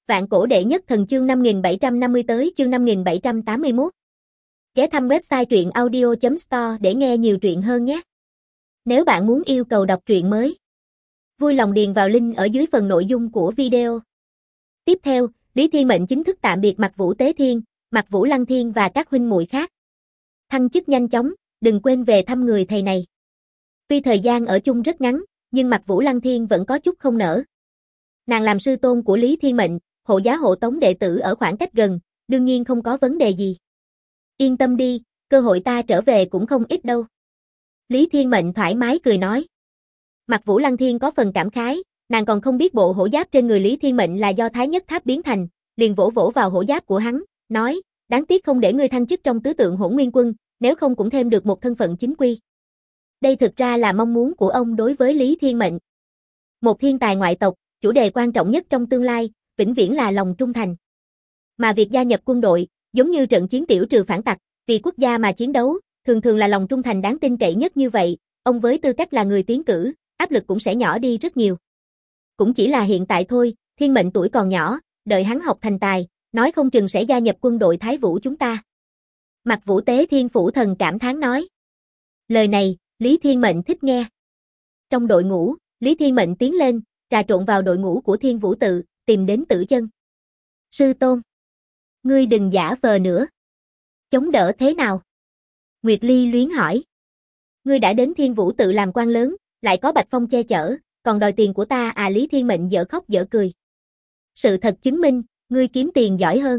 Vạn cổ đệ nhất thần chương 5750 tới chương 5781. Ghé thăm website truyện audio.store để nghe nhiều truyện hơn nhé. Nếu bạn muốn yêu cầu đọc truyện mới, vui lòng điền vào link ở dưới phần nội dung của video. Tiếp theo, Lý Thiên Mệnh chính thức tạm biệt Mạc Vũ Tế Thiên, Mạc Vũ Lăng Thiên và các huynh muội khác. Thăng chức nhanh chóng, đừng quên về thăm người thầy này. Tuy thời gian ở chung rất ngắn, nhưng Mạc Vũ Lăng Thiên vẫn có chút không nỡ. Nàng làm sư tôn của Lý Thiên Mệnh, hộ giá hộ tống đệ tử ở khoảng cách gần, đương nhiên không có vấn đề gì. Yên tâm đi, cơ hội ta trở về cũng không ít đâu. Lý Thiên Mệnh thoải mái cười nói. Mạc Vũ Lăng Thiên có phần cảm khái, nàng còn không biết bộ hổ giáp trên người Lý Thiên Mệnh là do Thái Nhất Tháp biến thành, liền vỗ vỗ vào hổ giáp của hắn, nói, đáng tiếc không để ngươi thăng chức trong tứ tượng Hỗn Nguyên Quân, nếu không cũng thêm được một thân phận chính quy. Đây thực ra là mong muốn của ông đối với Lý Thiên Mệnh. Một thiên tài ngoại tộc, chủ đề quan trọng nhất trong tương lai, vĩnh viễn là lòng trung thành. Mà việc gia nhập quân đội, giống như trận chiến tiểu trừ phản tặc, vì quốc gia mà chiến đấu, thường thường là lòng trung thành đáng tin cậy nhất như vậy, ông với tư cách là người tiến cử, áp lực cũng sẽ nhỏ đi rất nhiều. Cũng chỉ là hiện tại thôi, Thiên Mệnh tuổi còn nhỏ, đợi hắn học thành tài, nói không chừng sẽ gia nhập quân đội Thái Vũ chúng ta. Mạc Vũ Tế Thiên Phủ Thần cảm thán nói. Lời này, Lý Thiên Mệnh thích nghe. Trong đội ngũ, Lý Thiên Mệnh tiến lên, trà trộn vào đội ngũ của Thiên Vũ Tự, tìm đến Tử Chân. Sư tôn, ngươi đừng giả vờ nữa. Chống đỡ thế nào? Nguyệt Ly luyến hỏi. Ngươi đã đến Thiên Vũ Tự làm quan lớn, lại có Bạch Phong che chở, còn đòi tiền của ta à? Lý Thiên Mệnh dở khóc dở cười. Sự thật chứng minh, ngươi kiếm tiền giỏi hơn.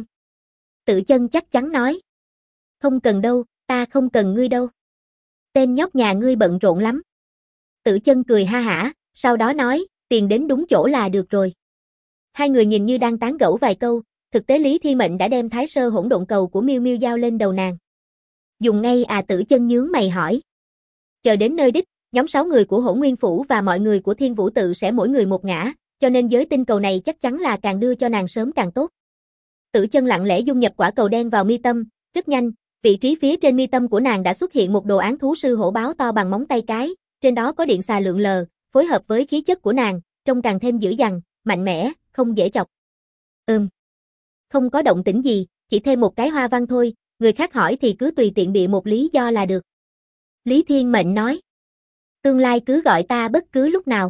Tử Chân chắc chắn nói. Không cần đâu, ta không cần ngươi đâu. Tên nhóc nhà ngươi bận rộn lắm. Tử Chân cười ha hả, sau đó nói, tiền đến đúng chỗ là được rồi. Hai người nhìn như đang tán gẫu vài câu, thực tế Lý Thiên Mệnh đã đem Thái Sơ Hỗn Độn Cầu của Miêu Miêu giao lên đầu nàng. Dùng ngay à? Tử Chân nhướng mày hỏi. Chờ đến nơi đích, nhóm 6 người của Hỗn Nguyên Phủ và mọi người của Thiên Vũ Tự sẽ mỗi người một ngã, cho nên giới tinh cầu này chắc chắn là càng đưa cho nàng sớm càng tốt. Tử Chân lặng lẽ dung nhập quả cầu đen vào mi tâm, rất nhanh, vị trí phía trên mi tâm của nàng đã xuất hiện một đồ án thú sư hổ báo to bằng móng tay cái, trên đó có điện xà lượn lờ, phối hợp với khí chất của nàng, trông càng thêm dữ dằn, mạnh mẽ, không dễ chọc. Không có động tĩnh gì, chỉ thêm một cái hoa văn thôi, người khác hỏi thì cứ tùy tiện bịa một lý do là được. Lý Thiên Mệnh nói. Tương lai cứ gọi ta bất cứ lúc nào.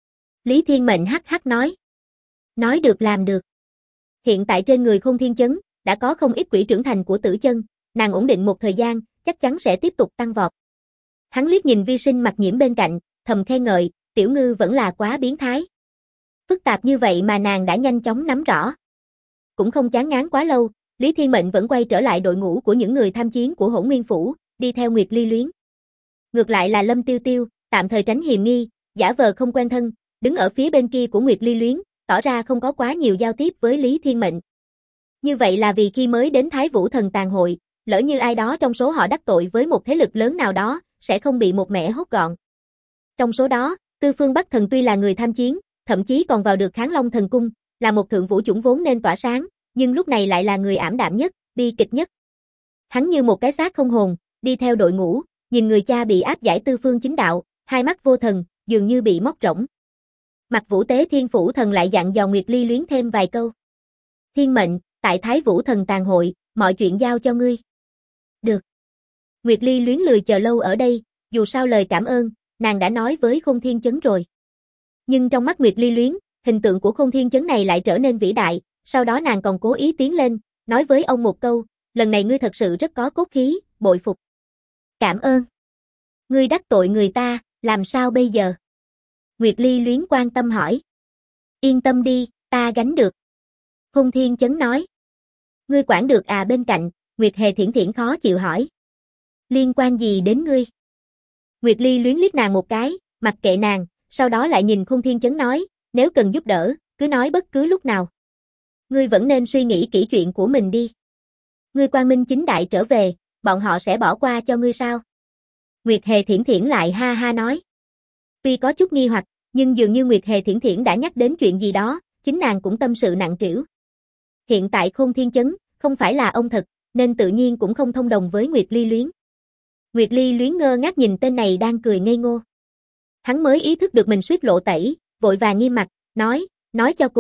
Lý Thiên Mệnh hắc hắc nói. Nói được làm được. Hiện tại trên người Khôn Thiên Chấn, đã có không ít quỷ trưởng thành của Tử Chân, nàng ổn định một thời gian, chắc chắn sẽ tiếp tục tăng vọt. Hắn liếc nhìn Vi Sinh Mặc Nhiễm bên cạnh, thầm khen ngợi, tiểu ngư vẫn là quá biến thái. Phức tạp như vậy mà nàng đã nhanh chóng nắm rõ. Cũng không chán ngán quá lâu, Lý Thiên Mệnh vẫn quay trở lại đội ngũ của những người tham chiến của Hỗn Nguyên Phủ, đi theo Nguyệt Ly Luyến. Ngược lại là Lâm Tiêu Tiêu, tạm thời tránh hiềm nghi, giả vờ không quen thân, đứng ở phía bên kia của Nguyệt Ly Luyến, tỏ ra không có quá nhiều giao tiếp với Lý Thiên Mệnh. Như vậy là vì khi mới đến Thái Vũ Thần Tàn Hội, lỡ như ai đó trong số họ đắc tội với một thế lực lớn nào đó, sẽ không bị một mẻ hốt gọn. Trong số đó, Tư Phương Bắc Thần tuy là người tham chiến, thậm chí còn vào được Kháng Long Thần Cung, là một thượng vũ chủng vốn nên tỏa sáng, nhưng lúc này lại là người ảm đạm nhất, bi kịch nhất. Hắn như một cái xác không hồn, đi theo đội ngũ, nhìn người cha bị áp giải Tư Phương Chính Đạo, hai mắt vô thần, dường như bị móc rỗng. Mạc Vũ Tế Thiên Phủ Thần lại dặn dò Nguyệt Ly Luyến thêm vài câu. Thiên Mệnh, tại Thái Vũ Thần Tàn Hội, mọi chuyện giao cho ngươi. Được. Nguyệt Ly Luyến lười chờ lâu ở đây, dù sao lời cảm ơn, nàng đã nói với Khôn Thiên Chấn rồi. Nhưng trong mắt Nguyệt Ly Luyến, hình tượng của Khôn Thiên Chấn này lại trở nên vĩ đại, sau đó nàng còn cố ý tiến lên, nói với ông một câu, lần này ngươi thật sự rất có cốt khí, bội phục. Cảm ơn. Ngươi đắc tội người ta, làm sao bây giờ? Nguyệt Ly Luyến quan tâm hỏi. Yên tâm đi, ta gánh được. Khôn Thiên Chấn nói. Ngươi quản được à? Bên cạnh, Nguyệt Hề Thiển Thiển khó chịu hỏi. Liên quan gì đến ngươi? Nguyệt Ly Luyến liếc nàng một cái, mặc kệ nàng, sau đó lại nhìn Khôn Thiên Chấn nói, nếu cần giúp đỡ, cứ nói bất cứ lúc nào. Ngươi vẫn nên suy nghĩ kỹ chuyện của mình đi. Ngươi quang minh chính đại trở về, bọn họ sẽ bỏ qua cho ngươi sao? Nguyệt Hề Thiển Thiển lại ha ha nói. Tuy có chút nghi hoặc, nhưng dường như Nguyệt Hề Thiển Thiển đã nhắc đến chuyện gì đó, chính nàng cũng tâm sự nặng trĩu. Hiện tại Khôn Thiên Chấn, không phải là ông thật, nên tự nhiên cũng không thông đồng với Nguyệt Ly Luyến. Nguyệt Ly Luyến ngơ ngác nhìn tên này đang cười ngây ngô. Hắn mới ý thức được mình suýt lộ tẩy, vội vàng nghiêm mặt, nói cho cùng,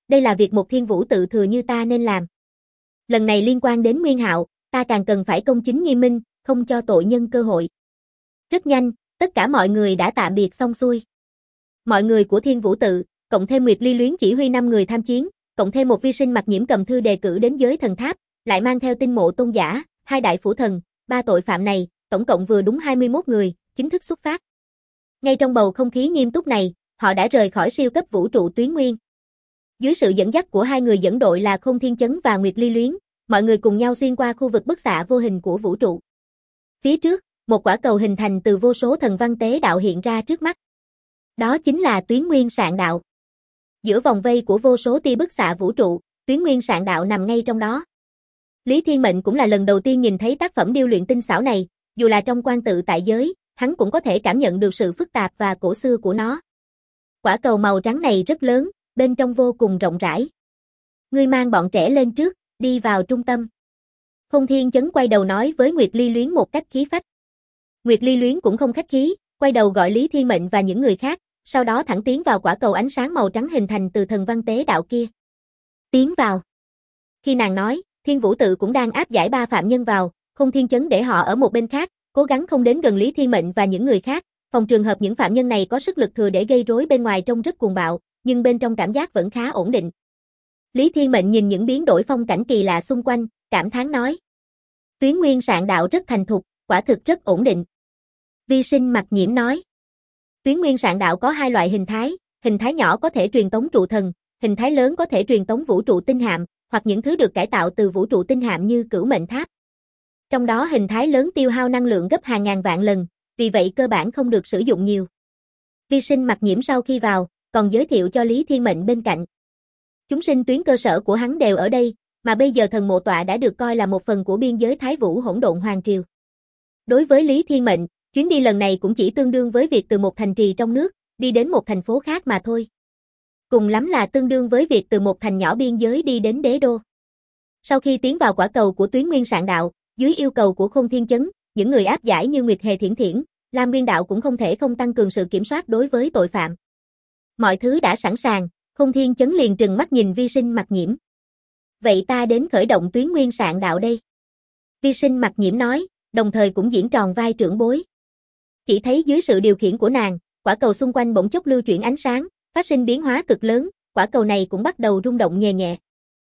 Đây là việc một thiên vũ tự thừa như ta nên làm. Lần này liên quan đến Nguyên Hạo, ta càng cần phải công chính nghiêm minh, không cho tội nhân cơ hội. Rất nhanh, tất cả mọi người đã tạm biệt xong xuôi. Mọi người của thiên vũ tự, cộng thêm Nguyệt Ly Luyến chỉ huy 5 người tham chiến, cộng thêm một vi sinh Mặc Nhiễm cầm thư đề cử đến giới thần tháp, lại mang theo tinh mộ tôn giả, 2 đại phủ thần, 3 tội phạm này, tổng cộng vừa đúng 21 người, chính thức xuất phát. Ngay trong bầu không khí nghiêm túc này, họ đã rời khỏi siêu cấp vũ trụ Tuyến Nguyên. Dưới sự dẫn dắt của 2 người dẫn đội là Khôn Thiên Chấn và Nguyệt Ly Luyến, mọi người cùng nhau xuyên qua khu vực bức xạ vô hình của vũ trụ. Phía trước, một quả cầu hình thành từ vô số thần văn tế đạo hiện ra trước mắt. Đó chính là Tuyến Nguyên Sạn Đạo. Giữa vòng vây của vô số tia bức xạ vũ trụ, Tuyến Nguyên Sạn Đạo nằm ngay trong đó. Lý Thiên Mệnh cũng là lần đầu tiên nhìn thấy tác phẩm điêu luyện tinh xảo này, dù là trong quan tự tại giới, hắn cũng có thể cảm nhận được sự phức tạp và cổ xưa của nó. Quả cầu màu trắng này rất lớn, bên trong vô cùng rộng rãi. Ngươi mang bọn trẻ lên trước, đi vào trung tâm. Khôn Thiên Chấn quay đầu nói với Nguyệt Ly Luyến một cách khí phách. Nguyệt Ly Luyến cũng không khách khí, quay đầu gọi Lý Thiên Mệnh và những người khác, sau đó thẳng tiến vào quả cầu ánh sáng màu trắng hình thành từ thần văn tế đạo kia. Tiến vào. Khi nàng nói, Thiên Vũ Tự cũng đang áp giải 3 phạm nhân vào, Khôn Thiên Chấn để họ ở một bên khác, cố gắng không đến gần Lý Thiên Mệnh và những người khác, phòng trường hợp những phạm nhân này có sức lực thừa để gây rối bên ngoài trông rất cuồng bạo, nhưng bên trong cảm giác vẫn khá ổn định. Lý Thiên Mệnh nhìn những biến đổi phong cảnh kỳ lạ xung quanh, cảm thán nói. Tuyến Nguyên Sạn Đạo rất thành thục, quả thực rất ổn định. Vi sinh Mặc Nhiễm nói. Tuyến Nguyên Sạn Đạo có 2 loại hình thái nhỏ có thể truyền tống trụ thần, hình thái lớn có thể truyền tống vũ trụ tinh hạm, hoặc những thứ được cải tạo từ vũ trụ tinh hạm như Cửu Mệnh Tháp. Trong đó hình thái lớn tiêu hao năng lượng gấp hàng ngàn vạn lần, vì vậy cơ bản không được sử dụng nhiều. Vi sinh Mặc Nhiễm sau khi vào, còn giới thiệu cho Lý Thiên Mệnh bên cạnh. Chúng sinh tuyến cơ sở của hắn đều ở đây, mà bây giờ thần mộ tọa đã được coi là một phần của biên giới Thái Vũ Hỗn Độn Hoàng Triều. Đối với Lý Thiên Mệnh, chuyến đi lần này cũng chỉ tương đương với việc từ một thành trì trong nước, đi đến một thành phố khác mà thôi. Cùng lắm là tương đương với việc từ một thành nhỏ biên giới đi đến đế đô. Sau khi tiến vào quả cầu của Tuyến Nguyên Sạn Đạo, dưới yêu cầu của Khôn Thiên Chấn, những người áp giải như Nguyệt Hề Thiển Thiển, Lam Nguyên Đạo cũng không thể không tăng cường sự kiểm soát đối với tội phạm. Mọi thứ đã sẵn sàng, Khôn Thiên Chấn liền trừng mắt nhìn Vi sinh Mặc Nhiễm. Vậy ta đến khởi động Tuyến Nguyên Sạn Đạo đây. Vi sinh Mặc Nhiễm nói, đồng thời cũng diễn tròn vai trưởng bối. Chỉ thấy dưới sự điều khiển của nàng, quả cầu xung quanh bỗng chốc lưu chuyển ánh sáng, phát sinh biến hóa cực lớn, quả cầu này cũng bắt đầu rung động nhẹ nhẹ.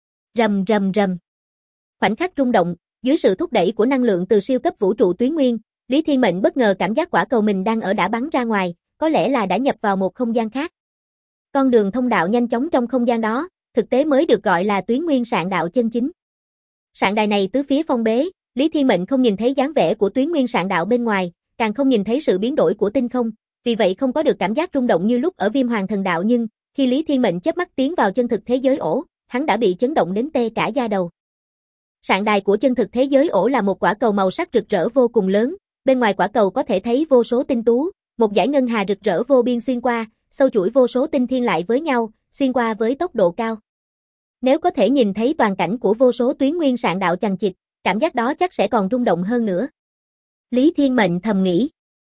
Rầm rầm rầm. Khoảnh khắc rung động, dưới sự thúc đẩy của năng lượng từ siêu cấp vũ trụ Tuyến Nguyên, Lý Thiên Mệnh bất ngờ cảm giác quả cầu mình đang ở đã bắn ra ngoài, có lẽ là đã nhập vào một không gian khác. Con đường thông đạo nhanh chóng trong không gian đó, thực tế mới được gọi là Tuyến Nguyên Sạn Đạo chân chính. Sạn đài này tứ phía phong bế, Lý Thiên Mệnh không nhìn thấy dáng vẻ của Tuyến Nguyên Sạn Đạo bên ngoài, càng không nhìn thấy sự biến đổi của tinh không, vì vậy không có được cảm giác rung động như lúc ở Viêm Hoàng Thần Đạo, nhưng khi Lý Thiên Mệnh chớp mắt tiến vào chân thực thế giới ổ, hắn đã bị chấn động đến tê cả da đầu. Sạn đài của chân thực thế giới ổ là một quả cầu màu sắc rực rỡ vô cùng lớn, bên ngoài quả cầu có thể thấy vô số tinh tú, một dải ngân hà rực rỡ vô biên xuyên qua, sâu chuỗi vô số tinh thiên lại với nhau, xuyên qua với tốc độ cao. Nếu có thể nhìn thấy toàn cảnh của vô số Tuyến Nguyên Sạn Đạo chằng chịt, cảm giác đó chắc sẽ còn rung động hơn nữa. Lý Thiên Mệnh thầm nghĩ.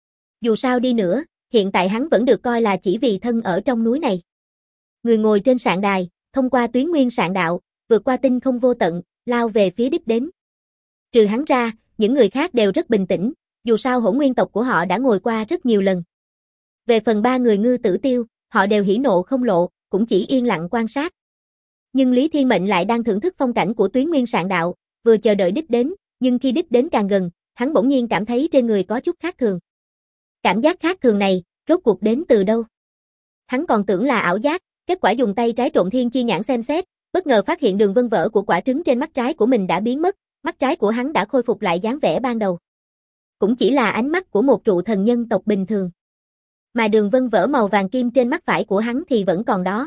Dù sao đi nữa, hiện tại hắn vẫn được coi là chỉ vì thân ở trong núi này. Người ngồi trên sạn đài, thông qua Tuyến Nguyên Sạn Đạo, vượt qua tinh không vô tận, lao về phía đích đến. Trừ hắn ra, những người khác đều rất bình tĩnh, dù sao Hỗn Nguyên tộc của họ đã ngồi qua rất nhiều lần. Về phần 3 người Ngư Tử Tiêu, họ đều hỉ nộ không lộ, cũng chỉ yên lặng quan sát. Nhưng Lý Thiên Mệnh lại đang thưởng thức phong cảnh của Tuyến Nguyên Sạn Đạo, vừa chờ đợi đích đến, nhưng khi đích đến càng gần, hắn bỗng nhiên cảm thấy trên người có chút khác thường. Cảm giác khác thường này, rốt cuộc đến từ đâu? Hắn còn tưởng là ảo giác, kết quả dùng tay trái trộn thiên chi nhãn xem xét, bất ngờ phát hiện đường vân vỡ của quả trứng trên mắt trái của mình đã biến mất, mắt trái của hắn đã khôi phục lại dáng vẻ ban đầu. Cũng chỉ là ánh mắt của một trụ thần nhân tộc bình thường. Mà đường vân vỡ màu vàng kim trên mắt phải của hắn thì vẫn còn đó.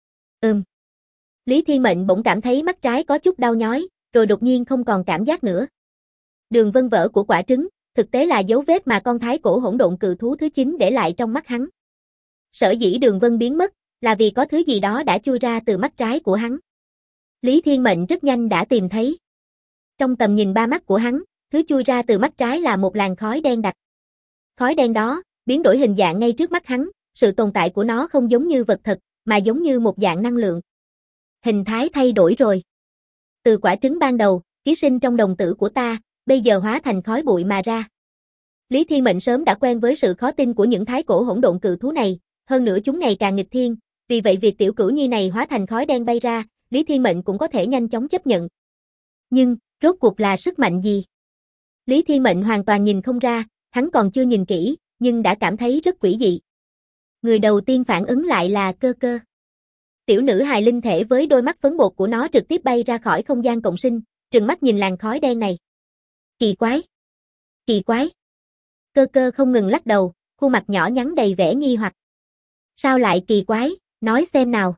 Lý Thiên Mệnh bỗng cảm thấy mắt trái có chút đau nhói, rồi đột nhiên không còn cảm giác nữa. Đường vân vỡ của quả trứng, thực tế là dấu vết mà con thái cổ hỗn độn cự thú thứ 9 để lại trong mắt hắn. Sở dĩ đường vân biến mất, là vì có thứ gì đó đã chui ra từ mắt trái của hắn. Lý Thiên Mệnh rất nhanh đã tìm thấy. Trong tầm nhìn 3 mắt của hắn, thứ chui ra từ mắt trái là một làn khói đen đặc. Khói đen đó, biến đổi hình dạng ngay trước mắt hắn, sự tồn tại của nó không giống như vật thật, mà giống như một dạng năng lượng. Hình thái thay đổi rồi. Từ quả trứng ban đầu, ký sinh trong đồng tử của ta, bây giờ hóa thành khói bụi mà ra. Lý Thiên Mệnh sớm đã quen với sự khó tin của những thái cổ hỗn độn cự thú này, hơn nữa chúng ngày càng nghịch thiên, vì vậy việc tiểu cửu nhi này hóa thành khói đen bay ra, Lý Thiên Mệnh cũng có thể nhanh chóng chấp nhận. Nhưng, rốt cuộc là sức mạnh gì? Lý Thiên Mệnh hoàn toàn nhìn không ra, hắn còn chưa nhìn kỹ, nhưng đã cảm thấy rất quỷ dị. Người đầu tiên phản ứng lại là Cơ Cơ. Tiểu nữ hài linh thể với đôi mắt phấn bột của nó trực tiếp bay ra khỏi không gian cộng sinh, trừng mắt nhìn làn khói đen này. Kỳ quái! Kỳ quái! Cơ Cơ không ngừng lắc đầu, khuôn mặt nhỏ nhắn đầy vẻ nghi hoặc. Sao lại kỳ quái, nói xem nào.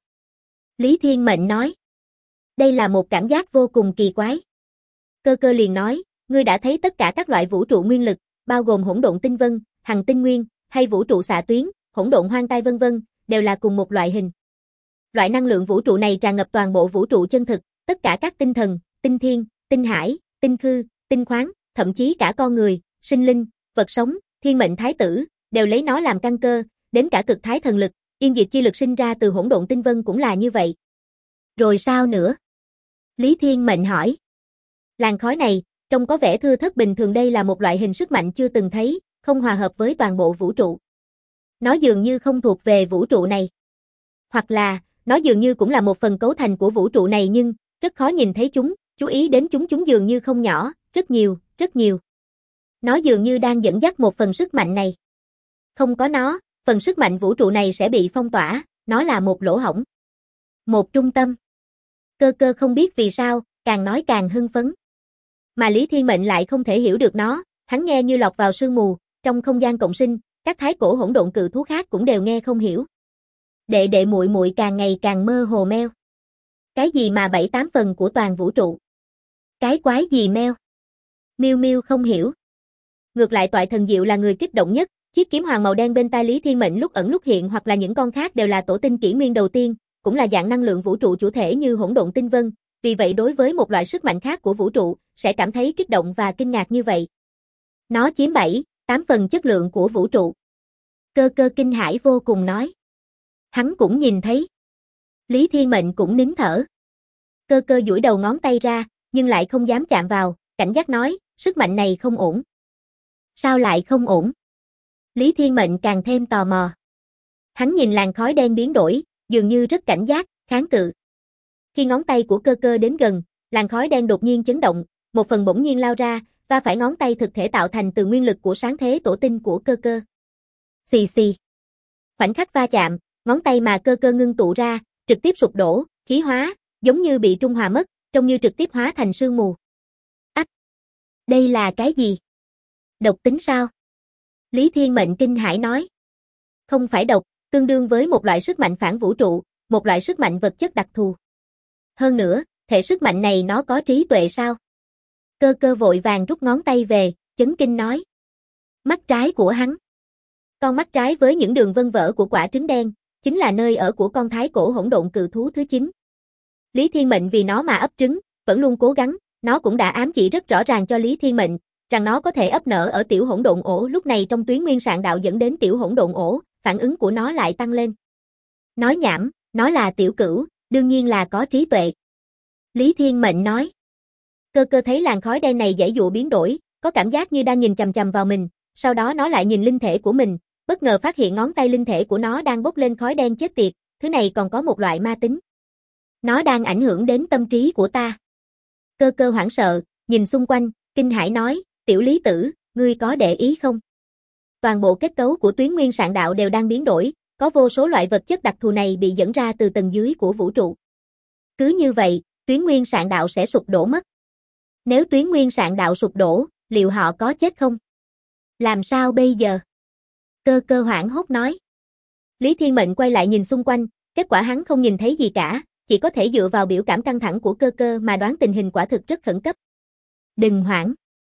Lý Thiên Mệnh nói. Đây là một cảm giác vô cùng kỳ quái. Cơ Cơ liền nói, ngươi đã thấy tất cả các loại vũ trụ nguyên lực, bao gồm hỗn độn tinh vân, hằng tinh nguyên, hay vũ trụ xạ tuyến, hỗn độn hoang tai vân vân, đều là cùng một loại hình. Loại năng lượng vũ trụ này tràn ngập toàn bộ vũ trụ chân thực, tất cả các tinh thần, tinh thiên, tinh hải, tinh khư, tinh khoáng, thậm chí cả con người, sinh linh, vật sống, thiên mệnh thái tử, đều lấy nó làm căn cơ, đến cả cực thái thần lực, yên diệt chi lực sinh ra từ hỗn độn tinh vân cũng là như vậy. Rồi sao nữa? Lý Thiên Mệnh hỏi. Làn khói này, trông có vẻ thưa thớt bình thường, đây là một loại hình sức mạnh chưa từng thấy, không hòa hợp với toàn bộ vũ trụ. Nó dường như không thuộc về vũ trụ này. Hoặc là, nó dường như cũng là một phần cấu thành của vũ trụ này nhưng, rất khó nhìn thấy chúng, chú ý đến chúng dường như không nhỏ, rất nhiều, rất nhiều. Nó dường như đang dẫn dắt một phần sức mạnh này. Không có nó, phần sức mạnh vũ trụ này sẽ bị phong tỏa, nó là một lỗ hổng. Một trung tâm. Cơ Cơ không biết vì sao, càng nói càng hưng phấn. Mà Lý Thiên Mệnh lại không thể hiểu được nó, hắn nghe như lọt vào sương mù, trong không gian cộng sinh, các thái cổ hỗn độn cự thú khác cũng đều nghe không hiểu. Đệ đệ muội muội càng ngày càng mơ hồ meo. Cái gì mà 7-8 phần của toàn vũ trụ? Cái quái gì meo? Miu Miu không hiểu. Ngược lại Toại Thần Diệu là người kích động nhất, chiếc kiếm hoàng màu đen bên tai Lý Thiên Mệnh lúc ẩn lúc hiện hoặc là những con khác đều là tổ tinh kỷ nguyên đầu tiên, cũng là dạng năng lượng vũ trụ chủ thể như hỗn độn tinh vân, vì vậy đối với một loại sức mạnh khác của vũ trụ, sẽ cảm thấy kích động và kinh ngạc như vậy. Nó chiếm 7-8 phần chất lượng của vũ trụ. Cơ Cơ kinh hãi vô cùng nói. Hắn cũng nhìn thấy. Lý Thiên Mệnh cũng nín thở. Cơ Cơ duỗi đầu ngón tay ra, nhưng lại không dám chạm vào, cảnh giác nói, sức mạnh này không ổn. Sao lại không ổn? Lý Thiên Mệnh càng thêm tò mò. Hắn nhìn làn khói đen biến đổi, dường như rất cảnh giác, kháng cự. Khi ngón tay của Cơ Cơ đến gần, làn khói đen đột nhiên chấn động, một phần bỗng nhiên lao ra, và phải ngón tay thực thể tạo thành từ nguyên lực của sáng thế tổ tinh của Cơ Cơ. Xì xì. Khoảnh khắc va chạm, ngón tay mà Cơ Cơ ngưng tụ ra, trực tiếp sụp đổ, khí hóa, giống như bị trung hòa mất, trông như trực tiếp hóa thành sương mù. Ách! Đây là cái gì? Độc tính sao? Lý Thiên Mệnh kinh hãi nói. Không phải độc, tương đương với một loại sức mạnh phản vũ trụ, một loại sức mạnh vật chất đặc thù. Hơn nữa, thể sức mạnh này nó có trí tuệ sao? Cơ Cơ vội vàng rút ngón tay về, chấn kinh nói. Mắt trái của hắn. Con mắt trái với những đường vân vỡ của quả trứng đen, chính là nơi ở của con thái cổ hỗn độn cự thú thứ 9. Lý Thiên Mệnh vì nó mà ấp trứng, vẫn luôn cố gắng, nó cũng đã ám chỉ rất rõ ràng cho Lý Thiên Mệnh, rằng nó có thể ấp nở ở tiểu hỗn độn ổ, lúc này trong tuyến nguyên sạn đạo dẫn đến tiểu hỗn độn ổ, phản ứng của nó lại tăng lên. Nói nhảm, nó là tiểu cửu, đương nhiên là có trí tuệ. Lý Thiên Mệnh nói. Cơ Cơ thấy làn khói đen này giãy giụa biến đổi, có cảm giác như đang nhìn chằm chằm vào mình, sau đó nó lại nhìn linh thể của mình, bất ngờ phát hiện ngón tay linh thể của nó đang bốc lên khói đen chết tiệt, thứ này còn có một loại ma tính. Nó đang ảnh hưởng đến tâm trí của ta. Cơ Cơ hoảng sợ, nhìn xung quanh, kinh hãi nói, tiểu Lý tử, ngươi có để ý không? Toàn bộ kết cấu của tuyến nguyên sạn đạo đều đang biến đổi, có vô số loại vật chất đặc thù này bị dẫn ra từ tầng dưới của vũ trụ. Cứ như vậy, tuyến nguyên sạn đạo sẽ sụp đổ mất. Nếu tuyến nguyên sạn đạo sụp đổ, liệu họ có chết không? Làm sao bây giờ? Cơ Cơ hoảng hốt nói. Lý Thiên Mệnh quay lại nhìn xung quanh, kết quả hắn không nhìn thấy gì cả, chỉ có thể dựa vào biểu cảm căng thẳng của Cơ Cơ mà đoán tình hình quả thực rất khẩn cấp. Đừng hoảng.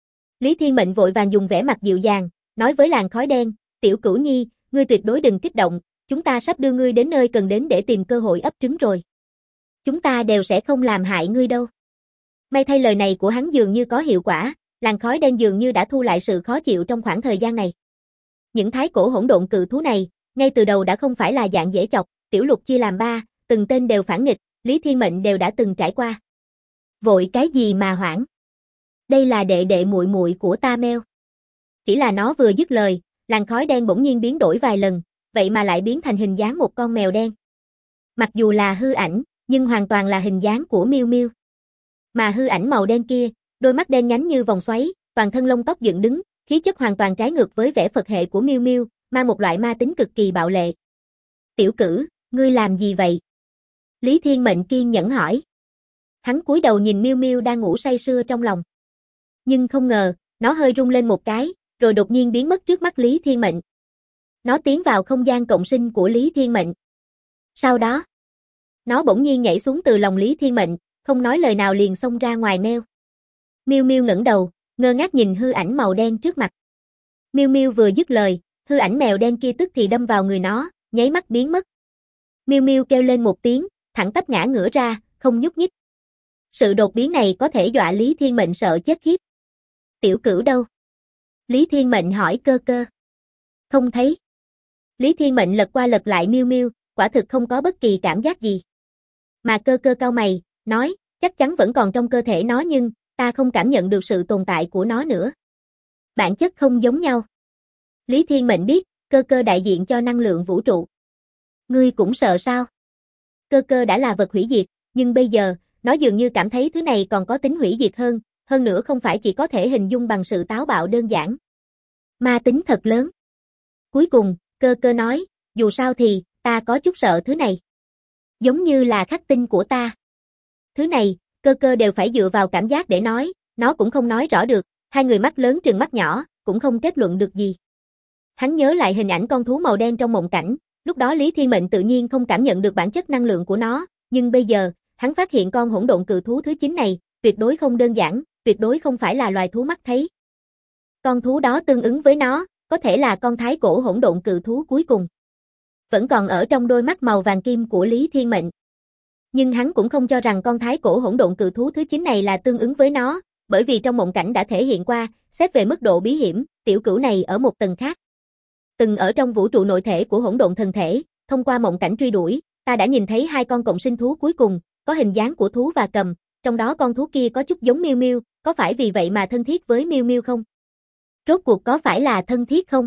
Lý Thiên Mệnh vội vàng dùng vẻ mặt dịu dàng, nói với làn khói đen, tiểu Cửu Nhi, ngươi tuyệt đối đừng kích động, chúng ta sắp đưa ngươi đến nơi cần đến để tìm cơ hội ấp trứng rồi. Chúng ta đều sẽ không làm hại ngươi đâu. May thay lời này của hắn dường như có hiệu quả, làn khói đen dường như đã thu lại sự khó chịu trong khoảng thời gian này. Những thái cổ hỗn độn cự thú này, ngay từ đầu đã không phải là dạng dễ chọc, tiểu lục chia làm 3, từng tên đều phản nghịch, Lý Thiên Mệnh đều đã từng trải qua. Vội cái gì mà hoảng? Đây là đệ đệ muội muội của ta Meo. Chỉ là nó vừa dứt lời, làn khói đen bỗng nhiên biến đổi vài lần, vậy mà lại biến thành hình dáng một con mèo đen. Mặc dù là hư ảnh, nhưng hoàn toàn là hình dáng của Miu Miu. Mà hư ảnh màu đen kia, đôi mắt đen nhánh như vòng xoáy, toàn thân lông tóc dựng đứng, khí chất hoàn toàn trái ngược với vẻ Phật hệ của Miu Miu, mang một loại ma tính cực kỳ bạo lệ. Tiểu Cử, ngươi làm gì vậy? Lý Thiên Mệnh kiên nhẫn hỏi. Hắn cúi đầu nhìn Miu Miu đang ngủ say sưa trong lòng. Nhưng không ngờ, nó hơi rung lên một cái, rồi đột nhiên biến mất trước mắt Lý Thiên Mệnh. Nó tiến vào không gian cộng sinh của Lý Thiên Mệnh. Sau đó, nó bỗng nhiên nhảy xuống từ lòng Lý Thiên Mệnh, không nói lời nào liền xông ra ngoài Meo. Miu Miu ngẩng đầu, ngơ ngác nhìn hư ảnh màu đen trước mặt. Miu Miu vừa dứt lời, hư ảnh mèo đen kia tức thì đâm vào người nó, nháy mắt biến mất. Miu Miu kêu lên một tiếng, thẳng tắp ngã ngửa ra, không nhúc nhích. Sự đột biến này có thể dọa Lý Thiên Mệnh sợ chết khiếp. Tiểu Cửu đâu? Lý Thiên Mệnh hỏi Cơ Cơ. Không thấy. Lý Thiên Mệnh lật qua lật lại Miu Miu, quả thực không có bất kỳ cảm giác gì. Mà Cơ Cơ cau mày, nói, chắc chắn vẫn còn trong cơ thể nó nhưng, ta không cảm nhận được sự tồn tại của nó nữa. Bản chất không giống nhau. Lý Thiên Mệnh biết, Cơ Cơ đại diện cho năng lượng vũ trụ. Ngươi cũng sợ sao? Cơ Cơ đã là vật hủy diệt, nhưng bây giờ, nó dường như cảm thấy thứ này còn có tính hủy diệt hơn nữa không phải chỉ có thể hình dung bằng sự táo bạo đơn giản. Ma tính thật lớn. Cuối cùng, Cơ Cơ nói, dù sao thì, ta có chút sợ thứ này. Giống như là khắc tinh của ta. Thứ này, Cơ Cơ đều phải dựa vào cảm giác để nói, nó cũng không nói rõ được, hai người mắt lớn trừng mắt nhỏ, cũng không kết luận được gì. Hắn nhớ lại hình ảnh con thú màu đen trong mộng cảnh, lúc đó Lý Thiên Mệnh tự nhiên không cảm nhận được bản chất năng lượng của nó, nhưng bây giờ, hắn phát hiện con hỗn độn cự thú thứ 9 này, tuyệt đối không đơn giản, tuyệt đối không phải là loài thú mắt thấy. Con thú đó tương ứng với nó, có thể là con thái cổ hỗn độn cự thú cuối cùng. Vẫn còn ở trong đôi mắt màu vàng kim của Lý Thiên Mệnh. Nhưng hắn cũng không cho rằng con thái cổ hỗn độn cự thú thứ 9 này là tương ứng với nó, bởi vì trong mộng cảnh đã thể hiện qua, xét về mức độ bí hiểm, tiểu cửu này ở một tầng khác. Từng ở trong vũ trụ nội thể của hỗn độn thần thể, thông qua mộng cảnh truy đuổi, ta đã nhìn thấy hai con cộng sinh thú cuối cùng, có hình dáng của thú và cầm, trong đó con thú kia có chút giống Miu Miu, có phải vì vậy mà thân thiết với Miu Miu không? Rốt cuộc có phải là thân thiết không?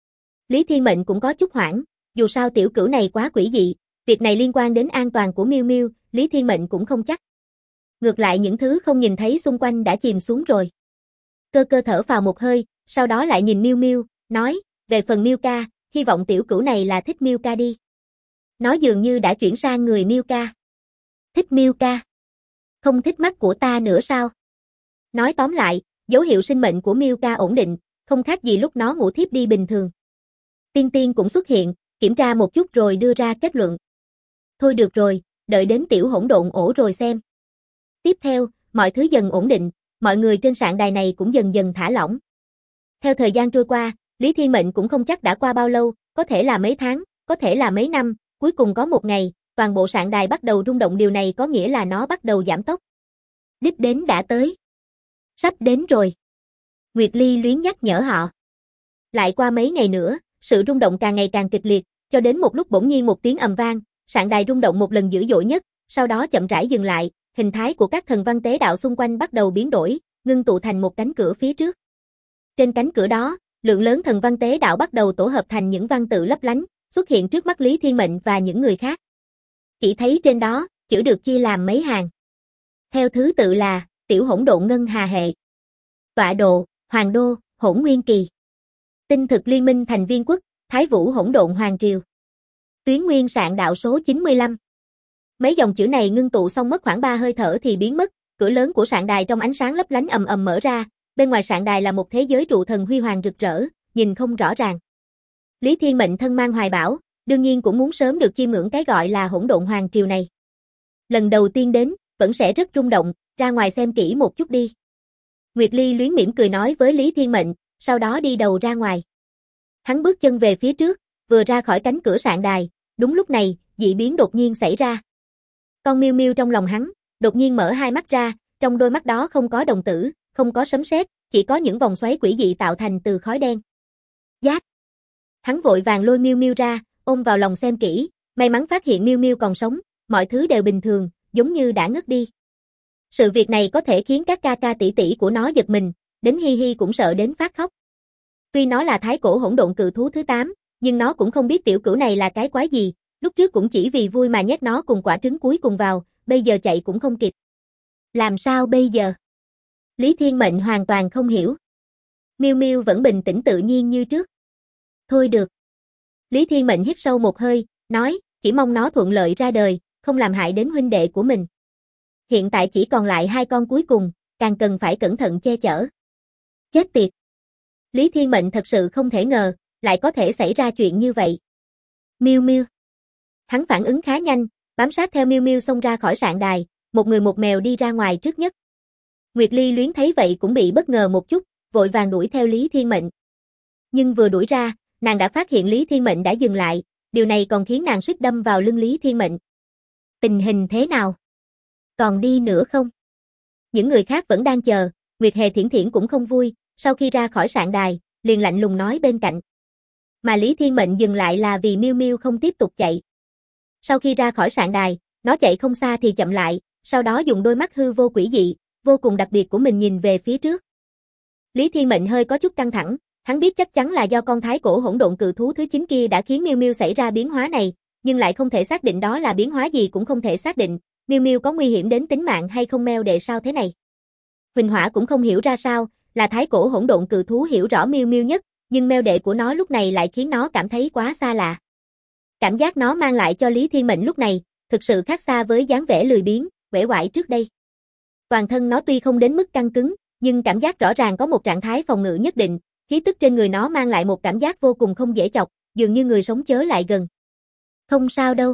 Lý Thiên Mệnh cũng có chút hoảng, dù sao tiểu cửu này quá quỷ dị, việc này liên quan đến an toàn của Miu Miu, Lý Thiên Mệnh cũng không chắc. Ngược lại những thứ không nhìn thấy xung quanh đã chìm xuống rồi. Cơ Cơ thở phào một hơi, sau đó lại nhìn Miu Miu, nói, về phần Miu ca, hy vọng tiểu cửu này là thích Miu ca đi. Nó dường như đã chuyển sang người Miu ca. Thích Miu ca? Không thích mắt của ta nữa sao? Nói tóm lại, dấu hiệu sinh mệnh của Miu ca ổn định, không khác gì lúc nó ngủ thiếp đi bình thường. Tiên Tiên cũng xuất hiện, kiểm tra một chút rồi đưa ra kết luận. Thôi được rồi, đợi đến tiểu hỗn độn ổ rồi xem. Tiếp theo, mọi thứ dần ổn định, mọi người trên sạn đài này cũng dần dần thả lỏng. Theo thời gian trôi qua, Lý Thiên Mệnh cũng không chắc đã qua bao lâu, có thể là mấy tháng, có thể là mấy năm, cuối cùng có một ngày, toàn bộ sạn đài bắt đầu rung động, điều này có nghĩa là nó bắt đầu giảm tốc. Đích đến đã tới. Sắp đến rồi. Nguyệt Ly luyến nhắc nhở họ. Lại qua mấy ngày nữa, sự rung động càng ngày càng kịch liệt, cho đến một lúc bỗng nhiên một tiếng ầm vang, sạn đài rung động một lần dữ dội nhất, sau đó chậm rãi dừng lại, hình thái của các thần văn tế đạo xung quanh bắt đầu biến đổi, ngưng tụ thành một cánh cửa phía trước. Trên cánh cửa đó, lượng lớn thần văn tế đạo bắt đầu tổ hợp thành những văn tự lấp lánh, xuất hiện trước mắt Lý Thiên Mệnh và những người khác. Chỉ thấy trên đó, chữ được chia làm mấy hàng. Theo thứ tự là, tiểu hỗn độn ngân hà hệ, tọa độ, hoàng đô, hỗn nguyên kỳ, tinh thực liên minh thành viên quốc, Thái Vũ hỗn độn hoàng triều, tuyến nguyên sạn đạo số 95. Mấy dòng chữ này ngưng tụ xong mất khoảng 3 hơi thở thì biến mất, cửa lớn của sạn đài trong ánh sáng lấp lánh ầm ầm mở ra, bên ngoài sạn đài là một thế giới trụ thần huy hoàng rực rỡ, nhìn không rõ ràng. Lý Thiên Mệnh thân mang hoài bão, đương nhiên cũng muốn sớm được chiêm ngưỡng cái gọi là hỗn độn hoàng triều này. Lần đầu tiên đến, vẫn sẽ rất rung động, ra ngoài xem kỹ một chút đi. Nguyệt Ly luyến mỉm cười nói với Lý Thiên Mệnh, sau đó đi đầu ra ngoài. Hắn bước chân về phía trước, vừa ra khỏi cánh cửa sạn đài, đúng lúc này, dị biến đột nhiên xảy ra. Con Miu Miu trong lòng hắn, đột nhiên mở hai mắt ra, trong đôi mắt đó không có đồng tử, không có sấm sét, chỉ có những vòng xoáy quỷ dị tạo thành từ khói đen. Giác! Hắn vội vàng lôi Miu Miu ra, ôm vào lòng xem kỹ, may mắn phát hiện Miu Miu còn sống, mọi thứ đều bình thường, giống như đã ngất đi. Sự việc này có thể khiến các ca ca tỷ tỷ của nó giật mình, đến Hi Hi cũng sợ đến phát khóc. Tuy nó là thái cổ hỗn độn cự thú thứ 8, nhưng nó cũng không biết tiểu cửu này là cái quái gì, lúc trước cũng chỉ vì vui mà nhét nó cùng quả trứng cuối cùng vào, bây giờ chạy cũng không kịp. Làm sao bây giờ? Lý Thiên Mệnh hoàn toàn không hiểu. Miu Miu vẫn bình tĩnh tự nhiên như trước. Thôi được. Lý Thiên Mệnh hít sâu một hơi, nói, chỉ mong nó thuận lợi ra đời, không làm hại đến huynh đệ của mình. Hiện tại chỉ còn lại 2 con cuối cùng, càng cần phải cẩn thận che chở. Chết tiệt. Lý Thiên Mệnh thật sự không thể ngờ, lại có thể xảy ra chuyện như vậy. Miu Miu. Hắn phản ứng khá nhanh, bám sát theo Miu Miu xông ra khỏi sạn đài, một người một mèo đi ra ngoài trước nhất. Nguyệt Ly Luyến thấy vậy cũng bị bất ngờ một chút, vội vàng đuổi theo Lý Thiên Mệnh. Nhưng vừa đuổi ra, nàng đã phát hiện Lý Thiên Mệnh đã dừng lại, điều này còn khiến nàng suýt đâm vào lưng Lý Thiên Mệnh. Tình hình thế nào? Còn đi nữa không? Những người khác vẫn đang chờ, Nguyệt Hề Thiển Thiển cũng không vui, sau khi ra khỏi sạn đài, liền lạnh lùng nói bên cạnh. Mà Lý Thiên Mệnh dừng lại là vì Miu Miu không tiếp tục chạy. Sau khi ra khỏi sạn đài, nó chạy không xa thì chậm lại, sau đó dùng đôi mắt hư vô quỷ dị, vô cùng đặc biệt của mình nhìn về phía trước. Lý Thiên Mệnh hơi có chút căng thẳng, hắn biết chắc chắn là do con thái cổ hỗn độn cự thú thứ 9 kia đã khiến Miu Miu xảy ra biến hóa này, nhưng lại không thể xác định đó là biến hóa gì cũng không thể xác định, Miu Miu có nguy hiểm đến tính mạng hay không meo đệ sao thế này. Huỳnh Hỏa cũng không hiểu ra sao, là thái cổ hỗn độn cự thú hiểu rõ Miu Miu nhất, nhưng meo đệ của nó lúc này lại khiến nó cảm thấy quá xa lạ. Cảm giác nó mang lại cho Lý Thiên Mệnh lúc này, thực sự khác xa với dáng vẻ lười biếng, uể oải trước đây. Toàn thân nó tuy không đến mức căng cứng, nhưng cảm giác rõ ràng có một trạng thái phòng ngự nhất định, khí tức trên người nó mang lại một cảm giác vô cùng không dễ chọc, dường như người sống chớ lại gần. Không sao đâu.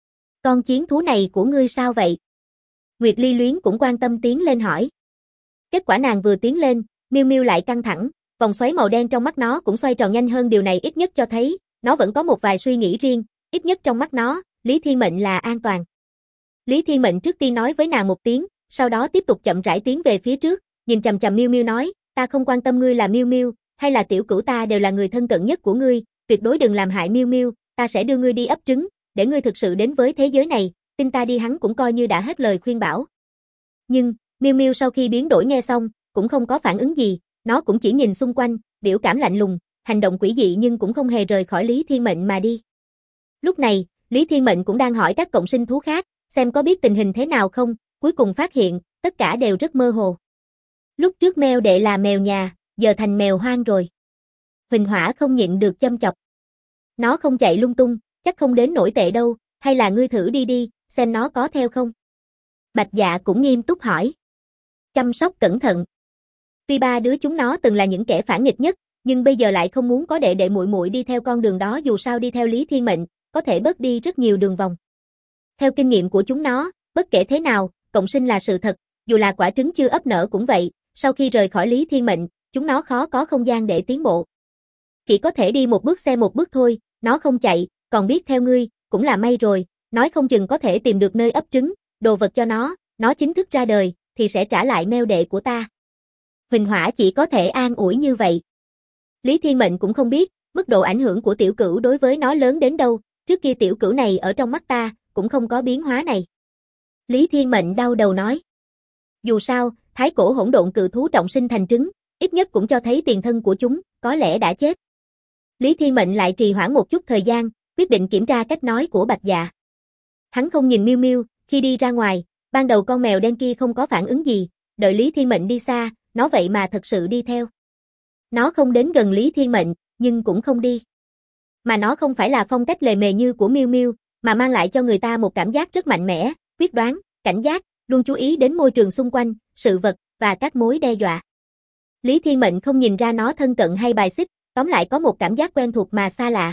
Con chiến thú này của ngươi sao vậy? Nguyệt Ly Luyến cũng quan tâm tiến lên hỏi. Kết quả nàng vừa tiến lên, Miu Miu lại căng thẳng, vòng xoáy màu đen trong mắt nó cũng xoay tròn nhanh hơn, điều này ít nhất cho thấy, nó vẫn có một vài suy nghĩ riêng, ít nhất trong mắt nó, Lý Thiên Mệnh là an toàn. Lý Thiên Mệnh trước tiên nói với nàng một tiếng, sau đó tiếp tục chậm rãi tiến về phía trước, nhìn chằm chằm Miu Miu nói, ta không quan tâm ngươi là Miu Miu, hay là tiểu cửu, ta đều là người thân cận nhất của ngươi, tuyệt đối đừng làm hại Miu Miu, ta sẽ đưa ngươi đi ấp trứng, để ngươi thực sự đến với thế giới này, tin ta đi. Hắn cũng coi như đã hết lời khuyên bảo. Nhưng, Miu Miu sau khi biến đổi nghe xong, cũng không có phản ứng gì, nó cũng chỉ nhìn xung quanh, biểu cảm lạnh lùng, hành động quỷ dị nhưng cũng không hề rời khỏi Lý Thiên Mệnh mà đi. Lúc này, Lý Thiên Mệnh cũng đang hỏi các cộng sinh thú khác, xem có biết tình hình thế nào không, cuối cùng phát hiện, tất cả đều rất mơ hồ. Lúc trước meo đệ là mèo nhà, giờ thành mèo hoang rồi. Huỳnh Hỏa không nhịn được châm chọc. Nó không chạy lung tung, chắc không đến nổi tệ đâu, hay là ngươi thử đi đi, xem nó có theo không? Bạch Dạ cũng nghiêm túc hỏi. Chăm sóc cẩn thận. Tuy 3 đứa chúng nó từng là những kẻ phản nghịch nhất, nhưng bây giờ lại không muốn có đệ đệ muội muội đi theo con đường đó, dù sao đi theo Lý Thiên Mệnh, có thể bớt đi rất nhiều đường vòng. Theo kinh nghiệm của chúng nó, bất kể thế nào, cộng sinh là sự thật, dù là quả trứng chưa ấp nở cũng vậy, sau khi rời khỏi Lý Thiên Mệnh, chúng nó khó có không gian để tiến bộ. Chỉ có thể đi một bước xe một bước thôi, nó không chạy, còn biết theo ngươi, cũng là may rồi, nói không chừng có thể tìm được nơi ấp trứng, đồ vật cho nó chính thức ra đời, thì sẽ trả lại meo đệ của ta. Huỳnh Hỏa chỉ có thể an ủi như vậy. Lý Thiên Mệnh cũng không biết, mức độ ảnh hưởng của tiểu cửu đối với nó lớn đến đâu, trước kia tiểu cửu này ở trong mắt ta, cũng không có biến hóa này. Lý Thiên Mệnh đau đầu nói. Dù sao, thái cổ hỗn độn cự thú trọng sinh thành trứng, ít nhất cũng cho thấy tiền thân của chúng, có lẽ đã chết. Lý Thiên Mệnh lại trì hoãn một chút thời gian, quyết định kiểm tra cách nói của Bạch Dạ. Hắn không nhìn Miu Miu, khi đi ra ngoài, ban đầu con mèo đen kia không có phản ứng gì, đợi Lý Thiên Mệnh đi xa, nó vậy mà thật sự đi theo. Nó không đến gần Lý Thiên Mệnh, nhưng cũng không đi. Mà nó không phải là phong cách lề mề như của Miu Miu, mà mang lại cho người ta một cảm giác rất mạnh mẽ, quyết đoán, cảnh giác, luôn chú ý đến môi trường xung quanh, sự vật, và các mối đe dọa. Lý Thiên Mệnh không nhìn ra nó thân cận hay bài xích, tóm lại có một cảm giác quen thuộc mà xa lạ.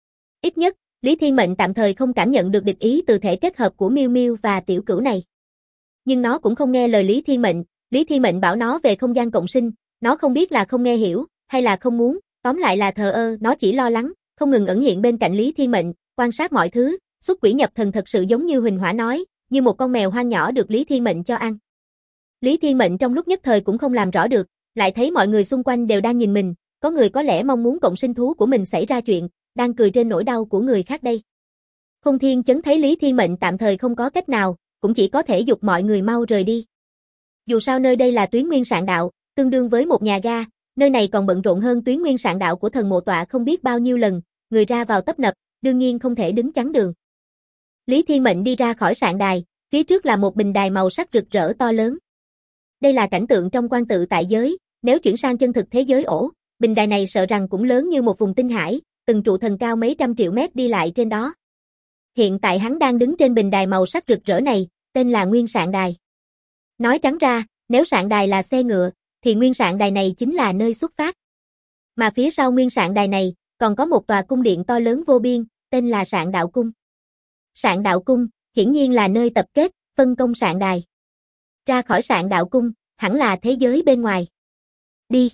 Ít nhất, Lý Thiên Mệnh tạm thời không cảm nhận được địch ý từ thể kết hợp của Miu Miu và tiểu cửu này. Nhưng nó cũng không nghe lời Lý Thiên Mệnh bảo nó về không gian cộng sinh, nó không biết là không nghe hiểu, hay là không muốn, tóm lại là thờ ơ, nó chỉ lo lắng, không ngừng ẩn hiện bên cạnh Lý Thiên Mệnh, quan sát mọi thứ, xuất quỷ nhập thần thật sự giống như Huỳnh Hỏa nói, như một con mèo hoang nhỏ được Lý Thiên Mệnh cho ăn. Lý Thiên Mệnh trong lúc nhất thời cũng không làm rõ được, lại thấy mọi người xung quanh đều đang nhìn mình, có người có lẽ mong muốn cộng sinh thú của mình xảy ra chuyện, đang cười trên nỗi đau của người khác đây. Khôn Thiên Chấn thấy Lý Thiên Mệnh tạm thời không có cách nào, cũng chỉ có thể giục mọi người mau rời đi. Dù sao nơi đây là Tuyến Nguyên Sạn Đạo, tương đương với một nhà ga, nơi này còn bận rộn hơn Tuyến Nguyên Sạn Đạo của Thần Mộ Tọa không biết bao nhiêu lần, người ra vào tấp nập, đương nhiên không thể đứng chắn đường. Lý Thiên Mệnh đi ra khỏi sạn đài, phía trước là một bình đài màu sắc rực rỡ to lớn. Đây là cảnh tượng trong quan tự tại giới, nếu chuyển sang chân thực thế giới ổ, bình đài này sợ rằng cũng lớn như một vùng tinh hải, từng trụ thần cao mấy trăm triệu mét đi lại trên đó. Hiện tại hắn đang đứng trên bình đài màu sắc rực rỡ này, tên là Nguyên Sạn Đài. Nói trắng ra, nếu sạn đài là xe ngựa, thì Nguyên Sạn Đài này chính là nơi xuất phát. Mà phía sau Nguyên Sạn Đài này, còn có một tòa cung điện to lớn vô biên, tên là Sạn Đạo Cung. Sạn Đạo Cung, hiển nhiên là nơi tập kết, phân công sạn đài. Ra khỏi Sạn Đạo Cung, hẳn là thế giới bên ngoài. Đi.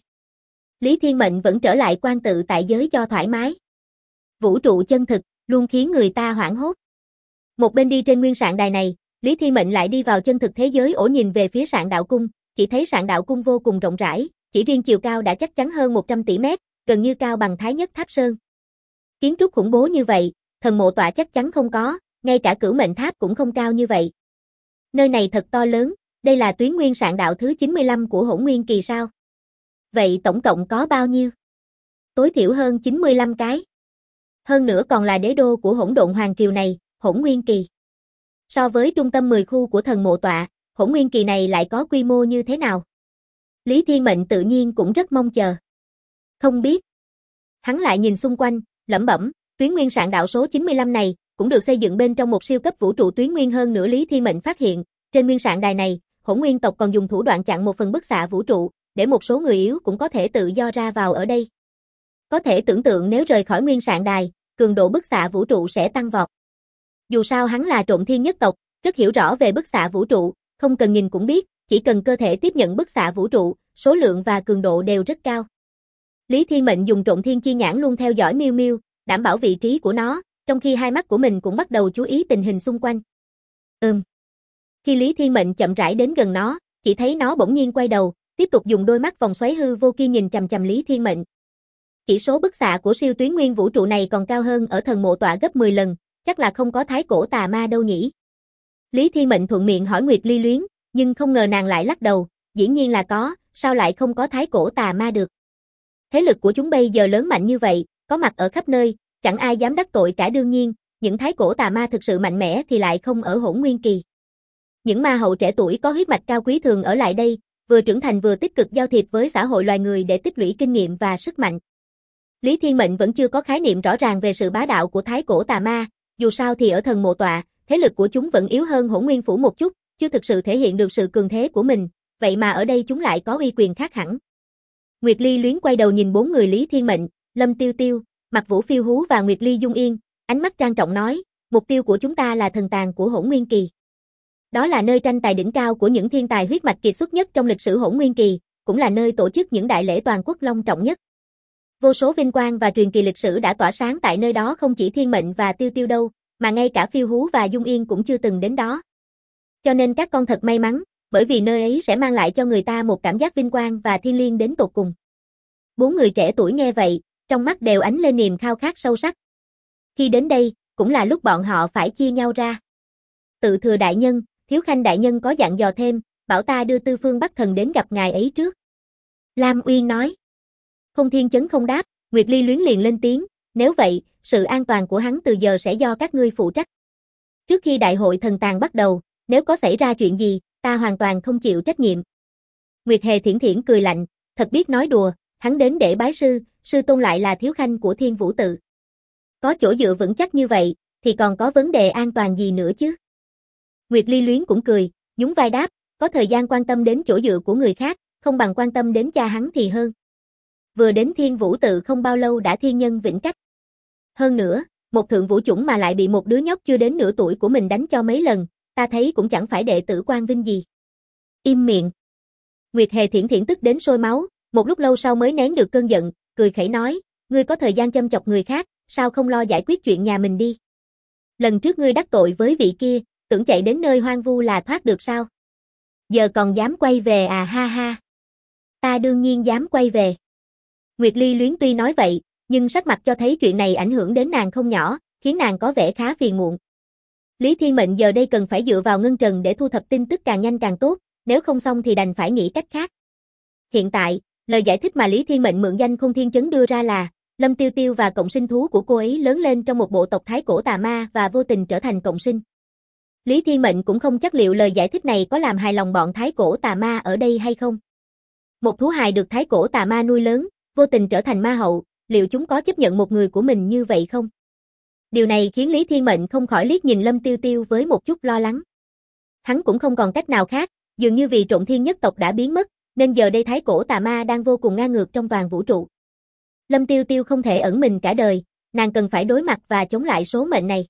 Lý Thiên Mệnh vẫn trở lại quan tự tại giới cho thoải mái. Vũ trụ chân thực, luôn khiến người ta hoảng hốt. Một bên đi trên Nguyên Sạn Đài này, Lý Thiên Mệnh lại đi vào chân thực thế giới ổ nhìn về phía Sạn Đạo Cung, chỉ thấy Sạn Đạo Cung vô cùng rộng rãi, chỉ riêng chiều cao đã chắc chắn hơn 100 tỷ mét, gần như cao bằng Thái Nhất Tháp Sơn. Kiến trúc khủng bố như vậy, Thần Mộ Tọa chắc chắn không có, ngay cả Cửu Mệnh Tháp cũng không cao như vậy. Nơi này thật to lớn, đây là Tuyến Nguyên Sạn Đạo thứ 95 của Hỗn Nguyên Kỳ sao? Vậy tổng cộng có bao nhiêu? Tối thiểu hơn 95 cái. Hơn nữa còn là đế đô của Hỗn Độn Hoàng Triều này, Hỗn Nguyên Kỳ. So với trung tâm 10 khu của Thần Mộ Tọa, Hỗn Nguyên Kỳ này lại có quy mô như thế nào? Lý Thiên Mệnh tự nhiên cũng rất mong chờ. Không biết. Hắn lại nhìn xung quanh, lẩm bẩm, Tuyến Nguyên Sạn Đạo số 95 này, cũng được xây dựng bên trong một siêu cấp vũ trụ tuyến nguyên hơn nữa. Lý Thiên Mệnh phát hiện, trên Nguyên Sạn Đài này, Hỗn Nguyên tộc còn dùng thủ đoạn chặn một phần bức xạ vũ trụ, để một số người yếu cũng có thể tự do ra vào ở đây. Có thể tưởng tượng nếu rời khỏi Nguyên Sạn Đài, cường độ bức xạ vũ trụ sẽ tăng vọt. Dù sao hắn là Trộm Thiên nhất tộc, rất hiểu rõ về bức xạ vũ trụ, không cần nhìn cũng biết, chỉ cần cơ thể tiếp nhận bức xạ vũ trụ, số lượng và cường độ đều rất cao. Lý Thiên Mệnh dùng Trộm Thiên chi nhãn luôn theo dõi Miêu Miêu, đảm bảo vị trí của nó, trong khi hai mắt của mình cũng bắt đầu chú ý tình hình xung quanh. Khi Lý Thiên Mệnh chậm rãi đến gần nó, chỉ thấy nó bỗng nhiên quay đầu, tiếp tục dùng đôi mắt vòng xoáy hư vô kia nhìn chằm chằm Lý Thiên Mệnh. Chỉ số bức xạ của siêu tuyến nguyên vũ trụ này còn cao hơn ở Thần Mộ Tọa gấp 10 lần, chắc là không có thái cổ tà ma đâu nhỉ. Lý Thiên Mệnh thuận miệng hỏi Nguyệt Ly Luyến, nhưng không ngờ nàng lại lắc đầu, dĩ nhiên là có, sao lại không có thái cổ tà ma được. Thế lực của chúng bây giờ lớn mạnh như vậy, có mặt ở khắp nơi, chẳng ai dám đắc tội cả. Đương nhiên, những thái cổ tà ma thực sự mạnh mẽ thì lại không ở Hỗn Nguyên Kỳ. Những ma hậu trẻ tuổi có huyết mạch cao quý thường ở lại đây, vừa trưởng thành vừa tích cực giao thiệp với xã hội loài người để tích lũy kinh nghiệm và sức mạnh. Lý Thiên Mệnh vẫn chưa có khái niệm rõ ràng về sự bá đạo của thái cổ tà ma, dù sao thì ở Thần Mộ Tọa, thế lực của chúng vẫn yếu hơn Hỗn Nguyên Phủ một chút, chưa thực sự thể hiện được sự cường thế của mình, vậy mà ở đây chúng lại có uy quyền khác hẳn. Nguyệt Ly Luyến quay đầu nhìn bốn người Lý Thiên Mệnh, Lâm Tiêu Tiêu, Mặc Vũ Phiêu Hú và Nguyệt Ly Dung Yên, ánh mắt trang trọng nói, mục tiêu của chúng ta là thần tàng của Hỗn Nguyên Kỳ. Đó là nơi tranh tài đỉnh cao của những thiên tài huyết mạch kiệt xuất nhất trong lịch sử Hỗn Nguyên Kỳ, cũng là nơi tổ chức những đại lễ toàn quốc long trọng nhất. Vô số vinh quang và truyền kỳ lịch sử đã tỏa sáng tại nơi đó, không chỉ Thiên Mệnh và Tiêu Tiêu đâu, mà ngay cả Phiêu Hú và Dung Yên cũng chưa từng đến đó. Cho nên các con thật may mắn, bởi vì nơi ấy sẽ mang lại cho người ta một cảm giác vinh quang và thiêng liêng đến tột cùng. Bốn người trẻ tuổi nghe vậy, trong mắt đều ánh lên niềm khao khát sâu sắc. Khi đến đây, cũng là lúc bọn họ phải chia nhau ra. Tự Thừa đại nhân, Thiếu Khanh đại nhân có dặn dò thêm, bảo ta đưa Tư Phương Bắc Thần đến gặp ngài ấy trước. Lam Uyên nói. Không Thiên Chấn không đáp, Nguyệt Ly Luyến liền lên tiếng, nếu vậy, sự an toàn của hắn từ giờ sẽ do các ngươi phụ trách. Trước khi đại hội thần tàng bắt đầu, nếu có xảy ra chuyện gì, ta hoàn toàn không chịu trách nhiệm. Nguyệt Hề Thiển Thiển cười lạnh, thật biết nói đùa, hắn đến để bái sư, sư tôn lại là thiếu khanh của Thiên Vũ Tự. Có chỗ dựa vững chắc như vậy, thì còn có vấn đề an toàn gì nữa chứ? Nguyệt Ly Luyến cũng cười, nhún vai đáp, có thời gian quan tâm đến chỗ dựa của người khác, không bằng quan tâm đến cha hắn thì hơn. Vừa đến Thiên Vũ Tự không bao lâu đã thiên nhân vĩnh cách. Hơn nữa, một thượng vũ chủng mà lại bị một đứa nhóc chưa đến nửa tuổi của mình đánh cho mấy lần, ta thấy cũng chẳng phải đệ tử quan vinh gì. Im miệng. Nguyệt Hề Thiển Thiển tức đến sôi máu, một lúc lâu sau mới nén được cơn giận, cười khẩy nói, ngươi có thời gian châm chọc người khác, sao không lo giải quyết chuyện nhà mình đi? Lần trước ngươi đắc tội với vị kia, tưởng chạy đến nơi hoang vu là thoát được sao? Giờ còn dám quay về à ha ha? Ta đương nhiên dám quay về. Nguyệt Ly Luyến tuy nói vậy, nhưng sắc mặt cho thấy chuyện này ảnh hưởng đến nàng không nhỏ, khiến nàng có vẻ khá phiền muộn. Lý Thiên Mệnh giờ đây cần phải dựa vào Ngân Trần để thu thập tin tức càng nhanh càng tốt, nếu không xong thì đành phải nghĩ cách khác. Hiện tại, lời giải thích mà Lý Thiên Mệnh mượn danh Khôn Thiên Chấn đưa ra là, Lâm Tiêu Tiêu và cộng sinh thú của cô ấy lớn lên trong một bộ tộc thái cổ tà ma và vô tình trở thành cộng sinh. Lý Thiên Mệnh cũng không chắc liệu lời giải thích này có làm hài lòng bọn thái cổ tà ma ở đây hay không. Một thú hài được thái cổ tà ma nuôi lớn, vô tình trở thành ma hậu, liệu chúng có chấp nhận một người của mình như vậy không? Điều này khiến Lý Thiên Mệnh không khỏi liếc nhìn Lâm Tiêu Tiêu với một chút lo lắng. Hắn cũng không còn cách nào khác, dường như vì Trộn Thiên nhất tộc đã biến mất, nên giờ đây thái cổ tà ma đang vô cùng ngang ngược trong toàn vũ trụ. Lâm Tiêu Tiêu không thể ẩn mình cả đời, nàng cần phải đối mặt và chống lại số mệnh này.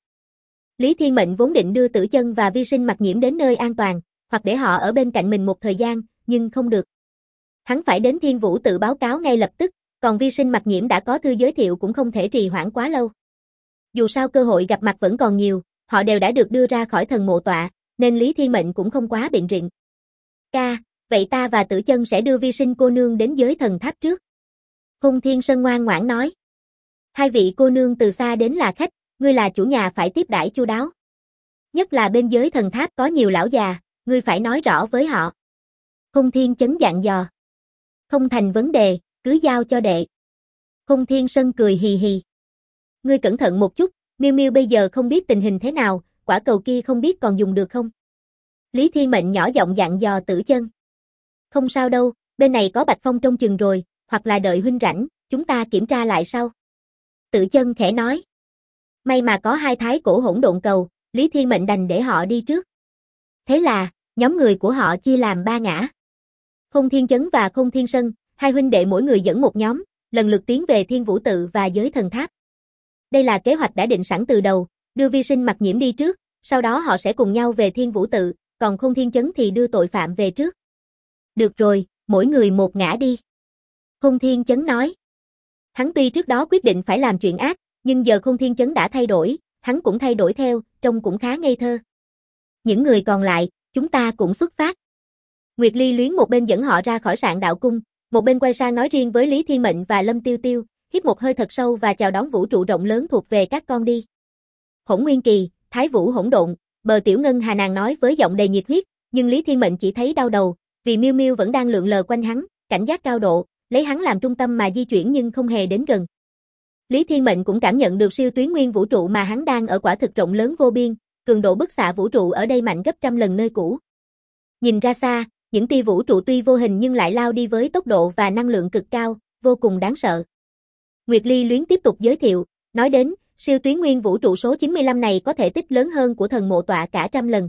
Lý Thiên Mệnh vốn định đưa Tử Chân và Vi Sinh Mặc Nhiễm đến nơi an toàn, hoặc để họ ở bên cạnh mình một thời gian, nhưng không được. Hắn phải đến Thiên Vũ tự báo cáo ngay lập tức, còn Vi Sinh Mặc Nhiễm đã có thư giới thiệu cũng không thể trì hoãn quá lâu. Dù sao cơ hội gặp mặt vẫn còn nhiều, họ đều đã được đưa ra khỏi thần mộ tọa, nên Lý Thiên Mệnh cũng không quá biện rịnh. Ca, vậy ta và Tử Chân sẽ đưa Vi Sinh cô nương đến giới thần tháp trước. Khôn Thiên Sơn ngoan ngoãn nói. Hai vị cô nương từ xa đến là khách, ngươi là chủ nhà phải tiếp đãi chu đáo. Nhất là bên giới thần tháp có nhiều lão già, ngươi phải nói rõ với họ. Khôn Thiên Chấn dặn dò. Không thành vấn đề, cứ giao cho đệ. Khôn Thiên Sơn cười hì hì. Ngươi cẩn thận một chút, Miêu Miêu bây giờ không biết tình hình thế nào, quả cầu kia không biết còn dùng được không? Lý Thiên Mệnh nhỏ giọng dặn dò Tử Chân. Không sao đâu, bên này có Bạch Phong trông chừng rồi, hoặc là đợi huynh rảnh, chúng ta kiểm tra lại sau. Tử Chân khẽ nói. May mà có hai thái cổ hỗn độn cầu, Lý Thiên Mệnh đành để họ đi trước. Thế là, nhóm người của họ chia làm ba ngã. Khôn Thiên Chấn và Khôn Thiên Sơn, hai huynh đệ mỗi người dẫn một nhóm, lần lượt tiến về Thiên Vũ tự và giới thần tháp. Đây là kế hoạch đã định sẵn từ đầu, đưa Vi Sinh Mặc Nhiễm đi trước, sau đó họ sẽ cùng nhau về Thiên Vũ tự, còn Khôn Thiên Chấn thì đưa tội phạm về trước. Được rồi, mỗi người một ngã đi. Khôn Thiên Chấn nói. Hắn tuy trước đó quyết định phải làm chuyện ác, nhưng giờ Khôn Thiên Chấn đã thay đổi, hắn cũng thay đổi theo, trông cũng khá ngây thơ. Những người còn lại, chúng ta cũng xuất phát. Nguyệt Ly Luyến một bên dẫn họ ra khỏi Sạn Đạo Cung, một bên quay sang nói riêng với Lý Thiên Mệnh và Lâm Tiêu Tiêu, hít một hơi thật sâu và chào đón vũ trụ rộng lớn thuộc về các con đi. Hỗn Nguyên Kỳ, Thái Vũ hỗn độn, Bờ Tiểu Ngân Hà nàng nói với giọng đầy nhiệt huyết, nhưng Lý Thiên Mệnh chỉ thấy đau đầu, vì Miêu Miêu vẫn đang lượn lờ quanh hắn, cảnh giác cao độ, lấy hắn làm trung tâm mà di chuyển nhưng không hề đến gần. Lý Thiên Mệnh cũng cảm nhận được siêu tuyến nguyên vũ trụ mà hắn đang ở quả thực rộng lớn vô biên, cường độ bức xạ vũ trụ ở đây mạnh gấp trăm lần nơi cũ. Nhìn ra xa, những tia vũ trụ tuy vô hình nhưng lại lao đi với tốc độ và năng lượng cực cao, vô cùng đáng sợ. Nguyệt Ly Luyến tiếp tục giới thiệu, nói đến, siêu tuyến nguyên vũ trụ số 95 này có thể tích lớn hơn của thần mộ tọa cả trăm lần.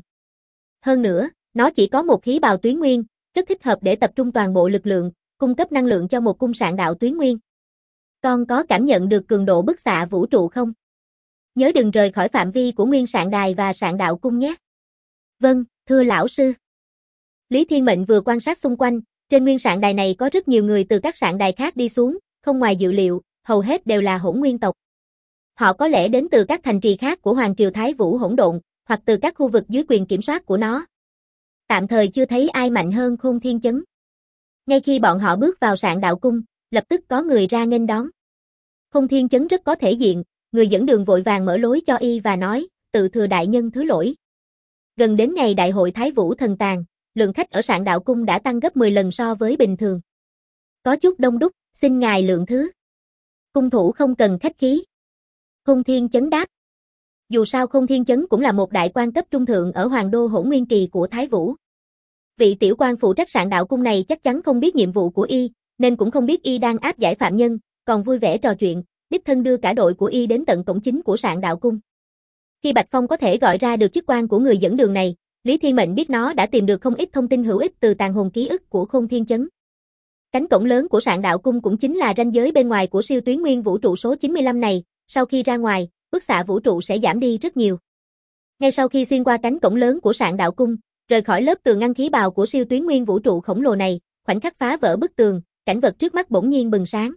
Hơn nữa, nó chỉ có một khí bào tuyến nguyên, rất thích hợp để tập trung toàn bộ lực lượng, cung cấp năng lượng cho một cung sạn đạo tuyến nguyên. Con có cảm nhận được cường độ bức xạ vũ trụ không? Nhớ đừng rời khỏi phạm vi của nguyên sạn đài và sạn đạo cung nhé. Vâng, thưa lão sư. Lý Thiên Mệnh vừa quan sát xung quanh, trên nguyên sạn đài này có rất nhiều người từ các sạn đài khác đi xuống, không ngoài dự liệu, hầu hết đều là hỗn nguyên tộc. Họ có lẽ đến từ các thành trì khác của Hoàng triều Thái Vũ hỗn độn, hoặc từ các khu vực dưới quyền kiểm soát của nó. Tạm thời chưa thấy ai mạnh hơn Khôn Thiên Chấn. Ngay khi bọn họ bước vào Sạn Đạo Cung, lập tức có người ra nghênh đón. Khôn Thiên Chấn rất có thể diện, người dẫn đường vội vàng mở lối cho y và nói, tự thừa đại nhân thứ lỗi. Gần đến ngày đại hội Thái Vũ thần tàn, lượng khách ở Sạn Đạo Cung đã tăng gấp 10 lần so với bình thường. Có chút đông đúc, xin ngài lượng thứ. Cung thủ không cần khách khí. Khôn Thiên Chấn đáp. Dù sao Khôn Thiên Chấn cũng là một đại quan cấp trung thượng ở Hoàng đô Hỗn Nguyên Kỳ của Thái Vũ. Vị tiểu quan phụ trách Sạn Đạo Cung này chắc chắn không biết nhiệm vụ của y, nên cũng không biết y đang áp giải phạm nhân, còn vui vẻ trò chuyện, đích thân đưa cả đội của y đến tận cổng chính của Sạn Đạo Cung. Khi Bạch Phong có thể gọi ra được chức quan của người dẫn đường này, Lý Thiên Mệnh biết nó đã tìm được không ít thông tin hữu ích từ tàn hồn ký ức của Khôn Thiên Chấn. Cánh cổng lớn của Sạn Đạo Cung cũng chính là ranh giới bên ngoài của siêu tuyến nguyên vũ trụ số 95 này, sau khi ra ngoài, bức xạ vũ trụ sẽ giảm đi rất nhiều. Ngay sau khi xuyên qua cánh cổng lớn của Sạn Đạo Cung, rời khỏi lớp tường ngăn khí bào của siêu tuyến nguyên vũ trụ khổng lồ này, khoảnh khắc phá vỡ bức tường, cảnh vật trước mắt bỗng nhiên bừng sáng.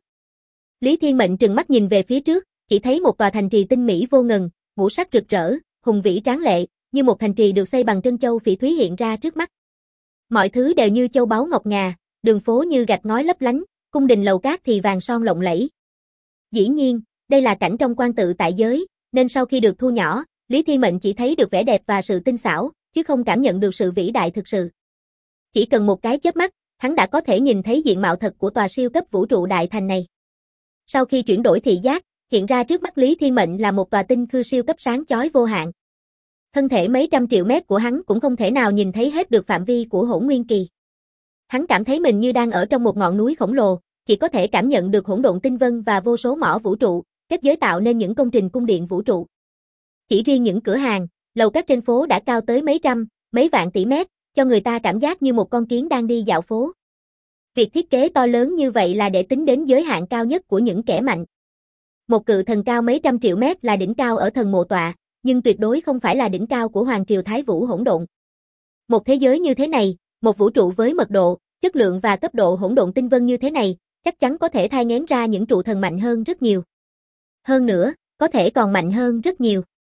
Lý Thiên Mệnh trừng mắt nhìn về phía trước, chỉ thấy một tòa thành trì tinh mỹ vô ngần, ngũ sắc rực rỡ, hùng vĩ tráng lệ, như một thành trì được xây bằng trân châu phỉ thúy hiện ra trước mắt. Mọi thứ đều như châu báu ngọc ngà, đường phố như gạch ngói lấp lánh, cung đình lầu cát thì vàng son lộng lẫy. Dĩ nhiên, đây là cảnh trong quan tự tại giới, nên sau khi được thu nhỏ, Lý Thiên Mệnh chỉ thấy được vẻ đẹp và sự tinh xảo, chứ không cảm nhận được sự vĩ đại thực sự. Chỉ cần một cái chớp mắt, hắn đã có thể nhìn thấy diện mạo thật của tòa siêu cấp vũ trụ đại thành này. Sau khi chuyển đổi thị giác, hiện ra trước mắt Lý Thiên Mệnh là một tòa tinh khư siêu cấp sáng chói vô hạn. Thân thể mấy trăm triệu mét của hắn cũng không thể nào nhìn thấy hết được phạm vi của Hỗn Nguyên Kỳ. Hắn cảm thấy mình như đang ở trong một ngọn núi khổng lồ, chỉ có thể cảm nhận được hỗn độn tinh vân và vô số mỏ vũ trụ, kết giới tạo nên những công trình cung điện vũ trụ. Chỉ riêng những cửa hàng, lầu các trên phố đã cao tới mấy trăm, mấy vạn tỷ mét, cho người ta cảm giác như một con kiến đang đi dạo phố. Việc thiết kế to lớn như vậy là để tính đến giới hạn cao nhất của những kẻ mạnh. Một cự thần cao mấy trăm triệu mét là đỉnh cao ở thần mộ tọa, nhưng tuyệt đối không phải là đỉnh cao của Hoàng Triều Thái Vũ hỗn độn. Một thế giới như thế này, một vũ trụ với mật độ, chất lượng và cấp độ hỗn độn tinh vân như thế này, chắc chắn có thể thai nghén ra những trụ thần mạnh hơn rất nhiều. Hơn nữa, có thể còn mạnh hơn rất nhiều.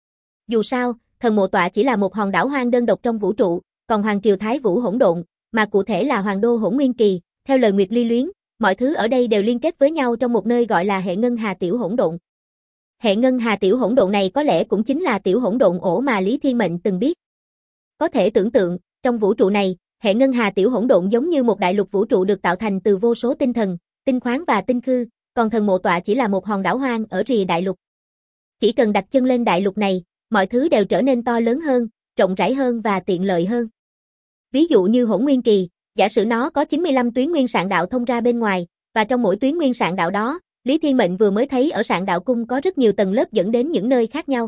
Dù sao, thần mộ tọa chỉ là một hòn đảo hoang đơn độc trong vũ trụ, còn Hoàng Triều Thái Vũ hỗn độn, mà cụ thể là Hoàng đô Hỗn Nguyên Kỳ, theo lời Nguyệt Ly Luyến, mọi thứ ở đây đều liên kết với nhau trong một nơi gọi là hệ ngân hà tiểu hỗn độn. Hệ ngân hà tiểu hỗn độn này có lẽ cũng chính là tiểu hỗn độn ổ mà Lý Thiên Mệnh từng biết. Có thể tưởng tượng, trong vũ trụ này, hệ ngân hà tiểu hỗn độn giống như một đại lục vũ trụ được tạo thành từ vô số tinh thần, tinh khoáng và tinh khư, còn thần mộ tọa chỉ là một hòn đảo hoang ở rìa đại lục. Chỉ cần đặt chân lên đại lục này, mọi thứ đều trở nên to lớn hơn, rộng rãi hơn và tiện lợi hơn. Ví dụ như Hỗn Nguyên Kỳ, giả sử nó có 95 tuyến nguyên sạn đạo thông ra bên ngoài, và trong mỗi tuyến nguyên sạn đạo đó, Lý Thiên Mệnh vừa mới thấy ở sạn đạo cung có rất nhiều tầng lớp dẫn đến những nơi khác nhau.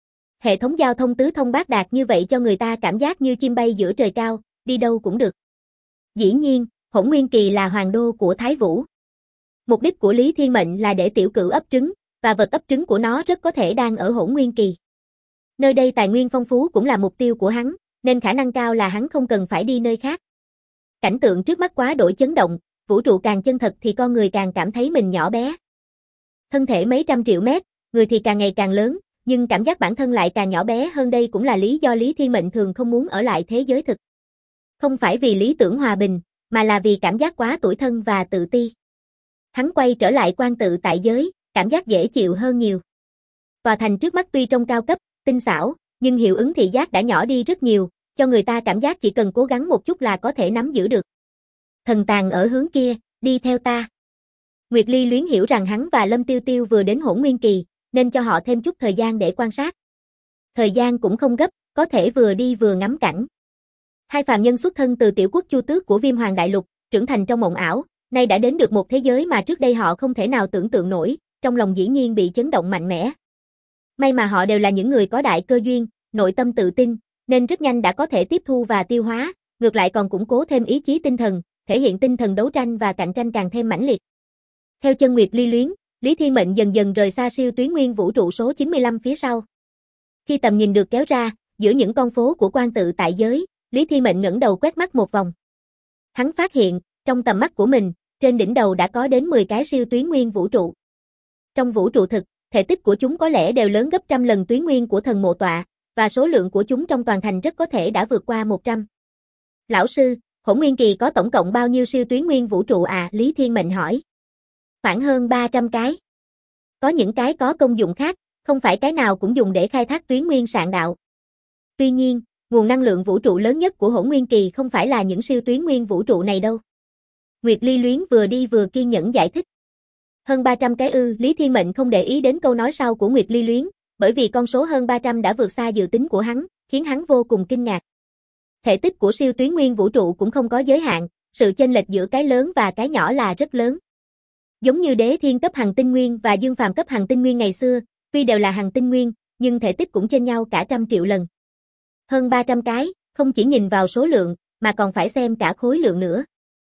Hệ thống giao thông tứ thông bát đạt như vậy cho người ta cảm giác như chim bay giữa trời cao, đi đâu cũng được. Dĩ nhiên, Hỗn Nguyên Kỳ là hoàng đô của Thái Vũ. Mục đích của Lý Thiên Mệnh là để tiểu cửu ấp trứng, và vật ấp trứng của nó rất có thể đang ở Hỗn Nguyên Kỳ. Nơi đây tài nguyên phong phú cũng là mục tiêu của hắn, nên khả năng cao là hắn không cần phải đi nơi khác. Cảnh tượng trước mắt quá đổi chấn động, vũ trụ càng chân thật thì con người càng cảm thấy mình nhỏ bé. Thân thể mấy trăm triệu mét, người thì càng ngày càng lớn, nhưng cảm giác bản thân lại càng nhỏ bé hơn, đây cũng là lý do Lý Thiên Mệnh thường không muốn ở lại thế giới thực. Không phải vì lý tưởng hòa bình, mà là vì cảm giác quá tủi thân và tự ti. Hắn quay trở lại quan tự tại giới, cảm giác dễ chịu hơn nhiều. Tòa thành trước mắt tuy trông cao cấp, tinh xảo, nhưng hiệu ứng thị giác đã nhỏ đi rất nhiều, cho người ta cảm giác chỉ cần cố gắng một chút là có thể nắm giữ được. Thần tàng ở hướng kia, đi theo ta. Nguyệt Ly Luyến hiểu rằng hắn và Lâm Tiêu Tiêu vừa đến Hỗn Nguyên Kỳ, nên cho họ thêm chút thời gian để quan sát. Thời gian cũng không gấp, có thể vừa đi vừa ngắm cảnh. Hai phàm nhân xuất thân từ tiểu quốc Chu Tước của Viêm Hoàng Đại Lục, trưởng thành trong mộng ảo, nay đã đến được một thế giới mà trước đây họ không thể nào tưởng tượng nổi, trong lòng dĩ nhiên bị chấn động mạnh mẽ. May mà họ đều là những người có đại cơ duyên, nội tâm tự tin, nên rất nhanh đã có thể tiếp thu và tiêu hóa, ngược lại còn củng cố thêm ý chí tinh thần, thể hiện tinh thần đấu tranh và cạnh tranh càng thêm mãnh liệt. Theo chân Nguyệt Ly Luyến, Lý Thiên Mệnh dần dần rời xa siêu tuyến nguyên vũ trụ số 95 phía sau. Khi tầm nhìn được kéo ra, giữa những con phố của quan tự tại giới, Lý Thiên Mệnh ngẩng đầu quét mắt một vòng. Hắn phát hiện, trong tầm mắt của mình, trên đỉnh đầu đã có đến 10 cái siêu tuyến nguyên vũ trụ. Trong vũ trụ thực, thể tích của chúng có lẽ đều lớn gấp trăm lần tuyến nguyên của thần mộ tọa, và số lượng của chúng trong toàn thành rất có thể đã vượt qua 100. Lão sư, Hỗn Nguyên Kỳ có tổng cộng bao nhiêu siêu tuyến nguyên vũ trụ à? Lý Thiên Mệnh hỏi. Khoảng hơn 300 cái. Có những cái có công dụng khác, không phải cái nào cũng dùng để khai thác tuyến nguyên sạn đạo. Tuy nhiên, nguồn năng lượng vũ trụ lớn nhất của Hỗn Nguyên Kỳ không phải là những siêu tuyến nguyên vũ trụ này đâu. Nguyệt Ly Luyến vừa đi vừa kiên nhẫn giải thích. Hơn 300 cái ư? Lý Thiên Mệnh không để ý đến câu nói sau của Nguyệt Ly Luyến, bởi vì con số hơn 300 đã vượt xa dự tính của hắn, khiến hắn vô cùng kinh ngạc. Thể tích của siêu tuyến nguyên vũ trụ cũng không có giới hạn, sự chênh lệch giữa cái lớn và cái nhỏ là rất lớn. Giống như Đế Thiên cấp hằng tinh nguyên và Dương Phàm cấp hằng tinh nguyên ngày xưa, tuy đều là hằng tinh nguyên, nhưng thể tích cũng chênh nhau cả trăm triệu lần. Hơn 300 cái, không chỉ nhìn vào số lượng, mà còn phải xem cả khối lượng nữa.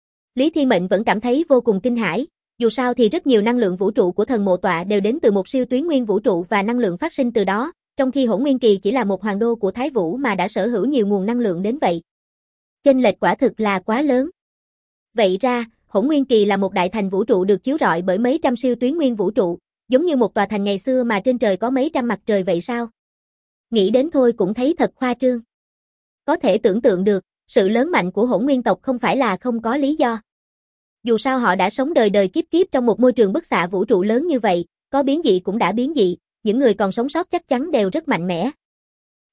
Lý Thiên Mệnh vẫn cảm thấy vô cùng kinh hãi, dù sao thì rất nhiều năng lượng vũ trụ của thần mộ tọa đều đến từ một siêu tuyến nguyên vũ trụ và năng lượng phát sinh từ đó, trong khi Hỗn Nguyên Kỳ chỉ là một hoàng đô của Thái Vũ mà đã sở hữu nhiều nguồn năng lượng đến vậy. Chênh lệch quả thực là quá lớn. Vậy ra, Hỗn Nguyên Kỳ là một đại thành vũ trụ được chiếu rọi bởi mấy trăm siêu tuyến nguyên vũ trụ, giống như một tòa thành ngày xưa mà trên trời có mấy trăm mặt trời vậy sao? Nghĩ đến thôi cũng thấy thật khoa trương. Có thể tưởng tượng được, sự lớn mạnh của Hỗn Nguyên tộc không phải là không có lý do. Dù sao họ đã sống đời đời kiếp kiếp trong một môi trường bức xạ vũ trụ lớn như vậy, có biến dị cũng đã biến dị, những người còn sống sót chắc chắn đều rất mạnh mẽ.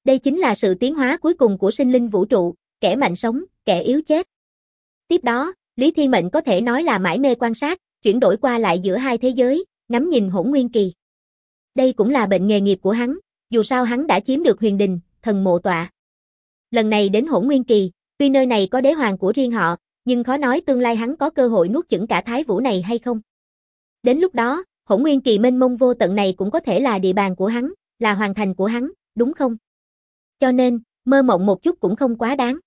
Đây chính là sự tiến hóa cuối cùng của sinh linh vũ trụ, kẻ mạnh sống, kẻ yếu chết. Tiếp đó, Lý Thiên Mệnh có thể nói là mải mê quan sát, chuyển đổi qua lại giữa hai thế giới, ngắm nhìn hỗn nguyên kỳ. Đây cũng là bệnh nghề nghiệp của hắn, dù sao hắn đã chiếm được huyền đình, thần mộ tọa. Lần này đến hỗn nguyên kỳ, tuy nơi này có đế hoàng của riêng họ, nhưng khó nói tương lai hắn có cơ hội nuốt chửng cả Thái Vũ này hay không. Đến lúc đó, hỗn nguyên kỳ mênh mông vô tận này cũng có thể là địa bàn của hắn, là hoàn thành của hắn, đúng không? Cho nên, mơ mộng một chút cũng không quá đáng.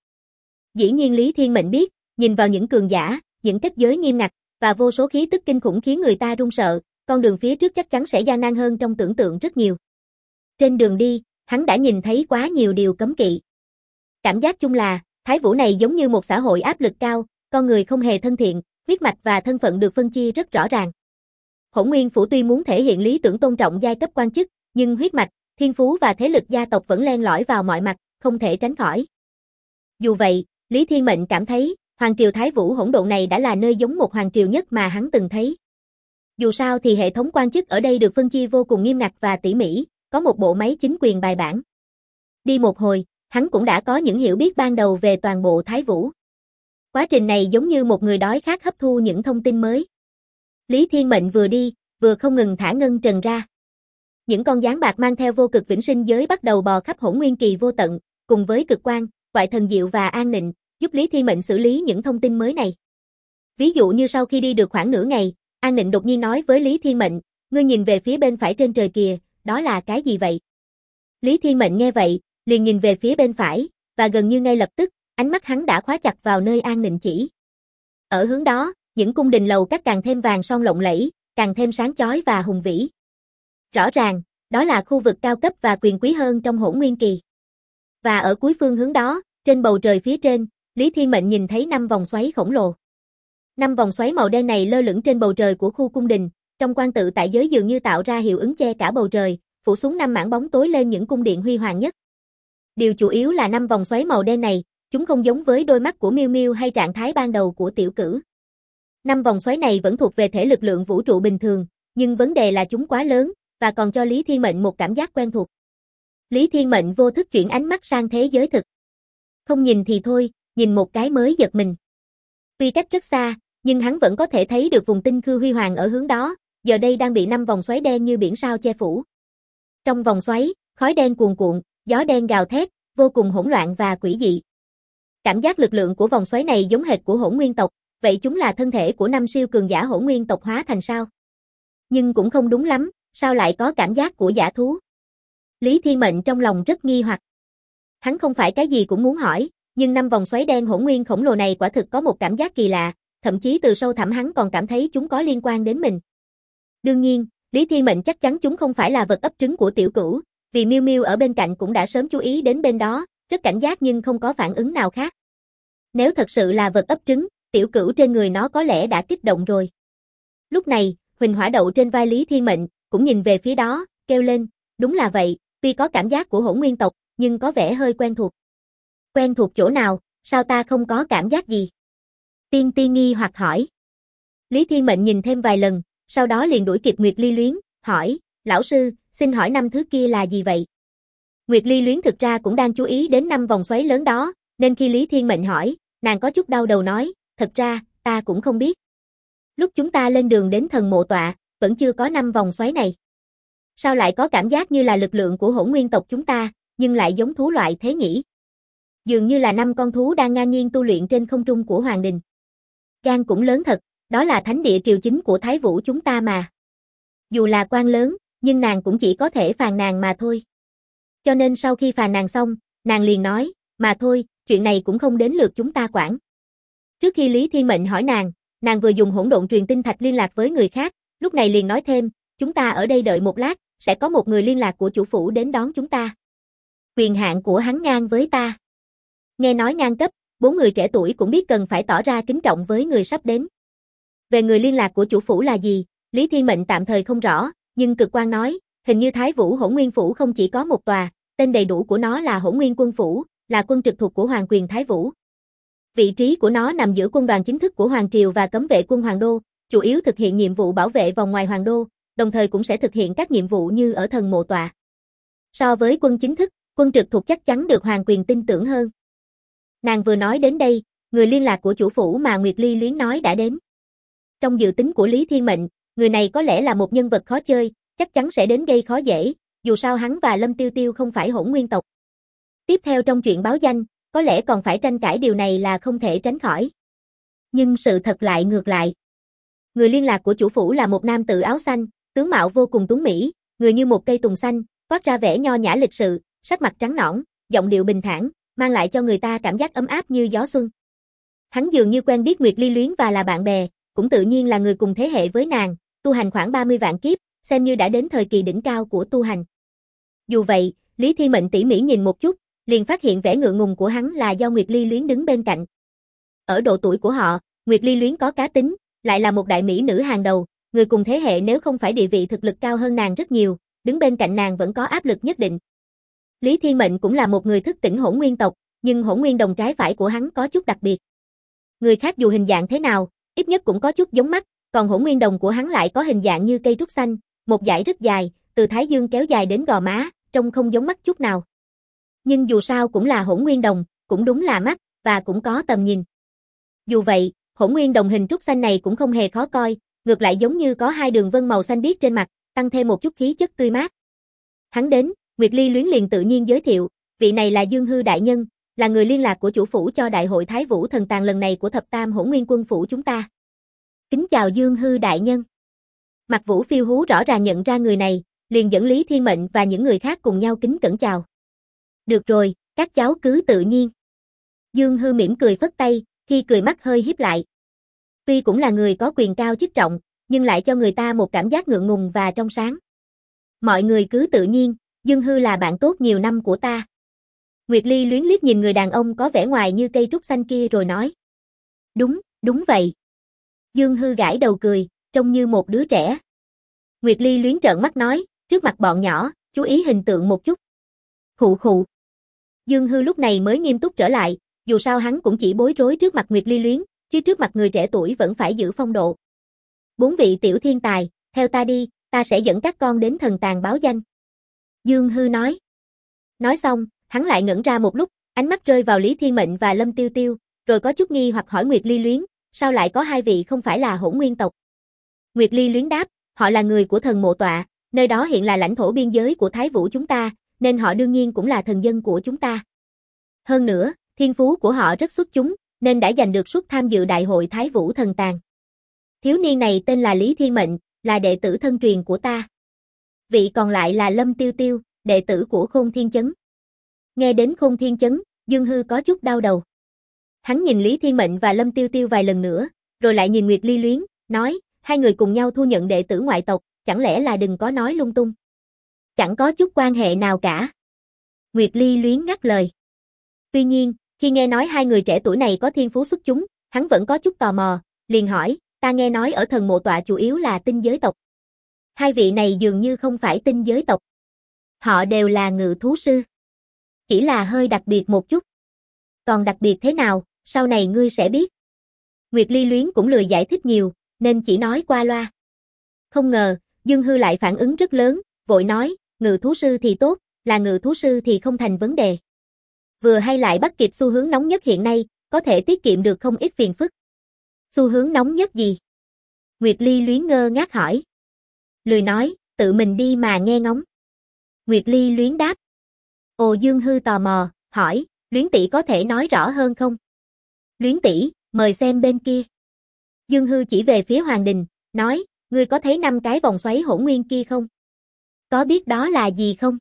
Dĩ nhiên Lý Thiên Mệnh biết, nhìn vào những cường giả, những kết giới nghiêm ngặt, và vô số khí tức kinh khủng khiến người ta run sợ, con đường phía trước chắc chắn sẽ gian nan hơn trong tưởng tượng rất nhiều. Trên đường đi, hắn đã nhìn thấy quá nhiều điều cấm kỵ. Cảm giác chung là, Thái Vũ này giống như một xã hội áp lực cao, con người không hề thân thiện, huyết mạch và thân phận được phân chia rất rõ ràng. Hỗn Nguyên Phủ tuy muốn thể hiện lý tưởng tôn trọng giai cấp quan chức, nhưng huyết mạch, thiên phú và thế lực gia tộc vẫn len lỏi vào mọi mặt, không thể tránh khỏi. Dù vậy, Lý Thiên Mệnh cảm thấy, Hoàng triều Thái Vũ hỗn độn này đã là nơi giống một hoàng triều nhất mà hắn từng thấy. Dù sao thì hệ thống quan chức ở đây được phân chia vô cùng nghiêm ngặt và tỉ mỉ, có một bộ máy chính quyền bài bản. Đi một hồi, hắn cũng đã có những hiểu biết ban đầu về toàn bộ Thái Vũ. Quá trình này giống như một người đói khát hấp thu những thông tin mới. Lý Thiên Mệnh vừa đi, vừa không ngừng thả ngân trần ra. Những con gián bạc mang theo vô cực vĩnh sinh giới bắt đầu bò khắp hỗn nguyên kỳ vô tận, cùng với cực quang, Toại Thần Diệu và An Nịnh, giúp Lý Thiên Mệnh xử lý những thông tin mới này. Ví dụ như sau khi đi được khoảng nửa ngày, An Nịnh đột nhiên nói với Lý Thiên Mệnh, ngươi nhìn về phía bên phải trên trời kìa, đó là cái gì vậy? Lý Thiên Mệnh nghe vậy, liền nhìn về phía bên phải, và gần như ngay lập tức, ánh mắt hắn đã khóa chặt vào nơi An Nịnh chỉ. Ở hướng đó, những cung đình lầu các càng thêm vàng son lộng lẫy, càng thêm sáng chói và hùng vĩ. Rõ ràng, đó là khu vực cao cấp và quyền quý hơn trong hỗn nguyên kỳ. Và ở cuối phương hướng đó, trên bầu trời phía trên, Lý Thiên Mệnh nhìn thấy 5 vòng xoáy khổng lồ. 5 vòng xoáy màu đen này lơ lửng trên bầu trời của khu cung đình, trong quan tự tại giới dường như tạo ra hiệu ứng che cả bầu trời, phủ xuống 5 mảng bóng tối lên những cung điện huy hoàng nhất. Điều chủ yếu là 5 vòng xoáy màu đen này, chúng không giống với đôi mắt của Miêu Miêu hay trạng thái ban đầu của Tiểu Cửu. 5 vòng xoáy này vẫn thuộc về thể lực lượng vũ trụ bình thường, nhưng vấn đề là chúng quá lớn, và còn cho Lý Thiên Mệnh một cảm giác quen thuộc. Lý Thiên Mệnh vô thức chuyển ánh mắt sang thế giới thực. Không nhìn thì thôi, nhìn một cái mới giật mình. Tuy cách rất xa, nhưng hắn vẫn có thể thấy được vùng tinh khư huy hoàng ở hướng đó, giờ đây đang bị 5 vòng xoáy đen như biển sao che phủ. Trong vòng xoáy, khói đen cuồn cuộn, gió đen gào thét, vô cùng hỗn loạn và quỷ dị. Cảm giác lực lượng của vòng xoáy này giống hệt của hỗn nguyên tộc, vậy chúng là thân thể của 5 siêu cường giả hỗn nguyên tộc hóa thành sao? Nhưng cũng không đúng lắm, sao lại có cảm giác của giả thú? Lý Thiên Mệnh trong lòng rất nghi hoặc. Hắn không phải cái gì cũng muốn hỏi, nhưng 5 vòng xoáy đen hỗn nguyên khổng lồ này quả thực có một cảm giác kỳ lạ, thậm chí từ sâu thẳm hắn còn cảm thấy chúng có liên quan đến mình. Đương nhiên, Lý Thiên Mệnh chắc chắn chúng không phải là vật ấp trứng của Tiểu Cửu, vì Miêu Miêu ở bên cạnh cũng đã sớm chú ý đến bên đó, rất cảnh giác nhưng không có phản ứng nào khác. Nếu thật sự là vật ấp trứng, Tiểu Cửu trên người nó có lẽ đã kích động rồi. Lúc này, Huỳnh Hỏa đậu trên vai Lý Thiên Mệnh, cũng nhìn về phía đó, kêu lên, đúng là vậy, tuy có cảm giác của hỗn nguyên tộc, nhưng có vẻ hơi quen thuộc. Quen thuộc chỗ nào, sao ta không có cảm giác gì? Tiên Ti nghi hoặc hỏi. Lý Thiên Mệnh nhìn thêm vài lần, sau đó liền đuổi kịp Nguyệt Ly Luyến, hỏi, lão sư, xin hỏi 5 thứ kia là gì vậy? Nguyệt Ly Luyến thực ra cũng đang chú ý đến 5 vòng xoáy lớn đó, nên khi Lý Thiên Mệnh hỏi, nàng có chút đau đầu nói, thật ra, ta cũng không biết. Lúc chúng ta lên đường đến thần mộ tọa, vẫn chưa có 5 vòng xoáy này. Sao lại có cảm giác như là lực lượng của hỗn nguyên tộc chúng ta, nhưng lại giống thú loại thế nhỉ? Dường như là 5 con thú đang ngang nhiên tu luyện trên không trung của Hoàng Đình. Gan cũng lớn thật, đó là thánh địa triều chính của Thái Vũ chúng ta mà. Dù là quan lớn, nhưng nàng cũng chỉ có thể phàn nàn mà thôi. Cho nên sau khi phàn nàn xong, nàng liền nói, mà thôi, chuyện này cũng không đến lượt chúng ta quản. Trước khi Lý Thiên Mệnh hỏi nàng vừa dùng hỗn độn truyền tinh thạch liên lạc với người khác, lúc này liền nói thêm, chúng ta ở đây đợi một lát, sẽ có một người liên lạc của chủ phủ đến đón chúng ta. Quyền hạn của hắn ngang với ta. Nghe nói ngang cấp, 4 người trẻ tuổi cũng biết cần phải tỏ ra kính trọng với người sắp đến. Về người liên lạc của chủ phủ là gì, Lý Thiên Mệnh tạm thời không rõ, nhưng Cực Quang nói, hình như Thái Vũ Hỗn Nguyên Phủ không chỉ có một tòa, tên đầy đủ của nó là Hỗn Nguyên Quân Phủ, là quân trực thuộc của Hoàng quyền Thái Vũ. Vị trí của nó nằm giữa quân đoàn chính thức của Hoàng Triều và cấm vệ quân Hoàng Đô, chủ yếu thực hiện nhiệm vụ bảo vệ vòng ngoài Hoàng Đô, đồng thời cũng sẽ thực hiện các nhiệm vụ như ở thần mộ tọa. So với quân chính thức, Quân trực thuộc chắc chắn được hoàng quyền tin tưởng hơn. Nàng vừa nói đến đây, người liên lạc của chủ phủ mà Nguyệt Ly Luyến nói đã đến. Trong dự tính của Lý Thiên Mệnh, người này có lẽ là một nhân vật khó chơi, chắc chắn sẽ đến gây khó dễ, dù sao hắn và Lâm Tiêu Tiêu không phải hỗn nguyên tộc. Tiếp theo trong chuyện báo danh, có lẽ còn phải tranh cãi điều này là không thể tránh khỏi. Nhưng sự thật lại ngược lại. Người liên lạc của chủ phủ là một nam tử áo xanh, tướng mạo vô cùng tuấn mỹ, người như một cây tùng xanh, toát ra vẻ nho nhã lịch sự, sắc mặt trắng nõn, giọng điệu bình thản, mang lại cho người ta cảm giác ấm áp như gió xuân. Hắn dường như quen biết Nguyệt Ly Luyến và là bạn bè, cũng tự nhiên là người cùng thế hệ với nàng, tu hành khoảng 30 vạn kiếp, xem như đã đến thời kỳ đỉnh cao của tu hành. Dù vậy, Lý Thiên Mệnh tỉ mỉ nhìn một chút, liền phát hiện vẻ ngượng ngùng của hắn là do Nguyệt Ly Luyến đứng bên cạnh. Ở độ tuổi của họ, Nguyệt Ly Luyến có cá tính, lại là một đại mỹ nữ hàng đầu, người cùng thế hệ nếu không phải địa vị thực lực cao hơn nàng rất nhiều, đứng bên cạnh nàng vẫn có áp lực nhất định. Lý Thiên Mệnh cũng là một người thức tỉnh hỗn nguyên tộc, nhưng hỗn nguyên đồng trái phải của hắn có chút đặc biệt. Người khác dù hình dạng thế nào, ít nhất cũng có chút giống mắt, còn hỗn nguyên đồng của hắn lại có hình dạng như cây trúc xanh, một dải rất dài, từ thái dương kéo dài đến gò má, trông không giống mắt chút nào. Nhưng dù sao cũng là hỗn nguyên đồng, cũng đúng là mắt, và cũng có tầm nhìn. Dù vậy, hỗn nguyên đồng hình trúc xanh này cũng không hề khó coi, ngược lại giống như có hai đường vân màu xanh biếc trên mặt, tăng thêm một chút khí chất tươi mát. Hắn đến, Nguyệt Ly Luyến liền tự nhiên giới thiệu, vị này là Dương Hư đại nhân, là người liên lạc của chủ phủ cho đại hội Thái Vũ thần tàng lần này của thập tam hỗn nguyên quân phủ chúng ta. Kính chào Dương Hư đại nhân. Mặt Vũ Phiêu Hú rõ ràng nhận ra người này, liền dẫn Lý Thiên Mệnh và những người khác cùng nhau kính cẩn chào. Được rồi, các cháu cứ tự nhiên. Dương Hư mỉm cười phất tay, khi cười mắt hơi híp lại. Tuy cũng là người có quyền cao chức trọng, nhưng lại cho người ta một cảm giác ngượng ngùng và trong sáng. Mọi người cứ tự nhiên, Dương Hư là bạn tốt nhiều năm của ta. Nguyệt Ly Luyến liếc nhìn người đàn ông có vẻ ngoài như cây trúc xanh kia rồi nói. Đúng vậy. Dương Hư gãi đầu cười, trông như một đứa trẻ. Nguyệt Ly Luyến trợn mắt nói, trước mặt bọn nhỏ, chú ý hình tượng một chút. Khụ khụ. Dương Hư lúc này mới nghiêm túc trở lại, dù sao hắn cũng chỉ bối rối trước mặt Nguyệt Ly Luyến, chứ trước mặt người trẻ tuổi vẫn phải giữ phong độ. 4 vị tiểu thiên tài, theo ta đi, ta sẽ dẫn các con đến thần tàng báo danh. Dương Hư nói. Nói xong, hắn lại ngẩn ra một lúc, ánh mắt rơi vào Lý Thiên Mệnh và Lâm Tiêu Tiêu, rồi có chút nghi hoặc hỏi Nguyệt Ly Luyến, sao lại có hai vị không phải là hỗn nguyên tộc? Nguyệt Ly Luyến đáp, họ là người của thần mộ tọa, nơi đó hiện là lãnh thổ biên giới của Thái Vũ chúng ta, nên họ đương nhiên cũng là thần dân của chúng ta. Hơn nữa, thiên phú của họ rất xuất chúng, nên đã giành được suất tham dự đại hội Thái Vũ thần tàng. Thiếu niên này tên là Lý Thiên Mệnh, là đệ tử thân truyền của ta. Vị còn lại là Lâm Tiêu Tiêu, đệ tử của Khôn Thiên Chấn. Nghe đến Khôn Thiên Chấn, Dương Hư có chút đau đầu. Hắn nhìn Lý Thiên Mệnh và Lâm Tiêu Tiêu vài lần nữa, rồi lại nhìn Nguyệt Ly Luyến, nói, hai người cùng nhau thu nhận đệ tử ngoại tộc, chẳng lẽ là đừng có nói lung tung. Chẳng có chút quan hệ nào cả. Nguyệt Ly Luyến ngắt lời. Tuy nhiên, khi nghe nói hai người trẻ tuổi này có thiên phú xuất chúng, hắn vẫn có chút tò mò, liền hỏi, ta nghe nói ở thần mộ tọa chủ yếu là tinh giới tộc. Hai vị này dường như không phải tinh giới tộc. Họ đều là ngự thú sư. Chỉ là hơi đặc biệt một chút. Còn đặc biệt thế nào, sau này ngươi sẽ biết. Nguyệt Ly Luyến cũng lười giải thích nhiều, nên chỉ nói qua loa. Không ngờ, Dương Hư lại phản ứng rất lớn, vội nói, ngự thú sư thì tốt, là ngự thú sư thì không thành vấn đề. Vừa hay lại bắt kịp xu hướng nóng nhất hiện nay, có thể tiết kiệm được không ít phiền phức. Xu hướng nóng nhất gì? Nguyệt Ly Luyến ngơ ngác hỏi. Lười nói, tự mình đi mà nghe ngóng. Nguyệt Ly Luyến đáp. Ồ, Dương Hư tò mò, hỏi, Luyến tỷ có thể nói rõ hơn không? Luyến tỷ, mời xem bên kia. Dương Hư chỉ về phía Hoàng Đình, nói, ngươi có thấy 5 cái vòng xoáy hỗn nguyên kia không? Có biết đó là gì không?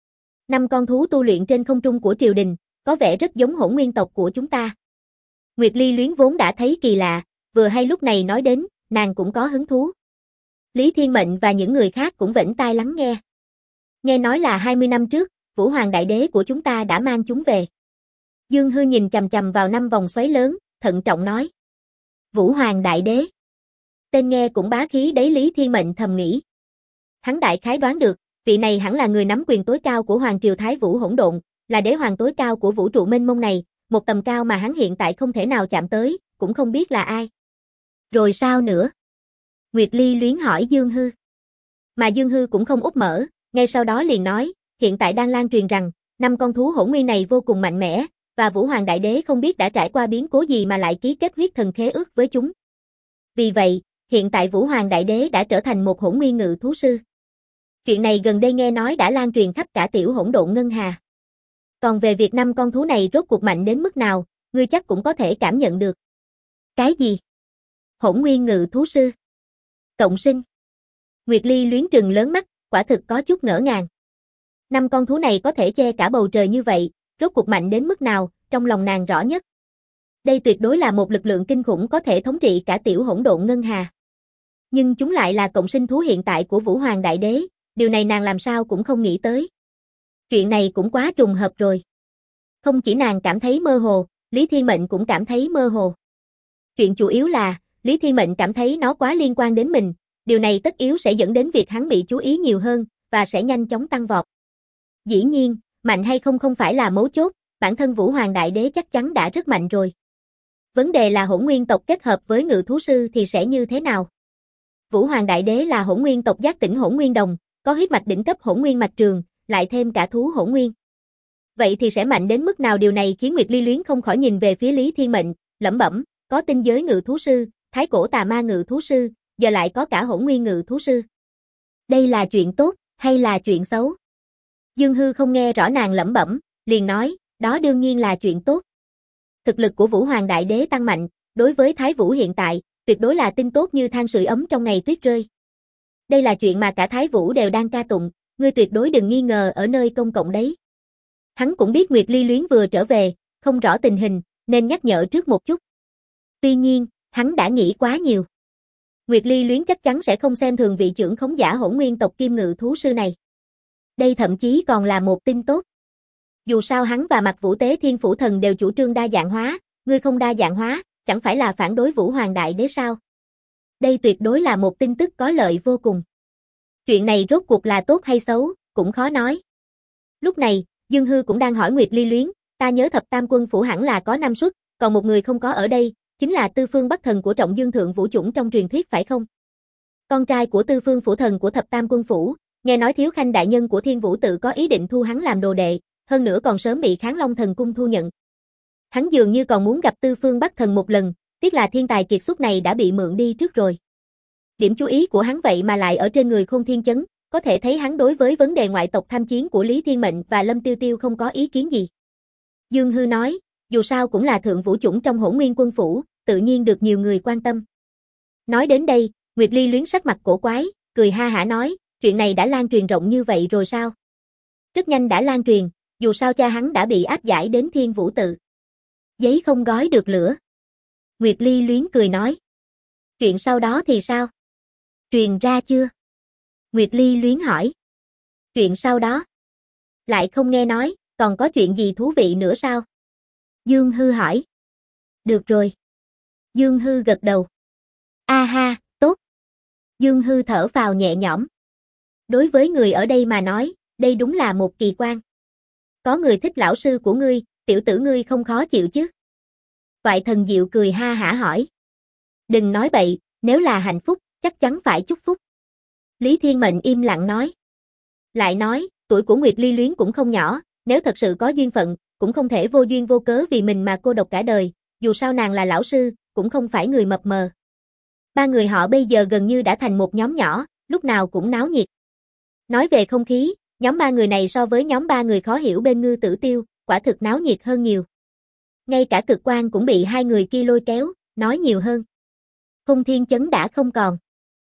5 con thú tu luyện trên không trung của triều đình, có vẻ rất giống hỗn nguyên tộc của chúng ta. Nguyệt Ly Luyến vốn đã thấy kỳ lạ, vừa hay lúc này nói đến, nàng cũng có hứng thú. Lý Thiên Mệnh và những người khác cũng vểnh tai lắng nghe. Nghe nói là 20 năm trước, Vũ Hoàng Đại Đế của chúng ta đã mang chúng về. Dương Hư nhìn chằm chằm vào 5 vòng xoáy lớn, thận trọng nói. Vũ Hoàng Đại Đế. Tên nghe cũng bá khí đấy, Lý Thiên Mệnh thầm nghĩ. Hắn đại khái đoán được, vị này hẳn là người nắm quyền tối cao của Hoàng Triều Thái Vũ hỗn độn, là đế hoàng tối cao của vũ trụ mênh mông này, một tầm cao mà hắn hiện tại không thể nào chạm tới, cũng không biết là ai. Rồi sao nữa? Nguyệt Ly Luyến hỏi Dương Hư. Mà Dương Hư cũng không úp mở, ngay sau đó liền nói, hiện tại đang lan truyền rằng, Năm con thú hỗn nguyên này vô cùng mạnh mẽ, và Vũ Hoàng Đại Đế không biết đã trải qua biến cố gì mà lại ký kết huyết thần khế ước với chúng. Vì vậy, hiện tại Vũ Hoàng Đại Đế đã trở thành một hỗn nguyên ngự thú sư. Chuyện này gần đây nghe nói đã lan truyền khắp cả tiểu hỗn độn ngân hà. Còn về việc năm con thú này rốt cuộc mạnh đến mức nào, ngươi chắc cũng có thể cảm nhận được. Cái gì? Hỗn nguyên ngự thú sư? Cộng sinh? Nguyệt Ly luyến trừng lớn mắt, quả thực có chút ngỡ ngàng. Năm con thú này có thể che cả bầu trời như vậy, rốt cuộc mạnh đến mức nào, trong lòng nàng rõ nhất. Đây tuyệt đối là một lực lượng kinh khủng có thể thống trị cả tiểu hỗn độn ngân hà. Nhưng chúng lại là cộng sinh thú hiện tại của Vũ Hoàng Đại Đế, điều này nàng làm sao cũng không nghĩ tới. Chuyện này cũng quá trùng hợp rồi. Không chỉ nàng cảm thấy mơ hồ, Lý Thiên Mệnh cũng cảm thấy mơ hồ. Chuyện chủ yếu là, Lý Thiên Mệnh cảm thấy nó quá liên quan đến mình, điều này tất yếu sẽ dẫn đến việc hắn bị chú ý nhiều hơn, và sẽ nhanh chóng tăng vọt. Dĩ nhiên, mạnh hay không không phải là mấu chốt, bản thân Vũ Hoàng Đại Đế chắc chắn đã rất mạnh rồi. Vấn đề là hỗn nguyên tộc kết hợp với ngự thú sư thì sẽ như thế nào? Vũ Hoàng Đại Đế là hỗn nguyên tộc giác tỉnh hỗn nguyên đồng, có huyết mạch đỉnh cấp hỗn nguyên mạch trường, lại thêm cả thú hỗn nguyên. Vậy thì sẽ mạnh đến mức nào? Điều này khiến Nguyệt Ly luyến không khỏi nhìn về phía Lý Thiên Mệnh, lẩm bẩm, có tinh giới ngự thú sư, thái cổ tà ma ngự thú sư, giờ lại có cả hỗn nguyên ngự thú sư. Đây là chuyện tốt, hay là chuyện xấu? Dương Hư không nghe rõ nàng lẩm bẩm, liền nói, đó đương nhiên là chuyện tốt. Thực lực của Vũ Hoàng Đại Đế tăng mạnh, đối với Thái Vũ hiện tại, tuyệt đối là tin tốt như than sưởi ấm trong ngày tuyết rơi. Đây là chuyện mà cả Thái Vũ đều đang ca tụng, ngươi tuyệt đối đừng nghi ngờ ở nơi công cộng đấy. Hắn cũng biết Nguyệt Ly luyến vừa trở về, không rõ tình hình, nên nhắc nhở trước một chút. Tuy nhiên, hắn đã nghĩ quá nhiều. Nguyệt Ly luyến chắc chắn sẽ không xem thường vị trưởng khống giả hỗn nguyên tộc kim ngự thú sư này. Đây thậm chí còn là một tin tốt. Dù sao hắn và Mạc Vũ Tế Thiên Phủ Thần đều chủ trương đa dạng hóa, ngươi không đa dạng hóa, chẳng phải là phản đối Vũ Hoàng Đại Đế sao? Đây tuyệt đối là một tin tức có lợi vô cùng. Chuyện này rốt cuộc là tốt hay xấu, cũng khó nói. Lúc này, Dương Hư cũng đang hỏi Nguyệt Ly luyến, ta nhớ Thập Tam Quân Phủ hẳn là có 5 suất, còn một người không có ở đây, chính là Tư Phương Bắc Thần của Trọng Dương Thượng Vũ Chủng trong truyền thuyết phải không? Con trai của Tư Phương Phủ Thần của Thập Tam Quân Phủ, nghe nói Thiếu Khanh đại nhân của Thiên Vũ Tự có ý định thu hắn làm đồ đệ, hơn nữa còn sớm bị Kháng Long Thần Cung thu nhận. Hắn dường như còn muốn gặp Tư Phương Bắc Thần một lần, tiếc là thiên tài kiệt xuất này đã bị mượn đi trước rồi. Điểm chú ý của hắn vậy mà lại ở trên người Khôn Thiên Chấn, có thể thấy hắn đối với vấn đề ngoại tộc tham chiến của Lý Thiên Mệnh và Lâm Tiêu Tiêu không có ý kiến gì. Dương Hư nói, dù sao cũng là Thượng Vũ Chủng trong Hỗn Nguyên Quân Phủ, tự nhiên được nhiều người quan tâm. Nói đến đây, Nguyệt Ly luyến sắc mặt cổ quái, cười ha hả nói, chuyện này đã lan truyền rộng như vậy rồi sao? Rất nhanh đã lan truyền, dù sao cha hắn đã bị áp giải đến Thiên Vũ Tự. Giấy không gói được lửa. Nguyệt Ly luyến cười nói. Chuyện sau đó thì sao? Truyền ra chưa? Nguyệt Ly luyến hỏi. Chuyện sau đó? Lại không nghe nói, còn có chuyện gì thú vị nữa sao? Dương Hư hỏi. Được rồi. Dương Hư gật đầu. A ha, tốt. Dương Hư thở phào nhẹ nhõm. Đối với người ở đây mà nói, đây đúng là một kỳ quan. Có người thích lão sư của ngươi, tiểu tử ngươi không khó chịu chứ? Toại Thần Diệu cười ha hả hỏi. Đừng nói bậy, nếu là hạnh phúc, chắc chắn phải chúc phúc. Lý Thiên Mệnh im lặng nói. Lại nói, tuổi của Nguyệt Ly luyến cũng không nhỏ, nếu thật sự có duyên phận, cũng không thể vô duyên vô cớ vì mình mà cô độc cả đời, dù sao nàng là lão sư, cũng không phải người mập mờ. Ba người họ bây giờ gần như đã thành một nhóm nhỏ, lúc nào cũng náo nhiệt. Nói về không khí, nhóm ba người này so với nhóm ba người khó hiểu bên Ngư Tử Tiêu, quả thực náo nhiệt hơn nhiều. Ngay cả Cực Quan cũng bị hai người kia lôi kéo, nói nhiều hơn. Khôn Thiên Chấn đã không còn.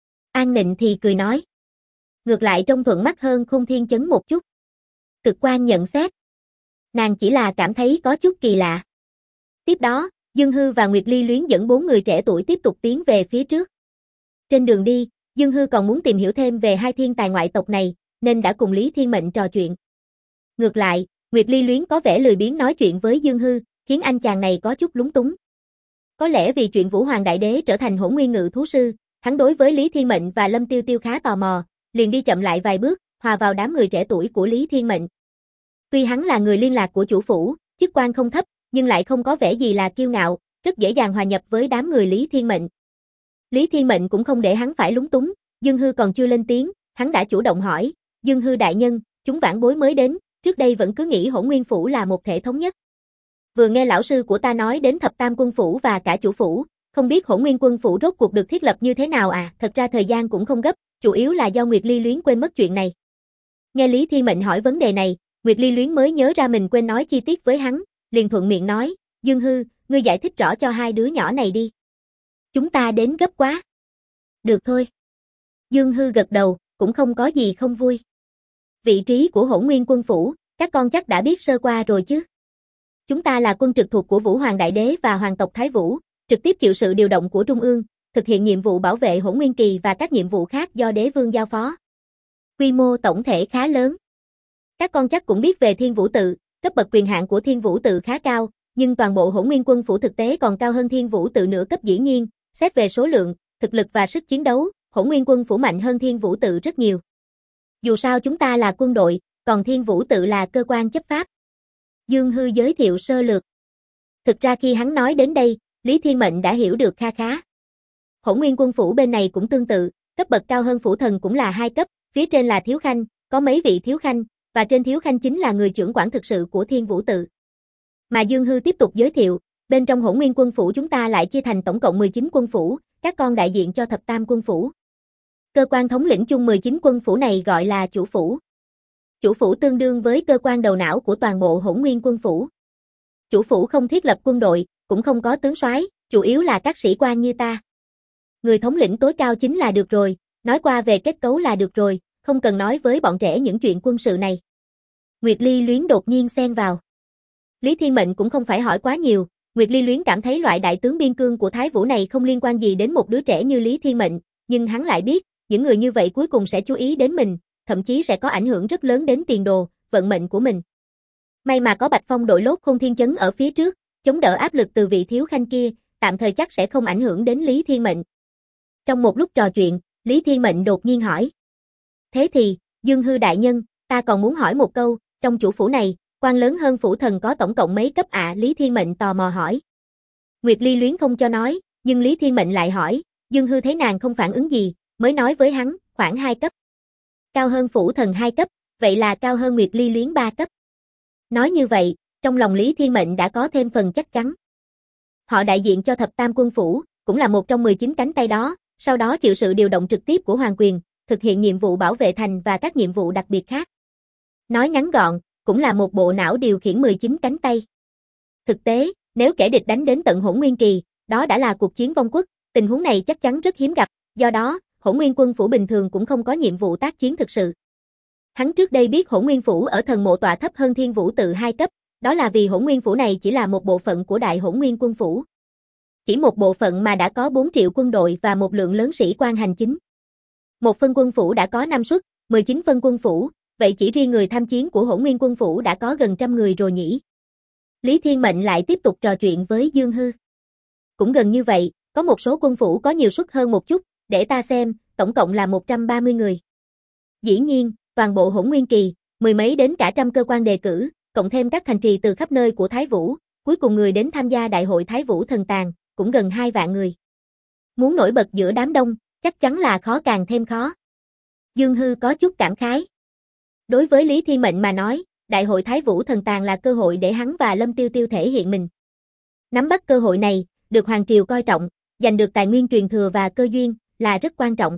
An Nịnh thì cười nói. Ngược lại trông thuận mắt hơn Khôn Thiên Chấn một chút. Cực Quan nhận xét. Nàng chỉ là cảm thấy có chút kỳ lạ. Tiếp đó, Dương Hư và Nguyệt Ly luyến dẫn 4 người trẻ tuổi tiếp tục tiến về phía trước. Trên đường đi, Dương Hư còn muốn tìm hiểu thêm về hai thiên tài ngoại tộc này, nên đã cùng Lý Thiên Mệnh trò chuyện. Ngược lại, Nguyệt Ly luyến có vẻ lười biếng nói chuyện với Dương Hư, khiến anh chàng này có chút lúng túng. Có lẽ vì chuyện Vũ Hoàng Đại Đế trở thành Hỗn Nguyên Ngự Thú Sư, hắn đối với Lý Thiên Mệnh và Lâm Tiêu Tiêu khá tò mò, liền đi chậm lại vài bước, hòa vào đám người trẻ tuổi của Lý Thiên Mệnh. Tuy hắn là người liên lạc của chủ phủ, chức quan không thấp, nhưng lại không có vẻ gì là kiêu ngạo, rất dễ dàng hòa nhập với đám người Lý Thiên Mệnh. Lý Thiên Mệnh cũng không để hắn phải lúng túng, Dương Hư còn chưa lên tiếng, hắn đã chủ động hỏi, Dương Hư đại nhân, chúng vãn bối mới đến, trước đây vẫn cứ nghĩ Hỗn Nguyên Phủ là một thể thống nhất. Vừa nghe lão sư của ta nói đến Thập Tam Quân Phủ và cả chủ phủ, không biết Hỗn Nguyên Quân Phủ rốt cuộc được thiết lập như thế nào à, thật ra thời gian cũng không gấp, chủ yếu là do Nguyệt Ly Luyến quên mất chuyện này. Nghe Lý Thiên Mệnh hỏi vấn đề này, Nguyệt Ly Luyến mới nhớ ra mình quên nói chi tiết với hắn, liền thuận miệng nói, Dương Hư, ngươi giải thích rõ cho hai đứa nhỏ này đi. Chúng ta đến gấp quá. Được thôi. Dương Hư gật đầu, cũng không có gì không vui. Vị trí của Hỗn Nguyên Quân Phủ, các con chắc đã biết sơ qua rồi chứ. Chúng ta là quân trực thuộc của Vũ Hoàng Đại Đế và Hoàng tộc Thái Vũ, trực tiếp chịu sự điều động của Trung ương, thực hiện nhiệm vụ bảo vệ Hỗn Nguyên Kỳ và các nhiệm vụ khác do đế vương giao phó. Quy mô tổng thể khá lớn. Các con chắc cũng biết về Thiên Vũ Tự, cấp bậc quyền hạn của Thiên Vũ Tự khá cao, nhưng toàn bộ Hỗn Nguyên Quân Phủ thực tế còn cao hơn Thiên Vũ Tự nửa cấp dĩ nhiên, xét về số lượng, thực lực và sức chiến đấu, Hỗn Nguyên Quân Phủ mạnh hơn Thiên Vũ Tự rất nhiều. Dù sao chúng ta là quân đội, còn Thiên Vũ Tự là cơ quan chấp pháp. Dương Hư giới thiệu sơ lược. Thực ra khi hắn nói đến đây, Lý Thiên Mệnh đã hiểu được kha khá. Hỗn Nguyên Quân Phủ bên này cũng tương tự, cấp bậc cao hơn Phủ Thần cũng là 2 cấp, phía trên là Thiếu Khanh, có mấy vị Thiếu Khanh, và trên Thiếu Khanh chính là người trưởng quản thực sự của Thiên Vũ Tự. Mà Dương Hư tiếp tục giới thiệu, bên trong Hỗn Nguyên Quân Phủ chúng ta lại chia thành tổng cộng 19 quân phủ, các con đại diện cho Thập Tam Quân Phủ. Cơ quan thống lĩnh chung 19 quân phủ này gọi là chủ phủ. Chủ phủ tương đương với cơ quan đầu não của toàn bộ Hỗn Nguyên Quân Phủ. Chủ phủ không thiết lập quân đội, cũng không có tướng soái, chủ yếu là các sĩ quan như ta. Người thống lĩnh tối cao chính là được rồi, nói qua về kết cấu là được rồi, không cần nói với bọn trẻ những chuyện quân sự này. Nguyệt Ly Luyến đột nhiên xen vào. Lý Thiên Mệnh cũng không phải hỏi quá nhiều, Nguyệt Ly Luyến cảm thấy loại đại tướng biên cương của Thái Vũ này không liên quan gì đến một đứa trẻ như Lý Thiên Mệnh, nhưng hắn lại biết, những người như vậy cuối cùng sẽ chú ý đến mình, thậm chí sẽ có ảnh hưởng rất lớn đến tiền đồ, vận mệnh của mình. May mà có Bạch Phong đội lốt Khôn Thiên Chấn ở phía trước, chống đỡ áp lực từ vị Thiếu Khanh kia, tạm thời chắc sẽ không ảnh hưởng đến Lý Thiên Mệnh. Trong một lúc trò chuyện, Lý Thiên Mệnh đột nhiên hỏi. Thế thì, Dương Hư đại nhân, ta còn muốn hỏi một câu, trong chủ phủ này, quan lớn hơn Phủ Thần có tổng cộng mấy cấp ạ? Lý Thiên Mệnh tò mò hỏi. Nguyệt Ly Luyến không cho nói, nhưng Lý Thiên Mệnh lại hỏi, Dương Hư thấy nàng không phản ứng gì, mới nói với hắn, khoảng 2 cấp. Cao hơn Phủ Thần 2 cấp, vậy là cao hơn Nguyệt Ly Luyến 3 cấp. Nói như vậy, trong lòng Lý Thiên Mệnh đã có thêm phần chắc chắn. Họ đại diện cho Thập Tam Quân Phủ, cũng là một trong 19 cánh tay đó, sau đó chịu sự điều động trực tiếp của Hoàng quyền, thực hiện nhiệm vụ bảo vệ thành và các nhiệm vụ đặc biệt khác. Nói ngắn gọn, cũng là một bộ não điều khiển 19 cánh tay. Thực tế, nếu kẻ địch đánh đến tận Hỗn Nguyên Kỳ, đó đã là cuộc chiến vong quốc, tình huống này chắc chắn rất hiếm gặp, do đó, Hỗn Nguyên Quân Phủ bình thường cũng không có nhiệm vụ tác chiến thực sự. Hắn trước đây biết Hỗn Nguyên Phủ ở thần mộ tọa thấp hơn Thiên Vũ Tự 2 cấp, đó là vì Hỗn Nguyên Phủ này chỉ là một bộ phận của Đại Hỗn Nguyên Quân Phủ. Chỉ một bộ phận mà đã có 4 triệu quân đội và một lượng lớn sĩ quan hành chính. Một phân quân phủ đã có 5 suất, 19 phân quân phủ, vậy chỉ riêng người tham chiến của Hỗn Nguyên Quân Phủ đã có gần 100 người rồi nhỉ. Lý Thiên Mệnh lại tiếp tục trò chuyện với Dương Hư. Cũng gần như vậy, có một số quân phủ có nhiều suất hơn một chút, để ta xem, tổng cộng là 130 người. Dĩ nhiên, toàn bộ Hỗn Nguyên Kỳ, mười mấy đến cả trăm cơ quan đề cử, cộng thêm các thành trì từ khắp nơi của Thái Vũ, cuối cùng người đến tham gia đại hội Thái Vũ Thần Tàng, cũng gần 2 vạn người. Muốn nổi bật giữa đám đông, chắc chắn là khó càng thêm khó. Dương Hư có chút cảm khái. Đối với Lý Thiên Mệnh mà nói, đại hội Thái Vũ Thần Tàng là cơ hội để hắn và Lâm Tiêu Tiêu thể hiện mình. Nắm bắt cơ hội này, được Hoàng Triều coi trọng, giành được tài nguyên truyền thừa và cơ duyên, là rất quan trọng.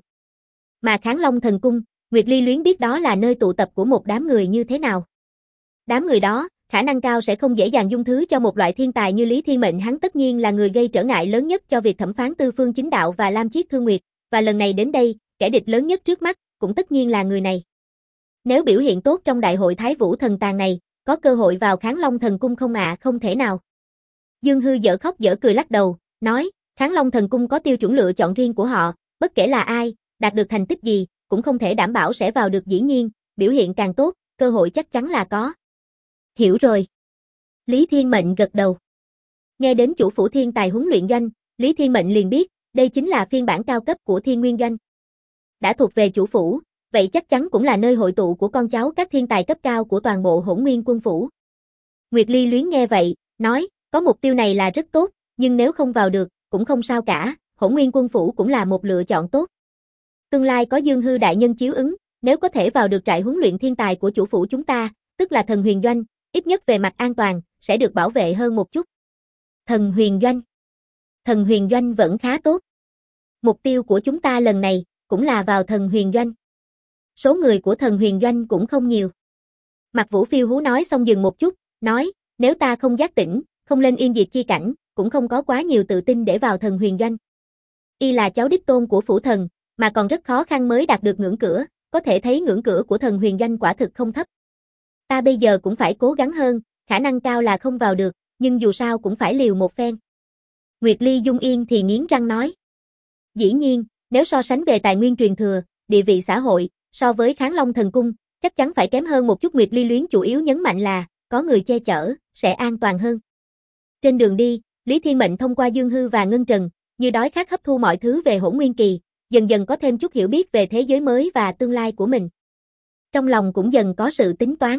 Mà Kháng Long Thần Cung, Nguyệt Ly Luyến biết đó là nơi tụ tập của một đám người như thế nào. Đám người đó, khả năng cao sẽ không dễ dàng dung thứ cho một loại thiên tài như Lý Thiên Mệnh, hắn tất nhiên là người gây trở ngại lớn nhất cho việc thẩm phán Tư Phương Chính Đạo và Lam Chiết Thương Nguyệt, và lần này đến đây, kẻ địch lớn nhất trước mắt, cũng tất nhiên là người này. Nếu biểu hiện tốt trong đại hội Thái Vũ Thần Tàng này, có cơ hội vào Kháng Long Thần Cung không ạ? Không thể nào. Dương Hư dở khóc dở cười lắc đầu, nói, Kháng Long Thần Cung có tiêu chuẩn lựa chọn riêng của họ, bất kể là ai, đạt được thành tích gì, cũng không thể đảm bảo sẽ vào được, dĩ nhiên, biểu hiện càng tốt, cơ hội chắc chắn là có. Hiểu rồi. Lý Thiên Mệnh gật đầu. Nghe đến chủ phủ Thiên Tài huấn luyện doanh, Lý Thiên Mệnh liền biết, đây chính là phiên bản cao cấp của Thiên Nguyên Doanh. Đã thuộc về chủ phủ, vậy chắc chắn cũng là nơi hội tụ của con cháu các thiên tài cấp cao của toàn bộ Hỗn Nguyên Quân Phủ. Nguyệt Ly Luyến nghe vậy, nói, có mục tiêu này là rất tốt, nhưng nếu không vào được, cũng không sao cả, Hỗn Nguyên Quân Phủ cũng là một lựa chọn tốt. Tương lai có Dương Hư đại nhân chiếu ứng, nếu có thể vào được trại huấn luyện thiên tài của chủ phủ chúng ta, tức là thần huyền doanh, ít nhất về mặt an toàn, sẽ được bảo vệ hơn một chút. Thần huyền doanh. Thần huyền doanh vẫn khá tốt. Mục tiêu của chúng ta lần này, cũng là vào thần huyền doanh. Số người của thần huyền doanh cũng không nhiều. Mạc Vũ phiêu hú nói xong dừng một chút, nói, nếu ta không giác tỉnh, không lên yên diệt chi cảnh, cũng không có quá nhiều tự tin để vào thần huyền doanh. Y là cháu đích tôn của phủ thần, mà còn rất khó khăn mới đạt được ngưỡng cửa, có thể thấy ngưỡng cửa của thần huyền doanh quả thực không thấp. Ta bây giờ cũng phải cố gắng hơn, khả năng cao là không vào được, nhưng dù sao cũng phải liều một phen. Nguyệt Ly Dung Yên thì nghiến răng nói. Dĩ nhiên, nếu so sánh về tài nguyên truyền thừa, địa vị xã hội, so với Kháng Long Thần Cung, chắc chắn phải kém hơn một chút. Nguyệt Ly Luyến chủ yếu nhấn mạnh là, có người che chở, sẽ an toàn hơn. Trên đường đi, Lý Thiên Mệnh thông qua Dương Hư và Ngân Trần, như đói khát hấp thu mọi thứ về Hỗn Nguyên Kỳ, dần dần có thêm chút hiểu biết về thế giới mới và tương lai của mình. Trong lòng cũng dần có sự tính toán.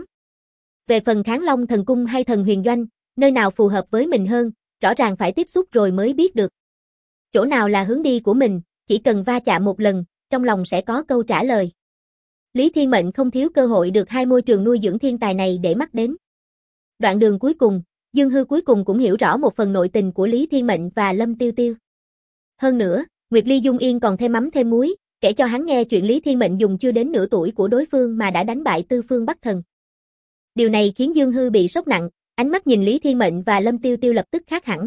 Về phần Kháng Long Thần Cung hay thần huyền doanh, nơi nào phù hợp với mình hơn, rõ ràng phải tiếp xúc rồi mới biết được. Chỗ nào là hướng đi của mình, chỉ cần va chạm một lần, trong lòng sẽ có câu trả lời. Lý Thiên Mệnh không thiếu cơ hội được hai môi trường nuôi dưỡng thiên tài này để mắt đến. Đoạn đường cuối cùng, Dương Hư cuối cùng cũng hiểu rõ một phần nội tình của Lý Thiên Mệnh và Lâm Tiêu Tiêu. Hơn nữa, Nguyệt Ly Dung Yên còn thêm mắm thêm muối, kể cho hắn nghe chuyện Lý Thiên Mệnh dùng chưa đến nửa tuổi của đối phương mà đã đánh bại Tư Phương Bắc Thần. Điều này khiến Dương Hư bị sốc nặng, ánh mắt nhìn Lý Thiên Mệnh và Lâm Tiêu Tiêu lập tức khác hẳn.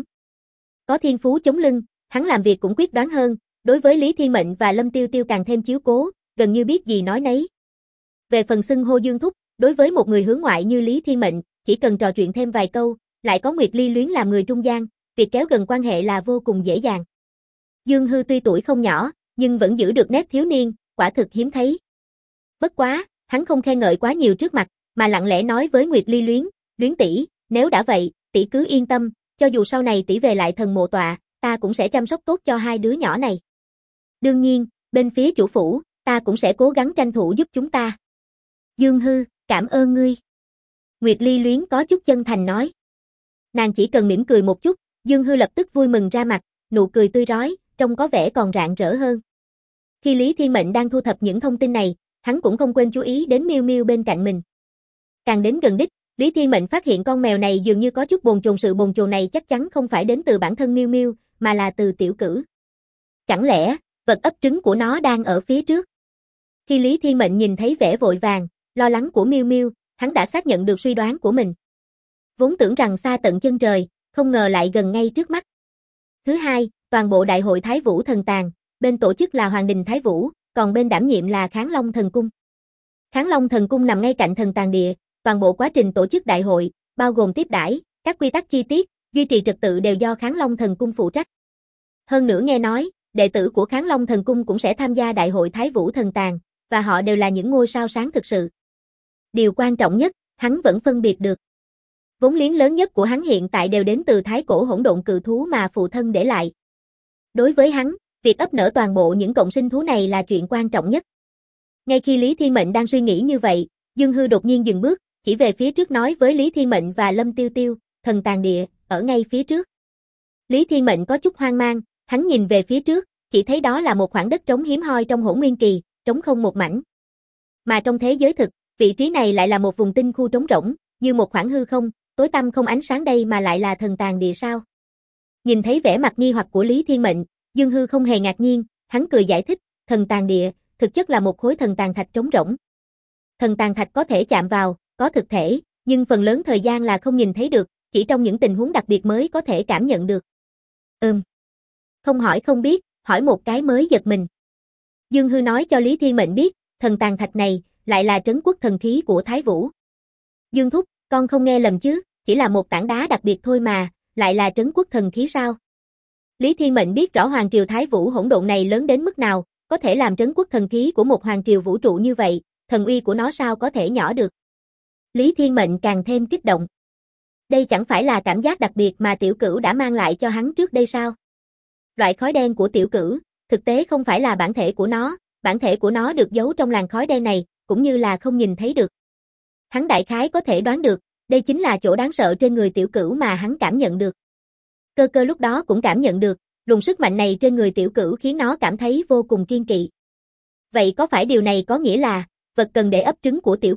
Có thiên phú chống lưng, hắn làm việc cũng quyết đoán hơn, đối với Lý Thiên Mệnh và Lâm Tiêu Tiêu càng thêm chiếu cố, gần như biết gì nói nấy. Về phần xưng hô Dương Thúc, đối với một người hướng ngoại như Lý Thiên Mệnh, chỉ cần trò chuyện thêm vài câu, lại có Nguyệt Ly Luyến làm người trung gian, việc kéo gần quan hệ là vô cùng dễ dàng. Dương Hư tuy tuổi không nhỏ, nhưng vẫn giữ được nét thiếu niên, quả thực hiếm thấy. Bất quá, hắn không khen ngợi quá nhiều trước mặt, mà lặng lẽ nói với Nguyệt Ly Luyến, Luyến tỷ, nếu đã vậy, tỷ cứ yên tâm, cho dù sau này tỷ về lại thần mộ tọa, ta cũng sẽ chăm sóc tốt cho hai đứa nhỏ này. Đương nhiên, bên phía chủ phủ, ta cũng sẽ cố gắng tranh thủ giúp chúng ta. Dương Hư, cảm ơn ngươi. Nguyệt Ly Luyến có chút chân thành nói. Nàng chỉ cần mỉm cười một chút, Dương Hư lập tức vui mừng ra mặt, nụ cười tươi rói, trông có vẻ còn rạng rỡ hơn. Khi Lý Thiên Mệnh đang thu thập những thông tin này, hắn cũng không quên chú ý đến Miêu Miêu bên cạnh mình. Càng đến gần đích, Lý Thiên Mệnh phát hiện con mèo này dường như có chút bồn chồn, sự bồn chồn này chắc chắn không phải đến từ bản thân Miêu Miêu, mà là từ Tiểu Cử. Chẳng lẽ, vật ấp trứng của nó đang ở phía trước? Khi Lý Thiên Mệnh nhìn thấy vẻ vội vàng, lo lắng của Miêu Miêu, hắn đã xác nhận được suy đoán của mình. Vốn tưởng rằng xa tận chân trời, không ngờ lại gần ngay trước mắt. Thứ hai, toàn bộ đại hội Thái Vũ Thần Tàng, bên tổ chức là Hoàng Đình Thái Vũ, còn bên đảm nhiệm là Kháng Long Thần Cung. Kháng Long Thần Cung nằm ngay cạnh Thần Tàng Địa, toàn bộ quá trình tổ chức đại hội, bao gồm tiếp đãi, các quy tắc chi tiết, duy trì trật tự đều do Kháng Long Thần Cung phụ trách. Hơn nữa nghe nói, đệ tử của Kháng Long Thần Cung cũng sẽ tham gia đại hội Thái Vũ Thần Tàng, và họ đều là những ngôi sao sáng thực sự. Điều quan trọng nhất, hắn vẫn phân biệt được. Vốn liếng lớn nhất của hắn hiện tại đều đến từ thái cổ hỗn độn cự thú mà phụ thân để lại. Đối với hắn, việc ấp nở toàn bộ những cộng sinh thú này là chuyện quan trọng nhất. Ngay khi Lý Thiên Mệnh đang suy nghĩ như vậy, Dương Hư đột nhiên dừng bước, chỉ về phía trước nói với Lý Thiên Mệnh và Lâm Tiêu Tiêu, Thần Tàng Địa, ở ngay phía trước. Lý Thiên Mệnh có chút hoang mang, hắn nhìn về phía trước, chỉ thấy đó là một khoảng đất trống hiếm hoi trong Hỗn Nguyên Kỳ, trống không một mảnh. Mà trong thế giới thực, vị trí này lại là một vùng tinh khu trống rỗng, như một khoảng hư không, tối tăm không ánh sáng, đây mà lại là Thần Tàng Địa sao? Nhìn thấy vẻ mặt nghi hoặc của Lý Thiên Mệnh, Dương Hư không hề ngạc nhiên, hắn cười giải thích, Thần Tàng Địa, thực chất là một khối thần tàng thạch trống rỗng. Thần tàng thạch có thể chạm vào, có thực thể, nhưng phần lớn thời gian là không nhìn thấy được, chỉ trong những tình huống đặc biệt mới có thể cảm nhận được. Không hỏi không biết, hỏi một cái mới giật mình. Dương Hư nói cho Lý Thiên Mệnh biết, thần tàng thạch này, lại là trấn quốc thần khí của Thái Vũ. Dương Thúc, con không nghe lầm chứ, chỉ là một tảng đá đặc biệt thôi mà, lại là trấn quốc thần khí sao? Lý Thiên Mệnh biết rõ hoàng triều Thái Vũ hỗn độn này lớn đến mức nào, có thể làm trấn quốc thần khí của một hoàng triều vũ trụ như vậy, thần uy của nó sao có thể nhỏ được. Lý Thiên Mệnh càng thêm kích động. Đây chẳng phải là cảm giác đặc biệt mà Tiểu Cửu đã mang lại cho hắn trước đây sao? Loại khói đen của Tiểu Cửu, thực tế không phải là bản thể của nó được giấu trong làn khói đen này, cũng như là không nhìn thấy được. Hắn đại khái có thể đoán được, đây chính là chỗ đáng sợ trên người Tiểu Cửu mà hắn cảm nhận được. Cơ cơ lúc đó cũng cảm nhận được, luồng sức mạnh này trên người Tiểu Cửu khiến nó cảm thấy vô cùng kiên kỵ. Vậy có phải điều này có nghĩa là, vật cần để ấp trứng của Tiểu Cửu,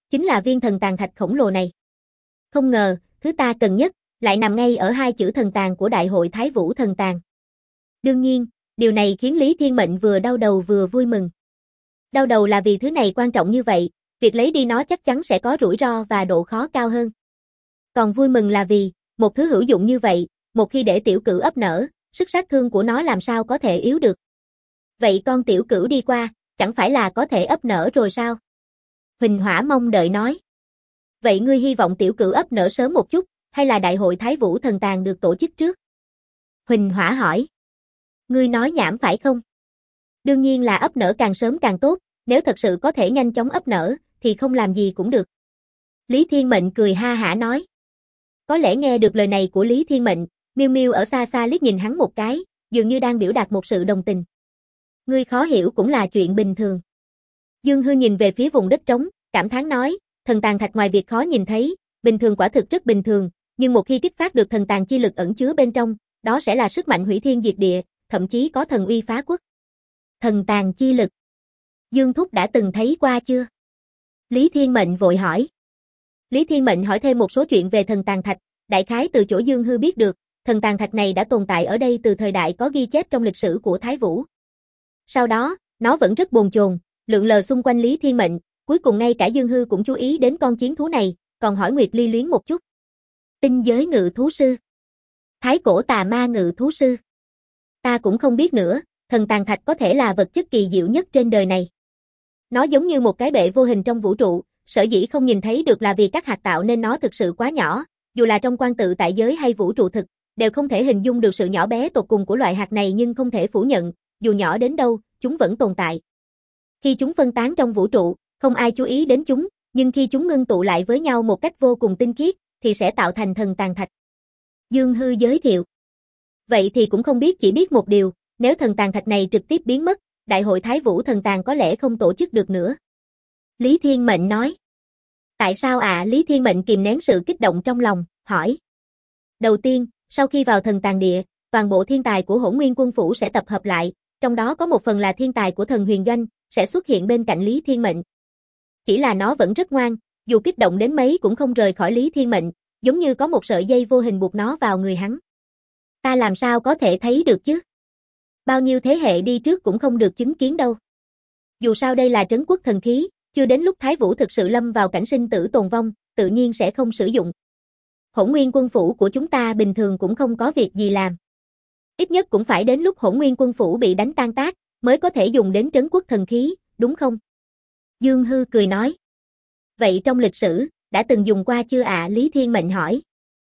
chính là viên thần tàng thạch khổng lồ này. Không ngờ, thứ ta cần nhất, lại nằm ngay ở hai chữ thần tàng của Đại hội Thái Vũ thần tàng. Đương nhiên, điều này khiến Lý Thiên Mệnh vừa đau đầu vừa vui mừng. Đau đầu là vì thứ này quan trọng như vậy, việc lấy đi nó chắc chắn sẽ có rủi ro và độ khó cao hơn. Còn vui mừng là vì, một thứ hữu dụng như vậy, một khi để tiểu cửu ấp nở, sức sát thương của nó làm sao có thể yếu được. Vậy con tiểu cửu đi qua, chẳng phải là có thể ấp nở rồi sao? Huỳnh Hỏa mong đợi nói. Vậy ngươi hy vọng tiểu cửu ấp nở sớm một chút, hay là Đại hội Thái Vũ thần tàng được tổ chức trước? Huỳnh Hỏa hỏi. Ngươi nói nhảm phải không? Đương nhiên là ấp nở càng sớm càng tốt, nếu thật sự có thể nhanh chóng ấp nở, thì không làm gì cũng được. Lý Thiên Mệnh cười ha hả nói. Có lẽ nghe được lời này của Lý Thiên Mệnh, Miêu Miêu ở xa xa liếc nhìn hắn một cái, dường như đang biểu đạt một sự đồng tình. Ngươi khó hiểu cũng là chuyện bình thường. Dương Hư nhìn về phía vùng đất trống, cảm thán nói, thần tàng thạch ngoài việc khó nhìn thấy, bình thường quả thực rất bình thường, nhưng một khi kích phát được thần tàng chi lực ẩn chứa bên trong, đó sẽ là sức mạnh hủy thiên diệt địa, thậm chí có thần uy phá quốc. Thần tàng chi lực. Dương Thúc đã từng thấy qua chưa? Lý Thiên Mệnh vội hỏi. Lý Thiên Mệnh hỏi thêm một số chuyện về thần tàng thạch, đại khái từ chỗ Dương Hư biết được, thần tàng thạch này đã tồn tại ở đây từ thời đại có ghi chép trong lịch sử của Thái Vũ. Sau đó, nó vẫn rất bồn chồn, lượn lờ xung quanh Lý Thiên Mệnh, cuối cùng ngay cả Dương Hư cũng chú ý đến con chiến thú này, còn hỏi Nguyệt Ly Luyến một chút. Tinh giới ngự thú sư. Thái cổ tà ma ngự thú sư. Ta cũng không biết nữa, thần tàng thạch có thể là vật chất kỳ diệu nhất trên đời này. Nó giống như một cái bệ vô hình trong vũ trụ, sở dĩ không nhìn thấy được là vì các hạt tạo nên nó thực sự quá nhỏ, dù là trong quan tự tại giới hay vũ trụ thực, đều không thể hình dung được sự nhỏ bé tột cùng của loại hạt này, nhưng không thể phủ nhận, dù nhỏ đến đâu, chúng vẫn tồn tại. Khi chúng phân tán trong vũ trụ, không ai chú ý đến chúng, nhưng khi chúng ngưng tụ lại với nhau một cách vô cùng tinh khiết, thì sẽ tạo thành thần tàng thạch. Dương Hư giới thiệu. Vậy thì cũng không biết, chỉ biết một điều, nếu thần tàng thạch này trực tiếp biến mất, Đại hội Thái Vũ thần tàng có lẽ không tổ chức được nữa. Lý Thiên Mệnh nói. Tại sao ạ? Lý Thiên Mệnh kìm nén sự kích động trong lòng, hỏi. Đầu tiên, sau khi vào thần tàng địa, toàn bộ thiên tài của Hỗn Nguyên Quân Phủ sẽ tập hợp lại, trong đó có một phần là thiên tài của thần huyền doanh, sẽ xuất hiện bên cạnh Lý Thiên Mệnh. Chỉ là nó vẫn rất ngoan, dù kích động đến mấy cũng không rời khỏi Lý Thiên Mệnh, giống như có một sợi dây vô hình buộc nó vào người hắn. Ta làm sao có thể thấy được chứ? Bao nhiêu thế hệ đi trước cũng không được chứng kiến đâu. Dù sao đây là trấn quốc thần khí, chưa đến lúc Thái Vũ thực sự lâm vào cảnh sinh tử tồn vong, tự nhiên sẽ không sử dụng. Hỗn Nguyên Quân Phủ của chúng ta bình thường cũng không có việc gì làm. Ít nhất cũng phải đến lúc Hỗn Nguyên Quân Phủ bị đánh tan tác, mới có thể dùng đến trấn quốc thần khí, đúng không? Dương Hư cười nói. Vậy trong lịch sử, đã từng dùng qua chưa ạ? Lý Thiên Mệnh hỏi.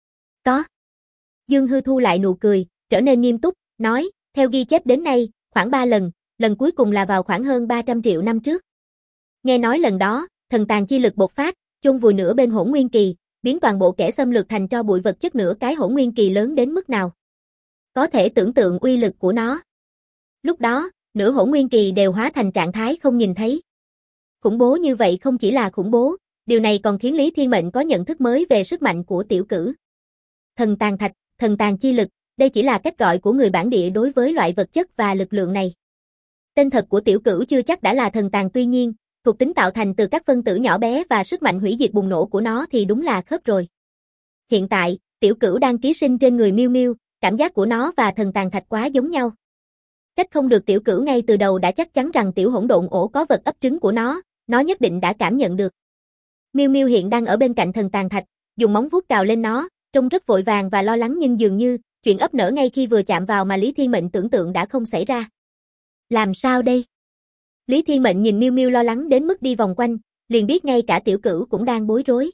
Có. Dương Hư thu lại nụ cười, trở nên nghiêm túc, nói, theo ghi chép đến nay, khoảng 3 lần, lần cuối cùng là vào khoảng hơn 300 triệu năm trước. Nghe nói lần đó, thần tàng chi lực bộc phát, chôn vùi nửa bên Hỗn Nguyên Kỳ, biến toàn bộ kẻ xâm lược thành tro bụi vật chất, nửa cái Hỗn Nguyên Kỳ lớn đến mức nào. Có thể tưởng tượng uy lực của nó. Lúc đó, nửa Hỗn Nguyên Kỳ đều hóa thành trạng thái không nhìn thấy. Khủng bố như vậy không chỉ là khủng bố, điều này còn khiến Lý Thiên Mệnh có nhận thức mới về sức mạnh của tiểu cửu. Thần tàng thạch, thần tàng chi lực, đây chỉ là cách gọi của người bản địa đối với loại vật chất và lực lượng này. Tên thật của tiểu cửu chưa chắc đã là thần tàng, tuy nhiên, thuộc tính tạo thành từ các phân tử nhỏ bé và sức mạnh hủy diệt bùng nổ của nó thì đúng là khớp rồi. Hiện tại, tiểu cửu đang ký sinh trên người Miêu Miêu, cảm giác của nó và thần tàng thạch quá giống nhau. Trách không được tiểu cửu ngay từ đầu đã chắc chắn rằng tiểu hỗn độn ổ có vật ấp trứng của nó nhất định đã cảm nhận được. Miêu Miêu hiện đang ở bên cạnh thần tàng thạch, dùng móng vuốt cào lên nó, trông rất vội vàng và lo lắng, nhưng dường như chuyện ấp nở ngay khi vừa chạm vào mà Lý Thiên Mệnh tưởng tượng đã không xảy ra. Làm sao đây? Lý Thiên Mệnh nhìn Miêu Miêu lo lắng đến mức đi vòng quanh, liền biết ngay cả tiểu cửu cũng đang bối rối.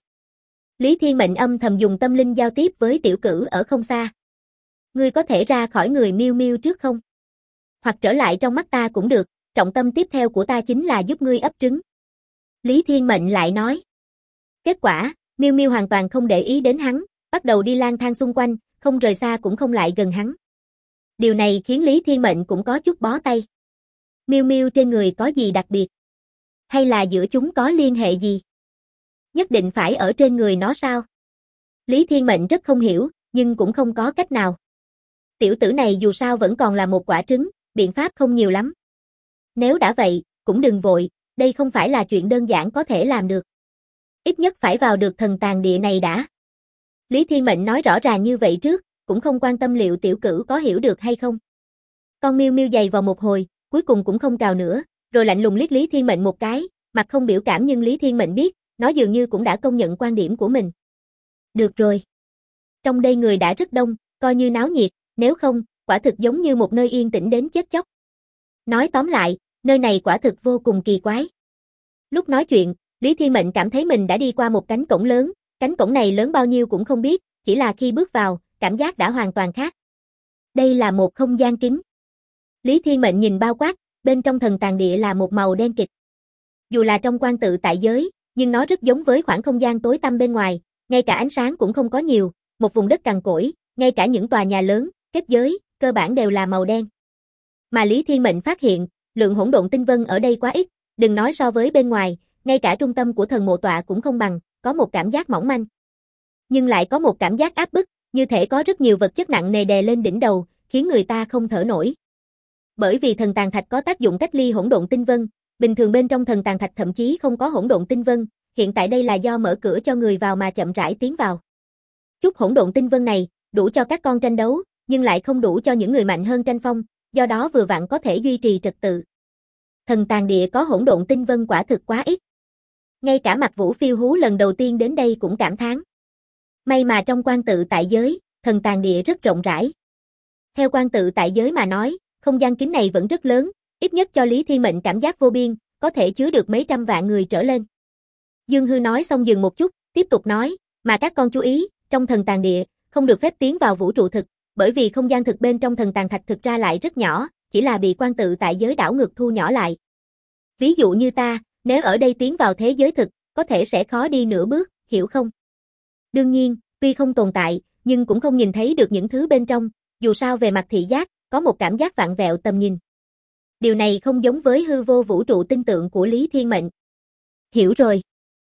Lý Thiên Mệnh âm thầm dùng tâm linh giao tiếp với tiểu cửu ở không xa. Ngươi có thể ra khỏi người Miêu Miêu trước không? Hoặc trở lại trong mắt ta cũng được, trọng tâm tiếp theo của ta chính là giúp ngươi ấp trứng. Lý Thiên Mệnh lại nói. Kết quả, Miêu Miêu hoàn toàn không để ý đến hắn, bắt đầu đi lang thang xung quanh, không rời xa cũng không lại gần hắn. Điều này khiến Lý Thiên Mệnh cũng có chút bó tay. Miêu Miêu trên người có gì đặc biệt? Hay là giữa chúng có liên hệ gì? Nhất định phải ở trên người nó sao? Lý Thiên Mệnh rất không hiểu, nhưng cũng không có cách nào. Tiểu tử này dù sao vẫn còn là một quả trứng, biện pháp không nhiều lắm. Nếu đã vậy, cũng đừng vội, đây không phải là chuyện đơn giản có thể làm được. ít nhất phải vào được thần tàng địa này đã. Lý Thiên Mệnh nói rõ ràng như vậy trước, cũng không quan tâm liệu tiểu cửu có hiểu được hay không. Con miêu miêu giày vào một hồi, cuối cùng cũng không cào nữa, rồi lạnh lùng liếc Lý Thiên Mệnh một cái, mặt không biểu cảm nhưng Lý Thiên Mệnh biết, nó dường như cũng đã công nhận quan điểm của mình. Được rồi. Trong đây người đã rất đông, coi như náo nhiệt, nếu không, quả thực giống như một nơi yên tĩnh đến chết chóc. Nói tóm lại, nơi này quả thực vô cùng kỳ quái. Lúc nói chuyện, Lý Thiên Mệnh cảm thấy mình đã đi qua một cánh cổng lớn, cánh cổng này lớn bao nhiêu cũng không biết, chỉ là khi bước vào, cảm giác đã hoàn toàn khác. Đây là một không gian kín. Lý Thiên Mệnh nhìn bao quát, bên trong thần tàng địa là một màu đen kịt. Dù là trong quan tự tại giới, nhưng nó rất giống với khoảng không gian tối tăm bên ngoài, ngay cả ánh sáng cũng không có nhiều, một vùng đất cằn cỗi, ngay cả những tòa nhà lớn, kết giới, cơ bản đều là màu đen. Mà Lý Thiên Mệnh phát hiện, lượng hỗn độn tinh vân ở đây quá ít, đừng nói so với bên ngoài, ngay cả trung tâm của thần mộ tọa cũng không bằng, có một cảm giác mỏng manh. Nhưng lại có một cảm giác áp bức, như thể có rất nhiều vật chất nặng nề đè lên đỉnh đầu, khiến người ta không thở nổi. Bởi vì thần tàng thạch có tác dụng cách ly hỗn độn tinh vân, bình thường bên trong thần tàng thạch thậm chí không có hỗn độn tinh vân, hiện tại đây là do mở cửa cho người vào mà chậm rãi tiến vào. Chút hỗn độn tinh vân này, đủ cho các con tranh đấu, nhưng lại không đủ cho những người mạnh hơn tranh phong, do đó vừa vặn có thể duy trì trật tự. Thần tàng địa có hỗn độn tinh vân quả thực quá ít. Ngay cả Mạc Vũ phiêu hú lần đầu tiên đến đây cũng cảm thán. May mà trong quan tự tại giới, thần tàng địa rất rộng rãi. Theo quan tự tại giới mà nói, không gian kín này vẫn rất lớn, ít nhất cho Lý Thiên Mệnh cảm giác vô biên, có thể chứa được mấy trăm vạn người trở lên. Dương Hư nói xong dừng một chút, tiếp tục nói, mà các con chú ý, trong thần tàng địa, không được phép tiến vào vũ trụ thực, bởi vì không gian thực bên trong thần tàng thạch thực ra lại rất nhỏ, chỉ là bị quan tự tại giới đảo ngược thu nhỏ lại. Ví dụ như ta, nếu ở đây tiến vào thế giới thực, có thể sẽ khó đi nửa bước, hiểu không? Đương nhiên, tuy không tồn tại, nhưng cũng không nhìn thấy được những thứ bên trong, dù sao về mặt thị giác, có một cảm giác vặn vẹo tầm nhìn. Điều này không giống với hư vô vũ trụ tinh tượng của Lý Thiên Mệnh. Hiểu rồi.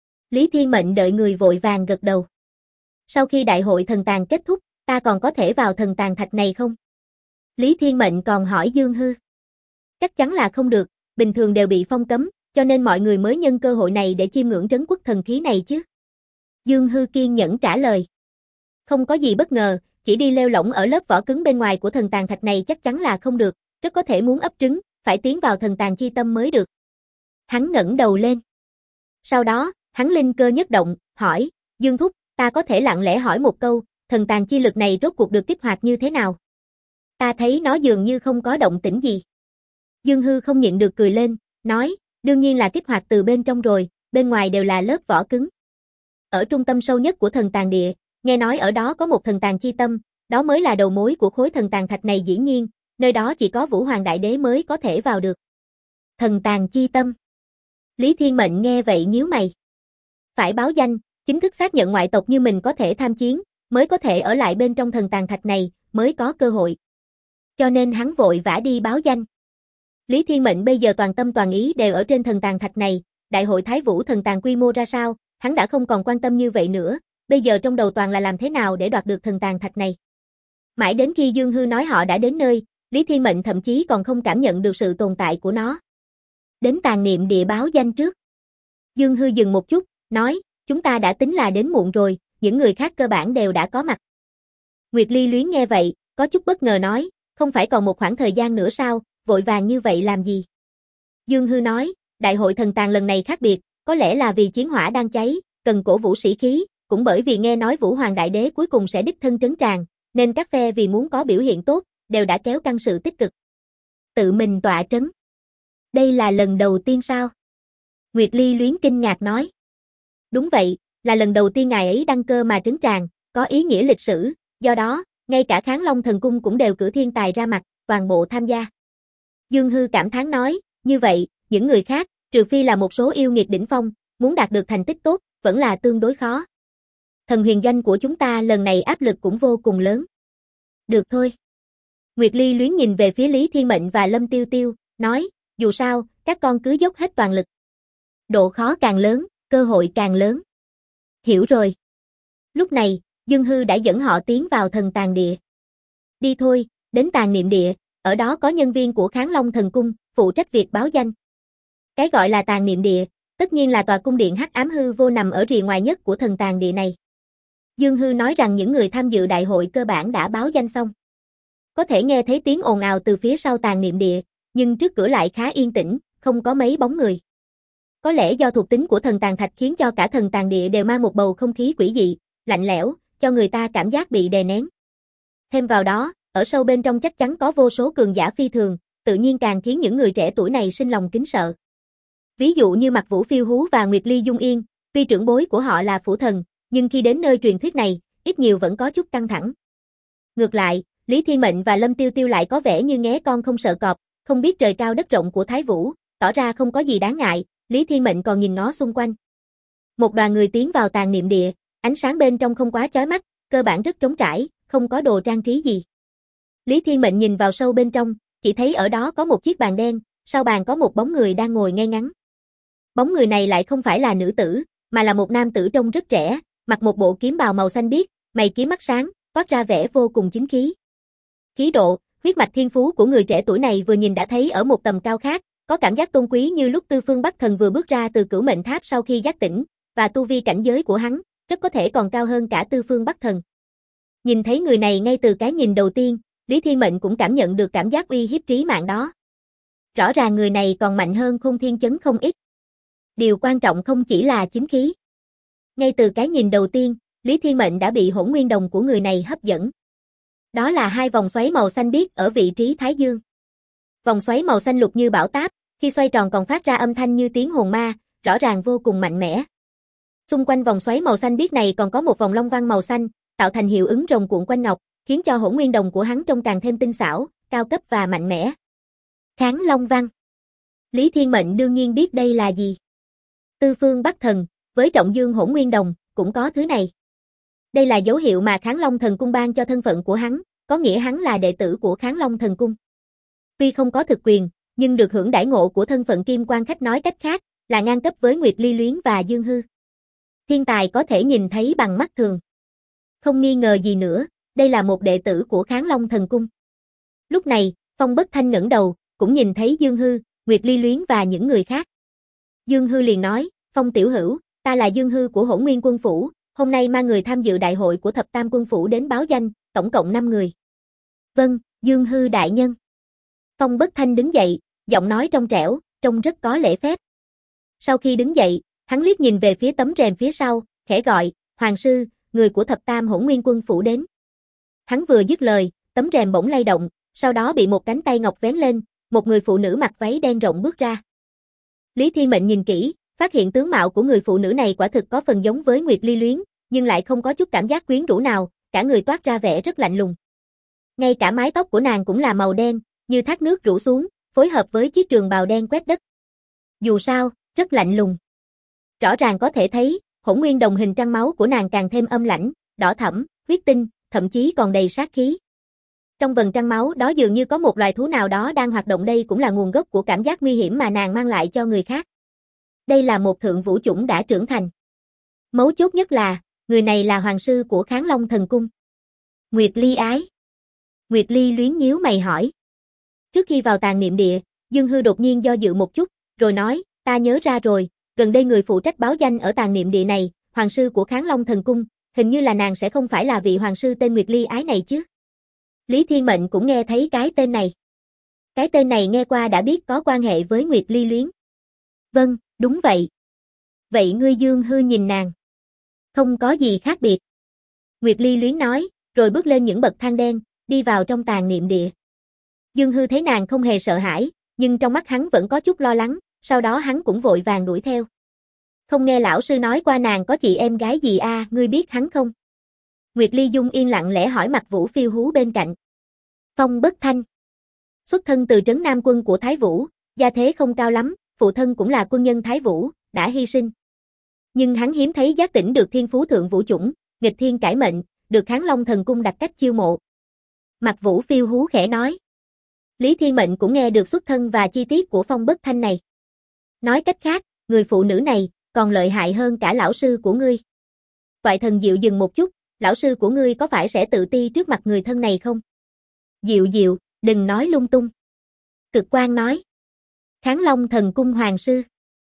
Lý Thiên Mệnh đợi người vội vàng gật đầu. Sau khi đại hội thần tàng kết thúc, ta còn có thể vào thần tàng thạch này không? Lý Thiên Mệnh còn hỏi Dương Hư. Chắc chắn là không được, bình thường đều bị phong cấm, cho nên mọi người mới nhân cơ hội này để chiêm ngưỡng trấn quốc thần khí này chứ. Dương Hư kiên nhẫn trả lời. Không có gì bất ngờ, chỉ đi leo lỏng ở lớp vỏ cứng bên ngoài của thần tàng thạch này chắc chắn là không được, rất có thể muốn ấp trứng, phải tiến vào thần tàng chi tâm mới được. Hắn ngẩng đầu lên. Sau đó, hắn linh cơ nhất động, hỏi, Dương Thúc, ta có thể lặng lẽ hỏi một câu, thần tàng chi lực này rốt cuộc được kích hoạt như thế nào? Ta thấy nó dường như không có động tĩnh gì. Dương Hư không nhịn được cười lên, nói, đương nhiên là kích hoạt từ bên trong rồi, bên ngoài đều là lớp vỏ cứng. Ở trung tâm sâu nhất của thần tàng địa, nghe nói ở đó có một thần tàng chi tâm, đó mới là đầu mối của khối thần tàng thạch này dĩ nhiên, nơi đó chỉ có Vũ Hoàng Đại Đế mới có thể vào được. Thần tàng chi tâm. Lý Thiên Mệnh nghe vậy nhíu mày. Phải báo danh, chính thức xác nhận ngoại tộc như mình có thể tham chiến, mới có thể ở lại bên trong thần tàng thạch này, mới có cơ hội. Cho nên hắn vội vã đi báo danh. Lý Thiên Mệnh bây giờ toàn tâm toàn ý đều ở trên thần tàng thạch này, đại hội Thái Vũ thần tàng quy mô ra sao, hắn đã không còn quan tâm như vậy nữa, bây giờ trong đầu toàn là làm thế nào để đoạt được thần tàng thạch này. Mãi đến khi Dương Hư nói họ đã đến nơi, Lý Thiên Mệnh thậm chí còn không cảm nhận được sự tồn tại của nó. Đến tàng niệm địa báo danh trước. Dương Hư dừng một chút, nói, chúng ta đã tính là đến muộn rồi, những người khác cơ bản đều đã có mặt. Nguyệt Ly Luyến nghe vậy, có chút bất ngờ nói, không phải còn một khoảng thời gian nữa sao, vội vàng như vậy làm gì? Dương Hư nói, đại hội thần tàng lần này khác biệt, có lẽ là vì chiến hỏa đang cháy, cần cổ vũ sĩ khí, cũng bởi vì nghe nói Vũ Hoàng Đại Đế cuối cùng sẽ đích thân trấn tràng, nên các phe vì muốn có biểu hiện tốt, đều đã kéo căng sự tích cực. Tự mình tọa trấn. Đây là lần đầu tiên sao? Nguyệt Ly Luyến kinh ngạc nói. Đúng vậy, là lần đầu tiên ngài ấy đăng cơ mà trấn tràng, có ý nghĩa lịch sử, do đó, ngay cả Kháng Long Thần Cung cũng đều cử thiên tài ra mặt, toàn bộ tham gia. Dương Hư cảm thán nói, như vậy, những người khác, trừ phi là một số yêu nghiệt đỉnh phong, muốn đạt được thành tích tốt, vẫn là tương đối khó. Thần huyền doanh của chúng ta lần này áp lực cũng vô cùng lớn. Được thôi. Nguyệt Ly Luyến nhìn về phía Lý Thiên Mệnh và Lâm Tiêu Tiêu, nói, dù sao, các con cứ dốc hết toàn lực. Độ khó càng lớn, cơ hội càng lớn. Hiểu rồi. Lúc này, Dương Hư đã dẫn họ tiến vào thần tàng địa. Đi thôi, đến tàng niệm địa, ở đó có nhân viên của Kháng Long Thần Cung, phụ trách việc báo danh. Cái gọi là tàng niệm địa, Tất nhiên là tòa cung điện Hắc Ám Hư Vô nằm ở rìa ngoài nhất của thần tàng địa này. Dương Hư nói rằng những người tham dự đại hội cơ bản đã báo danh xong. Có thể nghe thấy tiếng ồn ào từ phía sau tàng niệm địa, nhưng trước cửa lại khá yên tĩnh, không có mấy bóng người. Có lẽ do thuộc tính của thần tàng thạch khiến cho cả thần tàng địa đều mang một bầu không khí quỷ dị, lạnh lẽo, cho người ta cảm giác bị đè nén. Thêm vào đó, ở sâu bên trong chắc chắn có vô số cường giả phi thường, tự nhiên càng khiến những người trẻ tuổi này sinh lòng kính sợ. Ví dụ như Mạc Vũ Phiêu Hú và Nguyệt Ly Dung Yên, tuy trưởng bối của họ là phủ thần, nhưng khi đến nơi truyền thuyết này, ít nhiều vẫn có chút căng thẳng. Ngược lại, Lý Thiên Mệnh và Lâm Tiêu Tiêu lại có vẻ như nghé con không sợ cọp, không biết trời cao đất rộng của Thái Vũ, tỏ ra không có gì đáng ngại. Lý Thiên Mệnh còn nhìn ngó xung quanh. Một đoàn người tiến vào tàng niệm địa, ánh sáng bên trong không quá chói mắt, cơ bản rất trống trải, không có đồ trang trí gì. Lý Thiên Mệnh nhìn vào sâu bên trong, chỉ thấy ở đó có một chiếc bàn đen, sau bàn có một bóng người đang ngồi ngay ngắn. Bóng người này lại không phải là nữ tử, mà là một nam tử trông rất trẻ, mặc một bộ kiếm bào màu xanh biếc, mày kiếm mắt sáng, toát ra vẻ vô cùng chính khí. Khí độ, huyết mạch thiên phú của người trẻ tuổi này vừa nhìn đã thấy ở một tầm cao khác, có cảm giác tôn quý như lúc Tư Phương Bắc Thần vừa bước ra từ Cửu Mệnh Tháp sau khi giác tỉnh, và tu vi cảnh giới của hắn, rất có thể còn cao hơn cả Tư Phương Bắc Thần. Nhìn thấy người này ngay từ cái nhìn đầu tiên, Lý Thiên Mệnh cũng cảm nhận được cảm giác uy hiếp trí mạng đó. Rõ ràng người này còn mạnh hơn Khôn Thiên Chấn không ít. Điều quan trọng không chỉ là chính khí. Ngay từ cái nhìn đầu tiên, Lý Thiên Mệnh đã bị hỗn nguyên đồng của người này hấp dẫn. Đó là hai vòng xoáy màu xanh biếc ở vị trí Thái Dương. Vòng xoáy màu xanh lục như bão táp, khi xoay tròn còn phát ra âm thanh như tiếng hồn ma, rõ ràng vô cùng mạnh mẽ. Xung quanh vòng xoáy màu xanh biếc này còn có một vòng long văn màu xanh, tạo thành hiệu ứng rồng cuộn quanh ngọc, khiến cho hỗn nguyên đồng của hắn trông càng thêm tinh xảo, cao cấp và mạnh mẽ. Kháng Long Văn. Lý Thiên Mệnh đương nhiên biết đây là gì. Tư Phương Bắc Thần, với trọng dương hỗn nguyên đồng, cũng có thứ này. Đây là dấu hiệu mà Kháng Long Thần Cung ban cho thân phận của hắn, có nghĩa hắn là đệ tử của Kháng Long Thần Cung. Tuy không có thực quyền, nhưng được hưởng đãi ngộ của thân phận kim quan khách, nói cách khác, là ngang cấp với Nguyệt Ly Luyến và Dương Hư. Thiên tài có thể nhìn thấy bằng mắt thường. Không nghi ngờ gì nữa, đây là một đệ tử của Kháng Long Thần Cung. Lúc này, Phong Bất Thanh ngẩng đầu, cũng nhìn thấy Dương Hư, Nguyệt Ly Luyến và những người khác. Dương Hư liền nói, Phong tiểu hữu, ta là Dương Hư của Hỗn Nguyên Quân Phủ, hôm nay mang người tham dự đại hội của Thập Tam Quân Phủ đến báo danh, tổng cộng 5 người. Vâng, Dương Hư đại nhân. Phong Bất Thanh đứng dậy, giọng nói trong trẻo, trông rất có lễ phép. Sau khi đứng dậy, hắn liếc nhìn về phía tấm rèm phía sau, khẽ gọi, Hoàng sư, người của Thập Tam Hỗn Nguyên Quân Phủ đến. Hắn vừa dứt lời, tấm rèm bỗng lay động, sau đó bị một cánh tay ngọc vén lên, một người phụ nữ mặc váy đen rộng bước ra. Lý Thiên Mệnh nhìn kỹ, phát hiện tướng mạo của người phụ nữ này quả thực có phần giống với Nguyệt Ly Luyến, nhưng lại không có chút cảm giác quyến rũ nào, cả người toát ra vẻ rất lạnh lùng. Ngay cả mái tóc của nàng cũng là màu đen, như thác nước rủ xuống, phối hợp với chiếc trường bào đen quét đất. Dù sao, rất lạnh lùng. Rõ ràng có thể thấy, hỗn nguyên đồng hình trăng máu của nàng càng thêm âm lãnh, đỏ thẫm, huyết tinh, thậm chí còn đầy sát khí. Trong vầng trăng máu đó dường như có một loài thú nào đó đang hoạt động, đây cũng là nguồn gốc của cảm giác nguy hiểm mà nàng mang lại cho người khác. Đây là một thượng vũ chủng đã trưởng thành. Mấu chốt nhất là, người này là hoàng sư của Kháng Long Thần Cung. Nguyệt Ly ái. Nguyệt Ly Luyến nhíu mày hỏi. Trước khi vào tàng niệm địa, Dương Hư đột nhiên do dự một chút, rồi nói, ta nhớ ra rồi, gần đây người phụ trách báo danh ở tàng niệm địa này, hoàng sư của Kháng Long Thần Cung, hình như là nàng sẽ không phải là vị hoàng sư tên Nguyệt Ly ái này chứ. Lý Thiên Mệnh cũng nghe thấy cái tên này. Cái tên này nghe qua đã biết có quan hệ với Nguyệt Ly Luyến. Vâng, đúng vậy. Vậy ngươi? Dương Hư nhìn nàng. Không có gì khác biệt. Nguyệt Ly Luyến nói, rồi bước lên những bậc thang đen, đi vào trong tàng niệm địa. Dương Hư thấy nàng không hề sợ hãi, nhưng trong mắt hắn vẫn có chút lo lắng, sau đó hắn cũng vội vàng đuổi theo. Không nghe lão sư nói qua nàng có chị em gái gì à, ngươi biết hắn không? Nguyệt Ly Dung yên lặng lẽ hỏi Mạc Vũ Phiêu Hú bên cạnh. Phong Bất Thanh. Xuất thân từ trấn Nam quân của Thái Vũ, gia thế không cao lắm, phụ thân cũng là quân nhân Thái Vũ, đã hy sinh. Nhưng hắn hiếm thấy giác tỉnh được thiên phú thượng vũ chủng, nghịch thiên cải mệnh, được Kháng Long Thần Cung đặt cách chiêu mộ. Mạc Vũ Phiêu Hú khẽ nói. Lý Thiên Mệnh cũng nghe được xuất thân và chi tiết của Phong Bất Thanh này. Nói cách khác, người phụ nữ này còn lợi hại hơn cả lão sư của ngươi. Toại Thần Diệu dừng một chút, lão sư của ngươi có phải sẽ tự ti trước mặt người thân này không? Diệu Diệu, đừng nói lung tung. Cực Quang nói. Kháng Long Thần Cung hoàng sư.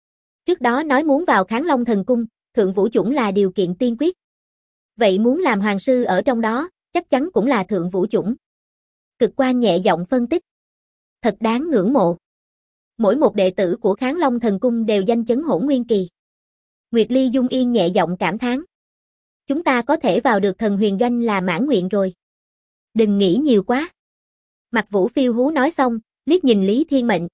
Trước đó nói muốn vào Kháng Long Thần Cung, Thượng Vũ Chủng là điều kiện tiên quyết. Vậy muốn làm hoàng sư ở trong đó, chắc chắn cũng là Thượng Vũ Chủng. Cực Quan nhẹ giọng phân tích. Thật đáng ngưỡng mộ. Mỗi một đệ tử của Kháng Long Thần Cung đều danh chấn Hỗn Nguyên Kỳ. Nguyệt Ly Dung Yên nhẹ giọng cảm thán. Chúng ta có thể vào được Thần Huyền Doanh là mãn nguyện rồi. Đừng nghĩ nhiều quá. Mạc Vũ phiêu hú nói xong, liếc nhìn Lý Thiên Mệnh.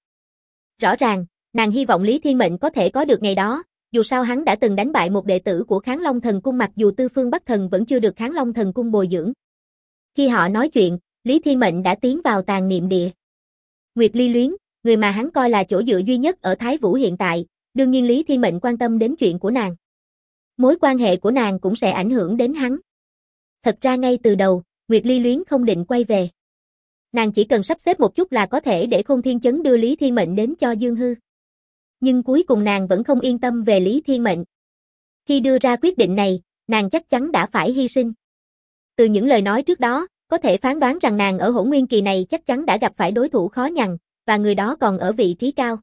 Rõ ràng, nàng hy vọng Lý Thiên Mệnh có thể có được ngày đó, dù sao hắn đã từng đánh bại một đệ tử của Kháng Long Thần Cung mặc dù Tư Phương Bắc Thần vẫn chưa được Kháng Long Thần Cung bồi dưỡng. Khi họ nói chuyện, Lý Thiên Mệnh đã tiến vào tàn niệm địa. Nguyệt Ly Luyến, người mà hắn coi là chỗ dựa duy nhất ở Thái Vũ hiện tại, đương nhiên Lý Thiên Mệnh quan tâm đến chuyện của nàng. Mối quan hệ của nàng cũng sẽ ảnh hưởng đến hắn. Thật ra ngay từ đầu, Nguyệt Ly Luyến không định quay về. Nàng chỉ cần sắp xếp một chút là có thể để Khôn Thiên Chấn đưa Lý Thiên Mệnh đến cho Dương Hư. Nhưng cuối cùng nàng vẫn không yên tâm về Lý Thiên Mệnh. Khi đưa ra quyết định này, nàng chắc chắn đã phải hy sinh. Từ những lời nói trước đó, có thể phán đoán rằng nàng ở Hỗn Nguyên Kỳ này chắc chắn đã gặp phải đối thủ khó nhằn, và người đó còn ở vị trí cao.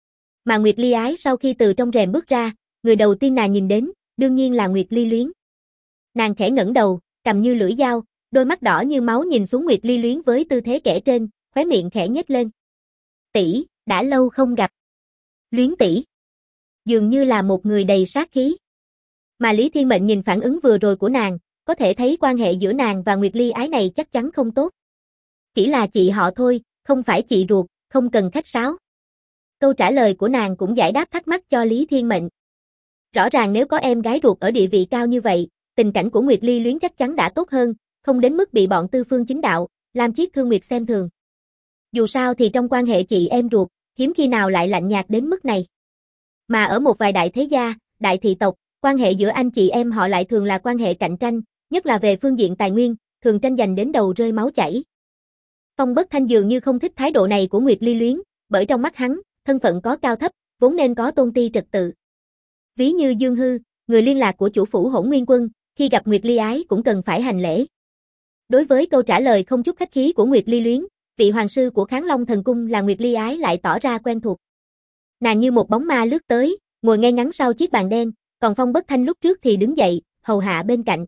Mà Nguyệt Ly Ái sau khi từ trong rèm bước ra, người đầu tiên nàng nhìn đến, đương nhiên là Nguyệt Ly Luyến. Nàng khẽ ngẩng đầu, cầm như lưỡi dao, đôi mắt đỏ như máu nhìn xuống Nguyệt Ly Luyến với tư thế kẻ trên, khóe miệng khẽ nhếch lên. Tỷ, đã lâu không gặp. Luyến tỷ. Dường như là một người đầy sát khí. Mà Lý Thiên Mệnh nhìn phản ứng vừa rồi của nàng, có thể thấy quan hệ giữa nàng và Nguyệt Ly Ái này chắc chắn không tốt. Chỉ là chị họ thôi, không phải chị ruột, không cần khách sáo. Câu trả lời của nàng cũng giải đáp thắc mắc cho Lý Thiên Mệnh. Rõ ràng nếu có em gái ruột ở địa vị cao như vậy, tình cảnh của Nguyệt Ly Luyến chắc chắn đã tốt hơn, không đến mức bị bọn Tư Phương Chính Đạo, Lam Chiết Thương Nguyệt xem thường. Dù sao thì trong quan hệ chị em ruột, hiếm khi nào lại lạnh nhạt đến mức này. Mà ở một vài đại thế gia, đại thị tộc, quan hệ giữa anh chị em họ lại thường là quan hệ cạnh tranh, nhất là về phương diện tài nguyên, thường tranh giành đến đầu rơi máu chảy. Phong Bất Thanh dường như không thích thái độ này của Nguyệt Ly Luyến, bởi trong mắt hắn, thân phận có cao thấp, vốn nên có tôn ti trật tự. Ví như Dương Hư, người liên lạc của chủ phủ Hỗn Nguyên Quân, khi gặp Nguyệt Ly Ái cũng cần phải hành lễ. Đối với câu trả lời không chút khách khí của Nguyệt Ly Luyến, vị hoàng sư của Kháng Long Thần Cung là Nguyệt Ly Ái lại tỏ ra quen thuộc. Nàng như một bóng ma lướt tới, ngồi ngay ngắn sau chiếc bàn đen, còn Phong Bất Thanh lúc trước thì đứng dậy, hầu hạ bên cạnh.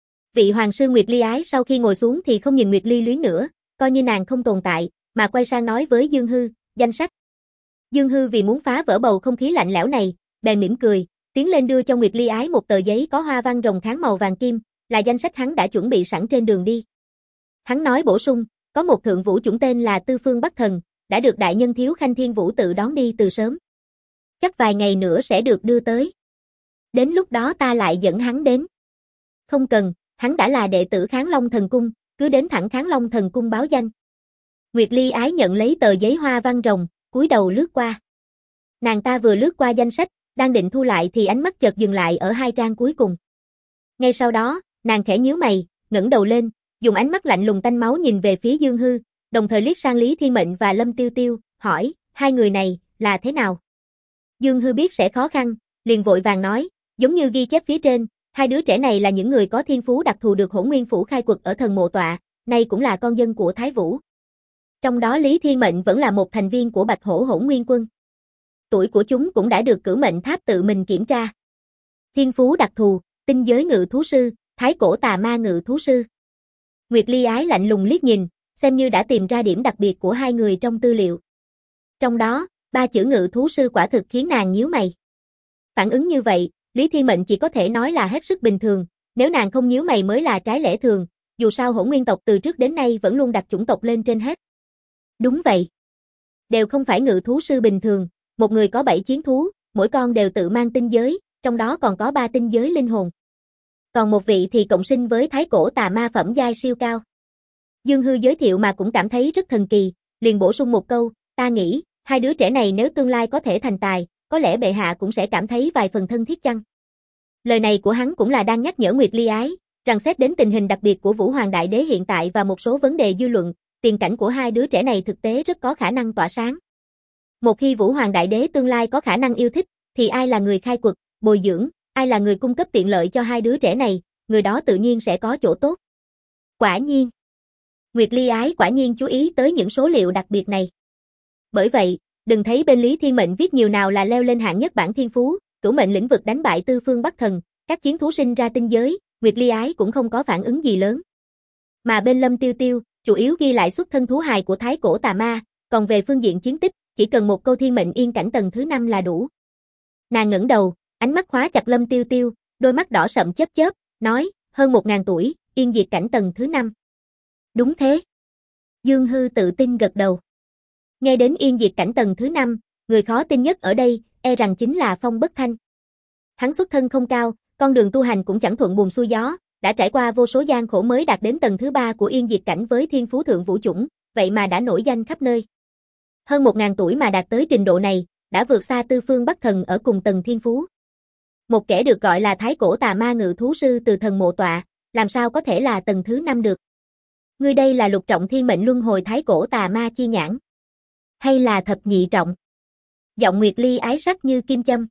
Vị hoàng sư Nguyệt Ly Ái sau khi ngồi xuống thì không nhìn Nguyệt Ly Luyến nữa, coi như nàng không tồn tại, mà quay sang nói với Dương Hư, danh sách. Dương Hư vì muốn phá vỡ bầu không khí lạnh lẽo này, bèn mỉm cười, tiến lên đưa cho Nguyệt Ly Ái một tờ giấy có hoa văn rồng kháng màu vàng kim, là danh sách hắn đã chuẩn bị sẵn trên đường đi. Hắn nói bổ sung, có một Thượng Vũ Chủng tên là Tư Phương Bắc Thần, đã được đại nhân Thiếu Khanh Thiên Vũ tự đón đi từ sớm. Chắc vài ngày nữa sẽ được đưa tới. Đến lúc đó ta lại dẫn hắn đến. Không cần, hắn đã là đệ tử Kháng Long Thần Cung, cứ đến thẳng Kháng Long Thần Cung báo danh. Nguyệt Ly Ái nhận lấy tờ giấy hoa văn rồng, cúi đầu lướt qua. Nàng ta vừa lướt qua danh sách, đang định thu lại thì ánh mắt chợt dừng lại ở hai trang cuối cùng. Ngay sau đó, nàng khẽ nhíu mày, ngẩng đầu lên, dùng ánh mắt lạnh lùng tanh máu nhìn về phía Dương Hư, đồng thời liếc sang Lý Thiên Mệnh và Lâm Tiêu Tiêu, hỏi, hai người này, là thế nào? Dương Hư biết sẽ khó khăn, liền vội vàng nói, giống như ghi chép phía trên, hai đứa trẻ này là những người có thiên phú đặc thù được Hỗn Nguyên Phủ khai quật ở Thần Mộ Tọa, nay cũng là con dân của Thái Vũ. Trong đó Lý Thiên Mệnh vẫn là một thành viên của Bạch Hổ Hỗn Nguyên Quân. Tuổi của chúng cũng đã được Cửu Mệnh Tháp tự mình kiểm tra. Thiên phú đặc thù, tinh giới ngự thú sư, thái cổ tà ma ngự thú sư. Nguyệt Ly Ái lạnh lùng liếc nhìn, xem như đã tìm ra điểm đặc biệt của hai người trong tư liệu. Trong đó, ba chữ ngự thú sư quả thực khiến nàng nhíu mày. Phản ứng như vậy, Lý Thiên Mệnh chỉ có thể nói là hết sức bình thường, nếu nàng không nhíu mày mới là trái lẽ thường, dù sao Hỗn Nguyên tộc từ trước đến nay vẫn luôn đặt chủng tộc lên trên hết. Đúng vậy. Đều không phải ngự thú sư bình thường, một người có 7 chiến thú, mỗi con đều tự mang tinh giới, trong đó còn có 3 tinh giới linh hồn. Còn một vị thì cộng sinh với thái cổ tà ma phẩm giai siêu cao. Dương Hư giới thiệu mà cũng cảm thấy rất thần kỳ, liền bổ sung một câu, ta nghĩ, hai đứa trẻ này nếu tương lai có thể thành tài, có lẽ bệ hạ cũng sẽ cảm thấy vài phần thân thiết chăng. Lời này của hắn cũng là đang nhắc nhở Nguyệt Ly Ái, rằng xét đến tình hình đặc biệt của Vũ Hoàng Đại Đế hiện tại và một số vấn đề dư luận, tiền cảnh của hai đứa trẻ này thực tế rất có khả năng tỏa sáng. Một khi Vũ Hoàng Đại Đế tương lai có khả năng yêu thích, thì ai là người khai quật, bồi dưỡng, ai là người cung cấp tiện lợi cho hai đứa trẻ này, người đó tự nhiên sẽ có chỗ tốt. Quả nhiên. Nguyệt Ly Ái quả nhiên chú ý tới những số liệu đặc biệt này. Bởi vậy, đừng thấy bên Lý Thiên Mệnh viết nhiều nào là leo lên hạng nhất bảng thiên phú, cửu mệnh lĩnh vực đánh bại tư phương Bắc Thần, các chiến thú sinh ra tinh giới, Nguyệt Ly Ái cũng không có phản ứng gì lớn. Mà bên Lâm Tiêu Tiêu, chủ yếu ghi lại xuất thân thú hài của thái cổ tà ma, còn về phương diện chiến tích, chỉ cần một câu thiên mệnh yên cảnh tầng thứ 5 là đủ. Nàng ngẩng đầu, ánh mắt khóa chặt Lâm Tiêu Tiêu, đôi mắt đỏ sậm chớp chớp, nói, hơn 1000 tuổi, yên diệt cảnh tầng thứ 5. Đúng thế. Dương Hư tự tin gật đầu. Nghe đến yên diệt cảnh tầng thứ 5, người khó tin nhất ở đây, e rằng chính là Phong Bất Thanh. Hắn xuất thân không cao, con đường tu hành cũng chẳng thuận buồm xuôi gió, đã trải qua vô số gian khổ mới đạt đến tầng thứ 3 của yên diệt cảnh với thiên phú thượng vũ chủng, vậy mà đã nổi danh khắp nơi. Hơn 1000 tuổi mà đạt tới trình độ này, đã vượt xa tư phương Bắc Thần ở cùng tầng thiên phú. Một kẻ được gọi là thái cổ tà ma ngự thú sư từ thần mộ tọa, làm sao có thể là tầng thứ 5 được? Ngươi đây là lục trọng thiên mệnh luân hồi thái cổ tà ma chi nhãn? Hay là thập nhị trọng? Giọng Nguyệt Ly Ái sắc như kim châm.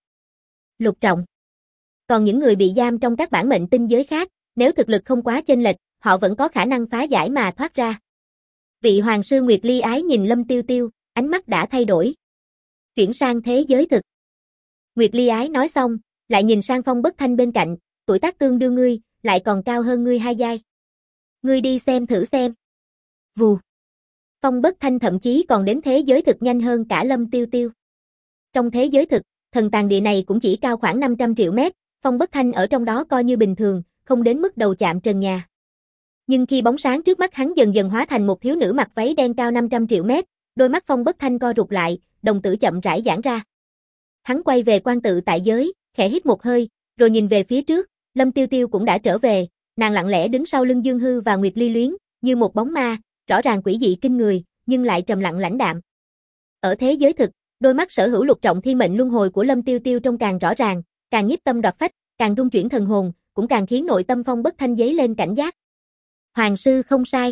Lục trọng. Còn những người bị giam trong các bản mệnh tinh giới khác, nếu thực lực không quá chênh lệch, họ vẫn có khả năng phá giải mà thoát ra. Vị hoàng sư Nguyệt Ly Ái nhìn Lâm Tiêu Tiêu, ánh mắt đã thay đổi. Chuyển sang thế giới thực. Nguyệt Ly Ái nói xong, lại nhìn sang Phong Bất Thanh bên cạnh, tuổi tác tương đương ngươi, lại còn cao hơn ngươi 2 giai. Ngươi đi xem thử xem. Vù. Phong Bất Thanh thậm chí còn đến thế giới thực nhanh hơn cả Lâm Tiêu Tiêu. Trong thế giới thực, thần tàng địa này cũng chỉ cao khoảng 500 triệu mét, Phong Bất Thanh ở trong đó coi như bình thường, không đến mức đầu chạm trần nhà. Nhưng khi bóng sáng trước mắt hắn dần dần hóa thành một thiếu nữ mặc váy đen cao 500 triệu mét, đôi mắt Phong Bất Thanh co rụt lại, đồng tử chậm rãi giãn ra. Hắn quay về quan tự tại giới, khẽ hít một hơi, rồi nhìn về phía trước, Lâm Tiêu Tiêu cũng đã trở về, nàng lặng lẽ đứng sau lưng Dương Hư và Nguyệt Ly Luyến, như một bóng ma, rõ ràng quỷ dị kinh người, nhưng lại trầm lặng lãnh đạm. Ở thế giới thực, đôi mắt sở hữu lục trọng thiên mệnh luân hồi của Lâm Tiêu Tiêu trông càng rõ ràng, càng nhiếp tâm đoạt phách, càng rung chuyển thần hồn, cũng càng khiến nội tâm Phong Bất Thanh dấy lên cảnh giác. Hoàng sư không sai.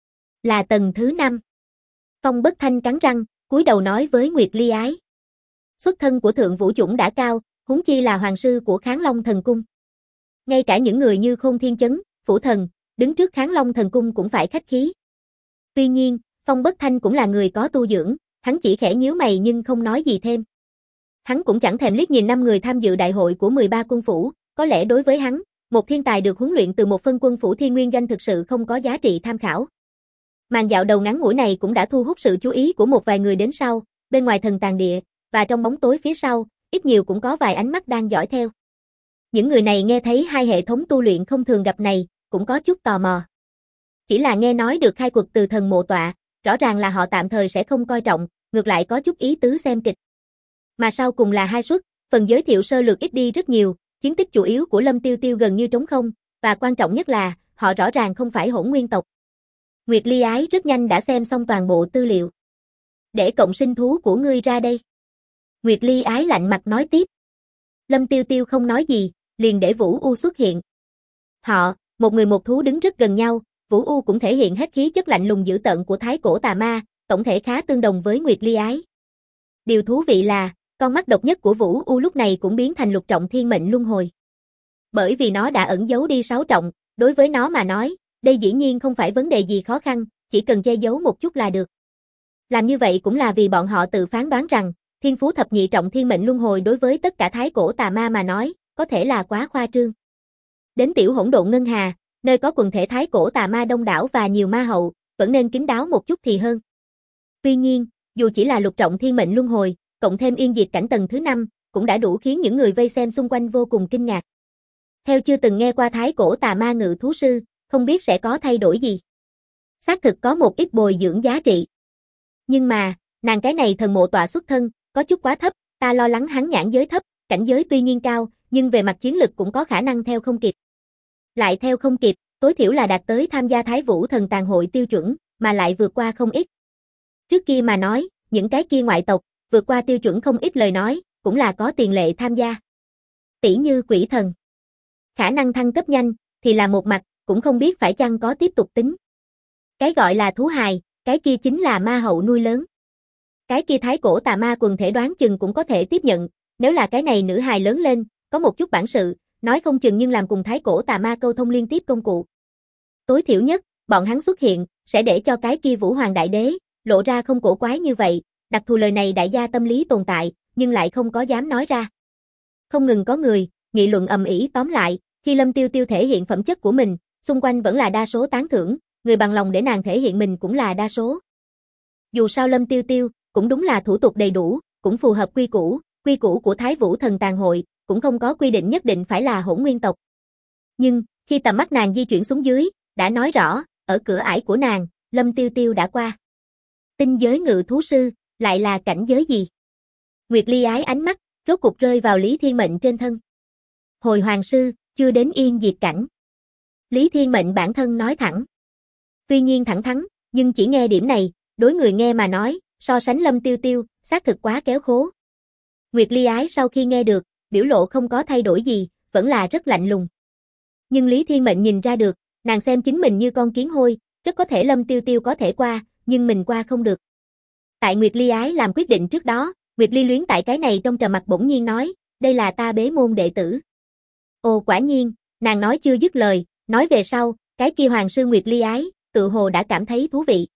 Là tầng thứ 5. Phong Bất Thanh cắn răng, cúi đầu nói với Nguyệt Ly Ái. Xuất thân của thượng vũ chủng đã cao, huống chi là hoàng sư của Kháng Long Thần Cung. Ngay cả những người như Khôn Thiên Chấn, Phủ Thần, đứng trước Kháng Long Thần Cung cũng phải khách khí. Tuy nhiên, Phong Bất Thanh cũng là người có tu dưỡng, hắn chỉ khẽ nhíu mày nhưng không nói gì thêm. Hắn cũng chẳng thèm liếc nhìn 5 người tham dự đại hội của 13 quân phủ, có lẽ đối với hắn, một thiên tài được huấn luyện từ một phân quân phủ thiên nguyên doanh thực sự không có giá trị tham khảo. Màn dạo đầu ngắn ngủi này cũng đã thu hút sự chú ý của một vài người đến sau, bên ngoài thần tàng địa, và trong bóng tối phía sau, ít nhiều cũng có vài ánh mắt đang dõi theo. Những người này nghe thấy hai hệ thống tu luyện không thường gặp này, cũng có chút tò mò. Chỉ là nghe nói được khai quật từ thần mộ tọa, rõ ràng là họ tạm thời sẽ không coi trọng, ngược lại có chút ý tứ xem kịch. Mà sau cùng là hai suất, phần giới thiệu sơ lược ít đi rất nhiều, chiến tích chủ yếu của Lâm Tiêu Tiêu gần như trống không, và quan trọng nhất là, họ rõ ràng không phải hỗn nguyên tộc. Nguyệt Ly Ái rất nhanh đã xem xong toàn bộ tư liệu. Để cộng sinh thú của ngươi ra đây. Nguyệt Ly Ái lạnh mặt nói tiếp. Lâm Tiêu Tiêu không nói gì, liền để Vũ U xuất hiện. Họ, một người một thú đứng rất gần nhau, Vũ U cũng thể hiện hết khí chất lạnh lùng dữ tợn của thái cổ tà ma, tổng thể khá tương đồng với Nguyệt Ly Ái. Điều thú vị là, con mắt độc nhất của Vũ U lúc này cũng biến thành lục trọng thiên mệnh luân hồi. Bởi vì nó đã ẩn giấu đi 6 trọng, đối với nó mà nói, đây dĩ nhiên không phải vấn đề gì khó khăn, chỉ cần che giấu một chút là được. Làm như vậy cũng là vì bọn họ tự phán đoán rằng, thiên phú thập nhị trọng thiên mệnh luân hồi đối với tất cả thái cổ tà ma mà nói, có thể là quá khoa trương. Đến tiểu hỗn độn ngân hà, nơi có quần thể thái cổ tà ma đông đảo và nhiều ma hậu, vẫn nên kín đáo một chút thì hơn. Tuy nhiên, dù chỉ là lục trọng thiên mệnh luân hồi, cộng thêm yên diệt cảnh tầng thứ 5, cũng đã đủ khiến những người vây xem xung quanh vô cùng kinh ngạc. Theo chưa từng nghe qua thái cổ tà ma ngự thú sư, không biết sẽ có thay đổi gì. Xác thực có một ít bồi dưỡng giá trị. Nhưng mà, nàng cái này thần mộ tọa xuất thân, có chút quá thấp, ta lo lắng hắn nhãn giới thấp, cảnh giới tuy nhiên cao, nhưng về mặt chiến lực cũng có khả năng theo không kịp. Lại theo không kịp, tối thiểu là đạt tới tham gia Thái Vũ Thần Tàng Hội tiêu chuẩn, mà lại vượt qua không ít. Trước kia mà nói, những cái kia ngoại tộc, vượt qua tiêu chuẩn không ít lời nói, cũng là có tiền lệ tham gia. Tỷ như quỷ thần. Khả năng thăng cấp nhanh, thì là một mặt, cũng không biết phải chăng có tiếp tục tính. Cái gọi là thú hài, cái kia chính là ma hậu nuôi lớn. Cái kia thái cổ tà ma quần thể đoán chừng cũng có thể tiếp nhận, nếu là cái này nữ hài lớn lên, có một chút bản sự, nói không chừng nhưng làm cùng thái cổ tà ma câu thông liên tiếp công cụ. Tối thiểu nhất, bọn hắn xuất hiện, sẽ để cho cái kia Vũ Hoàng Đại Đế, lộ ra không cổ quái như vậy, Đặc thù lời này đại gia tâm lý tồn tại, nhưng lại không có dám nói ra. Không ngừng có người nghị luận ầm ĩ, tóm lại, khi Lâm Tiêu Tiêu thể hiện phẩm chất của mình, xung quanh vẫn là đa số tán thưởng, người bằng lòng để nàng thể hiện mình cũng là đa số. Dù sao Lâm Tiêu Tiêu cũng đúng là thủ tục đầy đủ, cũng phù hợp quy củ của Thái Vũ Thần Tàng Hội, cũng không có quy định nhất định phải là hỗn nguyên tộc. Nhưng, khi tầm mắt nàng di chuyển xuống dưới, đã nói rõ, ở cửa ải của nàng, Lâm Tiêu Tiêu đã qua. Tinh giới ngự thú sư, lại là cảnh giới gì? Nguyệt Ly Ái ánh mắt, rốt cục rơi vào Lý Thiên Mệnh trên thân. Hồi hoàng sư, chưa đến yên diệt cảnh. Lý Thiên Mệnh bản thân nói thẳng. Tuy nhiên thẳng thắn, nhưng chỉ nghe điểm này, đối người nghe mà nói, so sánh Lâm Tiêu Tiêu, xác thực quá kéo khố. Nguyệt Ly Ái sau khi nghe được, biểu lộ không có thay đổi gì, vẫn là rất lạnh lùng. Nhưng Lý Thiên Mệnh nhìn ra được, nàng xem chính mình như con kiến hôi, rất có thể Lâm Tiêu Tiêu có thể qua, nhưng mình qua không được. Tại Nguyệt Ly Ái làm quyết định trước đó, Nguyệt Ly Luyến tại cái này trong trầm mặc bỗng nhiên nói, đây là ta bế môn đệ tử. Ồ quả nhiên, nàng nói chưa dứt lời, nói về sau, cái kia hoàng sư Nguyệt Ly Ái, tự hồ đã cảm thấy thú vị.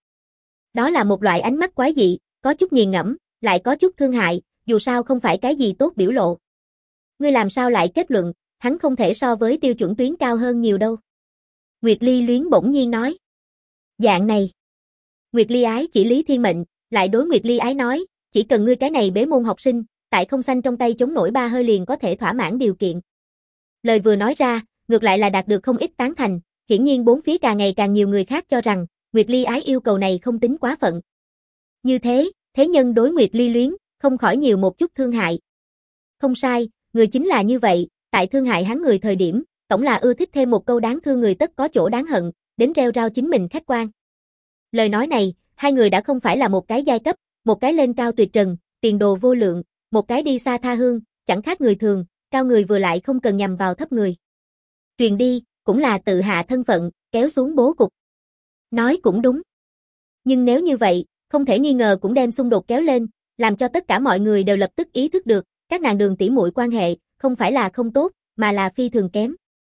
Đó là một loại ánh mắt quái dị, có chút nghiền ngẫm, lại có chút thương hại, dù sao không phải cái gì tốt biểu lộ. Ngươi làm sao lại kết luận, hắn không thể so với tiêu chuẩn tuyến cao hơn nhiều đâu. Nguyệt Ly Luyến bỗng nhiên nói. Dạng này. Nguyệt Ly Ái chỉ Lý Thiên Mệnh, lại đối Nguyệt Ly Ái nói, chỉ cần ngươi cái này bế môn học sinh, tại không xanh trong tay chống nổi 3 hơi liền có thể thỏa mãn điều kiện. Lời vừa nói ra, ngược lại là đạt được không ít tán thành, hiển nhiên bốn phía càng ngày càng nhiều người khác cho rằng, Nguyệt Ly Ái yêu cầu này không tính quá phận. Như thế, thế nhân đối Nguyệt Ly Luyến, không khỏi nhiều một chút thương hại. Không sai, người chính là như vậy, tại thương hại hắn người thời điểm, tổng là ưa thích thêm một câu đáng thương người tất có chỗ đáng hận, đến rêu rao chính mình khách quan. Lời nói này, hai người đã không phải là một cái giai cấp, một cái lên cao tuyệt trần, tiền đồ vô lượng, một cái đi xa tha hương, chẳng khác người thường, cao người vừa lại không cần nhằm vào thấp người. Truyền đi, cũng là tự hạ thân phận, kéo xuống bố cục. Nói cũng đúng. Nhưng nếu như vậy, không thể nghi ngờ cũng đem xung đột kéo lên, làm cho tất cả mọi người đều lập tức ý thức được, các nàng Đường tỷ muội quan hệ, không phải là không tốt, mà là phi thường kém.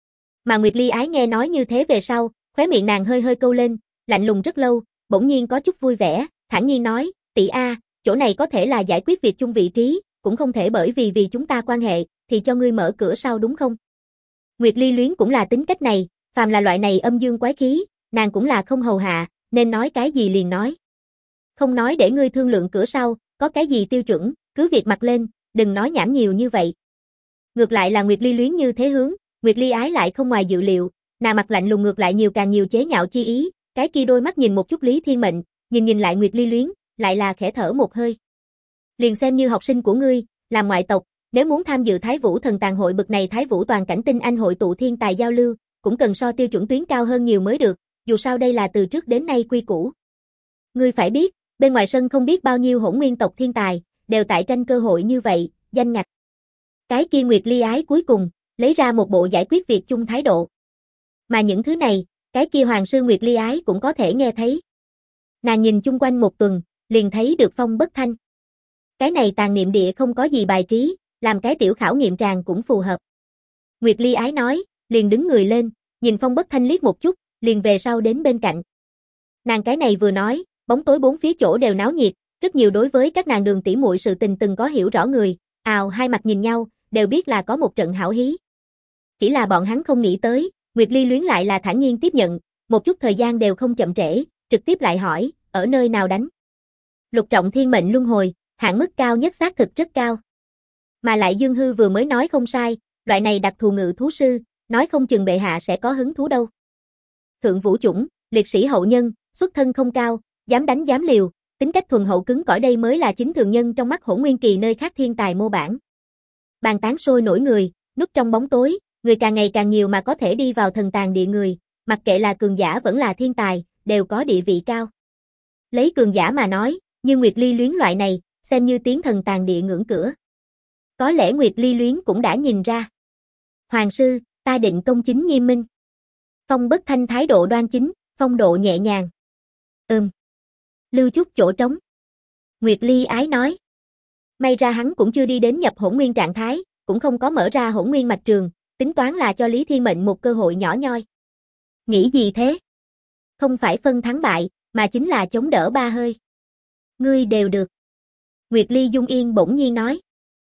Mà Nguyệt Ly Ái nghe nói như thế về sau, khóe miệng nàng hơi hơi câu lên, lạnh lùng rất lâu, bỗng nhiên có chút vui vẻ, thản nhiên nói, tỷ a, chỗ này có thể là giải quyết việc chung vị trí, cũng không thể bởi vì chúng ta quan hệ, thì cho ngươi mở cửa sau đúng không? Nguyệt Ly Luyến cũng là tính cách này, phàm là loại này âm dương quái khí, nàng cũng là không hầu hạ, nên nói cái gì liền nói. Không nói để ngươi thương lượng cửa sau, có cái gì tiêu chuẩn, cứ việc mặc lên, đừng nói nhảm nhiều như vậy. Ngược lại là Nguyệt Ly Luyến như thế hướng, Nguyệt Ly Ái lại không ngoài dự liệu, nàng mặt lạnh lùng ngược lại nhiều càng nhiều chế nhạo chi ý, cái kia đôi mắt nhìn một chút Lý Thiên Mệnh, nhìn lại Nguyệt Ly Luyến, lại là khẽ thở một hơi. Liền xem như học sinh của ngươi, làm ngoại tộc, nếu muốn tham dự Thái Vũ Thần Tàng Hội bực này Thái Vũ toàn cảnh tinh anh hội tụ thiên tài giao lưu, cũng cần so tiêu chuẩn tuyến cao hơn nhiều mới được, dù sao đây là từ trước đến nay quy củ. Ngươi phải biết, bên ngoài sân không biết bao nhiêu hỗn nguyên tộc thiên tài, đều tại tranh cơ hội như vậy, danh ngạch. Cái kia Nguyệt Ly Ái cuối cùng, lấy ra một bộ giải quyết việc chung thái độ. Mà những thứ này, cái kia hoàng sư Nguyệt Ly Ái cũng có thể nghe thấy. Nàng nhìn chung quanh một tuần, liền thấy được Phong Bất Thanh. Cái này tàn niệm địa không có gì bài trí, làm cái tiểu khảo nghiệm tràng cũng phù hợp. Nguyệt Ly Ái nói, liền đứng người lên, nhìn Phong Bất Thanh liếc một chút, liền về sau đến bên cạnh. Nàng cái này vừa nói, bóng tối bốn phía chỗ đều náo nhiệt, rất nhiều đối với các nàng Đường tỷ muội sự tình từng có hiểu rõ người, hai mặt nhìn nhau, đều biết là có một trận hảo hí. Chỉ là bọn hắn không nghĩ tới, Nguyệt Ly Luyến lại là thản nhiên tiếp nhận, một chút thời gian đều không chậm trễ, trực tiếp lại hỏi, ở nơi nào đánh? Lục trọng thiên mệnh luân hồi, hạn mức cao nhất xác thực rất cao. Mà lại Dương Hư vừa mới nói không sai, loại này đặc thù ngự thú sư, nói không chừng bệ hạ sẽ có hứng thú đâu. Thượng vũ chủng, liệt sĩ hậu nhân, xuất thân không cao, dám đánh dám liều, tính cách thuần hậu cứng cỏi đây mới là chính thường nhân trong mắt Hỗn Nguyên Kỳ nơi khác thiên tài mô bản. Bàn tán sôi nổi người, núp trong bóng tối, người càng ngày càng nhiều mà có thể đi vào thần tàng địa người, mặc kệ là cường giả vẫn là thiên tài, đều có địa vị cao. Lấy cường giả mà nói, như Nguyệt Ly Luyến loại này, xem như tiến thần tàng địa ngưỡng cửa. Có lẽ Nguyệt Ly Luyến cũng đã nhìn ra. Hoàng sư, ta định công chính nghiêm minh. Phong Bất Thanh thái độ đoan chính, phong độ nhẹ nhàng. Lưu chút chỗ trống. Nguyệt Ly Ái nói. May ra hắn cũng chưa đi đến nhập hỗn nguyên trạng thái, cũng không có mở ra hỗn nguyên mạch trường, tính toán là cho Lý Thiên Mệnh một cơ hội nhỏ nhoi. Nghĩ gì thế? Không phải phân thắng bại, mà chính là chống đỡ 3 hơi. Ngươi đều được. Nguyệt Ly Dung Yên bỗng nhiên nói.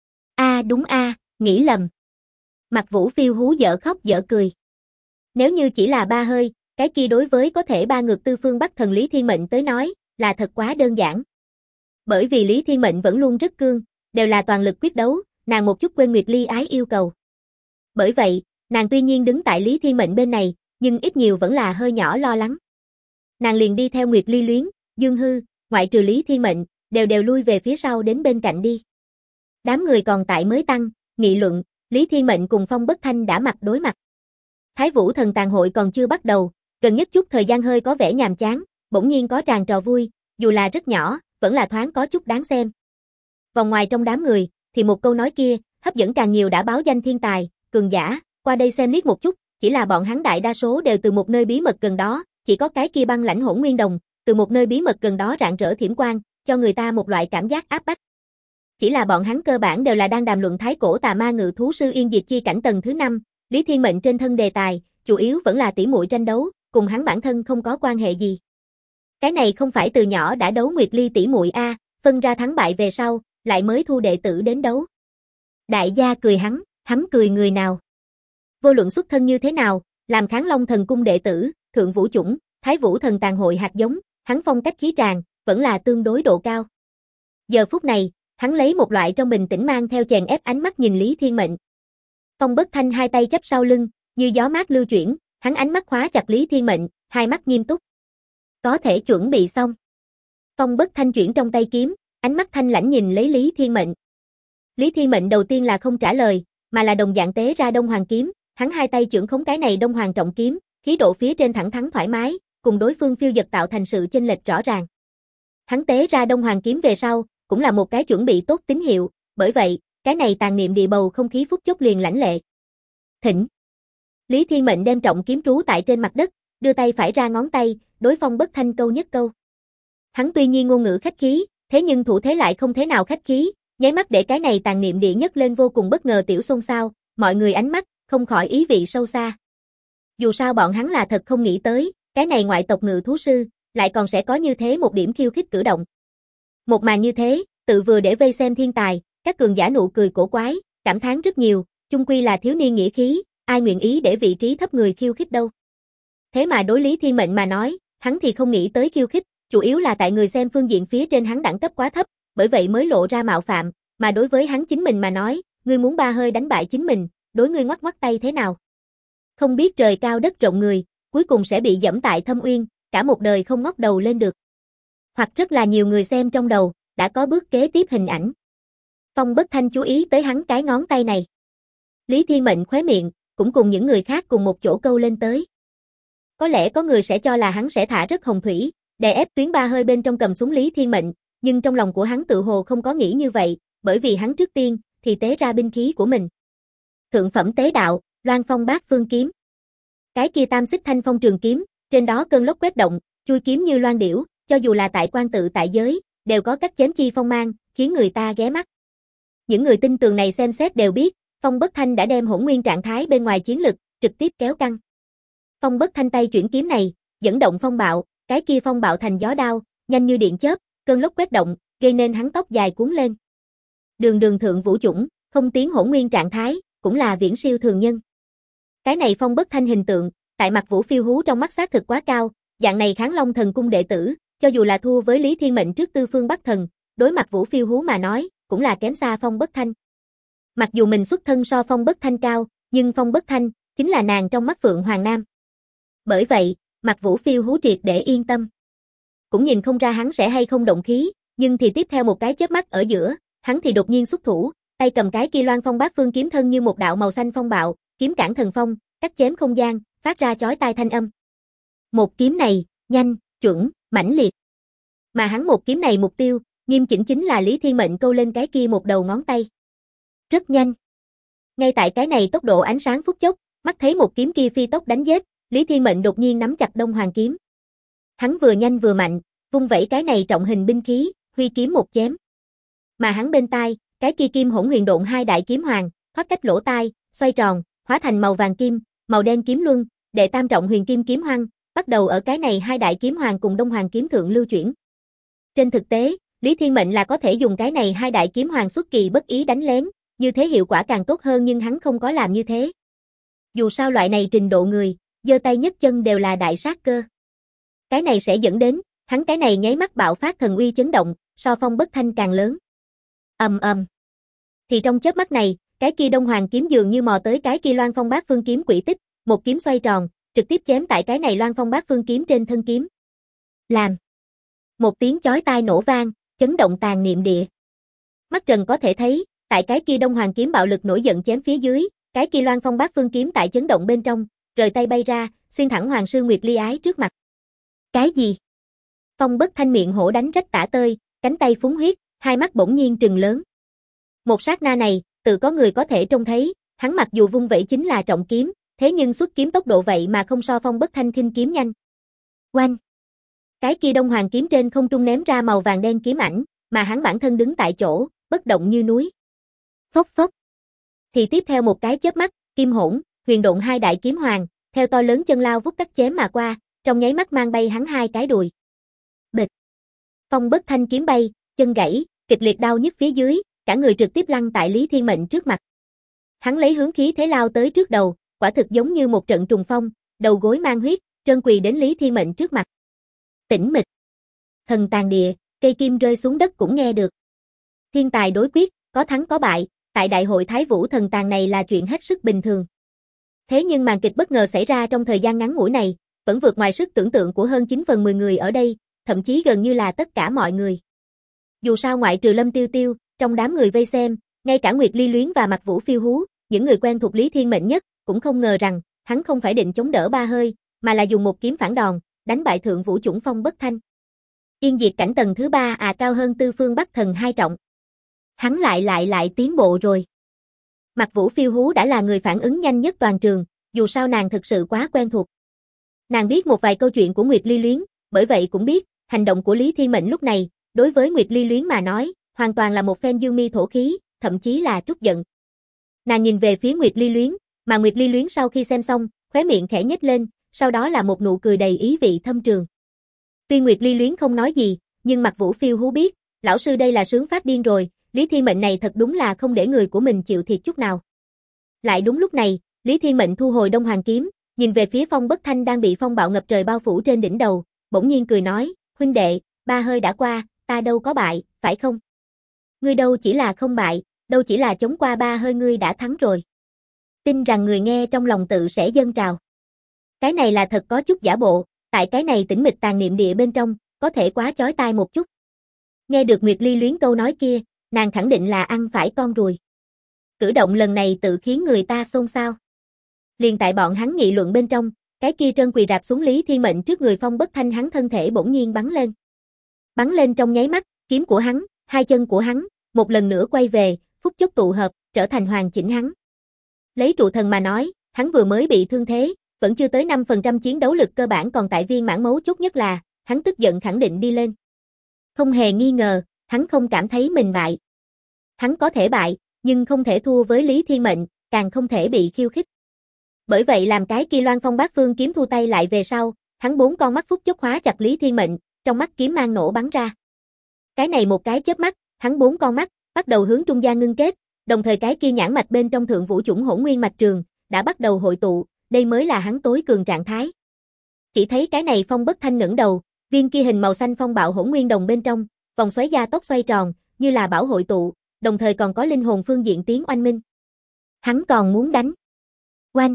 Đúng nghĩ lầm. Mặt Vũ Phiêu Hú dở khóc dở cười. Nếu như chỉ là ba hơi, cái kia đối với có thể ba ngược tư phương Bắc thần Lý Thiên Mệnh tới nói, là thật quá đơn giản. Bởi vì Lý Thiên Mệnh vẫn luôn rất cương, đều là toàn lực quyết đấu, nàng một chút quên Nguyệt Ly ái yêu cầu. Bởi vậy, nàng tuy nhiên đứng tại Lý Thiên Mệnh bên này, nhưng ít nhiều vẫn là hơi nhỏ lo lắng. Nàng liền đi theo Nguyệt Ly Luyến, Dương Hư, ngoại trừ Lý Thiên Mệnh, đều lui về phía sau đến bên cạnh đi. Đám người còn tại mới tăng, nghị luận, Lý Thiên Mệnh cùng Phong Bất Thanh đã mặt đối mặt. Thái Vũ Thần Tàn hội còn chưa bắt đầu, gần nhất chút thời gian hơi có vẻ nhàm chán, bỗng nhiên có tràng trò vui, dù là rất nhỏ, vẫn là thoáng có chút đáng xem. Vòng ngoài trong đám người, thì một câu nói kia, hấp dẫn càng nhiều đã báo danh thiên tài, cường giả, qua đây xem liếc một chút, chỉ là bọn hắn đại đa số đều từ một nơi bí mật gần đó, chỉ có cái kia Băng Lãnh Hỗn Nguyên Đồng, từ một nơi bí mật gần đó rạng rỡ thiểm quang, cho người ta một loại cảm giác áp bách. Chỉ là bọn hắn cơ bản đều là đang đàm luận thái cổ tà ma ngự thú sư yên diệt chi cảnh tầng thứ 5, Lý Thiên Mệnh trên thân đề tài, chủ yếu vẫn là tỉ muội tranh đấu, cùng hắn bản thân không có quan hệ gì. Cái này không phải từ nhỏ đã đấu Nguyệt Ly tỉ muội phân ra thắng bại về sau, lại mới thu đệ tử đến đấu. Đại gia cười hắn cười người nào? Vô luận xuất thân như thế nào, làm Kháng Long Thần Cung đệ tử, Thượng Vũ Chủng, Thái Vũ Thần Tàn hội hạt giống, hắn phong cách khí tràng, vẫn là tương đối độ cao. Giờ phút này, hắn lấy một loại trong bình tĩnh mang theo chèn ép ánh mắt nhìn Lý Thiên Mệnh. Phong Bất Thanh hai tay chắp sau lưng, như gió mát lưu chuyển, hắn ánh mắt khóa chặt Lý Thiên Mệnh, hai mắt nghiêm túc. Có thể chuẩn bị xong. Phong Bất Thanh chuyển trong tay kiếm, ánh mắt thanh lãnh nhìn lấy Lý Thiên Mệnh. Lý Thiên Mệnh đầu tiên là không trả lời, mà là đồng dạng tế ra Đông Hoàng kiếm, hắn hai tay chưởng khống cái này Đông Hoàng trọng kiếm, khí độ phía trên thẳng thắn thoải mái, cùng đối phương phiêu dật tạo thành sự chênh lệch rõ ràng. Hắn tế ra Đông Hoàng kiếm về sau, cũng là một cái chuẩn bị tốt tín hiệu, bởi vậy, cái này tàn niệm địa bầu không khí phút chốc liền lãnh lệ. Thỉnh. Lý Thiên Mệnh đem trọng kiếm trú tại trên mặt đất, đưa tay phải ra ngón tay, đối Phong Bất Thanh câu nhất câu. Hắn tuy nhiên ngôn ngữ khách khí, thế nhưng thủ thế lại không thế nào khách khí, nháy mắt để cái này tàn niệm địa nhất lên vô cùng bất ngờ tiểu xôn xao, mọi người ánh mắt không khỏi ý vị sâu xa. Dù sao bọn hắn là thật không nghĩ tới, cái này ngoại tộc ngự thú sư lại còn sẽ có như thế một điểm khiêu khích cử động. Một màn như thế, tự vừa để vây xem thiên tài, các cường giả nụ cười cổ quái, cảm thán rất nhiều, chung quy là thiếu niên nghĩa khí, ai nguyện ý để vị trí thấp người khiêu khích đâu. Thế mà đối Lý Thiên Mệnh mà nói, hắn thì không nghĩ tới khiêu khích, chủ yếu là tại người xem phương diện phía trên hắn đẳng cấp quá thấp, bởi vậy mới lộ ra mạo phạm, mà đối với hắn chính mình mà nói, ngươi muốn ba hơi đánh bại chính mình, đối ngươi ngoắc ngoắc tay thế nào? Không biết trời cao đất rộng người, cuối cùng sẽ bị dẫm tại thâm uyên, cả một đời không ngóc đầu lên được. Hoặc rất là nhiều người xem trong đầu, đã có bước kế tiếp hình ảnh. Phong Bất Thanh chú ý tới hắn cái ngón tay này. Lý Thiên Mệnh khóe miệng, cũng cùng những người khác cùng một chỗ câu lên tới. Có lẽ có người sẽ cho là hắn sẽ thả rất hồng thủy, đè ép tuyến ba hơi bên trong cầm súng Lý Thiên Mệnh, nhưng trong lòng của hắn tự hồ không có nghĩ như vậy, bởi vì hắn trước tiên thì tế ra binh khí của mình. Thượng phẩm tế đạo, Loan Phong Bát Phương kiếm. Cái kia tam xích thanh phong trường kiếm, trên đó cơn lốc quét động, chui kiếm như loan điểu, cho dù là tại quan tự tại giới, đều có cách chém chi phong mang, khiến người ta ghé mắt. Những người tin tường này xem xét đều biết, Phong Bất Thanh đã đem hỗn nguyên trạng thái bên ngoài chiến lực, trực tiếp kéo căng. Phong Bất Thanh tay chuyển kiếm này, dẫn động phong bạo, cái kia phong bạo thành gió đao, nhanh như điện chớp, cơn lốc quét động, gây nên hắn tóc dài cuốn lên. Đường Thượng Vũ Chủng, không tiến hỗn nguyên trạng thái, cũng là viễn siêu thường nhân. Cái này Phong Bất Thanh hình tượng, tại Mặt Vũ Phiêu Hú trong mắt xác thực quá cao, dạng này Kháng Long Thần Cung đệ tử, cho dù là thua với Lý Thiên Mệnh trước Tư Phương Bắc Thần, đối Mặt Vũ Phiêu Hú mà nói, cũng là kém xa Phong Bất Thanh. Mặc dù mình xuất thân so Phong Bất Thanh cao, nhưng Phong Bất Thanh chính là nàng trong mắt Phượng Hoàng Nam. Bởi vậy, Mặt Vũ Phiêu Hú triệt để yên tâm. Cũng nhìn không ra hắn sẽ hay không động khí, nhưng thì tiếp theo một cái chớp mắt ở giữa, hắn thì đột nhiên xuất thủ, tay cầm cái kia Loan Phong Bát Phương kiếm thân như một đạo màu xanh phong bạo, kiếm cản thần phong, cắt chém không gian, phát ra chói tai thanh âm. Một kiếm này, nhanh, chuẩn, mãnh liệt. Mà hắn một kiếm này mục tiêu, nghiêm chỉnh chính là Lý Thiên Mệnh câu lên cái kia một đầu ngón tay. Rất nhanh. Ngay tại cái này tốc độ ánh sáng phút chốc, mắt thấy một kiếm kia phi tốc đánh giết, Lý Thiên Mệnh đột nhiên nắm chặt Đông Hoàng kiếm. Hắn vừa nhanh vừa mạnh, vung vẩy cái này trọng hình binh khí, huy kiếm một chém. Mà hắn bên tai, cái kia kim hỗn huyền độn hai đại kiếm hoàng, thoát cách lỗ tai, xoay tròn, hóa thành màu vàng kim, màu đen kiếm luân, đệ tam trọng huyền kim kiếm hoang, bắt đầu ở cái này hai đại kiếm hoàng cùng Đông Hoàng kiếm thượng lưu chuyển. Trên thực tế, Lý Thiên Mệnh là có thể dùng cái này hai đại kiếm hoàng xuất kỳ bất ý đánh lén, như thế hiệu quả càng tốt hơn nhưng hắn không có làm như thế. Dù sao loại này trình độ người, giơ tay nhấc chân đều là đại sát cơ. Cái này sẽ dẫn đến, hắn cái này nháy mắt bạo phát thần uy chấn động, so Phong Bất Thanh càng lớn. Ầm ầm. Thì trong chớp mắt này, cái kia Đông Hoàng kiếm dường như mò tới cái kia Loan Phong Bát Phương kiếm quỹ tích, một kiếm xoay tròn, trực tiếp chém tại cái này Loan Phong Bát Phương kiếm trên thân kiếm. Làm. Một tiếng chói tai nổ vang, chấn động tàn niệm địa. Mắt Trần có thể thấy, tại cái kia Đông Hoàng kiếm bạo lực nổi giận chém phía dưới, cái kia Loan Phong Bát Phương kiếm tại chấn động bên trong, rời tay bay ra, xuyên thẳng Hoàng sư Nguyệt Ly Ái trước mặt. Cái gì? Phong Bất Thanh miệng hổ đánh rách tả tơi, cánh tay phúng huyết, hai mắt bỗng nhiên trừng lớn. Một sát na này, tự có người có thể trông thấy, hắn mặc dù vung vẩy chính là trọng kiếm, thế nhưng xuất kiếm tốc độ vậy mà không so Phong Bất Thanh khinh kiếm nhanh. Oanh! Cái kia Đông Hoàng kiếm trên không trung ném ra màu vàng đen kiếm ảnh, mà hắn bản thân đứng tại chỗ, bất động như núi. Phốc phốc. Thì tiếp theo một cái chớp mắt, Kim Hỗn, Huyền Độn hai đại kiếm hoàng, theo to lớn chân lao vút cắt chém mà qua, trong nháy mắt mang bay hắn hai cái đùi. Bịch. Phong Bất Thanh kiếm bay, chân gãy, kịch liệt đau nhức phía dưới, cả người trực tiếp lăn tại Lý Thiên Mệnh trước mặt. Hắn lấy hướng khí thế lao tới trước đầu, quả thực giống như một trận trùng phong, đầu gối mang huyết, trơn quỳ đến Lý Thiên Mệnh trước mặt. Tĩnh mịch. Thần tàn địa, cây kim rơi xuống đất cũng nghe được. Thiên tài đối quyết, có thắng có bại, tại đại hội Thái Vũ thần tàn này là chuyện hết sức bình thường. Thế nhưng màn kịch bất ngờ xảy ra trong thời gian ngắn ngủi này, vẫn vượt ngoài sức tưởng tượng của hơn 9 phần 10 người ở đây, thậm chí gần như là tất cả mọi người. Dù sao ngoại trừ Lâm Tiêu Tiêu, trong đám người vây xem, ngay cả Nguyệt Ly Luyến và Mạc Vũ Phiêu Hú, những người quen thuộc Lý Thiên Mệnh nhất, cũng không ngờ rằng, hắn không phải định chống đỡ ba hơi, mà là dùng một kiếm phản đòn, đánh bại thượng vũ chủng Phong Bất Thanh. Yên diệt cảnh tầng thứ 3 cao hơn Tư Phương Bắc Thần 2 trọng. Hắn lại tiến bộ rồi. Mạc Vũ Phiêu Hú đã là người phản ứng nhanh nhất toàn trường, dù sao nàng thực sự quá quen thuộc. Nàng biết một vài câu chuyện của Nguyệt Ly Luyến, bởi vậy cũng biết, hành động của Lý Thiên Mệnh lúc này, đối với Nguyệt Ly Luyến mà nói, hoàn toàn là một phen dương mi thổ khí, thậm chí là trút giận. Nàng nhìn về phía Nguyệt Ly Luyến, mà Nguyệt Ly Luyến sau khi xem xong, khóe miệng khẽ nhếch lên, sau đó là một nụ cười đầy ý vị thâm trường. Tuy Nguyệt Ly Luyến không nói gì, nhưng Mạc Vũ Phiêu Hú biết, lão sư đây là sướng phát điên rồi, Lý Thiên Mệnh này thật đúng là không để người của mình chịu thiệt chút nào. Lại đúng lúc này, Lý Thiên Mệnh thu hồi Đông Hoàng kiếm, nhìn về phía Phong Bất Thanh đang bị phong bạo ngập trời bao phủ trên đỉnh đầu, bỗng nhiên cười nói, huynh đệ, ba hơi đã qua, ta đâu có bại, phải không? Ngươi đâu chỉ là không bại, đâu chỉ là chống qua ba hơi ngươi đã thắng rồi. Tin rằng người nghe trong lòng tự sẽ dâng trào. Cái này là thật có chút giả bộ, tại cái này tĩnh mịch tàn niệm địa bên trong, có thể quá chói tai một chút. Nghe được Nguyệt Ly Luyến câu nói kia, nàng khẳng định là ăn phải con ruồi. Cử động lần này tự khiến người ta xôn xao. Liền tại bọn hắn nghị luận bên trong, cái kia trơn quỳ rạp xuống Lý Thiên Mệnh trước người Phong Bất Thanh hắn thân thể bỗng nhiên bắn lên. Bắn lên trong nháy mắt, kiếm của hắn, hai chân của hắn, một lần nữa quay về, phút chốc tụ hợp, trở thành hoàn chỉnh hắn. Lấy trụ thần mà nói, hắn vừa mới bị thương thế, vẫn chưa tới 5% chiến đấu lực cơ bản còn tại viên mãn mấu chốt nhất là, hắn tức giận khẳng định đi lên. Không hề nghi ngờ, hắn không cảm thấy mình bại. Hắn có thể bại, nhưng không thể thua với Lý Thiên Mệnh, càng không thể bị khiêu khích. Bởi vậy làm cái kia Loan Phong Bát Phương kiếm thu tay lại về sau, hắn bốn con mắt phút chốc hóa chặt Lý Thiên Mệnh, trong mắt kiếm mang nổ bắn ra. Cái này một cái chớp mắt, hắn bốn con mắt bắt đầu hướng trung gian ngưng kết, đồng thời cái kia nhãn mạch bên trong thượng vũ chủng Hỗn Nguyên mạch trường đã bắt đầu hội tụ, đây mới là hắn tối cường trạng thái. Chỉ thấy cái này Phong Bất Thanh ngẩng đầu, viên kia hình màu xanh phong bạo Hỗn Nguyên đồng bên trong, vòng xoáy gia tốc xoay tròn, như là bảo hội tụ, đồng thời còn có linh hồn phương diện tiếng oanh minh. Hắn còn muốn đánh. Oanh.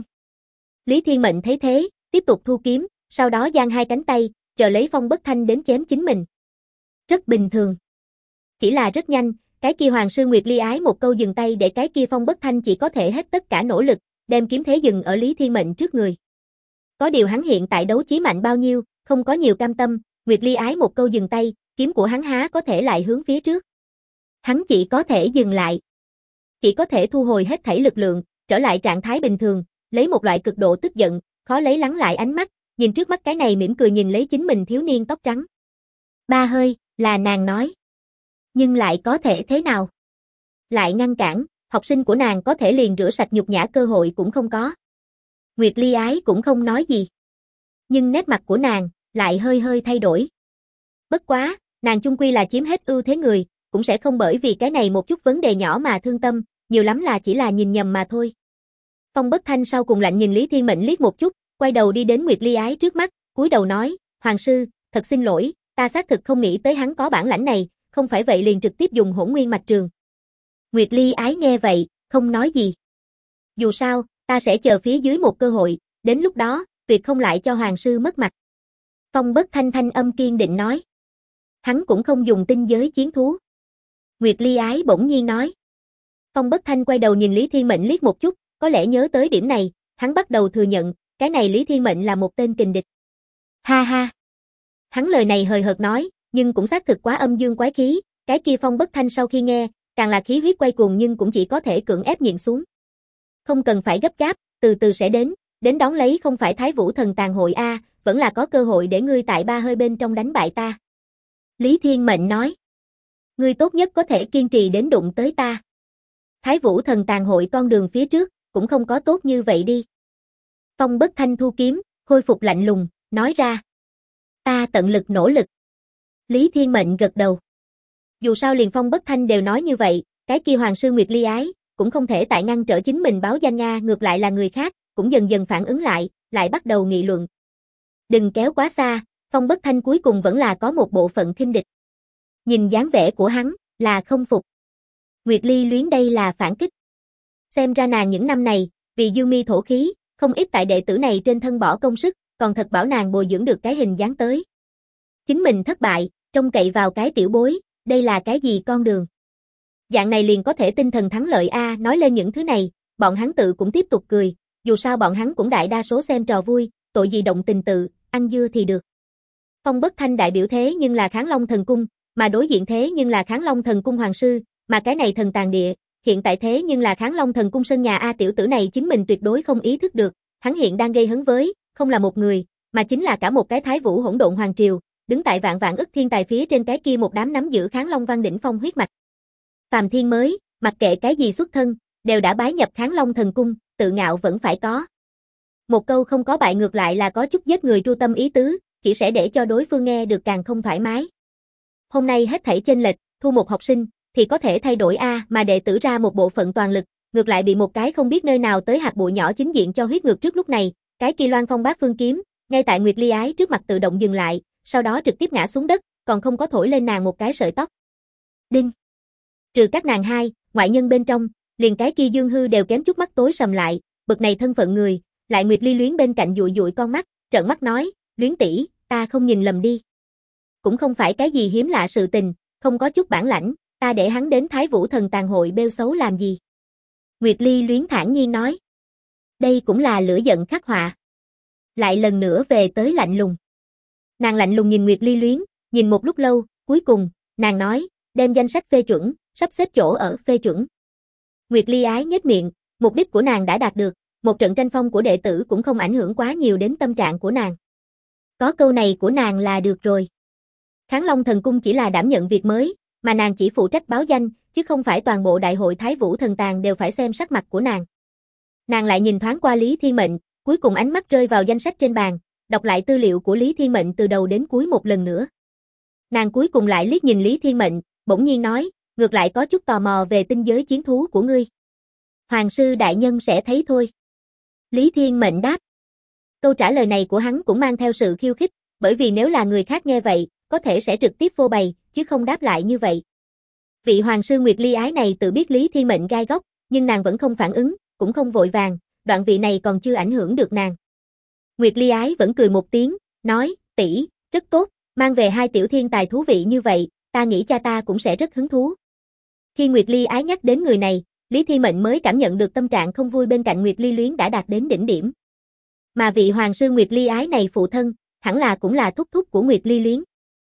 Lý Thiên Mệnh thấy thế, tiếp tục thu kiếm, sau đó giang hai cánh tay, chờ lấy Phong Bất Thanh đến chém chính mình. Rất bình thường. Chỉ là rất nhanh, cái kia Hoàng sư Nguyệt Ly Ái một câu dừng tay để cái kia Phong Bất Thanh chỉ có thể hết tất cả nỗ lực, đem kiếm thế dừng ở Lý Thiên Mệnh trước người. Có điều hắn hiện tại đấu chí mạnh bao nhiêu, không có nhiều cam tâm, Nguyệt Ly Ái một câu dừng tay, kiếm của hắn há có thể lại hướng phía trước. Hắn chỉ có thể dừng lại. Chỉ có thể thu hồi hết thảy lực lượng, trở lại trạng thái bình thường, lấy một loại cực độ tức giận, khó lấy lắng lại ánh mắt, nhìn trước mắt cái này mỉm cười nhìn lấy chính mình thiếu niên tóc trắng. Ba hơi, là nàng nói. Nhưng lại có thể thế nào? Lại ngăn cản, học sinh của nàng có thể liền rửa sạch nhục nhã cơ hội cũng không có. Nguyệt Ly Ái cũng không nói gì. Nhưng nét mặt của nàng, lại hơi hơi thay đổi. Bất quá, Nàng chung quy là chiếm hết ưu thế người, cũng sẽ không bởi vì cái này một chút vấn đề nhỏ mà thương tâm, nhiều lắm là chỉ là nhìn nhầm mà thôi. Phong Bất Thanh sau cùng lạnh nhìn Lý Thiên Mệnh liếc một chút, quay đầu đi đến Nguyệt Ly Ái trước mắt, cúi đầu nói, Hoàng sư, thật xin lỗi, ta xác thực không nghĩ tới hắn có bản lãnh này, không phải vậy liền trực tiếp dùng Hỗn Nguyên Mạch Trường. Nguyệt Ly Ái nghe vậy, không nói gì. Dù sao, ta sẽ chờ phía dưới một cơ hội, đến lúc đó, tuyệt không lại cho Hoàng sư mất mặt. Phong Bất Thanh thanh âm kiên định nói. Hắn cũng không dùng tinh giới chiến thú. Nguyệt Ly Ái bỗng nhiên nói. Phong Bất Thanh quay đầu nhìn Lý Thiên Mệnh liếc một chút, có lẽ nhớ tới điểm này, hắn bắt đầu thừa nhận, cái này Lý Thiên Mệnh là một tên kình địch. Ha ha. Hắn lời này hời hợt nói, nhưng cũng xác thực quá âm dương quái khí, cái kia Phong Bất Thanh sau khi nghe, càng là khí huyết quay cuồng nhưng cũng chỉ có thể cưỡng ép nhịn xuống. Không cần phải gấp gáp, từ từ sẽ đến đón lấy không phải Thái Vũ Thần Tàn Hội a, vẫn là có cơ hội để ngươi tại ba hơi bên trong đánh bại ta. Lý Thiên Mệnh nói. Ngươi tốt nhất có thể kiên trì đến đụng tới ta. Thái Vũ Thần Tàn Hội con đường phía trước, cũng không có tốt như vậy đi. Phong Bất Thanh thu kiếm, khôi phục lạnh lùng, nói ra. Ta tận lực nỗ lực. Lý Thiên Mệnh gật đầu. Dù sao liền Phong Bất Thanh đều nói như vậy, cái kia Hoàng sư Nguyệt Ly Ái, cũng không thể tại ngăn trở chính mình báo danh Nga, ngược lại là người khác, cũng dần dần phản ứng lại bắt đầu nghị luận. Đừng kéo quá xa, Phong Bất Thanh cuối cùng vẫn là có một bộ phận khinh địch. Nhìn dáng vẻ của hắn, là không phục. Nguyệt Ly Luyến đây là phản kích. Xem ra nàng những năm này, vì dương mi thổ khí, không ít tại đệ tử này trên thân bỏ công sức, còn thật bảo nàng bồi dưỡng được cái hình dáng tới. Chính mình thất bại, trông cậy vào cái tiểu bối, đây là cái gì con đường. Dạng này liền có thể tinh thần thắng lợi a, nói lên những thứ này, bọn hắn tự cũng tiếp tục cười, dù sao bọn hắn cũng đại đa số xem trò vui, tội gì động tình tự, ăn dưa thì được. Phong Bất Thanh đại biểu thế nhưng là Kháng Long Thần Cung, mà đối diện thế nhưng là Kháng Long Thần Cung Hoàng sư, mà cái này thần tàn địa, hiện tại thế nhưng là Kháng Long Thần Cung sân nhà a, tiểu tử này chính mình tuyệt đối không ý thức được, hắn hiện đang gây hấn với, không là một người, mà chính là cả một cái Thái Vũ hỗn độn hoàng triều, đứng tại vạn vạn ức thiên tài phía trên cái kia một đám nắm giữ Kháng Long Văn đỉnh phong huyết mạch. Phàm Thiên mới, mặc kệ cái gì xuất thân, đều đã bái nhập Kháng Long Thần Cung, tự ngạo vẫn phải có. Một câu không có bại ngược lại là có chút giết người tru tâm ý tứ, chỉ sẽ để cho đối phương nghe được càng không thoải mái. Hôm nay hết thảy chênh lệch, thu một học sinh, thì có thể thay đổi a, mà đệ tử ra một bộ phận toàn lực, ngược lại bị một cái không biết nơi nào tới hạt bụi nhỏ chính diện cho huyết ngược trước lúc này, cái kỳ Loan Phong Bát Phương kiếm, ngay tại Nguyệt Ly Ái trước mặt tự động dừng lại, sau đó trực tiếp ngã xuống đất, còn không có thổi lên nàng một cái sợi tóc. Đinh. Trừ các nàng hai, ngoại nhân bên trong, liền cái kia Dương Hư đều kém chút mắt tối sầm lại, bực này thân phận người, lại Nguyệt Ly Luyến bên cạnh dụi dụi con mắt, trợn mắt nói, Luyến tỷ, ta không nhìn lầm đi. Cũng không phải cái gì hiếm lạ sự tình, không có chút bản lãnh, ta để hắn đến Thái Vũ Thần Tàn Hội bêu xấu làm gì. Nguyệt Ly Luyến thản nhiên nói. Đây cũng là lửa giận khắc họa. Lại lần nữa về tới lạnh lùng. Nàng lạnh lùng nhìn Nguyệt Ly Luyến, nhìn một lúc lâu, cuối cùng, nàng nói, đem danh sách phê chuẩn, sắp xếp chỗ ở phê chuẩn. Nguyệt Ly Ái nhếch miệng, mục đích của nàng đã đạt được, một trận tranh phong của đệ tử cũng không ảnh hưởng quá nhiều đến tâm trạng của nàng. Có câu này của nàng là được rồi. Kháng Long Thần Cung chỉ là đảm nhận việc mới, mà nàng chỉ phụ trách báo danh, chứ không phải toàn bộ đại hội Thái Vũ Thần Tàn đều phải xem sắc mặt của nàng. Nàng lại nhìn thoáng qua Lý Thiên Mệnh, cuối cùng ánh mắt rơi vào danh sách trên bàn, đọc lại tư liệu của Lý Thiên Mệnh từ đầu đến cuối một lần nữa. Nàng cuối cùng lại liếc nhìn Lý Thiên Mệnh, bỗng nhiên nói, ngược lại có chút tò mò về tinh giới chiến thú của ngươi. Hoàng sư đại nhân sẽ thấy thôi. Lý Thiên Mệnh đáp. Câu trả lời này của hắn cũng mang theo sự khiêu khích, bởi vì nếu là người khác nghe vậy, có thể sẽ trực tiếp phô bày, chứ không đáp lại như vậy. Vị Hoàng sư Nguyệt Ly Ái này tự biết Lý Thiên Mệnh gai góc, nhưng nàng vẫn không phản ứng, cũng không vội vàng, đoạn vị này còn chưa ảnh hưởng được nàng. Nguyệt Ly Ái vẫn cười một tiếng, nói, tỷ, rất tốt, mang về hai tiểu thiên tài thú vị như vậy, ta nghĩ cha ta cũng sẽ rất hứng thú. Khi Nguyệt Ly Ái nhắc đến người này, Lý Thiên Mệnh mới cảm nhận được tâm trạng không vui bên cạnh Nguyệt Ly Luyến đã đạt đến đỉnh điểm. Mà vị Hoàng sư Nguyệt Ly Ái này phụ thân, hẳn là cũng là thúc thúc của Nguyệt Ly Luyến.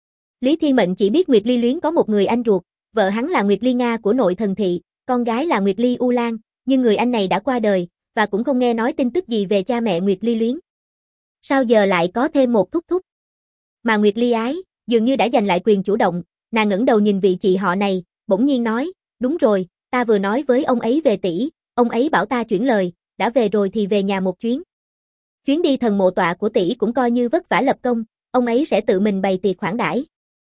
Lý Thiên Mệnh chỉ biết Nguyệt Ly Luyến có một người anh ruột, vợ hắn là Nguyệt Ly Nga của nội thần thị, con gái là Nguyệt Ly U Lan, nhưng người anh này đã qua đời, và cũng không nghe nói tin tức gì về cha mẹ Nguyệt Ly Luyến. Sao giờ lại có thêm một thúc thúc? Mà Nguyệt Ly Ái, dường như đã giành lại quyền chủ động, nàng ngẩng đầu nhìn vị chị họ này, bỗng nhiên nói, đúng rồi, ta vừa nói với ông ấy về tỷ, ông ấy bảo ta chuyển lời, đã về rồi thì về nhà một chuyến. Chuyến đi thần mộ tọa của tỷ cũng coi như vất vả lập công, ông ấy sẽ tự mình bày tiệc khoản đãi.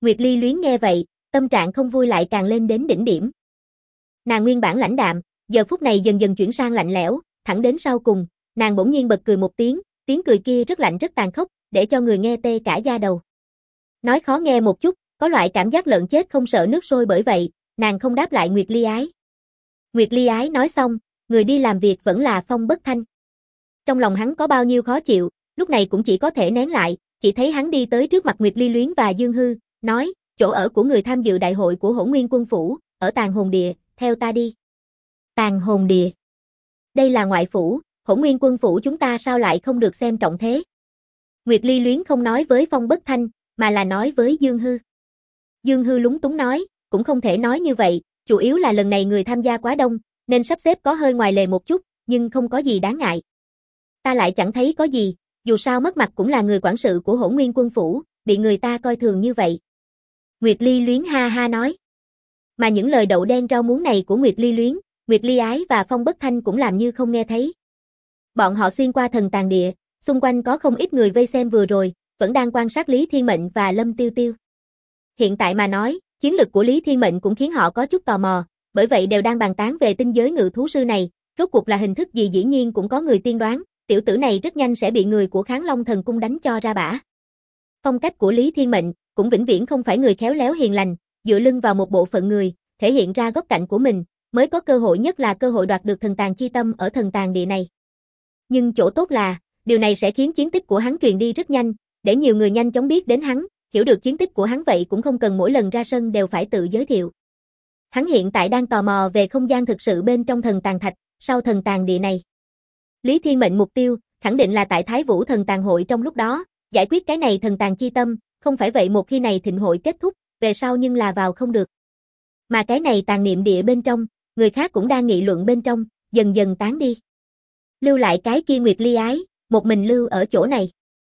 Nguyệt Ly Luyến nghe vậy, tâm trạng không vui lại càng lên đến đỉnh điểm. Nàng nguyên bản lãnh đạm, giờ phút này dần dần chuyển sang lạnh lẽo, thẳng đến sau cùng, nàng bỗng nhiên bật cười một tiếng cười kia rất lạnh rất tàn khốc, để cho người nghe tê cả da đầu. Nói khó nghe một chút, có loại cảm giác lợn chết không sợ nước sôi, bởi vậy, nàng không đáp lại Nguyệt Ly Ái. Nguyệt Ly Ái nói xong, người đi làm việc vẫn là Phong Bất Thanh. Trong lòng hắn có bao nhiêu khó chịu, lúc này cũng chỉ có thể nén lại, chỉ thấy hắn đi tới trước mặt Nguyệt Ly Luyến và Dương Hư, nói, chỗ ở của người tham dự đại hội của Hỗn Nguyên Quân Phủ, ở Tàn Hồn Địa, theo ta đi. Tàn Hồn Địa. Đây là ngoại phủ, Hỗn Nguyên Quân Phủ chúng ta sao lại không được xem trọng thế? Nguyệt Ly Luyến không nói với Phong Bất Thanh, mà là nói với Dương Hư. Dương Hư lúng túng nói, cũng không thể nói như vậy, chủ yếu là lần này người tham gia quá đông, nên sắp xếp có hơi ngoài lề một chút, nhưng không có gì đáng ngại. Ta lại chẳng thấy có gì, dù sao mất mặt cũng là người quản sự của Hỗn Nguyên Quân Phủ, bị người ta coi thường như vậy. Nguyệt Ly Luyến ha ha nói. Mà những lời đậu đen rau muống này của Nguyệt Ly Luyến, Nguyệt Ly Ái và Phong Bất Thanh cũng làm như không nghe thấy. Bọn họ xuyên qua thần tàng địa, xung quanh có không ít người vây xem vừa rồi, vẫn đang quan sát Lý Thiên Mệnh và Lâm Tiêu Tiêu. Hiện tại mà nói, chiến lực của Lý Thiên Mệnh cũng khiến họ có chút tò mò, bởi vậy đều đang bàn tán về tinh giới ngự thú sư này, rốt cuộc là hình thức gì. Dĩ nhiên cũng có người tiên đoán, tiểu tử này rất nhanh sẽ bị người của Kháng Long Thần Cung đánh cho ra bã. Phong cách của Lý Thiên Mệnh cũng vĩnh viễn không phải người khéo léo hiền lành, dựa lưng vào một bộ phận người, thể hiện ra góc cạnh của mình, mới có cơ hội, nhất là cơ hội đoạt được thần tàng chi tâm ở thần tàng địa này. Nhưng chỗ tốt là, điều này sẽ khiến chiến tích của hắn truyền đi rất nhanh, để nhiều người nhanh chóng biết đến hắn, hiểu được chiến tích của hắn, vậy cũng không cần mỗi lần ra sân đều phải tự giới thiệu. Hắn hiện tại đang tò mò về không gian thực sự bên trong thần tàng thạch, sau thần tàng địa này. Lý Thiên Mệnh mục tiêu, khẳng định là tại Thái Vũ thần tàng hội trong lúc đó, giải quyết cái này thần tàng chi tâm, không phải vậy một khi này thịnh hội kết thúc, về sau nhưng là vào không được. Mà cái này tàng niệm địa bên trong, người khác cũng đang nghị luận bên trong, dần dần tán đi. Lưu lại cái kia Nguyệt Ly Ái, một mình lưu ở chỗ này.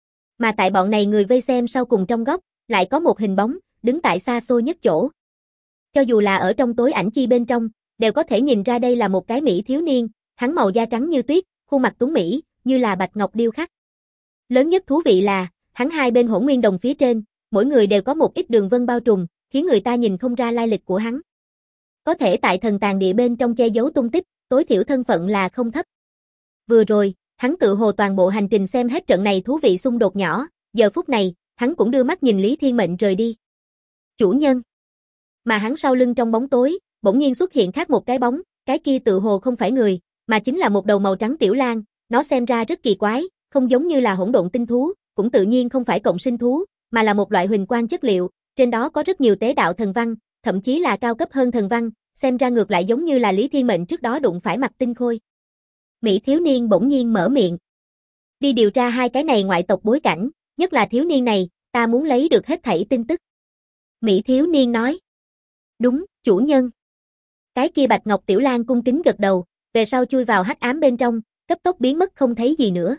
Mà tại bọn này người vây xem sau cùng trong góc, lại có một hình bóng, đứng tại xa xôi nhất chỗ. Cho dù là ở trong tối ảnh chi bên trong, đều có thể nhìn ra đây là một cái mỹ thiếu niên, hắn màu da trắng như tuyết, khuôn mặt tuấn mỹ, như là bạch ngọc điêu khắc. Lớn nhất thú vị là, hắn hai bên hỗn nguyên đồng phía trên, mỗi người đều có một ít đường vân bao trùm, khiến người ta nhìn không ra lai lịch của hắn. Có thể tại thần tàng địa bên trong che giấu tung tích, tối thiểu thân phận là không thấp. Vừa rồi, hắn tự hồ toàn bộ hành trình xem hết trận này thú vị xung đột nhỏ, giờ phút này, hắn cũng đưa mắt nhìn Lý Thiên Mệnh rời đi. Chủ nhân. Mà hắn sau lưng trong bóng tối, bỗng nhiên xuất hiện khác một cái bóng, cái kia tự hồ không phải người, mà chính là một đầu màu trắng tiểu lang, nó xem ra rất kỳ quái, không giống như là hỗn độn tinh thú, cũng tự nhiên không phải cộng sinh thú, mà là một loại huỳnh quang chất liệu, trên đó có rất nhiều tế đạo thần văn, thậm chí là cao cấp hơn thần văn, xem ra ngược lại giống như là Lý Thiên Mệnh trước đó đụng phải mặt tinh khôi. Mỹ thiếu niên bỗng nhiên mở miệng. Đi điều tra hai cái này ngoại tộc bối cảnh, nhất là thiếu niên này, ta muốn lấy được hết thảy tin tức. Mỹ thiếu niên nói. Đúng, chủ nhân. Cái kia bạch ngọc tiểu lang cung kính gật đầu, về sau chui vào hắc ám bên trong, cấp tốc biến mất không thấy gì nữa.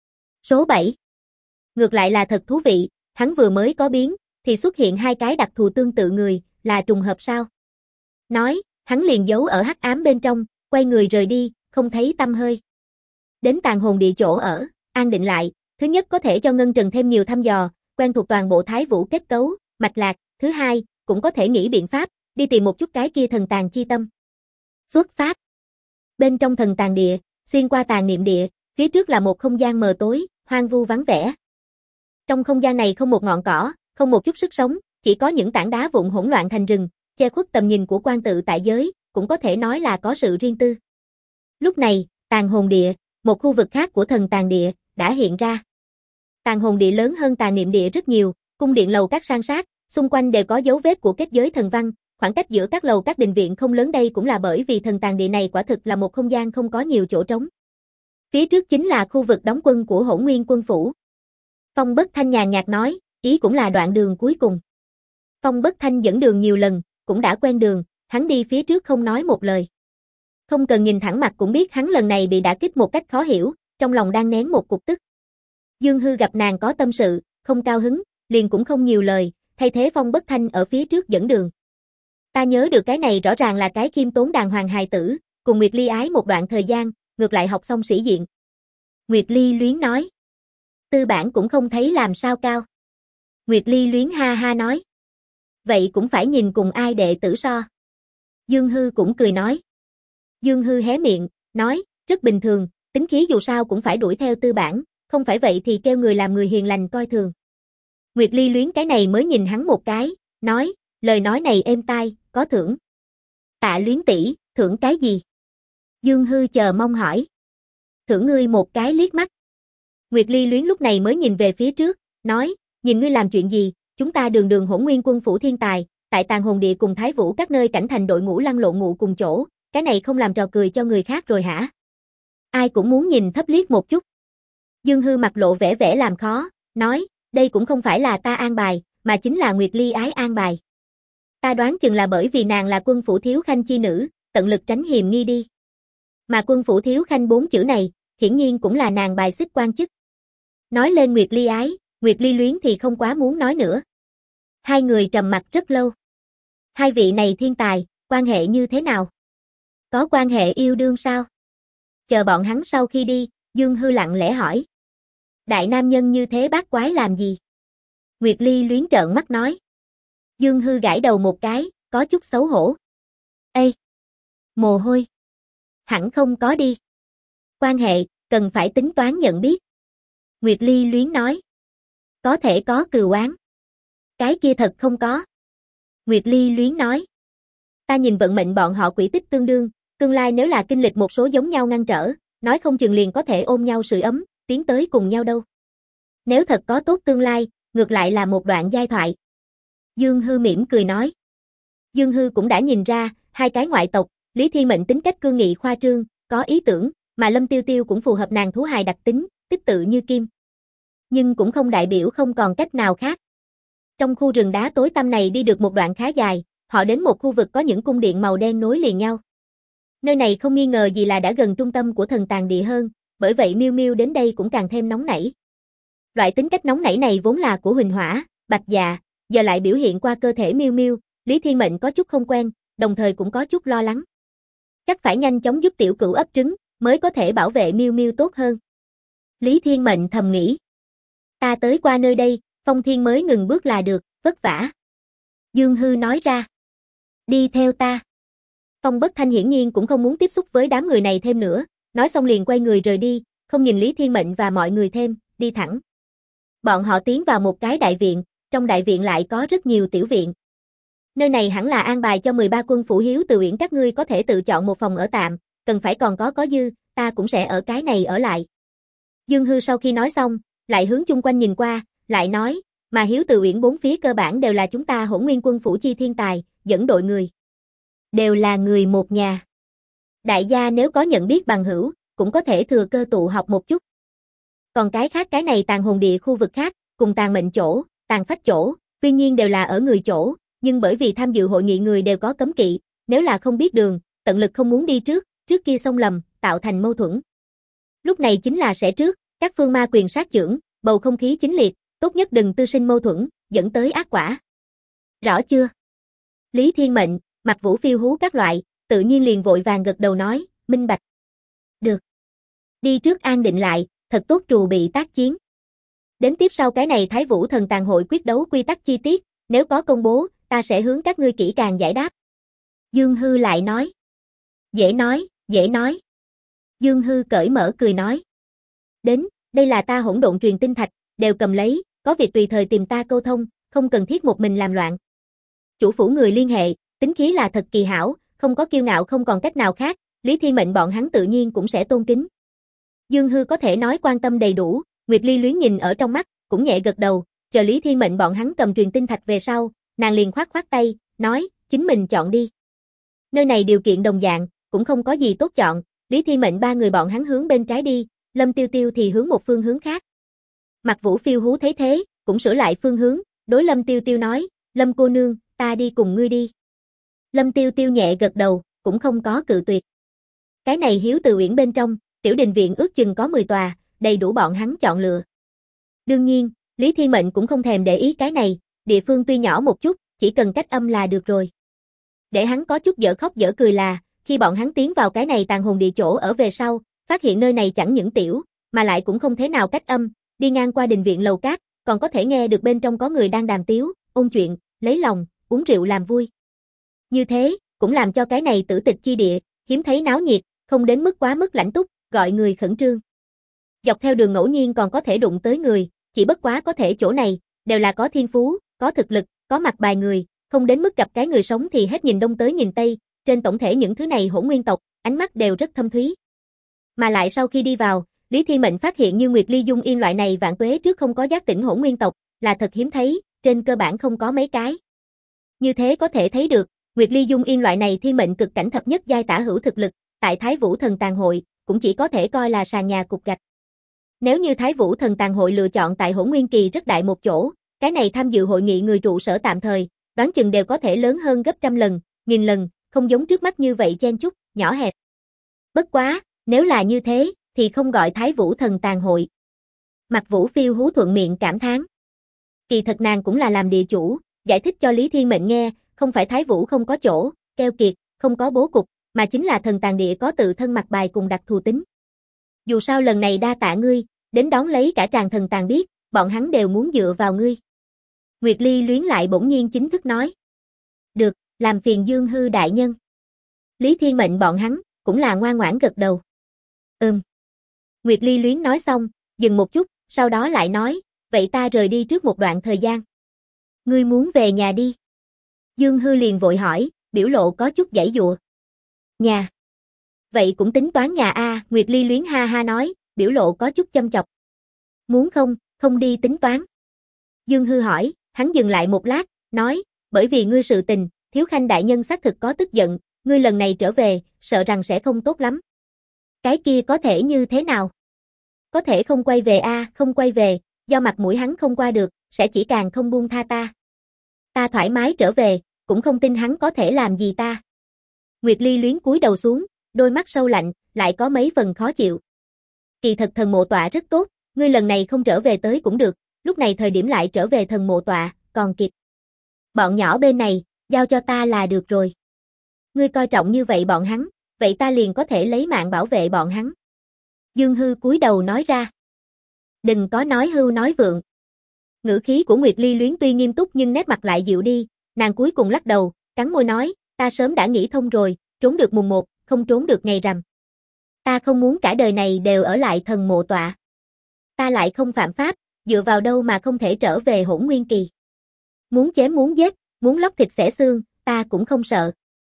Số 7. Ngược lại là thật thú vị, hắn vừa mới có biến, thì xuất hiện hai cái đặc thù tương tự người, là trùng hợp sao? Nói, hắn liền giấu ở hắc ám bên trong, quay người rời đi, không thấy tăm hơi. Đến tàn hồn địa chỗ ở, an định lại, thứ nhất có thể cho Ngân Trần thêm nhiều thăm dò, quen thuộc toàn bộ Thái Vũ kết cấu, mạch lạc, thứ hai, cũng có thể nghĩ biện pháp, đi tìm một chút cái kia thần tàng chi tâm. Xuất phát. Bên trong thần tàng địa, xuyên qua tàng niệm địa, phía trước là một không gian mờ tối, hoang vu vắng vẻ. Trong không gian này không một ngọn cỏ, không một chút sức sống, chỉ có những tảng đá vụn hỗn loạn thành rừng, che khuất tầm nhìn của quan tự tại giới, cũng có thể nói là có sự riêng tư. Lúc này, tàn hồn địa, một khu vực khác của thần tàng địa, đã hiện ra. Tàn hồn địa lớn hơn tàn niệm địa rất nhiều, cung điện lầu các san sát, xung quanh đều có dấu vết của kết giới thần văn, khoảng cách giữa các lầu các đình viện không lớn, đây cũng là bởi vì thần tàng địa này quả thực là một không gian không có nhiều chỗ trống. Phía trước chính là khu vực đóng quân của Hỗn Nguyên Quân Phủ. Phong Bất Thanh nhàn nhạt nói, ý cũng là đoạn đường cuối cùng. Phong Bất Thanh dẫn đường nhiều lần, cũng đã quen đường, hắn đi phía trước không nói một lời. Không cần nhìn thẳng mặt cũng biết hắn lần này bị đả kích một cách khó hiểu, trong lòng đang nén một cục tức. Dương Hư gặp nàng có tâm sự, không cao hứng, liền cũng không nhiều lời, thay thế Phong Bất Thanh ở phía trước dẫn đường. Ta nhớ được cái này rõ ràng là cái khiêm tốn đàng hoàng hài tử, cùng Nguyệt Ly Ái một đoạn thời gian, ngược lại học xong sĩ diện. Nguyệt Ly Luyến nói. Tư bản cũng không thấy làm sao cao. Nguyệt Ly Luyến ha ha nói. Vậy cũng phải nhìn cùng ai đệ tử so. Dương Hư cũng cười nói. Dương Hư hé miệng, nói, rất bình thường, tính khí dù sao cũng phải đuổi theo tư bản, không phải vậy thì kêu người làm người hiền lành coi thường. Nguyệt Ly Luyến cái này mới nhìn hắn một cái, nói, lời nói này êm tai, có thưởng. Tạ Luyến tỷ, thưởng cái gì? Dương Hư chờ mong hỏi. Thưởng ngươi một cái liếc mắt. Nguyệt Ly Luyến lúc này mới nhìn về phía trước, nói, nhìn ngươi làm chuyện gì, chúng ta đường đường Hỗn Nguyên Quân phủ thiên tài, tại Tàn Hồn Địa cùng Thái Vũ các nơi cảnh thành đội ngũ lăn lộn ngụ cùng chỗ, cái này không làm trò cười cho người khác rồi hả? Ai cũng muốn nhìn thấp liếc một chút. Dương Hư mặt lộ vẻ vẻ làm khó, nói, đây cũng không phải là ta an bài, mà chính là Nguyệt Ly ái an bài. Ta đoán chừng là bởi vì nàng là quân phủ thiếu khanh chi nữ, tận lực tránh hiềm nghi đi. Mà quân phủ thiếu khanh 4 chữ này, hiển nhiên cũng là nàng bài xích quan chức. Nói lên Nguyệt Ly ái, Nguyệt Ly Luyến thì không quá muốn nói nữa. Hai người trầm mặc rất lâu. Hai vị này thiên tài, quan hệ như thế nào? Có quan hệ yêu đương sao? Chờ bọn hắn sau khi đi, Dương Hư lặng lẽ hỏi. Đại nam nhân như thế bát quái làm gì? Nguyệt Ly Luyến trợn mắt nói. Dương Hư gãi đầu một cái, có chút xấu hổ. Ê! Mồ hôi! Hẳn không có đi. Quan hệ, cần phải tính toán nhận biết. Nguyệt Ly Luyến nói. Có thể có cừu oán. Cái kia thật không có. Nguyệt Ly Luyến nói. Ta nhìn vận mệnh bọn họ quỹ tích tương đương, tương lai nếu là kinh lịch một số giống nhau ngăn trở, nói không chừng liền có thể ôm nhau sưởi ấm, tiến tới cùng nhau đâu. Nếu thật có tốt tương lai, ngược lại là một đoạn giai thoại. Dương Hư mỉm cười nói. Dương Hư cũng đã nhìn ra, hai cái ngoại tộc, Lý Thiên Mệnh tính cách cương nghị khoa trương, có ý tưởng, mà Lâm Tiêu Tiêu cũng phù hợp nàng thú hài đặc tính, tích tự như kim. Nhưng cũng không đại biểu không còn cách nào khác. Trong khu rừng đá tối tăm này đi được một đoạn khá dài, họ đến một khu vực có những cung điện màu đen nối liền nhau. Nơi này không nghi ngờ gì là đã gần trung tâm của thần tàng địa hơn, bởi vậy Miêu Miêu đến đây cũng càng thêm nóng nảy. Loại tính cách nóng nảy này vốn là của Huỳnh Hỏa, Bạch Dạ, giờ lại biểu hiện qua cơ thể Miêu Miêu, Lý Thiên Mệnh có chút không quen, đồng thời cũng có chút lo lắng. Chắc phải nhanh chóng giúp tiểu cửu ấp trứng, mới có thể bảo vệ Miêu Miêu tốt hơn. Lý Thiên Mệnh thầm nghĩ. Ta tới qua nơi đây, Phong Thiên mới ngừng bước là được, vất vả. Dương Hư nói ra. Đi theo ta. Phong Bất Thanh hiển nhiên cũng không muốn tiếp xúc với đám người này thêm nữa, nói xong liền quay người rời đi, không nhìn Lý Thiên Mệnh và mọi người thêm, đi thẳng. Bọn họ tiến vào một cái đại viện, trong đại viện lại có rất nhiều tiểu viện. Nơi này hẳn là an bài cho 13 quân phủ hiếu từ uyển các ngươi có thể tự chọn một phòng ở tạm, cần phải còn có dư, ta cũng sẽ ở cái này ở lại. Dương Hư sau khi nói xong, lại hướng chung quanh nhìn qua, lại nói, mà hiếu từ uyển bốn phía cơ bản đều là chúng ta Hỗn Nguyên Quân phủ chi thiên tài, dẫn đội người. Đều là người một nhà. Đại gia nếu có nhận biết bằng hữu, cũng có thể thừa cơ tụ họp một chút. Còn cái khác cái này Tàn Hồn Địa khu vực khác, cùng Tàn Mệnh chỗ, Tàn Phách chỗ, tuy nhiên đều là ở người chỗ, nhưng bởi vì tham dự hội nghị người đều có cấm kỵ, nếu là không biết đường, tận lực không muốn đi trước kia xông lầm, tạo thành mâu thuẫn. Lúc này chính là sẽ trước, các phương ma quyền sát chưởng, bầu không khí chính liệt, tốt nhất đừng tư sinh mâu thuẫn, dẫn tới ác quả. Rõ chưa? Lý Thiên Mệnh, Mặc Vũ phiêu hú các loại, tự nhiên liền vội vàng gật đầu nói, minh bạch. Được. Đi trước an định lại, thật tốt trù bị tác chiến. Đến tiếp sau cái này Thái Vũ Thần Tàn Hội quyết đấu quy tắc chi tiết, nếu có công bố, ta sẽ hướng các ngươi kỹ càng giải đáp. Dương Hư lại nói. Dễ nói, dễ nói. Dương Hư cởi mở cười nói. Đến, đây là ta hỗn độn truyền tinh thạch, đều cầm lấy, có việc tùy thời tìm ta câu thông, không cần thiết một mình làm loạn. Chủ phủ người liên hệ, tính khí là thật kỳ hảo, không có kiêu ngạo không còn cách nào khác, Lý Thiên Mệnh bọn hắn tự nhiên cũng sẽ tôn kính. Dương Hư có thể nói quan tâm đầy đủ, Nguyệt Ly Luyến nhìn ở trong mắt, cũng nhẹ gật đầu, chờ Lý Thiên Mệnh bọn hắn cầm truyền tinh thạch về sau, nàng liền khoát khoát tay, nói, chính mình chọn đi. Nơi này điều kiện đồng dạng, cũng không có gì tốt chọn, Lý Thiên Mệnh ba người bọn hắn hướng bên trái đi, Lâm Tiêu Tiêu thì hướng một phương hướng khác. Mặc Vũ phiêu hú thấy thế, cũng sửa lại phương hướng, đối Lâm Tiêu Tiêu nói, Lâm cô nương, ta đi cùng ngươi đi. Lâm Tiêu Tiêu nhẹ gật đầu, cũng không có cự tuyệt. Cái này hiếu từ uyển bên trong, tiểu đình viện ước chừng có 10 tòa, đầy đủ bọn hắn chọn lựa. Đương nhiên, Lý Thiên Mệnh cũng không thèm để ý cái này, địa phương tuy nhỏ một chút, chỉ cần cách âm là được rồi. Để hắn có chút dở khóc dở cười là, khi bọn hắn tiến vào cái này Tàn Hồn Địa chỗ ở về sau, phát hiện nơi này chẳng những tiểu, mà lại cũng không thế nào cách âm, đi ngang qua đình viện lầu cát, còn có thể nghe được bên trong có người đang đàm tiếu, ôn chuyện, lấy lòng, uống rượu làm vui. Như thế, cũng làm cho cái này tử tịch chi địa, hiếm thấy náo nhiệt, không đến mức quá mức lãnh túc, gọi người khẩn trương. Dọc theo đường ngẫu nhiên còn có thể đụng tới người, chỉ bất quá có thể chỗ này, đều là có thiên phú, có thực lực, có mặt bài người, không đến mức gặp cái người sống thì hết nhìn đông tới nhìn tây, trên tổng thể những thứ này hỗn nguyên tộc, ánh mắt đều rất thâm thúy. Mà lại sau khi đi vào, Lý Thiên Mệnh phát hiện như Nguyệt Ly Dung Yên loại này vạn tuế trước không có giác tỉnh hỗn nguyên tộc, là thật hiếm thấy, trên cơ bản không có mấy cái. Như thế có thể thấy được, Nguyệt Ly Dung Yên loại này thiên mệnh cực cảnh thập nhất giai tả hữu thực lực, tại Thái Vũ Thần Tàng Hội, cũng chỉ có thể coi là sàn nhà cục gạch. Nếu như Thái Vũ Thần Tàng Hội lựa chọn tại Hỗn Nguyên Kỳ rất đại một chỗ, cái này tham dự hội nghị người trụ sở tạm thời, đoán chừng đều có thể lớn hơn gấp trăm lần, nghìn lần, không giống trước mắt như vậy chen chúc, nhỏ hẹp. Bất quá, nếu là như thế, thì không gọi Thái Vũ Thần Tàng Hội. Mạc Vũ Phiêu hú thuận miệng cảm thán. Kỳ thật nàng cũng là làm địa chủ, giải thích cho Lý Thiên Mệnh nghe, không phải Thái Vũ không có chỗ, keo kiệt, không có bố cục, mà chính là thần tàng địa có tự thân mặt bài cùng đặc thù tính. Dù sao lần này đa tạ ngươi, đến đón lấy cả tràng thần tàng biết, bọn hắn đều muốn dựa vào ngươi. Nguyệt Ly Luyến lại bỗng nhiên chính thức nói. Được, làm phiền Dương Hư đại nhân. Lý Thiên Mệnh bọn hắn, cũng là ngoan ngoãn gật đầu. Nguyệt Ly Luyến nói xong, dừng một chút, sau đó lại nói, vậy ta rời đi trước một đoạn thời gian. Ngươi muốn về nhà đi. Dương Hư liền vội hỏi, biểu lộ có chút giãy giụa. Nhà. Vậy cũng tính toán nhà a, Nguyệt Ly Luyến ha ha nói, biểu lộ có chút châm chọc. Muốn không, không đi tính toán. Dương Hư hỏi, hắn dừng lại một lát, nói, bởi vì ngươi sự tình, Thiếu Khanh đại nhân xác thực có tức giận, ngươi lần này trở về, sợ rằng sẽ không tốt lắm. Cái kia có thể như thế nào? Có thể không quay về a, không quay về, do mặt mũi hắn không qua được, sẽ chỉ càng không buông tha ta. Ta thoải mái trở về, cũng không tin hắn có thể làm gì ta. Nguyệt Ly Luyến cúi đầu xuống, đôi mắt sâu lạnh, lại có mấy phần khó chịu. Kỳ thật thần mộ tọa rất tốt, ngươi lần này không trở về tới cũng được, lúc này thời điểm lại trở về thần mộ tọa, còn kịp. Bọn nhỏ bên này, giao cho ta là được rồi. Ngươi coi trọng như vậy bọn hắn, vậy ta liền có thể lấy mạng bảo vệ bọn hắn. Dương Hư cúi đầu nói ra. Đừng có nói hưu nói vượng. Ngữ khí của Nguyệt Ly Luyến tuy nghiêm túc nhưng nét mặt lại dịu đi, nàng cuối cùng lắc đầu, cắn môi nói, ta sớm đã nghĩ thông rồi, trốn được mùng 1, không trốn được ngày rằm. Ta không muốn cả đời này đều ở lại thần mộ tọa. Ta lại không phạm pháp, dựa vào đâu mà không thể trở về Hỗn Nguyên Kỳ. Muốn chém muốn giết, muốn lóc thịt xẻ xương, ta cũng không sợ.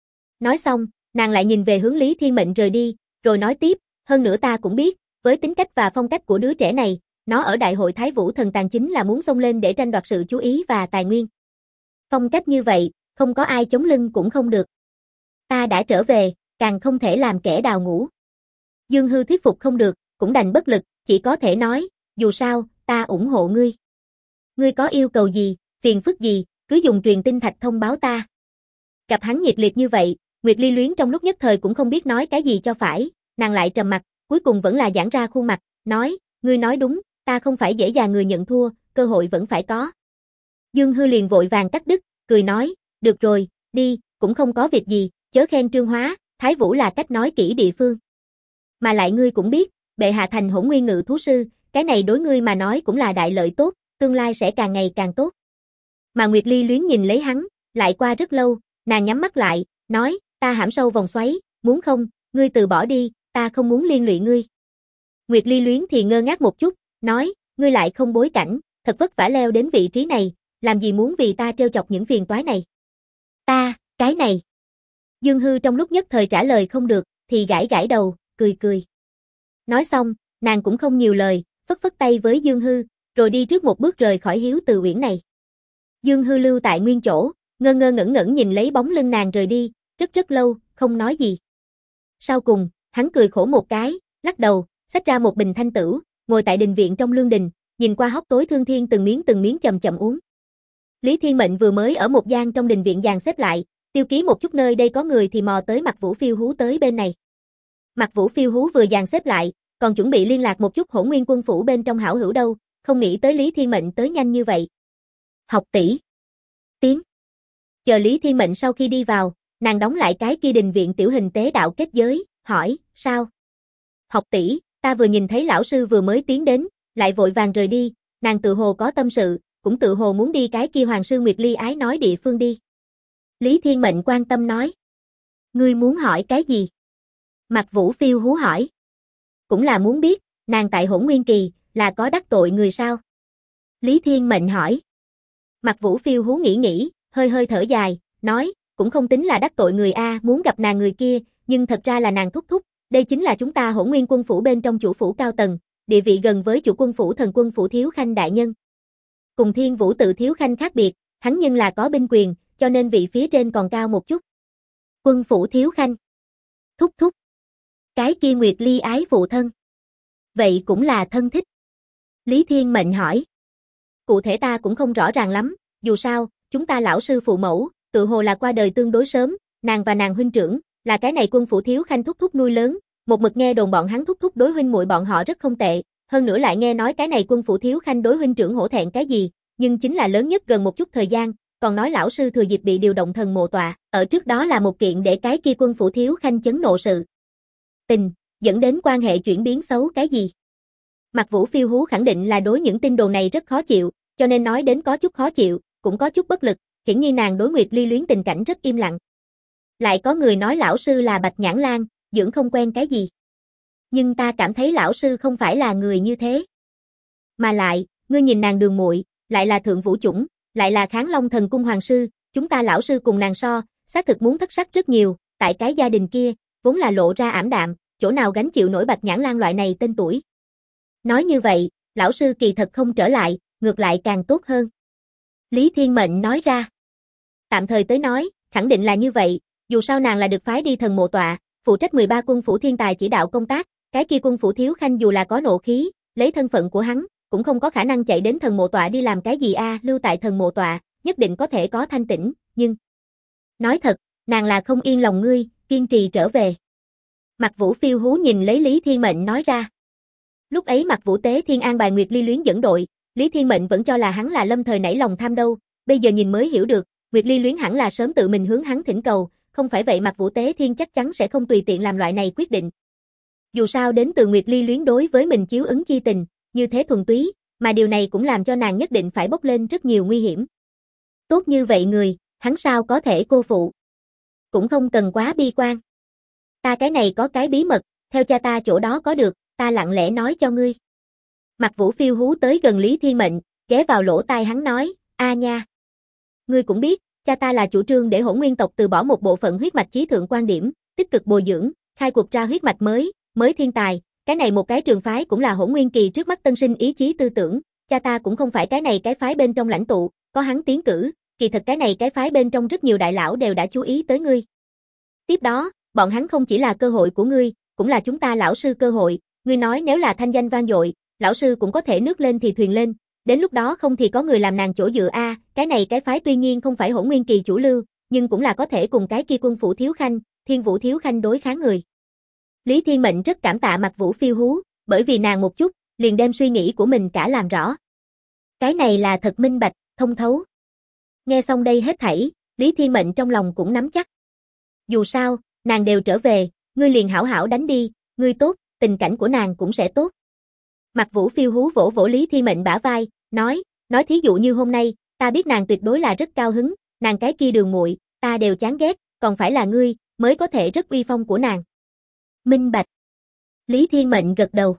Nói xong, nàng lại nhìn về hướng Lý Thiên Mệnh rời đi, rồi nói tiếp, hơn nữa ta cũng biết, với tính cách và phong cách của đứa trẻ này, nó ở đại hội Thái Vũ Thần Tàng chính là muốn xông lên để tranh đoạt sự chú ý và tài nguyên. Phong cách như vậy, không có ai chống lưng cũng không được. Ta đã trở về, càng không thể làm kẻ đào ngũ. Dương Hư thuyết phục không được, cũng đành bất lực, chỉ có thể nói, dù sao, ta ủng hộ ngươi. Ngươi có yêu cầu gì, phiền phức gì, cứ dùng truyền tin thạch thông báo ta. Gặp hắn nhiệt liệt như vậy, Nguyệt Ly Luyến trong lúc nhất thời cũng không biết nói cái gì cho phải, nàng lại trầm mặt, cuối cùng vẫn là giãn ra khuôn mặt, nói, ngươi nói đúng, ta không phải dễ dàng người nhận thua, cơ hội vẫn phải có. Dương Hư liền vội vàng cắt đứt, cười nói, được rồi, đi, cũng không có việc gì, chớ khen Trương Hóa, Thái Vũ là cách nói kỹ địa phương. Mà lại ngươi cũng biết, bệ hạ thành Hỗn Nguyên Ngự thú sư, cái này đối ngươi mà nói cũng là đại lợi tốt, tương lai sẽ càng ngày càng tốt. Mà Nguyệt Ly Luyến nhìn lấy hắn, lại qua rất lâu, nàng nhắm mắt lại, nói, ta hãm sâu vòng xoáy, muốn không, ngươi từ bỏ đi, ta không muốn liên lụy ngươi. Nguyệt Ly Luyến thì ngơ ngác một chút, nói, ngươi lại không bối cảnh, thật vất vả leo đến vị trí này, làm gì muốn vì ta trêu chọc những phiền toái này. Ta, cái này. Dương Hư trong lúc nhất thời trả lời không được, thì gãi gãi đầu, cười cười. Nói xong, nàng cũng không nhiều lời, phất phất tay với Dương Hư, rồi đi trước một bước rời khỏi Hiếu Từ Uyển này. Dương Hư lưu tại nguyên chỗ, ngơ ngơ ngẩn ngẩn nhìn lấy bóng lưng nàng rời đi, rất lâu, không nói gì. Sau cùng, hắn cười khổ một cái, lắc đầu, xách ra một bình thanh tửu, ngồi tại đình viện trong lương đình, nhìn qua hốc tối Thương Thiên từng miếng chậm chậm uống. Lý Thiên Mệnh vừa mới ở một gian trong đình viện dàn xếp lại, tiêu ký một chút nơi đây có người thì mò tới Mạc Vũ Phiêu hú tới bên này. Mạc Vũ Phiêu hú vừa dàn xếp lại, còn chuẩn bị liên lạc một chút Hỗn Nguyên quân phủ bên trong hảo hữu đâu, không nghĩ tới Lý Thiên Mệnh tới nhanh như vậy. Học tỷ. Tiến. Chờ Lý Thiên Mệnh sau khi đi vào, nàng đóng lại cái kia đình viện tiểu hình tế đạo kết giới, hỏi, sao? Học tỷ, ta vừa nhìn thấy lão sư vừa mới tiến đến, lại vội vàng rời đi, nàng tự hồ có tâm sự, cũng tự hồ muốn đi cái kia Hoàng sư Nguyệt Ly ái nói địa phương đi. Lý Thiên Mệnh quan tâm nói. Ngươi muốn hỏi cái gì? Mạc Vũ phiêu hú hỏi. Cũng là muốn biết, nàng tại Hỗn Nguyên Kỳ, là có đắc tội người sao? Lý Thiên Mệnh hỏi. Mạc Vũ phiêu hú nghĩ, hơi hơi thở dài, nói, cũng không tính là đắc tội người a, muốn gặp nàng người kia, nhưng thật ra là nàng thúc thúc, đây chính là chúng ta Hỗn Nguyên quân phủ bên trong chủ phủ cao tầng, địa vị gần với chủ quân phủ Thần Quân phủ Thiếu Khanh đại nhân. Cùng Thiên Vũ tự Thiếu Khanh khác biệt, hắn nhưng là có binh quyền, cho nên vị phía trên còn cao một chút. Quân phủ Thiếu Khanh. Thúc thúc. Cái kia Nguyệt Ly ái phụ thân. Vậy cũng là thân thích. Lý Thiên Mệnh hỏi. Cụ thể ta cũng không rõ ràng lắm, dù sao, chúng ta lão sư phụ mẫu, tự hồ là qua đời tương đối sớm, nàng và nàng huynh trưởng, là cái này quân phủ Thiếu Khanh thúc thúc nuôi lớn, một mực nghe đồn bọn hắn thúc thúc đối huynh muội bọn họ rất không tệ, hơn nữa lại nghe nói cái này quân phủ Thiếu Khanh đối huynh trưởng hổ thẹn cái gì, nhưng chính là lớn nhất gần một chút thời gian, còn nói lão sư thừa dịp bị điều động thần mộ tọa, ở trước đó là một kiện để cái kia quân phủ Thiếu Khanh chấn nộ sự tình, dẫn đến quan hệ chuyển biến xấu cái gì. Mạc Vũ phiêu hú khẳng định là đối những tin đồn này rất khó chịu, cho nên nói đến có chút khó chịu, cũng có chút bất lực, hiển nhiên nàng đối Nguyệt Ly luyến tình cảnh rất im lặng. Lại có người nói lão sư là Bạch Nhãn Lang, dưỡng không quen cái gì. Nhưng ta cảm thấy lão sư không phải là người như thế. Mà lại, ngươi nhìn nàng đường muội, lại là thượng vũ chủng, lại là Kháng Long Thần Cung hoàng sư, chúng ta lão sư cùng nàng so, xác thực muốn thất sắc rất nhiều, tại cái gia đình kia, vốn là lộ ra ảm đạm, chỗ nào gánh chịu nổi Bạch Nhãn Lang loại này tên tuổi. Nói như vậy, lão sư kỳ thật không trở lại, ngược lại càng tốt hơn. Lý Thiên Mệnh nói ra. Tạm thời tới nói, khẳng định là như vậy, dù sao nàng là được phái đi thần mộ tọa, phụ trách 13 quân phủ thiên tài chỉ đạo công tác, cái kia quân phủ Thiếu Khanh dù là có nộ khí, lấy thân phận của hắn, cũng không có khả năng chạy đến thần mộ tọa đi làm cái gì a, lưu tại thần mộ tọa, nhất định có thể có thanh tĩnh, nhưng nói thật, nàng là không yên lòng ngươi, kiên trì trở về. Mạc Vũ phiêu hú nhìn lấy Lý Thiên Mệnh nói ra. Lúc ấy Mạc Vũ Tế Thiên an bài Nguyệt Ly luyến dẫn đội, Lý Thiên Mệnh vẫn cho là hắn là lâm thời nảy lòng tham đâu, bây giờ nhìn mới hiểu được, Nguyệt Ly luyến hẳn là sớm tự mình hướng hắn thỉnh cầu, không phải vậy Mạc Vũ Tế Thiên chắc chắn sẽ không tùy tiện làm loại này quyết định. Dù sao đến từ Nguyệt Ly luyến đối với mình chiếu ứng chi tình, như thế thuần túy, mà điều này cũng làm cho nàng nhất định phải bốc lên rất nhiều nguy hiểm. Tốt như vậy người, hắn sao có thể cô phụ? Cũng không cần quá bi quan. Ta cái này có cái bí mật, theo cha ta chỗ đó có được, ta lặng lẽ nói cho ngươi. Mạc Vũ phiêu hú tới gần Lý Thiên Mệnh, ghé vào lỗ tai hắn nói, a nha. Ngươi cũng biết, cha ta là chủ trương để Hỗn Nguyên tộc từ bỏ một bộ phận huyết mạch chí thượng quan điểm, tích cực bồi dưỡng, khai cuộc ra huyết mạch mới thiên tài, cái này một cái trường phái cũng là Hỗn Nguyên kỳ trước mắt tân sinh ý chí tư tưởng, cha ta cũng không phải cái này cái phái bên trong lãnh tụ, có hắn tiến cử, kỳ thật cái này cái phái bên trong rất nhiều đại lão đều đã chú ý tới ngươi. Tiếp đó, bọn hắn không chỉ là cơ hội của ngươi, cũng là chúng ta lão sư cơ hội, ngươi nói nếu là thanh danh vang dội, lão sư cũng có thể nước lên thì thuyền lên, đến lúc đó không thì có người làm nàng chỗ dựa a, cái này cái phái tuy nhiên không phải Hỗn Nguyên kỳ chủ lưu, nhưng cũng là có thể cùng cái kia quân phủ Thiếu Khanh, Thiên Vũ Thiếu Khanh đối kháng người. Lý Thiên Mệnh rất cảm tạ Mạc Vũ phiêu hú, bởi vì nàng một chút, liền đem suy nghĩ của mình cả làm rõ. Cái này là thật minh bạch, thông thấu. Nghe xong đây hết thảy, Lý Thiên Mệnh trong lòng cũng nắm chắc. Dù sao, nàng đều trở về, ngươi liền hảo hảo đánh đi, ngươi tốt, tình cảnh của nàng cũng sẽ tốt. Mạc Vũ phiêu hú vỗ vỗ Lý Thiên Mệnh bả vai, nói thí dụ như hôm nay, ta biết nàng tuyệt đối là rất cao hứng, nàng cái kia đường muội, ta đều chán ghét, còn phải là ngươi, mới có thể rất uy phong của nàng. Minh bạch. Lý Thiên Mệnh gật đầu.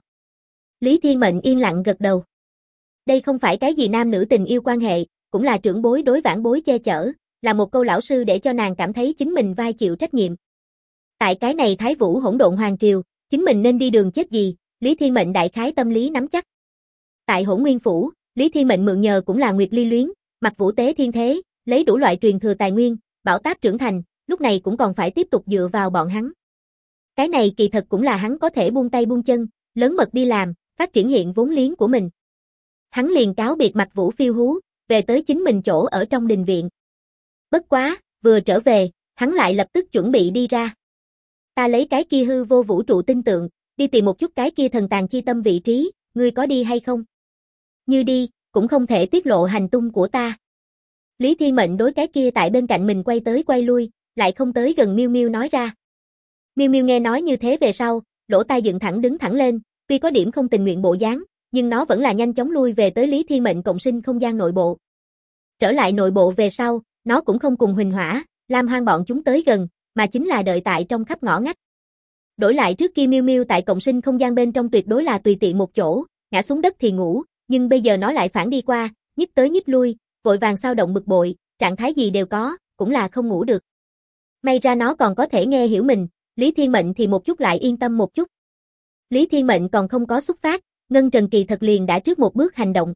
Lý Thiên Mệnh yên lặng gật đầu. Đây không phải cái gì nam nữ tình yêu quan hệ, cũng là trưởng bối đối vãn bối che chở, là một câu lão sư để cho nàng cảm thấy chính mình vai chịu trách nhiệm. Tại cái này Thái Vũ hỗn độn hoàng triều, chính mình nên đi đường chết gì, Lý Thiên Mệnh đại khái tâm lý nắm chắc. Tại Hỗn Nguyên phủ, Lý Thiên Mệnh mượn nhờ cũng là Nguyệt Ly luyến, Mạc Vũ Tế Thiên thế, lấy đủ loại truyền thừa tài nguyên, bảo táp trưởng thành, lúc này cũng còn phải tiếp tục dựa vào bọn hắn. Cái này kỳ thật cũng là hắn có thể buông tay buông chân, lớn mật đi làm, phát triển hiện vốn liếng của mình. Hắn liền cáo biệt Mạc Vũ phiêu hú, về tới chính mình chỗ ở trong đình viện. Bất quá, vừa trở về, hắn lại lập tức chuẩn bị đi ra. Ta lấy cái kia hư vô vũ trụ tinh tượng, đi tìm một chút cái kia thần tàng chi tâm vị trí, ngươi có đi hay không? Như đi, cũng không thể tiết lộ hành tung của ta. Lý Thiên Mệnh đối cái kia tại bên cạnh mình quay tới quay lui, lại không tới gần Miêu Miêu nói ra. Miêu Miêu nghe nói như thế về sau, lỗ tai dựng thẳng đứng thẳng lên, tuy có điểm không tình nguyện bộ dáng, nhưng nó vẫn là nhanh chóng lui về tới Lý Thiên Mệnh cộng sinh không gian nội bộ. Trở lại nội bộ về sau, nó cũng không cùng Huỳnh Hỏa, Lam Hoang bọn chúng tới gần, mà chính là đợi tại trong khắp ngõ ngách. Đổi lại trước kia Miu Miu tại cộng sinh không gian bên trong tuyệt đối là tùy tiện một chỗ, ngã xuống đất thì ngủ, nhưng bây giờ nó lại phản đi qua, nhích tới nhích lui, vội vàng sao động bực bội, trạng thái gì đều có, cũng là không ngủ được. May ra nó còn có thể nghe hiểu mình, Lý Thiên Mệnh thì một chút lại yên tâm một chút. Lý Thiên Mệnh còn không có xuất phát, Ngân Trần kỳ thật liền đã trước một bước hành động.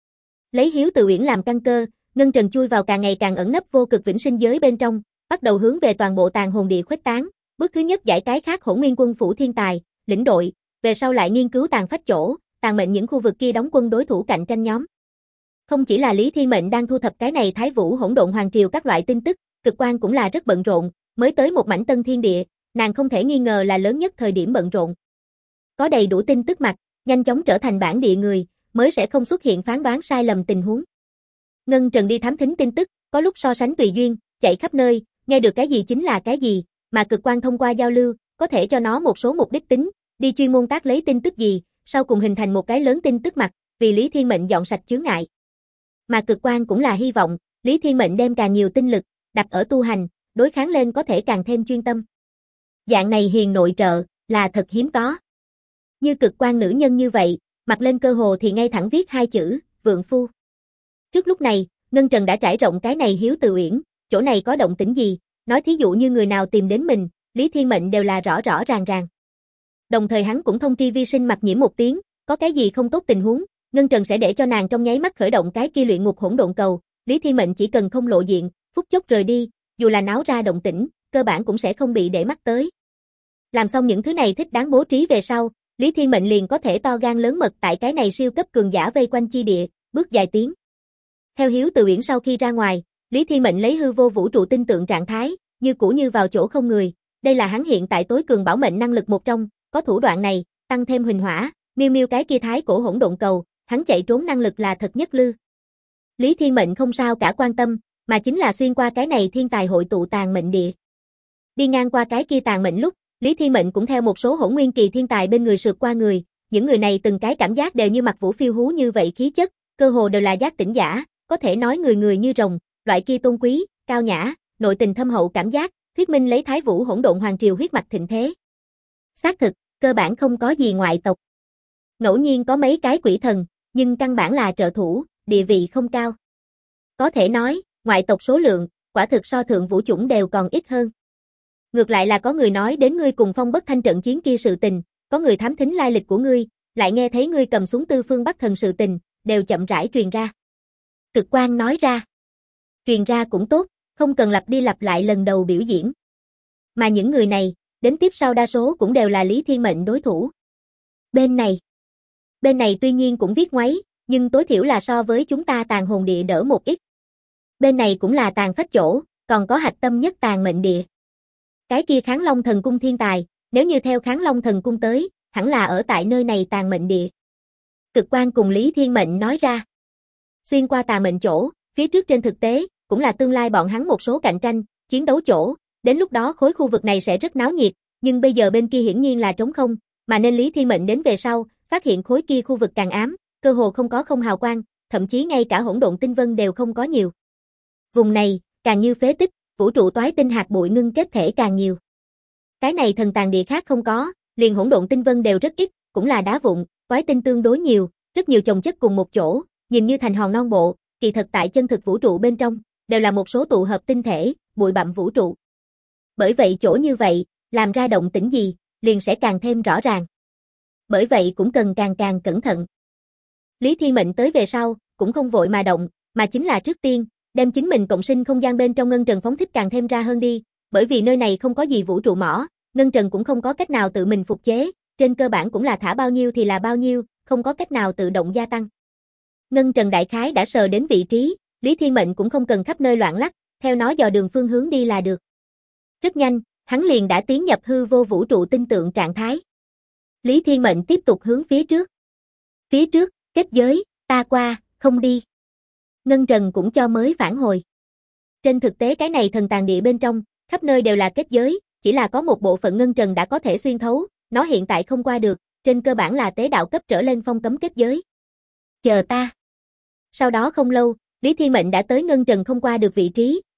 Lấy Hiếu Tự Uyển làm căn cơ, Ngân Trần chui vào càng ngày càng ẩn nấp vô cực vĩnh sinh giới bên trong, bắt đầu hướng về toàn bộ tàn hồn địa khuếch tán. Bước thứ nhất giải cái khác Hỗn Nguyên Quân phủ thiên tài, lĩnh đội, về sau lại nghiên cứu tàn phách chỗ, tàn mệnh những khu vực kia đóng quân đối thủ cạnh tranh nhóm. Không chỉ là Lý Thiên Mệnh đang thu thập cái này Thái Vũ Hỗn Độn Hoàng Triều các loại tin tức, Cực Quang cũng là rất bận rộn, mới tới một mảnh tân thiên địa, nàng không thể nghi ngờ là lớn nhất thời điểm bận rộn. Có đầy đủ tin tức mặt, nhanh chóng trở thành bản địa người, mới sẽ không xuất hiện phán đoán sai lầm tình huống. Ngân Trần đi thám thính tin tức, có lúc so sánh tùy duyên, chạy khắp nơi, nghe được cái gì chính là cái gì, mà Cực Quang thông qua giao lưu, có thể cho nó một số mục đích tính, đi chuyên môn tác lấy tin tức gì, sau cùng hình thành một cái lớn tin tức mặt, vì Lý Thiên Mệnh dọn sạch chướng ngại. Mà Cực Quang cũng là hy vọng, Lý Thiên Mệnh đem càng nhiều tinh lực, đặt ở tu hành, đối kháng lên có thể càng thêm chuyên tâm. Dạng này hiền nội trợ, là thật hiếm có. Như Cực Quang nữ nhân như vậy, mặt lên cơ hồ thì ngay thẳng viết hai chữ, vượng phu. Trước lúc này, Ngân Trần đã trải rộng cái này Hiếu Tự Uyển, chỗ này có động tĩnh gì, nói thí dụ như người nào tìm đến mình, Lý Thiên Mệnh đều là rõ rõ ràng ràng. Đồng thời hắn cũng thông tri vi sinh Mặc Nhiễm một tiếng, có cái gì không tốt tình huống, Ngân Trần sẽ để cho nàng trong nháy mắt khởi động cái kia luyện ngục hỗn độn cầu, Lý Thiên Mệnh chỉ cần không lộ diện, phút chốc rời đi, dù là náo ra động tĩnh, cơ bản cũng sẽ không bị để mắt tới. Làm xong những thứ này thích đáng bố trí về sau, Lý Thiên Mệnh liền có thể to gan lớn mật tại cái này siêu cấp cường giả vây quanh chi địa, bước dài tiến. Theo Hiếu Tự Uyển sau khi ra ngoài, Lý Thiên Mệnh lấy hư vô vũ trụ tinh tượng trạng thái, như cũ như vào chỗ không người, đây là hắn hiện tại tối cường bảo mệnh năng lực một trong, có thủ đoạn này, tăng thêm huỳnh hỏa, Miu Miu cái kia thái cổ hỗn độn cầu, hắn chạy trốn năng lực là thật nhất lư. Lý Thiên Mệnh không sao cả quan tâm, mà chính là xuyên qua cái này thiên tài hội tụ tàn mệnh địa. Đi ngang qua cái kia tàn mệnh lúc, Lý Thiên Mệnh cũng theo một số hỗn nguyên kỳ thiên tài bên người sượt qua người, những người này từng cái cảm giác đều như mặt vũ phiêu hú như vậy khí chất, cơ hồ đều là giác tỉnh giả, có thể nói người người như rồng, loại kia tôn quý, cao nhã, nội tình thâm hậu cảm giác, thuyết minh lấy Thái Vũ Hỗn Độn Hoàng Triều huyết mạch thịnh thế. Xác thực, cơ bản không có gì ngoại tộc. Ngẫu nhiên có mấy cái quỷ thần, nhưng căn bản là trợ thủ, địa vị không cao. Có thể nói, ngoại tộc số lượng, quả thực so thượng vũ chủng đều còn ít hơn. Ngược lại là có người nói đến ngươi cùng Phong Bất Thanh trận chiến kia sự tình, có người thám thính lai lịch của ngươi, lại nghe thấy ngươi cầm xuống Tư Phương Bắc Thần sự tình, đều chậm rãi truyền ra. Cực Quang nói ra. Truyền ra cũng tốt, không cần lặp đi lặp lại lần đầu biểu diễn. Mà những người này, đến tiếp sau đa số cũng đều là Lý Thiên Mệnh đối thủ. Bên này tuy nhiên cũng viết ngoáy, nhưng tối thiểu là so với chúng ta tàn hồn địa đỡ một ít. Bên này cũng là tàn phách chỗ, còn có hạch tâm nhất tàn mệnh địa. Cái kia Kháng Long Thần Cung thiên tài, nếu như theo Kháng Long Thần Cung tới, hẳn là ở tại nơi này tàn mệnh địa. Cực Quang cùng Lý Thiên Mệnh nói ra. Xuyên qua tàn mệnh chỗ, phía trước trên thực tế, cũng là tương lai bọn hắn một số cạnh tranh, chiến đấu chỗ, đến lúc đó khối khu vực này sẽ rất náo nhiệt, nhưng bây giờ bên kia hiển nhiên là trống không, mà nên Lý Thiên Mệnh đến về sau, phát hiện khối kia khu vực càng ám, cơ hồ không có không hào quang, thậm chí ngay cả hỗn độn tinh vân đều không có nhiều. Vùng này, càng như phế tích, vũ trụ toái tinh hạt bụi ngưng kết thể càng nhiều. Cái này thần tàn địa khác không có, liền hỗn độn tinh vân đều rất ít, cũng là đá vụn, toái tinh tương đối nhiều, rất nhiều chồng chất cùng một chỗ, nhìn như thành hòn non bộ, kỳ thật tại chân thực vũ trụ bên trong, đều là một số tụ hợp tinh thể, bụi bặm vũ trụ. Bởi vậy chỗ như vậy, làm ra động tĩnh gì, liền sẽ càng thêm rõ ràng. Bởi vậy cũng cần càng cẩn thận. Lý Thiên Mệnh tới về sau, cũng không vội mà động, mà chính là trước tiên, đem chính mình cộng sinh không gian bên trong Ngân Trần phóng thích càng thêm ra hơn đi, bởi vì nơi này không có gì vũ trụ mỏ, Ngân Trần cũng không có cách nào tự mình phục chế, trên cơ bản cũng là thả bao nhiêu thì là bao nhiêu, không có cách nào tự động gia tăng. Ngân Trần đại khái đã sờ đến vị trí, Lý Thiên Mệnh cũng không cần khắp nơi loạn lắc, theo nó dò đường phương hướng đi là được. Rất nhanh, hắn liền đã tiến nhập hư vô vũ trụ tinh tượng trạng thái. Lý Thiên Mệnh tiếp tục hướng phía trước. Phía trước, kết giới, ta qua, không đi. Ngân Trần cũng cho mới phản hồi. Trên thực tế cái này thần tàn địa bên trong, khắp nơi đều là kết giới, chỉ là có một bộ phận Ngân Trần đã có thể xuyên thấu, nó hiện tại không qua được, trên cơ bản là tế đạo cấp trở lên phong cấm kết giới. Chờ ta. Sau đó không lâu, Lý Thiên Mệnh đã tới Ngân Trần không qua được vị trí,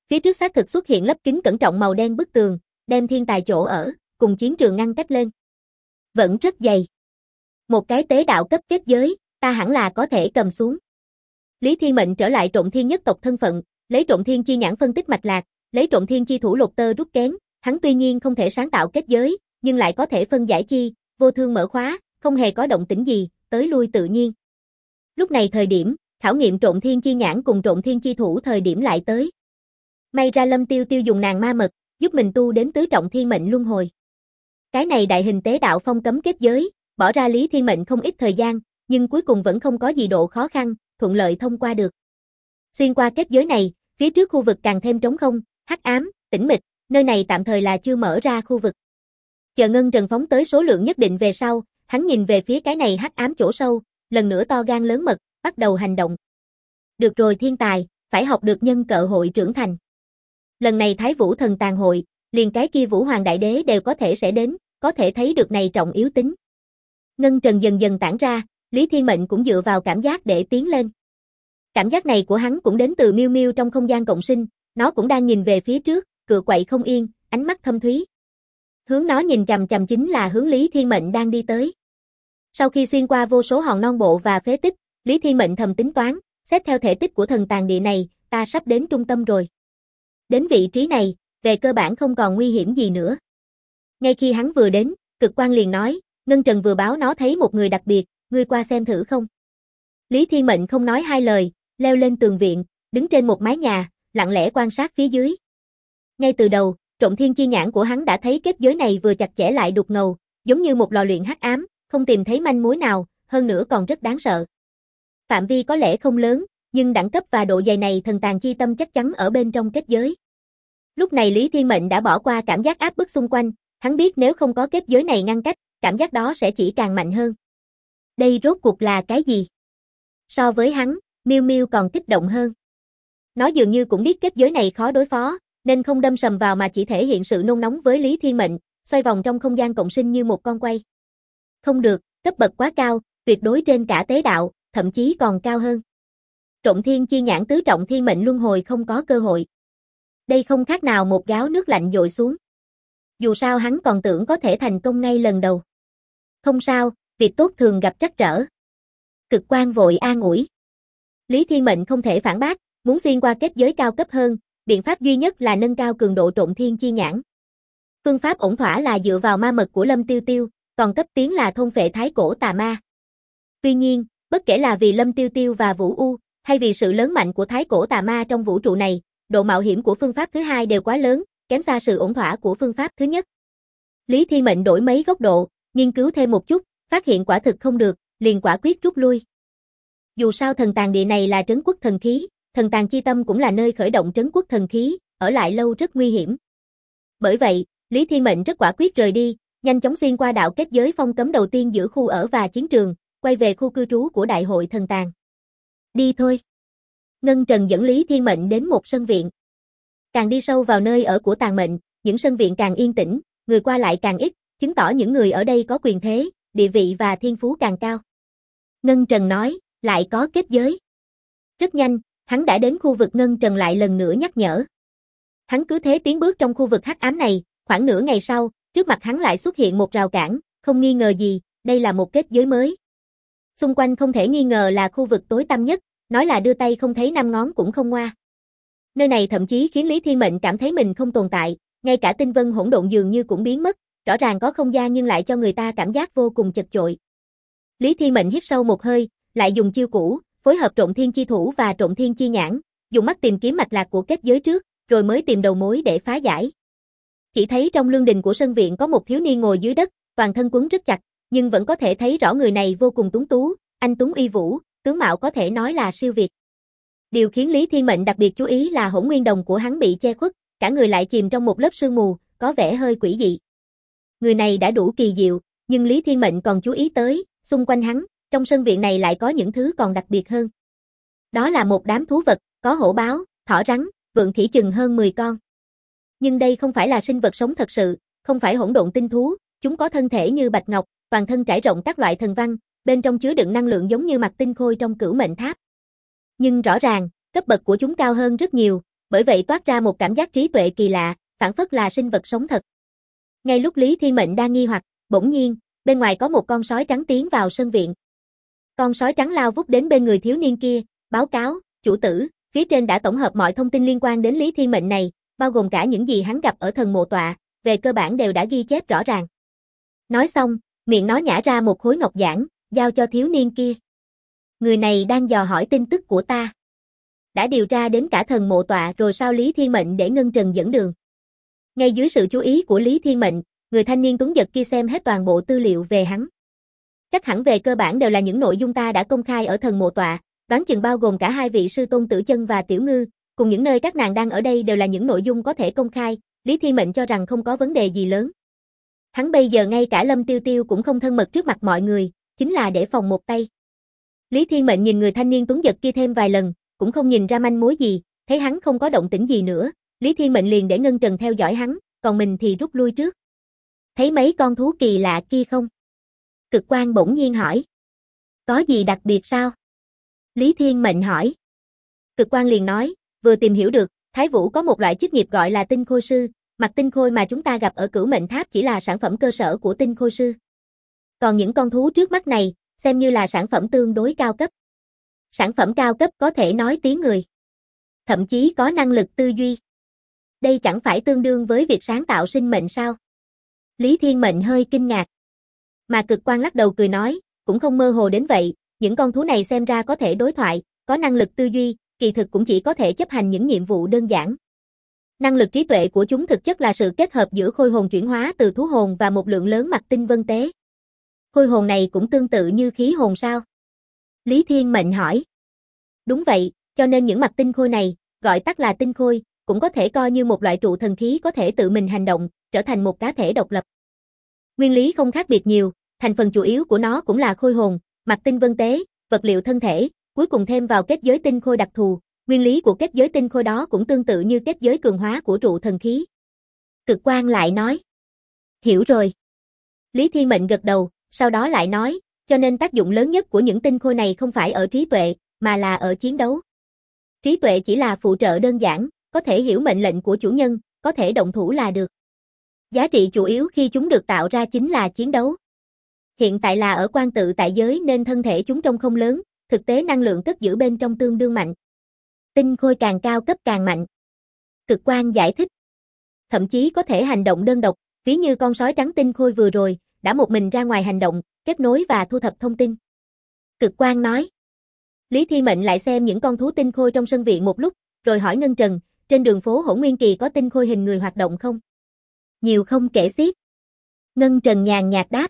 Phía trước xác thực xuất hiện lấp kính cẩn trọng màu đen bức tường, đem thiên tài chỗ ở, cùng chiến trường ngăn cách lên. Vẫn rất dày. Một cái tế đạo cấp kết giới, ta hẳn là có thể cầm xuống. Lý Thiên Mệnh trở lại Trộn Thiên nhất tộc thân phận, lấy Trộn Thiên chi nhãn phân tích mạch lạc, lấy Trộn Thiên chi thủ lột tơ rút kén, hắn tuy nhiên không thể sáng tạo kết giới, nhưng lại có thể phân giải chi, vô thương mở khóa, không hề có động tĩnh gì, tới lui tự nhiên. Lúc này thời điểm, khảo nghiệm Trộn Thiên chi nhãn cùng Trộn Thiên chi thủ thời điểm lại tới. May ra Lâm Tiêu Tiêu dùng nàng ma mật, giúp mình tu đến tứ trọng thiên mệnh luân hồi. Cái này đại hình tế đạo phong cấm kết giới, bỏ ra Lý Thiên Mệnh không ít thời gian, nhưng cuối cùng vẫn không có gì độ khó khăn, thuận lợi thông qua được. Xuyên qua kết giới này, phía trước khu vực càng thêm trống không, hắc ám, tĩnh mịch, nơi này tạm thời là chưa mở ra khu vực. Chờ ngân trần phóng tới số lượng nhất định về sau, hắn nhìn về phía cái này hắc ám chỗ sâu, lần nữa to gan lớn mật, bắt đầu hành động. Được rồi thiên tài, phải học được nhân cơ hội trưởng thành. Lần này Thái Vũ thần tàn hội, liền cái kia Vũ Hoàng Đại Đế đều có thể sẽ đến, có thể thấy được này trọng yếu tính. Ngân trần dần dần tản ra, Lý Thiên Mệnh cũng dựa vào cảm giác để tiến lên. Cảm giác này của hắn cũng đến từ Miêu Miêu trong không gian cộng sinh, nó cũng đang nhìn về phía trước, cựa quậy không yên, ánh mắt thâm thúy. Hướng nó nhìn chằm chằm chính là hướng Lý Thiên Mệnh đang đi tới. Sau khi xuyên qua vô số hòn non bộ và phế tích, Lý Thiên Mệnh thầm tính toán, xét theo thể tích của thần tàn địa này, ta sắp đến trung tâm rồi. Đến vị trí này, về cơ bản không còn nguy hiểm gì nữa. Ngay khi hắn vừa đến, Cực Quang liền nói, Ngân Trần vừa báo nó thấy một người đặc biệt, ngươi qua xem thử không? Lý Thiên Mệnh không nói hai lời, leo lên tường viện, đứng trên một mái nhà, lặng lẽ quan sát phía dưới. Ngay từ đầu, Trộn Thiên chi nhãn của hắn đã thấy kết giới này vừa chặt chẽ lại đục ngầu, giống như một lò luyện hắc ám, không tìm thấy manh mối nào, hơn nữa còn rất đáng sợ. Phạm vi có lẽ không lớn, nhưng đẳng cấp và độ dày này thần tàn chi tâm chắc chắn ở bên trong kết giới. Lúc này Lý Thiên Mệnh đã bỏ qua cảm giác áp bức xung quanh, hắn biết nếu không có kết giới này ngăn cách, cảm giác đó sẽ chỉ càng mạnh hơn. Đây rốt cuộc là cái gì? So với hắn, Miêu Miêu còn kích động hơn. Nó dường như cũng biết kết giới này khó đối phó, nên không đâm sầm vào mà chỉ thể hiện sự nôn nóng với Lý Thiên Mệnh, xoay vòng trong không gian cộng sinh như một con quay. Không được, cấp bậc quá cao, tuyệt đối trên cả tế đạo, thậm chí còn cao hơn. Trộn Thiên chi nhãn tứ trọng thiên mệnh luân hồi không có cơ hội. Đây không khác nào một gáo nước lạnh dội xuống. Dù sao hắn còn tưởng có thể thành công ngay lần đầu. Không sao, việc tốt thường gặp trắc trở. Cực Quang vội an ủi. Lý Thiên Mệnh không thể phản bác, muốn xuyên qua kết giới cao cấp hơn, biện pháp duy nhất là nâng cao cường độ Trộn Thiên chi nhãn. Phương pháp ổn thỏa là dựa vào ma mật của Lâm Tiêu Tiêu, còn cấp tiến là thôn phệ thái cổ tà ma. Tuy nhiên, bất kể là vì Lâm Tiêu Tiêu và Vũ U, hay vì sự lớn mạnh của thái cổ tà ma trong vũ trụ này, độ mạo hiểm của phương pháp thứ hai đều quá lớn, kém xa sự ổn thỏa của phương pháp thứ nhất. Lý Thiên Mệnh đổi mấy góc độ, nghiên cứu thêm một chút, phát hiện quả thực không được, liền quả quyết rút lui. Dù sao thần tàn địa này là trấn quốc thần khí, thần tàn chi tâm cũng là nơi khởi động trấn quốc thần khí, ở lại lâu rất nguy hiểm. Bởi vậy, Lý Thiên Mệnh rất quả quyết rời đi, nhanh chóng xuyên qua đạo kết giới phong cấm đầu tiên giữa khu ở và chiến trường, quay về khu cư trú của Đại hội thần tàn. Đi thôi. Ngân Trần dẫn Lý Thiên Mệnh đến một sân viện. Càng đi sâu vào nơi ở của tàn mệnh, những sân viện càng yên tĩnh, người qua lại càng ít, chứng tỏ những người ở đây có quyền thế, địa vị và thiên phú càng cao. Ngân Trần nói, lại có kết giới. Rất nhanh, hắn đã đến khu vực. Ngân Trần lại lần nữa nhắc nhở. Hắn cứ thế tiến bước trong khu vực hắc ám này, khoảng nửa ngày sau, trước mặt hắn lại xuất hiện một rào cản, không nghi ngờ gì, đây là một kết giới mới. Xung quanh không thể nghi ngờ là khu vực tối tăm nhất, nói là đưa tay không thấy năm ngón cũng không ngoa. Nơi này thậm chí khiến Lý Thiên Mệnh cảm thấy mình không tồn tại, ngay cả tinh vân hỗn độn dường như cũng biến mất, rõ ràng có không gian nhưng lại cho người ta cảm giác vô cùng chật chội. Lý Thiên Mệnh hít sâu một hơi, lại dùng chiêu cũ, phối hợp Trộn Thiên chi thủ và Trộn Thiên chi nhãn, dùng mắt tìm kiếm mạch lạc của kết giới trước, rồi mới tìm đầu mối để phá giải. Chỉ thấy trong lương đình của sân viện có một thiếu niên ngồi dưới đất, toàn thân quấn rất chặt, nhưng vẫn có thể thấy rõ người này vô cùng tuấn tú, anh tuấn uy vũ, tướng mạo có thể nói là siêu việt. Điều khiến Lý Thiên Mệnh đặc biệt chú ý là hỗn nguyên đồng của hắn bị che khuất, cả người lại chìm trong một lớp sương mù, có vẻ hơi quỷ dị. Người này đã đủ kỳ diệu, nhưng Lý Thiên Mệnh còn chú ý tới, xung quanh hắn, trong sân viện này lại có những thứ còn đặc biệt hơn. Đó là một đám thú vật, có hổ báo, thỏ rắn, vượn khỉ chừng hơn 10 con. Nhưng đây không phải là sinh vật sống thật sự, không phải hỗn độn tinh thú, chúng có thân thể như bạch ngọc, toàn thân trải rộng các loại thần văn, bên trong chứa đựng năng lượng giống như mặt tinh khôi trong Cửu Mệnh Tháp. Nhưng rõ ràng, cấp bậc của chúng cao hơn rất nhiều, bởi vậy toát ra một cảm giác trí tuệ kỳ lạ, phảng phất là sinh vật sống thật. Ngay lúc Lý Thiên Mệnh đang nghi hoặc, bỗng nhiên, bên ngoài có một con sói trắng tiến vào sân viện. Con sói trắng lao vút đến bên người thiếu niên kia, báo cáo, chủ tử, phía trên đã tổng hợp mọi thông tin liên quan đến Lý Thiên Mệnh này, bao gồm cả những gì hắn gặp ở thần mộ tọa, về cơ bản đều đã ghi chép rõ ràng. Nói xong, miệng nó nhả ra một khối ngọc giản, giao cho thiếu niên kia. Người này đang dò hỏi tin tức của ta. Đã điều tra đến cả thần mộ tọa rồi sao Lý Thiên Mệnh để Ngân Trần dẫn đường. Ngay dưới sự chú ý của Lý Thiên Mệnh, người thanh niên tuấn giật kia xem hết toàn bộ tư liệu về hắn. Chắc hẳn về cơ bản đều là những nội dung ta đã công khai ở thần mộ tọa, đoán chừng bao gồm cả hai vị sư tôn Tử Chân và Tiểu Ngư, cùng những nơi các nàng đang ở đây đều là những nội dung có thể công khai, Lý Thiên Mệnh cho rằng không có vấn đề gì lớn. Hắn bây giờ ngay cả Lâm Tiêu Tiêu cũng không thân mật trước mặt mọi người, chính là để phòng một tay. Lý Thiên Mệnh nhìn người thanh niên tuấn giật kia thêm vài lần, cũng không nhìn ra manh mối gì, thấy hắn không có động tĩnh gì nữa, Lý Thiên Mệnh liền để Ngân Trần theo dõi hắn, còn mình thì rút lui trước. Thấy mấy con thú kỳ lạ kia không? Cực Quang bỗng nhiên hỏi. Có gì đặc biệt sao? Lý Thiên Mệnh hỏi. Cực Quang liền nói, vừa tìm hiểu được, Thái Vũ có một loại chức nghiệp gọi là tinh khôi sư, mặt tinh khôi mà chúng ta gặp ở Cửu Mệnh Tháp chỉ là sản phẩm cơ sở của tinh khôi sư. Còn những con thú trước mắt này, xem như là sản phẩm tương đối cao cấp. Sản phẩm cao cấp có thể nói tiếng người. Thậm chí có năng lực tư duy. Đây chẳng phải tương đương với việc sáng tạo sinh mệnh sao? Lý Thiên Mệnh hơi kinh ngạc. Mà Cực Quang lắc đầu cười nói, cũng không mơ hồ đến vậy, những con thú này xem ra có thể đối thoại, có năng lực tư duy, kỳ thực cũng chỉ có thể chấp hành những nhiệm vụ đơn giản. Năng lực trí tuệ của chúng thực chất là sự kết hợp giữa khôi hồn chuyển hóa từ thú hồn và một lượng lớn mặt tinh vân tế. Khôi hồn này cũng tương tự như khí hồn sao? Lý Thiên Mệnh hỏi. Đúng vậy, cho nên những mặt tinh khôi này, gọi tắt là tinh khôi, cũng có thể coi như một loại trụ thần khí có thể tự mình hành động, trở thành một cá thể độc lập. Nguyên lý không khác biệt nhiều, thành phần chủ yếu của nó cũng là khôi hồn, mặt tinh vân tế, vật liệu thân thể, cuối cùng thêm vào kết giới tinh khôi đặc thù, nguyên lý của kết giới tinh khôi đó cũng tương tự như kết giới cường hóa của trụ thần khí. Cực Quang lại nói. Hiểu rồi. Lý Thiên Mệnh gật đầu, sau đó lại nói, cho nên tác dụng lớn nhất của những tinh khôi này không phải ở trí tuệ, mà là ở chiến đấu. Trí tuệ chỉ là phụ trợ đơn giản, có thể hiểu mệnh lệnh của chủ nhân, có thể động thủ là được. Giá trị chủ yếu khi chúng được tạo ra chính là chiến đấu. Hiện tại là ở quan tự tại giới nên thân thể chúng trông không lớn, thực tế năng lượng cất giữ bên trong tương đương mạnh. Tinh khôi càng cao cấp càng mạnh. Cực Quang giải thích. Thậm chí có thể hành động đơn độc, ví như con sói trắng tinh khôi vừa rồi, đã một mình ra ngoài hành động, kết nối và thu thập thông tin. Cực Quang nói. Lý Thiên Mệnh lại xem những con thú tinh khôi trong sân viện một lúc, rồi hỏi Ngân Trần, trên đường phố Hỗn Nguyên Kỳ có tinh khôi hình người hoạt động không? Nhiều không kể xiết. Ngân Trần nhàn nhạt đáp.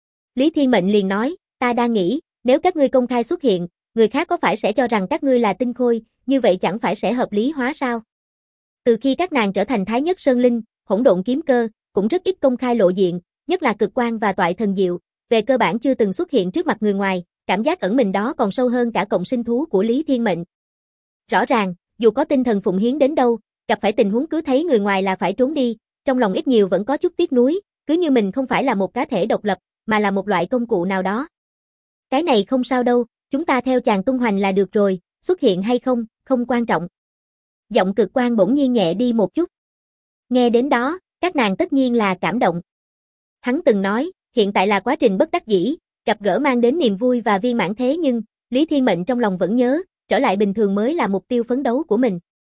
Lý Thiên Mệnh liền nói, ta đang nghĩ, nếu các ngươi công khai xuất hiện, người khác có phải sẽ cho rằng các ngươi là tinh khôi, như vậy chẳng phải sẽ hợp lý hóa sao? Từ khi các nàng trở thành Thái Nhất Sơn Linh, Hỗn Độn Kiếm Cơ, cũng rất ít công khai lộ diện, nhất là Cực Quang và Toại Thần Diệu, về cơ bản chưa từng xuất hiện trước mặt người ngoài, cảm giác ẩn mình đó còn sâu hơn cả cộng sinh thú của Lý Thiên Mệnh. Rõ ràng, dù có tinh thần phụng hiến đến đâu, gặp phải tình huống cứ thấy người ngoài là phải trốn đi, trong lòng ít nhiều vẫn có chút tiếc nuối, cứ như mình không phải là một cá thể độc lập, mà là một loại công cụ nào đó. Cái này không sao đâu, chúng ta theo chàng tung hoành là được rồi, xuất hiện hay không, không quan trọng. Giọng Cực Quang bỗng nhiên nhẹ đi một chút. Nghe đến đó, các nàng tất nhiên là cảm động. Hắn từng nói, hiện tại là quá trình bất đắc dĩ, gặp gỡ mang đến niềm vui và viên mãn thế nhưng, Lý Thiên Mệnh trong lòng vẫn nhớ, trở lại bình thường mới là mục tiêu phấn đấu của mình.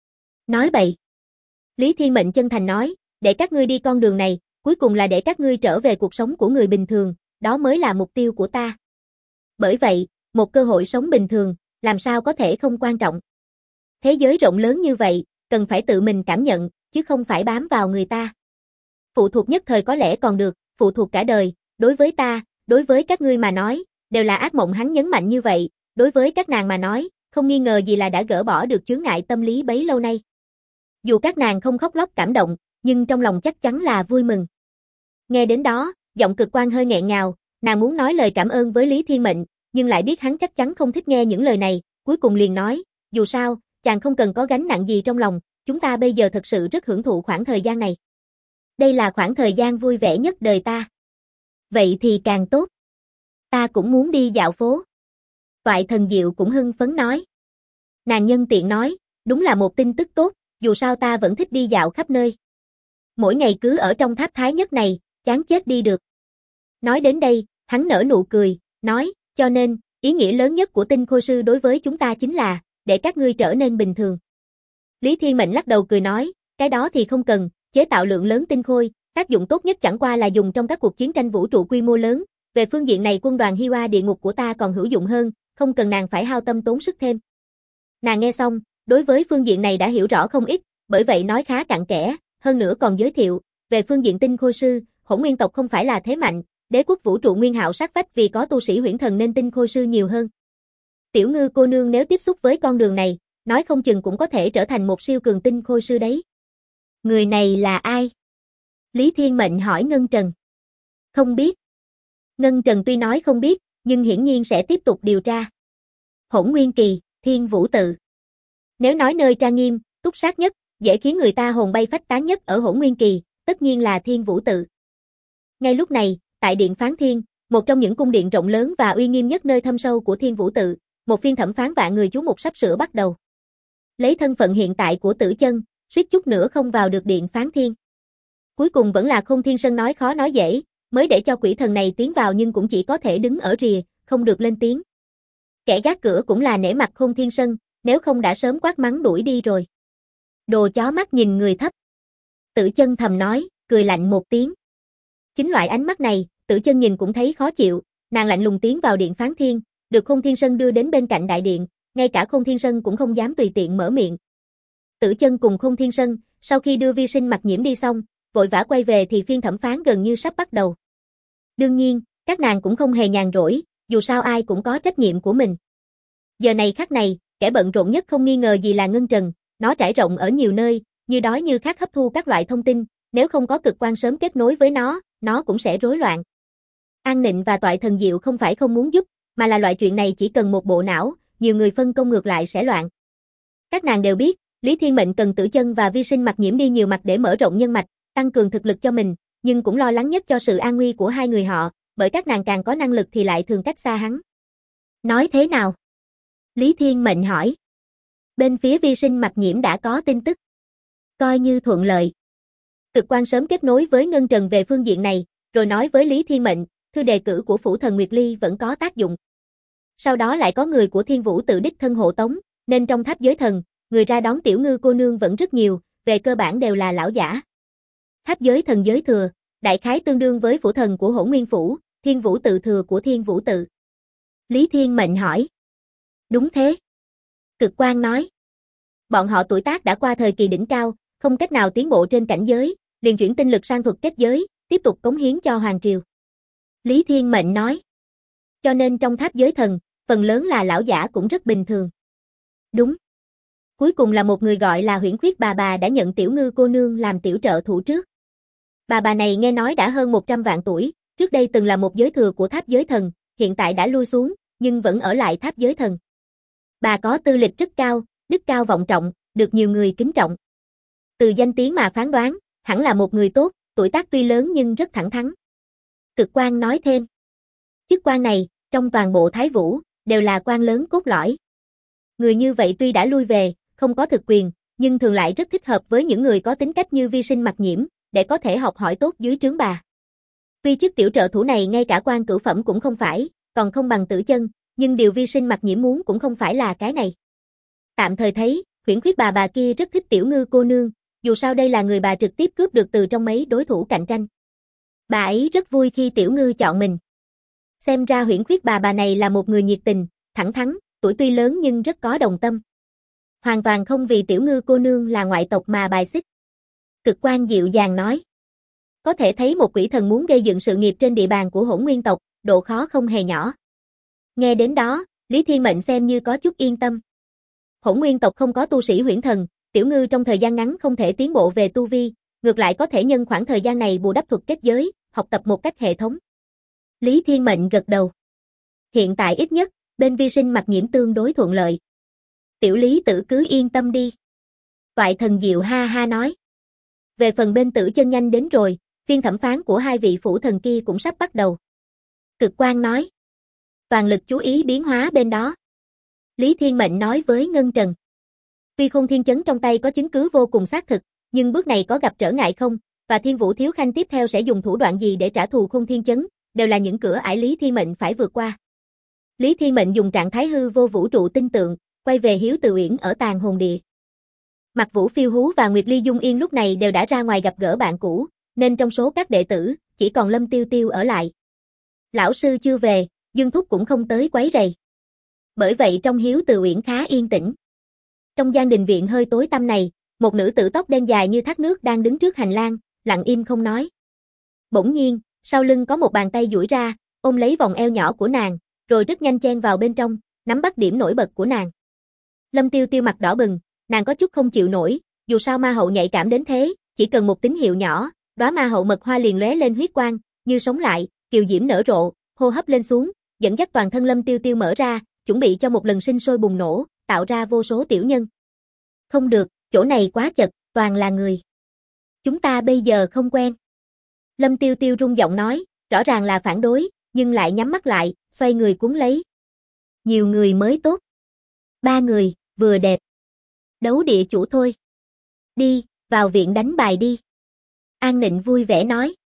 Nói bậy. Lý Thiên Mệnh chân thành nói, để các ngươi đi con đường này, cuối cùng là để các ngươi trở về cuộc sống của người bình thường, đó mới là mục tiêu của ta. Bởi vậy, một cơ hội sống bình thường, làm sao có thể không quan trọng. Thế giới rộng lớn như vậy, cần phải tự mình cảm nhận, chứ không phải bám vào người ta. Phụ thuộc nhất thời có lẽ còn được, phụ thuộc cả đời, đối với ta, đối với các ngươi mà nói, đều là ác mộng. Hắn nhấn mạnh như vậy, đối với các nàng mà nói, không nghi ngờ gì là đã gỡ bỏ được chướng ngại tâm lý bấy lâu nay. Dù các nàng không khóc lóc cảm động, nhưng trong lòng chắc chắn là vui mừng. Nghe đến đó, giọng Cực Quang hơi nghẹn ngào, nàng muốn nói lời cảm ơn với Lý Thiên Mệnh, nhưng lại biết hắn chắc chắn không thích nghe những lời này, cuối cùng liền nói, dù sao, chàng không cần có gánh nặng gì trong lòng, chúng ta bây giờ thật sự rất hưởng thụ khoảng thời gian này. Đây là khoảng thời gian vui vẻ nhất đời ta. Vậy thì càng tốt. Ta cũng muốn đi dạo phố. Toại Thần Diệu cũng hưng phấn nói. Nàng nhân tiện nói, đúng là một tin tức tốt, dù sao ta vẫn thích đi dạo khắp nơi. Mỗi ngày cứ ở trong tháp thái nhất này, chán chết đi được. Nói đến đây, hắn nở nụ cười, nói, cho nên, ý nghĩa lớn nhất của tinh khôi sư đối với chúng ta chính là, để các ngươi trở nên bình thường. Lý Thiên Mệnh lắc đầu cười nói, cái đó thì không cần, chế tạo lượng lớn tinh khôi, tác dụng tốt nhất chẳng qua là dùng trong các cuộc chiến tranh vũ trụ quy mô lớn, về phương diện này quân đoàn Hiwa địa ngục của ta còn hữu dụng hơn, không cần nàng phải hao tâm tốn sức thêm. Nàng nghe xong, đối với phương diện này đã hiểu rõ không ít, bởi vậy nói khá cặn kẽ, hơn nữa còn giới thiệu, về phương diện tinh khôi sư, Hỗn Nguyên tộc không phải là thế mạnh, đế quốc vũ trụ Nguyên Hạo sát vách vì có tu sĩ huyễn thần nên tinh khôi sư nhiều hơn. Tiểu Ngư cô nương nếu tiếp xúc với con đường này, nói không chừng cũng có thể trở thành một siêu cường tinh khôi sư đấy. Người này là ai? Lý Thiên Mệnh hỏi Ngân Trần. Không biết. Ngân Trần tuy nói không biết, nhưng hiển nhiên sẽ tiếp tục điều tra. Hỗn Nguyên Kỳ, Thiên Vũ Tự. Nếu nói nơi trang nghiêm, túc sát nhất, dễ khiến người ta hồn bay phách tán nhất ở Hỗn Nguyên Kỳ, tất nhiên là Thiên Vũ Tự. Ngay lúc này, tại Điện Phán Thiên, một trong những cung điện rộng lớn và uy nghiêm nhất nơi thâm sâu của Thiên Vũ Tự, một phiên thẩm phán vạn người chú mục sắp sửa bắt đầu. Lấy thân phận hiện tại của Tử Chân, suýt chút nữa không vào được Điện Phán Thiên. Cuối cùng vẫn là Khôn Thiên Sơn nói khó nói dễ, mới để cho quỷ thần này tiến vào nhưng cũng chỉ có thể đứng ở rìa, không được lên tiếng. Kẻ gác cửa cũng là nể mặt Khôn Thiên Sơn, nếu không đã sớm quát mắng đuổi đi rồi. Đồ chó mắt nhìn người thấp. Tử Chân thầm nói, cười lạnh một tiếng. Chính loại ánh mắt này, Tử Chân nhìn cũng thấy khó chịu, nàng lạnh lùng tiến vào Điện Phán Thiên, được Khôn Thiên Sơn đưa đến bên cạnh đại điện, ngay cả Khôn Thiên Sơn cũng không dám tùy tiện mở miệng. Tử Chân cùng Khôn Thiên Sơn, sau khi đưa Vi Sinh Mặc Nhiễm đi xong, vội vã quay về thì phiên thẩm phán gần như sắp bắt đầu. Đương nhiên, các nàng cũng không hề nhàn rỗi, dù sao ai cũng có trách nhiệm của mình. Giờ này khắc này, kẻ bận rộn nhất không nghi ngờ gì là Ngân Trần, nó trải rộng ở nhiều nơi, như đói như khát hấp thu các loại thông tin, nếu không có cực quan sớm kết nối với nó cũng sẽ rối loạn. An Nịnh và Toại Thần Diệu không phải không muốn giúp, mà là loại chuyện này chỉ cần một bộ não, nhiều người phân công ngược lại sẽ loạn. Các nàng đều biết, Lý Thiên Mệnh cần Tử Chân và Vi Sinh Mặc Nhiễm đi nhiều mặt để mở rộng nhân mạch, tăng cường thực lực cho mình, nhưng cũng lo lắng nhất cho sự an nguy của hai người họ, bởi các nàng càng có năng lực thì lại thường cách xa hắn. Nói thế nào? Lý Thiên Mệnh hỏi. Bên phía Vi Sinh Mặc Nhiễm đã có tin tức. Coi như thuận lợi. Cực quan sớm kết nối với Ngân Trần về phương diện này, rồi nói với Lý Thiên Mệnh, thư đề cử của Phủ Thần Nguyệt Ly vẫn có tác dụng. Sau đó lại có người của Thiên Vũ tự đích thân hộ tống, nên trong tháp giới thần, người ra đón Tiểu Ngư cô nương vẫn rất nhiều, về cơ bản đều là lão giả. Tháp giới thần giới thừa, đại khái tương đương với phủ thần của Hỗn Nguyên Phủ, Thiên Vũ tự thừa của Thiên Vũ tự. Lý Thiên Mệnh hỏi. Đúng thế. Cực Quang nói. Bọn họ tuổi tác đã qua thời kỳ đỉnh cao, không cách nào tiến bộ trên cảnh giới, liền chuyển tinh lực sang thuật kết giới, tiếp tục cống hiến cho Hoàng Triều. Lý Thiên Mệnh nói. Cho nên trong tháp giới thần, phần lớn là lão giả cũng rất bình thường. Đúng. Cuối cùng là một người gọi là Huyễn Khuyết bà đã nhận Tiểu Ngư cô nương làm tiểu trợ thủ trước. Bà này nghe nói đã hơn 100 vạn tuổi, trước đây từng là một giới thừa của tháp giới thần, hiện tại đã lui xuống, nhưng vẫn ở lại tháp giới thần. Bà có tư lịch rất cao, đức cao vọng trọng, được nhiều người kính trọng. Từ danh tiếng mà phán đoán, hẳn là một người tốt, tuổi tác tuy lớn nhưng rất thẳng thắn. Cực Quang nói thêm. Chức quan này, trong toàn bộ Thái Vũ, đều là quan lớn cốt lõi. Người như vậy tuy đã lui về, không có thực quyền, nhưng thường lại rất thích hợp với những người có tính cách như Vi Sinh Mặc Nhiễm, để có thể học hỏi tốt dưới trướng bà. Tuy chức tiểu trợ thủ này ngay cả quan cửu phẩm cũng không phải, còn không bằng Tử Chân, nhưng điều Vi Sinh Mặc Nhiễm muốn cũng không phải là cái này. Tạm thời thấy, Huyễn Khuyết bà kia rất thích Tiểu Ngư cô nương, dù sao đây là người bà trực tiếp cướp được từ trong mấy đối thủ cạnh tranh. Bà ấy rất vui khi Tiểu Ngư chọn mình. Xem ra Huyễn Khuyết bà này là một người nhiệt tình, thẳng thắn, tuổi tuy lớn nhưng rất có đồng tâm. Hoàn toàn không vì Tiểu Ngư cô nương là ngoại tộc mà bài xích. Cực Quang dịu dàng nói. Có thể thấy một quỷ thần muốn gây dựng sự nghiệp trên địa bàn của Hỗn Nguyên tộc, độ khó không hề nhỏ. Nghe đến đó, Lý Thiên Mệnh xem như có chút yên tâm. Hỗn Nguyên tộc không có tu sĩ huyễn thần, Tiểu Ngư trong thời gian ngắn không thể tiến bộ về tu vi, ngược lại có thể nhân khoảng thời gian này bù đắp thuật kết giới, học tập một cách hệ thống. Lý Thiên Mệnh gật đầu. Hiện tại ít nhất, bên Vi Sinh Mặc Nhiễm tương đối thuận lợi. Tiểu Lý Tử cứ yên tâm đi. Toại Thần Diệu ha ha nói. Về phần bên Tử Chân nhanh đến rồi, phiên thẩm phán của hai vị phủ thần kia cũng sắp bắt đầu. Cực Quang nói. Toàn lực chú ý biến hóa bên đó. Lý Thiên Mệnh nói với Ngân Trần. Tuy Khôn Thiên Chấn trong tay có chứng cứ vô cùng xác thực, nhưng bước này có gặp trở ngại không, và Thiên Vũ Thiếu Khanh tiếp theo sẽ dùng thủ đoạn gì để trả thù Khôn Thiên Chấn, đều là những cửa ải Lý Thiên Mệnh phải vượt qua. Lý Thiên Mệnh dùng trạng thái hư vô vũ trụ tinh tượng, quay về Hiếu Từ Uyển ở Tàn Hồn Địa. Mạc Vũ Phiêu Hú và Nguyệt Ly Dung Yên lúc này đều đã ra ngoài gặp gỡ bạn cũ, nên trong số các đệ tử, chỉ còn Lâm Tiêu Tiêu ở lại. Lão sư chưa về, Dương Thúc cũng không tới quấy rầy. Bởi vậy trong Hiếu Từ Uyển khá yên tĩnh. Trong gian đình viện hơi tối tăm này, một nữ tử tóc đen dài như thác nước đang đứng trước hành lang, lặng im không nói. Bỗng nhiên, sau lưng có một bàn tay duỗi ra, ôm lấy vòng eo nhỏ của nàng, rồi rất nhanh chen vào bên trong, nắm bắt điểm nổi bật của nàng. Lâm Tiêu Tiêu mặt đỏ bừng, nàng có chút không chịu nổi, dù sao ma hậu nhạy cảm đến thế, chỉ cần một tín hiệu nhỏ, đóa ma hậu mật hoa liền lóe lên huyết quang, như sống lại, kiều diễm nở rộ, hô hấp lên xuống, dẫn dắt toàn thân Lâm Tiêu Tiêu mở ra, chuẩn bị cho một lần sinh sôi bùng nổ, tạo ra vô số tiểu nhân. Không được, chỗ này quá chật, toàn là người. Chúng ta bây giờ không quen. Lâm Tiêu Tiêu rung giọng nói, rõ ràng là phản đối, nhưng lại nhắm mắt lại, xoay người cuốn lấy. Nhiều người mới tốt. 3 người, vừa đẹp. Đấu địa chủ thôi. Đi, vào viện đánh bài đi. An Nịnh vui vẻ nói.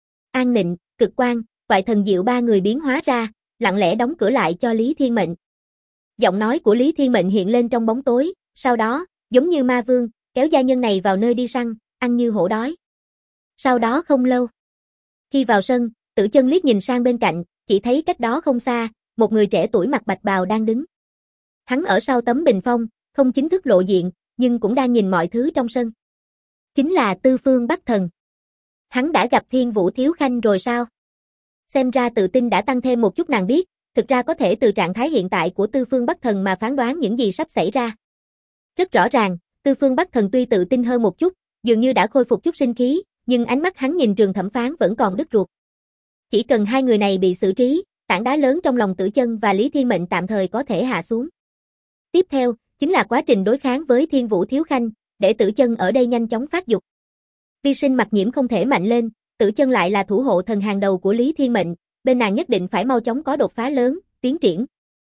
An Nịnh, Cực Quang, Toại Thần Diệu 3 người biến hóa ra, lặng lẽ đóng cửa lại cho Lý Thiên Mệnh. Giọng nói của Lý Thiên Mệnh hiện lên trong bóng tối, sau đó, giống như ma vương, kéo gia nhân này vào nơi đi săn, ăn như hổ đói. Sau đó không lâu. Khi vào sân, Tử Chân liếc nhìn sang bên cạnh, chỉ thấy cách đó không xa, một người trẻ tuổi mặc bạch bào đang đứng. Hắn ở sau tấm bình phong, không chính thức lộ diện, nhưng cũng đang nhìn mọi thứ trong sân. Chính là Tư Phương Bắc Thần. Hắn đã gặp Thiên Vũ Thiếu Khanh rồi sao? Xem ra tự tin đã tăng thêm một chút, nàng biết, thực ra có thể từ trạng thái hiện tại của Tư Phương Bắc Thần mà phán đoán những gì sắp xảy ra. Rất rõ ràng, Tư Phương Bắc Thần tuy tự tin hơn một chút, dường như đã khôi phục chút sinh khí, nhưng ánh mắt hắn nhìn Trường thẩm phán vẫn còn đứt ruột. Chỉ cần hai người này bị xử trí, tảng đá lớn trong lòng Tử Chân và Lý Thiên Mệnh tạm thời có thể hạ xuống. Tiếp theo, chính là quá trình đối kháng với Thiên Vũ Thiếu Khanh, để Tử Chân ở đây nhanh chóng phát dục. Vi sinh Mặc Nhiễm không thể mạnh lên, Tử Chân lại là thủ hộ thần hàng đầu của Lý Thiên Mệnh, bên nàng nhất định phải mau chóng có đột phá lớn, tiến triển.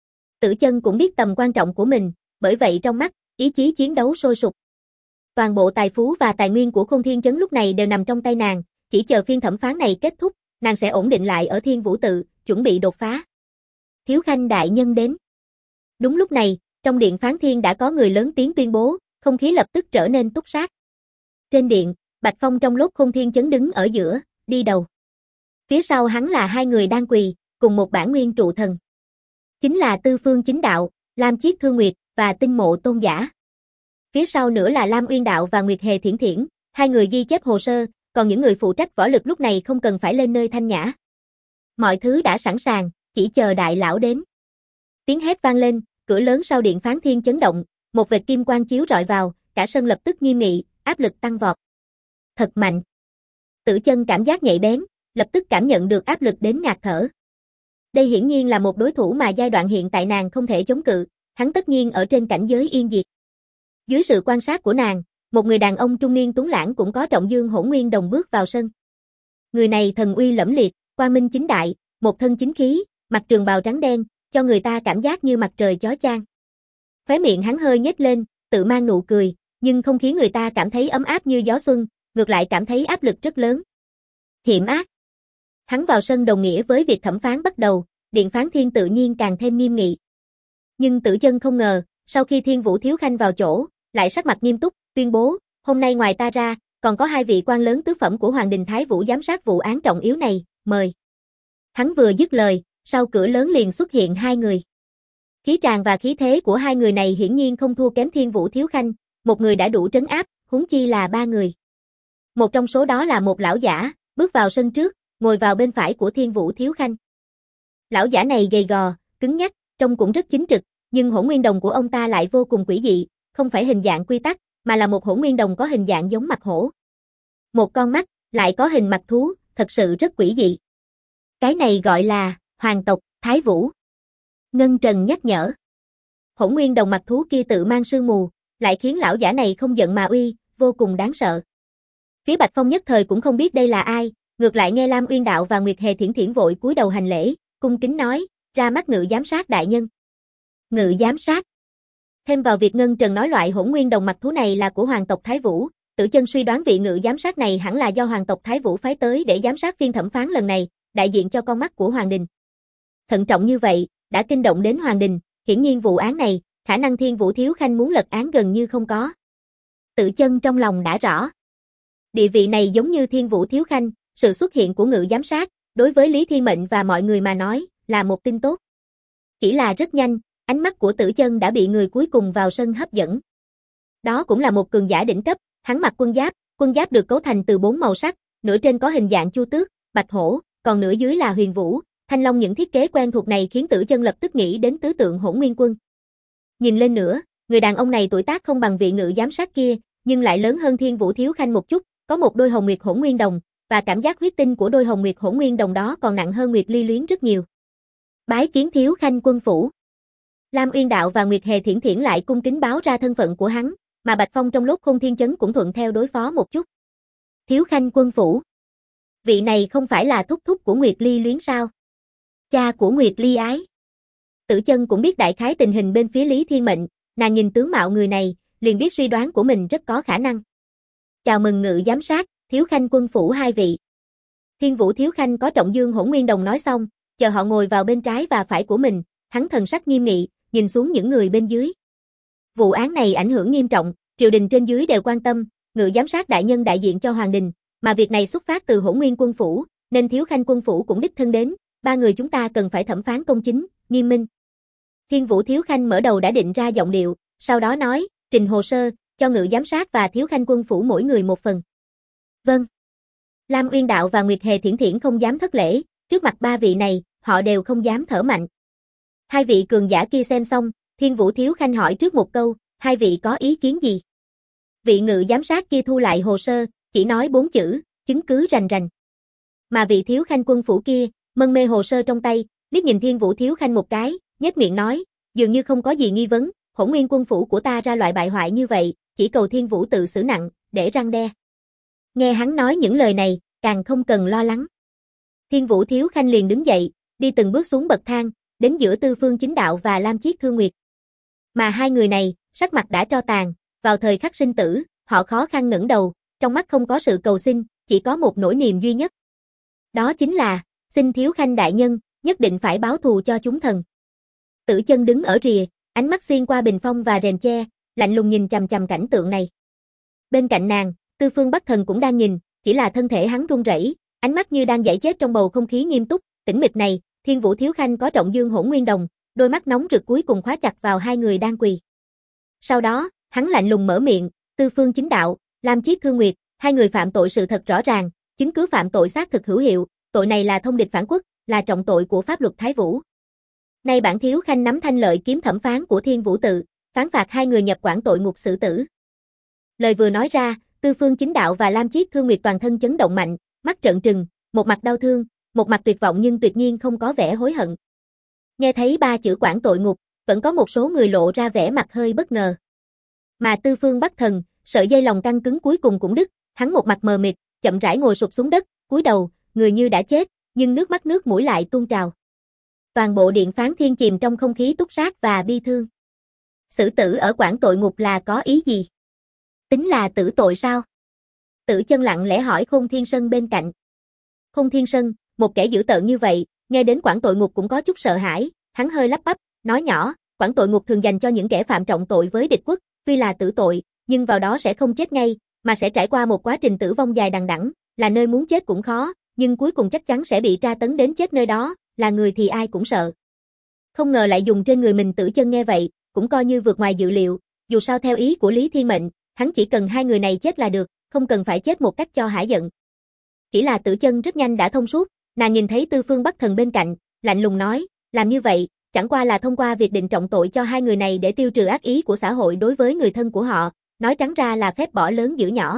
Tử Chân cũng biết tầm quan trọng của mình, bởi vậy trong mắt, ý chí chiến đấu sôi sục. Toàn bộ tài phú và tài nguyên của Khôn Thiên Chấn lúc này đều nằm trong tay nàng, chỉ chờ phiên thẩm phán này kết thúc, nàng sẽ ổn định lại ở Thiên Vũ Tự, chuẩn bị đột phá. Thiếu Khanh đại nhân đến. Đúng lúc này, trong điện phán thiên đã có người lớn tiếng tuyên bố, không khí lập tức trở nên túc sát. Trên điện, Bạch Phong trong lúc Khôn Thiên Chấn đứng ở giữa, đi đầu. Phía sau hắn là hai người đang quỳ, cùng một bản nguyên trụ thần. Chính là Tư Phương Chính Đạo, Lam Chiết Thương Nguyệt và Tinh Mộ Tôn Giả. Phía sau nữa là Lam Uyên Đạo và Nguyệt Hề Thiển Thiển, hai người ghi chép hồ sơ, còn những người phụ trách võ lực lúc này không cần phải lên nơi thanh nhã. Mọi thứ đã sẵn sàng, chỉ chờ đại lão đến. Tiếng hét vang lên, cửa lớn sau điện phán thiên chấn động, một vệt kim quang chiếu rọi vào, cả sân lập tức nghiêm nghị, áp lực tăng vọt. Thật mạnh. Tử Chân cảm giác nhạy bén, lập tức cảm nhận được áp lực đến ngạt thở. Đây hiển nhiên là một đối thủ mà giai đoạn hiện tại nàng không thể chống cự, hắn tất nhiên ở trên cảnh giới yên diệt. Dưới sự quan sát của nàng, một người đàn ông trung niên tuấn lãng cũng có trọng dương hỗn nguyên đồng bước vào sân. Người này thần uy lẫm liệt, quang minh chính đại, một thân chính khí, mặc trường bào trắng đen, cho người ta cảm giác như mặt trời chói chang. Khóe miệng hắn hơi nhếch lên, tự mang nụ cười, nhưng không khiến người ta cảm thấy ấm áp như gió xuân, ngược lại cảm thấy áp lực rất lớn. Hiểm ác. Hắn vào sân đồng nghĩa với việc thẩm phán bắt đầu, điện phán thiên tự nhiên càng thêm nghiêm nghị. Nhưng Tử Chân không ngờ, sau khi Thiên Vũ Thiếu Khanh vào chỗ, lại sắc mặt nghiêm túc, tuyên bố, hôm nay ngoài ta ra, còn có hai vị quan lớn tứ phẩm của Hoàng đình Thái Vũ giám sát vụ án trọng yếu này, mời. Hắn vừa dứt lời, sau cửa lớn liền xuất hiện hai người. Khí tràng và khí thế của hai người này hiển nhiên không thua kém Thiên Vũ Thiếu Khanh, một người đã đủ trấn áp, huống chi là ba người. Một trong số đó là một lão giả, bước vào sân trước, ngồi vào bên phải của Thiên Vũ Thiếu Khanh. Lão giả này gầy gò, cứng nhắc, trông cũng rất chính trực, nhưng hỗn nguyên đồng của ông ta lại vô cùng quỷ dị, không phải hình dạng quy tắc, mà là một hỗn nguyên đồng có hình dạng giống mặt hổ. Một con mắt, lại có hình mặt thú, thật sự rất quỷ dị. Cái này gọi là hoàng tộc Thái Vũ. Ngân Trần nhắc nhở. Hỗn nguyên đồng mặt thú kia tự mang sương mù, lại khiến lão giả này không giận mà uy, vô cùng đáng sợ. Phía Bạch Phong nhất thời cũng không biết đây là ai, ngược lại nghe Lam Uyên Đạo và Nguyệt Hề Thiển Thiển vội cúi đầu hành lễ, cung kính nói, ra mắt Ngự giám sát đại nhân. Ngự giám sát. Thêm vào việc Ngân Trần nói loại hỗn nguyên đồng mạch thú này là của hoàng tộc Thái Vũ, Tử Chân suy đoán vị ngự giám sát này hẳn là do hoàng tộc Thái Vũ phái tới để giám sát phiên thẩm phán lần này, đại diện cho con mắt của hoàng đình. Thận trọng như vậy, đã kinh động đến hoàng đình, hiển nhiên vụ án này, khả năng Thiên Vũ Thiếu Khanh muốn lật án gần như không có. Tử Chân trong lòng đã rõ. Địa vị này giống như Thiên Vũ Thiếu Khanh, sự xuất hiện của ngự giám sát, đối với Lý Thiên Mệnh và mọi người mà nói, là một tin tốt. Chỉ là rất nhanh, ánh mắt của Tử Chân đã bị người cuối cùng vào sân hấp dẫn. Đó cũng là một cường giả đỉnh cấp, hắn mặc quân giáp được cấu thành từ 4 màu sắc, nửa trên có hình dạng chu tước, bạch hổ, còn nửa dưới là huyền vũ, thanh long. Những thiết kế quen thuộc này khiến Tử Chân lập tức nghĩ đến tứ tượng Hỗn Nguyên Quân. Nhìn lên nữa, người đàn ông này tuổi tác không bằng vị ngự giám sát kia, nhưng lại lớn hơn Thiên Vũ Thiếu Khanh một chút, có một đôi hồng nguyệt hỗn nguyên đồng, và cảm giác huyết tinh của đôi hồng nguyệt hỗn nguyên đồng đó còn nặng hơn Nguyệt Ly Luyến rất nhiều. Bái kiến Thiếu Khanh quân phủ. Lam Uyên Đạo và Nguyệt Hề Thiển Thiển lại cung kính báo ra thân phận của hắn, mà Bạch Phong trong lúc Khôn Thiên Chấn cũng thuận theo đối phó một chút. Thiếu Khanh quân phủ. Vị này không phải là thúc thúc của Nguyệt Ly Luyến sao? Cha của Nguyệt Ly Ái. Tử Chân cũng biết đại khái tình hình bên phía Lý Thiên Mệnh, nàng nhìn tướng mạo người này, liền biết suy đoán của mình rất có khả năng. Chào mừng ngự giám sát, Thiếu Khanh quân phủ hai vị. Thiên Vũ Thiếu Khanh có Trọng Dương Hỗn Nguyên Đồng nói xong, chờ họ ngồi vào bên trái và phải của mình, hắn thần sắc nghiêm nghị, nhìn xuống những người bên dưới. Vụ án này ảnh hưởng nghiêm trọng, triều đình trên dưới đều quan tâm, ngự giám sát đại nhân đại diện cho hoàng đình, mà việc này xuất phát từ Hỗn Nguyên quân phủ, nên Thiếu Khanh quân phủ cũng đích thân đến, ba người chúng ta cần phải thẩm phán công chính, nghiêm minh. Thiên Vũ Thiếu Khanh mở đầu đã định ra giọng điệu, sau đó nói, trình hồ sơ, cho ngự giám sát và Thiếu Khanh quân phủ mỗi người một phần. Vâng. Lam Uyên Đạo và Nguyệt Hề Thiển Thiển không dám thất lễ, trước mặt ba vị này, họ đều không dám thở mạnh. Hai vị cường giả kia xem xong, Thiên Vũ Thiếu Khanh hỏi trước một câu, hai vị có ý kiến gì? Vị ngự giám sát kia thu lại hồ sơ, chỉ nói 4 chữ, chứng cứ rành rành. Mà vị Thiếu Khanh quân phủ kia, mân mê hồ sơ trong tay, liếc nhìn Thiên Vũ Thiếu Khanh một cái, nhếch miệng nói, dường như không có gì nghi vấn, Hỗn Nguyên quân phủ của ta ra loại bại hoại như vậy, chỉ cầu Thiên Vũ tự xử nặng, để răn đe. Nghe hắn nói những lời này, càng không cần lo lắng. Thiên Vũ Thiếu Khanh liền đứng dậy, đi từng bước xuống bậc thang, đến giữa Tư Phương Chính Đạo và Lam Chiết Thương Nguyệt. Mà hai người này, sắc mặt đã tro tàn, vào thời khắc sinh tử, họ khó khăn ngẩng đầu, trong mắt không có sự cầu xin, chỉ có một nỗi niềm duy nhất. Đó chính là, xin Thiếu Khanh đại nhân, nhất định phải báo thù cho chúng thần. Tử Chân đứng ở rìa, ánh mắt xuyên qua bình phong và rèm che, lạnh lùng nhìn chằm chằm cảnh tượng này. Bên cạnh nàng, Tư Phương Bắc Thần cũng đang nhìn, chỉ là thân thể hắn run rẩy, ánh mắt như đang dãy chết trong bầu không khí nghiêm túc, tĩnh mịch này. Thiên Vũ Thiếu Khanh có Trọng Dương Hỗn Nguyên Đồng, đôi mắt nóng rực cuối cùng khóa chặt vào hai người đang quỳ. Sau đó, hắn lạnh lùng mở miệng, Tư Phương Chính Đạo, Lam Chiết Thương Nguyệt, hai người phạm tội sự thật rõ ràng, chứng cứ phạm tội xác thực hữu hiệu, tội này là thông địch phản quốc, là trọng tội của pháp luật Thái Vũ. Nay bản Thiếu Khanh nắm thanh lợi kiếm thẩm phán của Thiên Vũ tự, phán phạt hai người nhập quản tội ngục xử tử. Lời vừa nói ra, Tư Phương Chính Đạo và Lam Chiết Thương Nguyệt toàn thân chấn động mạnh, mắt trợn trừng, một mặt đau thương, một mặt tuyệt vọng nhưng tuyệt nhiên không có vẻ hối hận. Nghe thấy ba chữ quản tội ngục, vẫn có một số người lộ ra vẻ mặt hơi bất ngờ. Mà Tư Phương Bắc Thần, sợi dây lòng căng cứng cuối cùng cũng đứt, hắn một mặt mờ mịt, chậm rãi ngồi sụp xuống đất, cúi đầu, người như đã chết, nhưng nước mắt nước mũi lại tuôn trào. Toàn bộ điện phán thiên chìm trong không khí túc sát và bi thương. Xử tử ở quản tội ngục là có ý gì? Tính là tử tội sao? Tử Chân lặng lẽ hỏi Khôn Thiên Sơn bên cạnh. Khôn Thiên Sơn, một kẻ dữ tợn như vậy, nghe đến quản tội ngục cũng có chút sợ hãi, hắn hơi lắp bắp, nói nhỏ, quản tội ngục thường dành cho những kẻ phạm trọng tội với địch quốc, tuy là tử tội, nhưng vào đó sẽ không chết ngay, mà sẽ trải qua một quá trình tử vong dài đằng đẵng, là nơi muốn chết cũng khó, nhưng cuối cùng chắc chắn sẽ bị tra tấn đến chết nơi đó, là người thì ai cũng sợ. Không ngờ lại dùng trên người mình. Tử Chân nghe vậy, cũng coi như vượt ngoài dự liệu, dù sao theo ý của Lý Thiên Mệnh, hắn chỉ cần hai người này chết là được, không cần phải chết một cách cho hả giận. Chỉ là Tử Chân rất nhanh đã thông suốt, nàng nhìn thấy Tư Phương Bắc Thần bên cạnh, lạnh lùng nói, làm như vậy, chẳng qua là thông qua việc định trọng tội cho hai người này để tiêu trừ ác ý của xã hội đối với người thân của họ, nói trắng ra là phép bỏ lớn giữ nhỏ.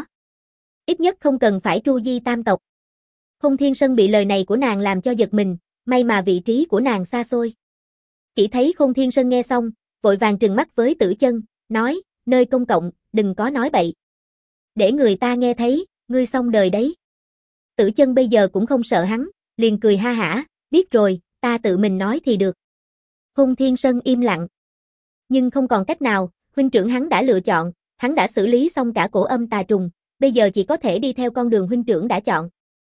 Ít nhất không cần phải tru di tam tộc. Khôn Thiên Sơn bị lời này của nàng làm cho giật mình, may mà vị trí của nàng xa xôi. Chỉ thấy Khôn Thiên Sơn nghe xong, vội vàng trừng mắt với Tử Chân, nói, nơi công cộng, đừng có nói bậy. Để người ta nghe thấy, ngươi xong đời đấy. Tử Chân bây giờ cũng không sợ hắn, liền cười ha hả, biết rồi, ta tự mình nói thì được. Khôn Thiên Sơn im lặng. Nhưng không còn cách nào, huynh trưởng hắn đã lựa chọn, hắn đã xử lý xong cả cổ âm tà trùng, bây giờ chỉ có thể đi theo con đường huynh trưởng đã chọn.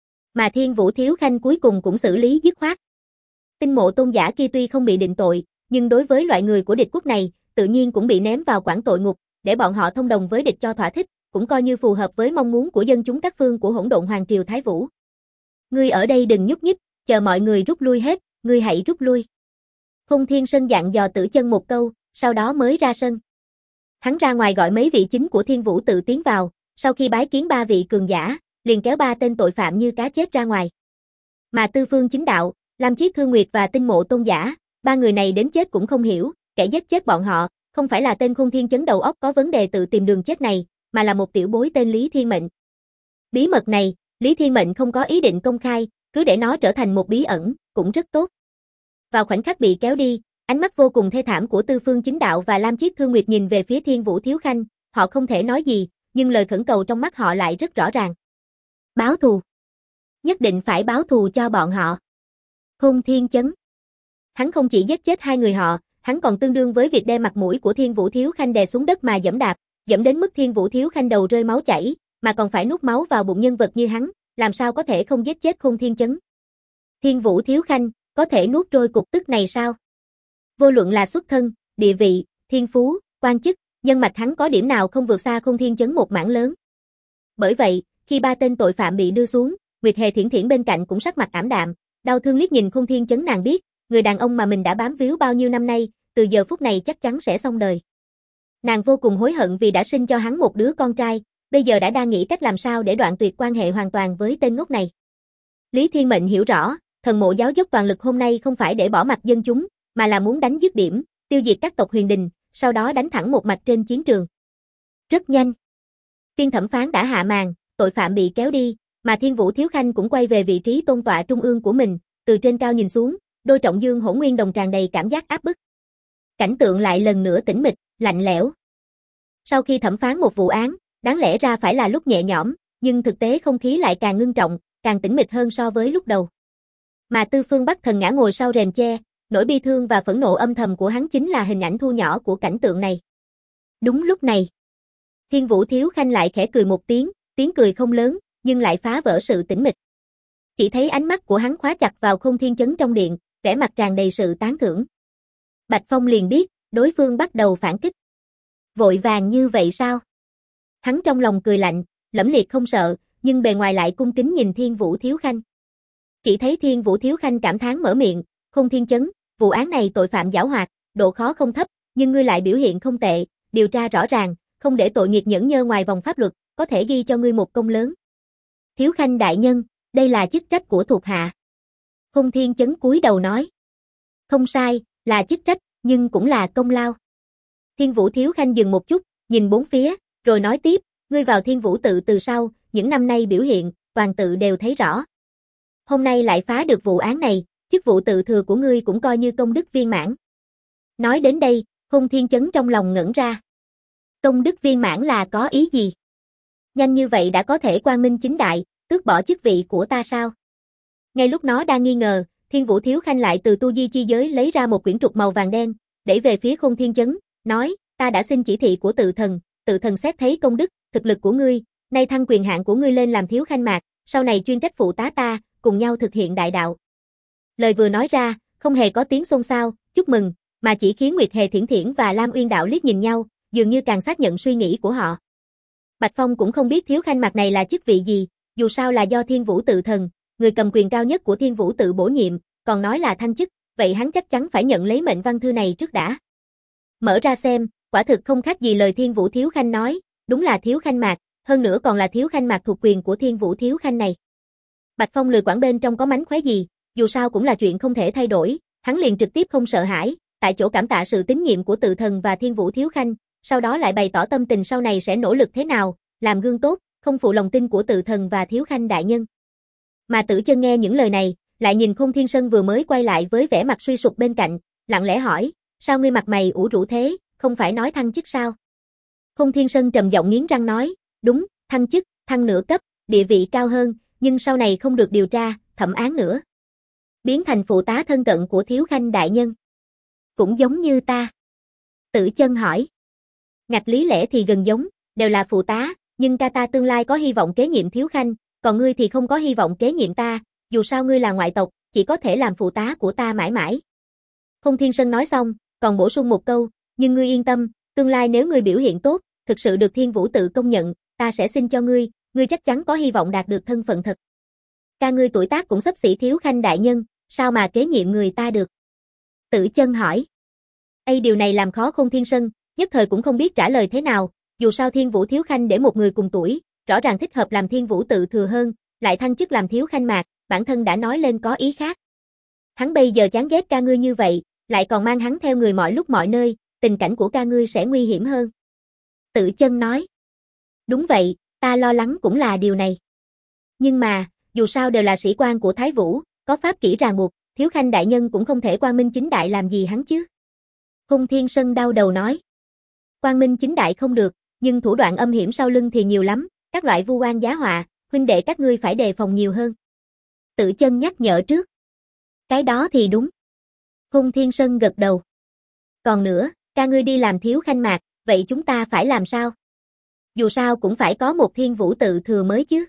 Mà Thiên Vũ Thiếu Khanh cuối cùng cũng xử lý dứt khoát. Tinh Mộ tôn giả kia tuy không bị định tội, nhưng đối với loại người của địch quốc này, tự nhiên cũng bị ném vào quản tội ngục, để bọn họ thông đồng với địch cho thỏa thích, cũng coi như phù hợp với mong muốn của dân chúng các phương của Hỗn Độn Hoàng triều Thái Vũ. Ngươi ở đây đừng nhúc nhích, chờ mọi người rút lui hết, ngươi hãy rút lui. Khôn Thiên Sơn dặn dò Tử Chân một câu, sau đó mới ra sân. Hắn ra ngoài gọi mấy vị chính của Thiên Vũ tự tiến vào, sau khi bái kiến 3 vị cường giả, liền kéo 3 tên tội phạm như cá chết ra ngoài. Mà Tư Phương Chính Đạo, Lam Chiết Thương Nguyệt và Tinh Mộ Tôn giả, 3 người này đến chết cũng không hiểu, kẻ giết chết bọn họ, không phải là tên Khôn Thiên Chấn đầu óc có vấn đề tự tìm đường chết này, mà là một tiểu bối tên Lý Thiên Mệnh. Bí mật này, Lý Thiên Mệnh không có ý định công khai, cứ để nó trở thành một bí ẩn, cũng rất tốt. Vào khoảnh khắc bị kéo đi, ánh mắt vô cùng thê thảm của Tư Phương Chính Đạo và Lam Chiết Thương Nguyệt nhìn về phía Thiên Vũ Thiếu Khanh, họ không thể nói gì, nhưng lời khẩn cầu trong mắt họ lại rất rõ ràng. Báo thù. Nhất định phải báo thù cho bọn họ. Khôn Thiên Chấn. Hắn không chỉ giết chết 2 người họ, hắn còn tương đương với việc đem mặt mũi của Thiên Vũ Thiếu Khanh đè xuống đất mà giẫm đạp, giẫm đến mức Thiên Vũ Thiếu Khanh đầu rơi máu chảy, mà còn phải nuốt máu vào bụng nhân vật như hắn, làm sao có thể không giết chết Khôn Thiên Chấn. Thiên Vũ Thiếu Khanh, có thể nuốt trôi cục tức này sao? Vô luận là xuất thân, địa vị, thiên phú, quan chức, nhân mạch hắn có điểm nào không vượt xa Khôn Thiên Chấn một mảng lớn. Bởi vậy, khi 3 tên tội phạm bị đưa xuống, Nguyệt Hề Thiển Thiển bên cạnh cũng sắc mặt ảm đạm, đau thương liếc nhìn Khôn Thiên Chấn, nàng biết, người đàn ông mà mình đã bám víu bao nhiêu năm nay, từ giờ phút này chắc chắn sẽ xong đời. Nàng vô cùng hối hận vì đã sinh cho hắn một đứa con trai, bây giờ đã đang nghĩ cách làm sao để đoạn tuyệt quan hệ hoàn toàn với tên ngốc này. Lý Thiên Mệnh hiểu rõ, Thần Mộ giáo dốc toàn lực hôm nay không phải để bỏ mặc dân chúng, mà là muốn đánh dứt điểm, tiêu diệt các tộc Huyền Đình, sau đó đánh thẳng một mạch trên chiến trường. Rất nhanh, phiên thẩm phán đã hạ màn, tội phạm bị kéo đi, mà Thiên Vũ Thiếu Khanh cũng quay về vị trí tôn tọa trung ương của mình, từ trên cao nhìn xuống, đôi trọng dương hỗn nguyên đồng tràn đầy cảm giác áp bức. Cảnh tượng lại lần nữa tĩnh mịch, lạnh lẽo. Sau khi thẩm phán một vụ án, đáng lẽ ra phải là lúc nhẹ nhõm, nhưng thực tế không khí lại càng ngưng trọng, càng tĩnh mịch hơn so với lúc đầu. Mà Tư Phương Bắc Thần ngã ngồi sau rèm che, nỗi bi thương và phẫn nộ âm thầm của hắn chính là hình ảnh thu nhỏ của cảnh tượng này. Đúng lúc này, Thiên Vũ Thiếu Khanh lại khẽ cười một tiếng, tiếng cười không lớn, nhưng lại phá vỡ sự tĩnh mịch. Chỉ thấy ánh mắt của hắn khóa chặt vào Khôn Thiên Chấn trong điện, vẻ mặt tràn đầy sự tán thưởng. Bạch Phong liền biết, đối phương bắt đầu phản kích. Vội vàng như vậy sao? Hắn trong lòng cười lạnh, lẫm liệt không sợ, nhưng bề ngoài lại cung kính nhìn Thiên Vũ Thiếu Khanh. Chỉ thấy Thiên Vũ Thiếu Khanh cảm thán mở miệng, Khôn Thiên Chấn, vụ án này tội phạm giảo hoạt, độ khó không thấp, nhưng ngươi lại biểu hiện không tệ, điều tra rõ ràng, không để tội nghiệt nhẫn nhơ ngoài vòng pháp luật, có thể ghi cho ngươi một công lớn. Thiếu Khanh đại nhân, đây là chức trách của thuộc hạ. Khôn Thiên Chấn cúi đầu nói. Không sai, là chức trách, nhưng cũng là công lao. Thiên Vũ Thiếu Khanh dừng một chút, nhìn bốn phía, rồi nói tiếp, ngươi vào Thiên Vũ tự từ sau, những năm nay biểu hiện, toàn tự đều thấy rõ. Hôm nay lại phá được vụ án này, chức vụ tự thừa của ngươi cũng coi như công đức viên mãn. Nói đến đây, Khôn Thiên Chấn trong lòng ngẩn ra. Công đức viên mãn là có ý gì? Nhanh như vậy đã có thể quang minh chính đại, tước bỏ chức vị của ta sao? Ngay lúc nó đang nghi ngờ, Thiên Vũ Thiếu Khanh lại từ tu di chi giới lấy ra một quyển trục màu vàng đen, đẩy về phía Khôn Thiên Chấn, nói, ta đã xin chỉ thị của tự thần xét thấy công đức, thực lực của ngươi, nay thăng quyền hạn của ngươi lên làm thiếu khanh mạc, sau này chuyên trách phụ tá ta, cùng nhau thực hiện đại đạo. Lời vừa nói ra, không hề có tiếng xôn xao, chúc mừng, mà chỉ khiến Nguyệt Hề Thiển Thiển và Lam Uyên Đạo liếc nhìn nhau, dường như càng xác nhận suy nghĩ của họ. Bạch Phong cũng không biết thiếu khanh mạc này là chức vị gì, dù sao là do Thiên Vũ tự thần, người cầm quyền cao nhất của Thiên Vũ tự bổ nhiệm, còn nói là thăng chức, vậy hắn chắc chắn phải nhận lấy mệnh văn thư này trước đã. Mở ra xem, quả thực không khác gì lời Thiên Vũ Thiếu Khanh nói, đúng là thiếu khanh mạc, hơn nữa còn là thiếu khanh mạc thuộc quyền của Thiên Vũ Thiếu Khanh này. Bạch Phong lười quản bên trong có mánh khóe gì, dù sao cũng là chuyện không thể thay đổi, hắn liền trực tiếp không sợ hãi, tại chỗ cảm tạ sự tín nhiệm của tự thần và Thiên Vũ Thiếu Khanh, sau đó lại bày tỏ tâm tình sau này sẽ nỗ lực thế nào, làm gương tốt, không phụ lòng tin của tự thần và Thiếu Khanh đại nhân. Mà Tử Chân nghe những lời này, lại nhìn Khôn Thiên Sơn vừa mới quay lại với vẻ mặt suy sụp bên cạnh, lặng lẽ hỏi, sao ngươi mặt mày ủ rũ thế, không phải nói thăng chức sao? Khôn Thiên Sơn trầm giọng nghiến răng nói, đúng, thăng chức, thăng nửa cấp, địa vị cao hơn, nhưng sau này không được điều tra, thẩm án nữa. Biến thành phụ tá thân cận của Thiếu Khanh đại nhân. Cũng giống như ta. Tử Chân hỏi. Ngạch lý lẽ thì gần giống, đều là phụ tá, nhưng ca ta tương lai có hy vọng kế nhiệm Thiếu Khanh, còn ngươi thì không có hy vọng kế nhiệm ta, dù sao ngươi là ngoại tộc, chỉ có thể làm phụ tá của ta mãi mãi. Không Thiên Sơn nói xong, còn bổ sung một câu, nhưng ngươi yên tâm, tương lai nếu ngươi biểu hiện tốt, thực sự được Thiên Vũ tự công nhận, ta sẽ xin cho ngươi chắc chắn có hy vọng đạt được thân phận thật. Ca ngươi tuổi tác cũng xấp xỉ Thiếu Khanh đại nhân, sao mà kế nhiệm người ta được? Tử Chân hỏi. Điều này làm khó Không Thiên Sơn, nhất thời cũng không biết trả lời thế nào, dù sao Thiên Vũ Thiếu Khanh để một người cùng tuổi, rõ ràng thích hợp làm Thiên Vũ tự thừa hơn, lại thăng chức làm Thiếu Khanh mạc, bản thân đã nói lên có ý khác. Hắn bây giờ chán ghét ca ngươi như vậy, lại còn mang hắn theo người mọi lúc mọi nơi, tình cảnh của ca ngươi sẽ nguy hiểm hơn. Tử Chân nói. Đúng vậy, ta lo lắng cũng là điều này. Nhưng mà, dù sao đều là sĩ quan của Thái Vũ, có pháp kỷ ràng buộc, Thiếu Khanh đại nhân cũng không thể quang minh chính đại làm gì hắn chứ. Không Thiên Sơn đau đầu nói. Quang minh chính đại không được, nhưng thủ đoạn âm hiểm sau lưng thì nhiều lắm, các loại vu oan giá họa, huynh đệ các ngươi phải đề phòng nhiều hơn. Tử Chân nhắc nhở trước. Cái đó thì đúng. Không Thiên Sơn gật đầu. Còn nữa, ca ngươi đi làm Thiếu Khanh mạc, vậy chúng ta phải làm sao? Dù sao cũng phải có một Thiên Vũ tự thừa mới chứ.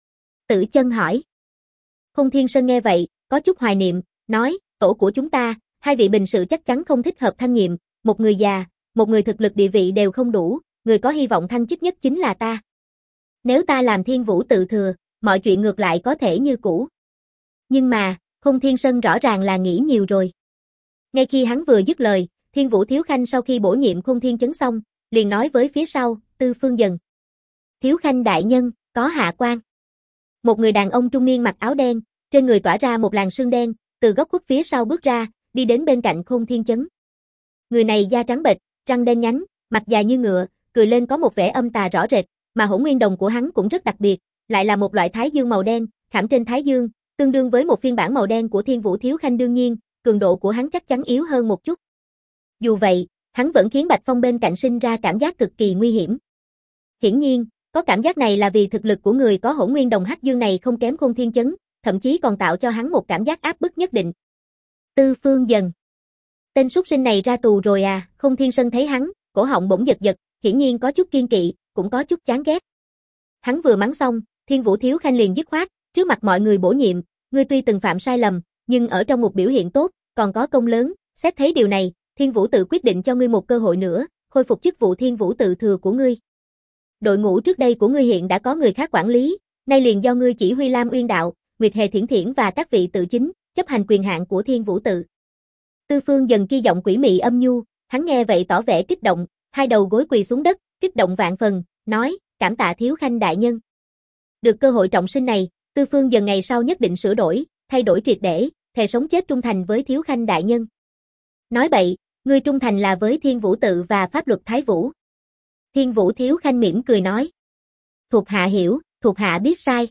Tử Chân hỏi. Không Thiên Sơn nghe vậy, có chút hoài niệm, nói, tổ của chúng ta, hai vị bình sự chắc chắn không thích hợp thăng nhiệm, một người già, một người thực lực địa vị đều không đủ, người có hy vọng thăng chức nhất chính là ta. Nếu ta làm Thiên Vũ tự thừa, mọi chuyện ngược lại có thể như cũ. Nhưng mà, Không Thiên Sơn rõ ràng là nghĩ nhiều rồi. Ngay khi hắn vừa dứt lời, Thiên Vũ Thiếu Khanh sau khi bổ nhiệm Không Thiên Chấn xong, liền nói với phía sau, Tư Phương Dần. Thiếu Khanh đại nhân, có hạ quan. Một người đàn ông trung niên mặc áo đen, trên người tỏa ra một làn sương đen, từ góc khuất phía sau bước ra, đi đến bên cạnh Không Thiên Chấn. Người này da trắng bệch, răng đen nhánh, mặt dài như ngựa, cười lên có một vẻ âm tà rõ rệt, mà hỗn nguyên đồng của hắn cũng rất đặc biệt, lại là một loại thái dương màu đen, khảm trên thái dương, tương đương với một phiên bản màu đen của Thiên Vũ Thiếu Khanh đương nhiên, cường độ của hắn chắc chắn yếu hơn một chút. Dù vậy, hắn vẫn khiến Bạch Phong bên cạnh sinh ra cảm giác cực kỳ nguy hiểm. Hiển nhiên, có cảm giác này là vì thực lực của người có hỗn nguyên đồng hắc dương này không kém Không Thiên Chấn, thậm chí còn tạo cho hắn một cảm giác áp bức nhất định. Tư Phương Dần. Tên súc sinh này ra tù rồi à? Không Thiên Sơn thấy hắn, cổ họng bỗng giật giật, hiển nhiên có chút kiên kỵ, cũng có chút chán ghét. Hắn vừa mắng xong, Thiên Vũ Thiếu Khanh liền dứt khoát, trước mặt mọi người bổ nhiệm, ngươi tuy từng phạm sai lầm, nhưng ở trong một biểu hiện tốt, còn có công lớn, xét thấy điều này, Thiên Vũ tự quyết định cho ngươi một cơ hội nữa, khôi phục chức vụ Thiên Vũ tự thừa của ngươi. Đội ngũ trước đây của ngươi hiện đã có người khác quản lý, nay liền do ngươi chỉ huy Lam Uyên Đạo, Nguyệt Hề Thiển Thiển và các vị tự chính, chấp hành quyền hạn của Thiên Vũ tự. Tư Phương Dần kia giọng quỷ mị âm nhu, hắn nghe vậy tỏ vẻ kích động, hai đầu gối quỳ xuống đất, kích động vạn phần, nói, cảm tạ Thiếu Khanh đại nhân. Được cơ hội trọng sinh này, Tư Phương Dần ngày sau nhất định sửa đổi, thay đổi triệt để, thề sống chết trung thành với Thiếu Khanh đại nhân. Nói bậy, ngươi trung thành là với Thiên Vũ tự và pháp luật Thái Vũ. Thiên Vũ Thiếu Khanh mỉm cười nói. Thuộc hạ hiểu, thuộc hạ biết sai.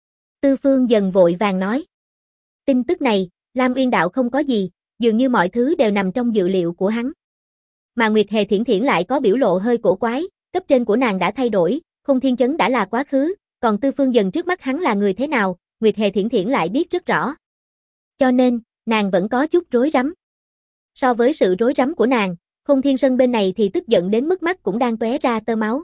Tư Phương Dần vội vàng nói. Tin tức này, Lam Uyên Đạo không có gì, dường như mọi thứ đều nằm trong dự liệu của hắn. Mà Nguyệt Hề Thiển Thiển lại có biểu lộ hơi cổ quái, cấp trên của nàng đã thay đổi, Không Thiên Chấn đã là quá khứ, còn Tư Phương Dần trước mắt hắn là người thế nào, Nguyệt Hề Thiển Thiển lại biết rất rõ. Cho nên, nàng vẫn có chút rối rắm. So với sự rối rắm của nàng, Không Thiên Sơn bên này thì tức giận đến mức mắt cũng đang tóe ra tơ máu.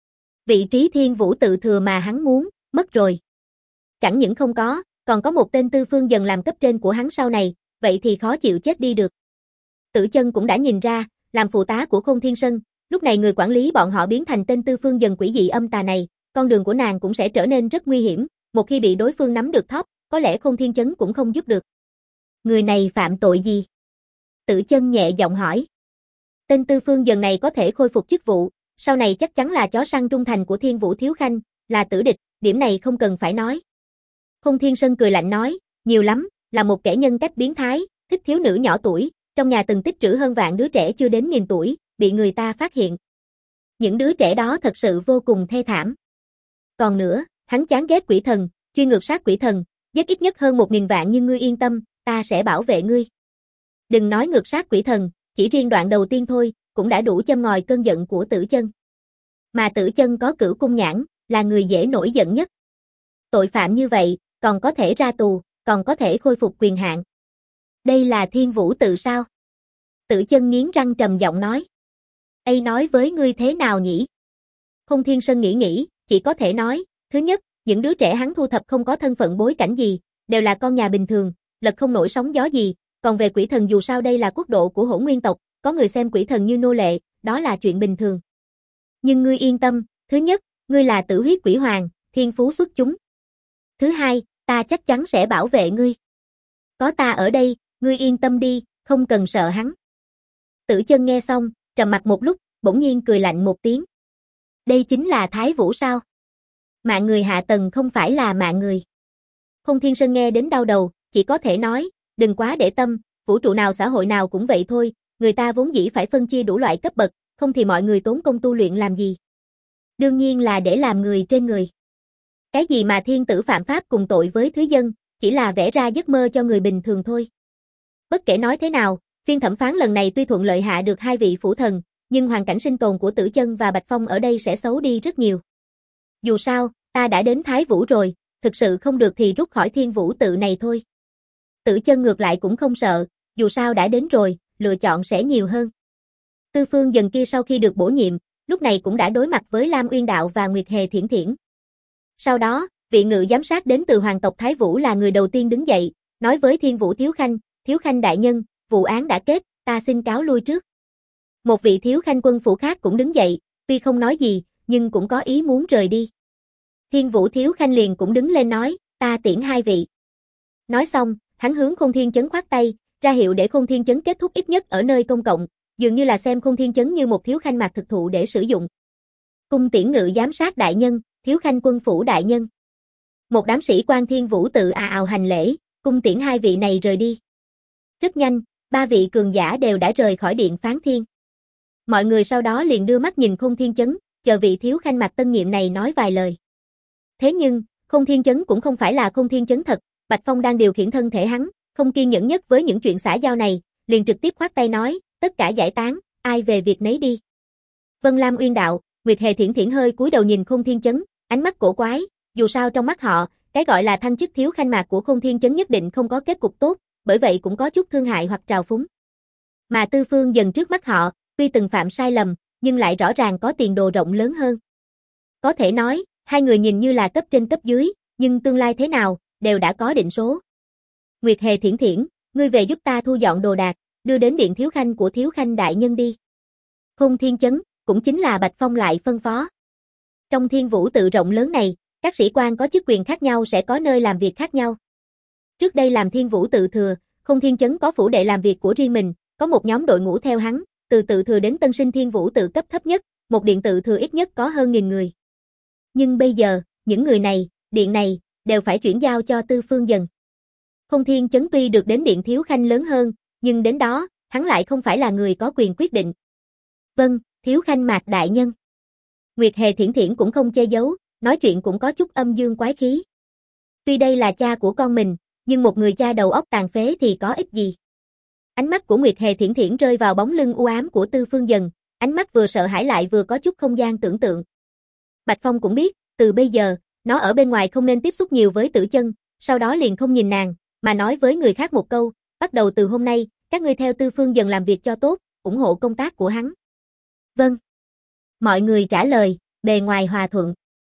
Vị trí Thiên Vũ tự thừa mà hắn muốn, mất rồi. Chẳng những không có, còn có một tên Tư Phương Dần làm cấp trên của hắn sau này, vậy thì khó chịu chết đi được. Tử Chân cũng đã nhìn ra, làm phụ tá của Không Thiên Sơn, lúc này người quản lý bọn họ biến thành tên Tư Phương Dần quỷ dị âm tà này, con đường của nàng cũng sẽ trở nên rất nguy hiểm, một khi bị đối phương nắm được thóp, có lẽ Không Thiên Chấn cũng không giúp được. Người này phạm tội gì? Tử Chân nhẹ giọng hỏi. Tên Tư Phương Dần này có thể khôi phục chức vụ, sau này chắc chắn là chó săn trung thành của Thiên Vũ Thiếu Khanh, là tử địch, điểm này không cần phải nói. Không Thiên Sơn cười lạnh nói, nhiều lắm, là một kẻ nhân cách biến thái, thích thiếu nữ nhỏ tuổi, trong nhà từng tích trữ hơn vạn đứa trẻ chưa đến 1000 tuổi, bị người ta phát hiện. Những đứa trẻ đó thật sự vô cùng thê thảm. Còn nữa, hắn chán ghét quỷ thần, chuyên ngược sát quỷ thần, giết ít nhất hơn 1000 vạn nhưng ngươi yên tâm, ta sẽ bảo vệ ngươi. Đừng nói ngược sát quỷ thần, chỉ riêng đoạn đầu tiên thôi, cũng đã đủ châm ngòi cơn giận của Tử Chân. Mà Tử Chân có Cửu Cung nhãn, là người dễ nổi giận nhất. Tội phạm như vậy, còn có thể ra tù, còn có thể khôi phục quyền hạn. Đây là Thiên Vũ tự sao? Tử Chân nghiến răng trầm giọng nói. Ây nói với ngươi thế nào nhỉ? Khôn Thiên Sơn nghĩ, chỉ có thể nói, thứ nhất, những đứa trẻ hắn thu thập không có thân phận bối cảnh gì, đều là con nhà bình thường, lật không nổi sóng gió gì, còn về quỷ thần dù sao đây là quốc độ của Hỗn Nguyên tộc, có người xem quỷ thần như nô lệ, đó là chuyện bình thường. Nhưng ngươi yên tâm, thứ nhất, ngươi là tử huyết quỷ hoàng, thiên phú xuất chúng. Thứ hai, ta chắc chắn sẽ bảo vệ ngươi. Có ta ở đây, ngươi yên tâm đi, không cần sợ hắn. Tử Chân nghe xong, trầm mặt một lúc, bỗng nhiên cười lạnh một tiếng. Đây chính là Thái Vũ sao? Mạng người hạ tầng không phải là mạng người. Khôn Thiên Sơn nghe đến đau đầu, chỉ có thể nói, đừng quá để tâm, vũ trụ nào xã hội nào cũng vậy thôi, người ta vốn dĩ phải phân chia đủ loại cấp bậc, không thì mọi người tốn công tu luyện làm gì? Đương nhiên là để làm người trên người. Cái gì mà thiên tử phạm pháp cùng tội với thứ dân, chỉ là vẽ ra giấc mơ cho người bình thường thôi. Bất kể nói thế nào, phiên thẩm phán lần này tuy thuận lợi hạ được 2 vị phủ thần, nhưng hoàn cảnh sinh tồn của Tử Chân và Bạch Phong ở đây sẽ xấu đi rất nhiều. Dù sao, ta đã đến Thái Vũ rồi, thực sự không được thì rút khỏi Thiên Vũ tự này thôi. Tử Chân ngược lại cũng không sợ, dù sao đã đến rồi, lựa chọn sẽ nhiều hơn. Tư Phương Dần kia sau khi được bổ nhiệm, lúc này cũng đã đối mặt với Lam Uyên Đạo và Nguyệt Hề Thiển Thiển. Sau đó, vị ngự giám sát đến từ hoàng tộc Thái Vũ là người đầu tiên đứng dậy, nói với Thiên Vũ Thiếu Khanh đại nhân, vụ án đã kết, ta xin cáo lui trước. Một vị Thiếu Khanh quân phủ khác cũng đứng dậy, tuy không nói gì, nhưng cũng có ý muốn rời đi. Thiên Vũ Thiếu Khanh liền cũng đứng lên nói, ta tiễn 2 vị. Nói xong, hắn hướng Khôn Thiên Chấn khoát tay, ra hiệu để Khôn Thiên Chấn kết thúc ít nhất ở nơi công cộng, dường như là xem Khôn Thiên Chấn như một Thiếu Khanh mạc thực thụ để sử dụng. Cung tiễn ngự giám sát đại nhân, Thiếu Khanh quân phủ đại nhân. Một đám sĩ quan Thiên Vũ tự ào hành lễ, cung tiễn 2 vị này rời đi. Rất nhanh, 3 vị cường giả đều đã rời khỏi điện phán thiên. Mọi người sau đó liền đưa mắt nhìn Khôn Thiên Chấn, chờ vị Thiếu Khanh mặc tân nhiệm này nói vài lời. Thế nhưng, Khôn Thiên Chấn cũng không phải là Khôn Thiên Chấn thật, Bạch Phong đang điều khiển thân thể hắn, không kiên nhẫn nhất với những chuyện xã giao này, liền trực tiếp khoát tay nói, tất cả giải tán, ai về việc nấy đi. Vân Lam Uyên Đạo, Nguyệt Hề Thiển Thiển hơi cúi đầu nhìn Khôn Thiên Chấn, ánh mắt cổ quái, dù sao trong mắt họ, cái gọi là thăng chức Thiếu Khanh mạc của Khôn Thiên Chấn nhất định không có kết cục tốt, bởi vậy cũng có chút thương hại hoặc trào phúng. Mà Tư Phương Dần trước mắt họ, tuy từng phạm sai lầm, nhưng lại rõ ràng có tiền đồ rộng lớn hơn. Có thể nói, 2 người nhìn như là cấp trên cấp dưới, nhưng tương lai thế nào, đều đã có định số. Nguyệt Hề Thiển Thiển, ngươi về giúp ta thu dọn đồ đạc, đưa đến điện Thiếu Khanh của Thiếu Khanh đại nhân đi. Khôn Thiên Chấn, cũng chính là Bạch Phong lại phân phó. Trong Thiên Vũ tự rộng lớn này, các sĩ quan có chức quyền khác nhau sẽ có nơi làm việc khác nhau. Trước đây làm Thiên Vũ tự thừa, Khôn Thiên Chấn có phủ đệ làm việc của riêng mình, có một nhóm đội ngũ theo hắn, từ tự thừa đến tân sinh Thiên Vũ tự cấp thấp nhất, một điện tự thừa ít nhất có hơn 1000 người. Nhưng bây giờ, những người này, điện này, đều phải chuyển giao cho Tư Phương Dần. Khôn Thiên Chấn tuy được đến điện Thiếu Khanh lớn hơn, nhưng đến đó, hắn lại không phải là người có quyền quyết định. Vâng, Thiếu Khanh mạc đại nhân. Nguyệt Hề Thiển Thiển cũng không che giấu, nói chuyện cũng có chút âm dương quái khí. Tuy đây là cha của con mình, nhưng một người cha đầu óc tàn phế thì có ích gì. Ánh mắt của Nguyệt Hề Thiển Thiển rơi vào bóng lưng u ám của Tư Phương Dần, ánh mắt vừa sợ hãi lại vừa có chút không gian tưởng tượng. Bạch Phong cũng biết, từ bây giờ, nó ở bên ngoài không nên tiếp xúc nhiều với Tử Chân, sau đó liền không nhìn nàng, mà nói với người khác một câu, bắt đầu từ hôm nay, các ngươi theo Tư Phương Dần làm việc cho tốt, ủng hộ công tác của hắn. Vâng. Mọi người trả lời, bề ngoài hòa thuận.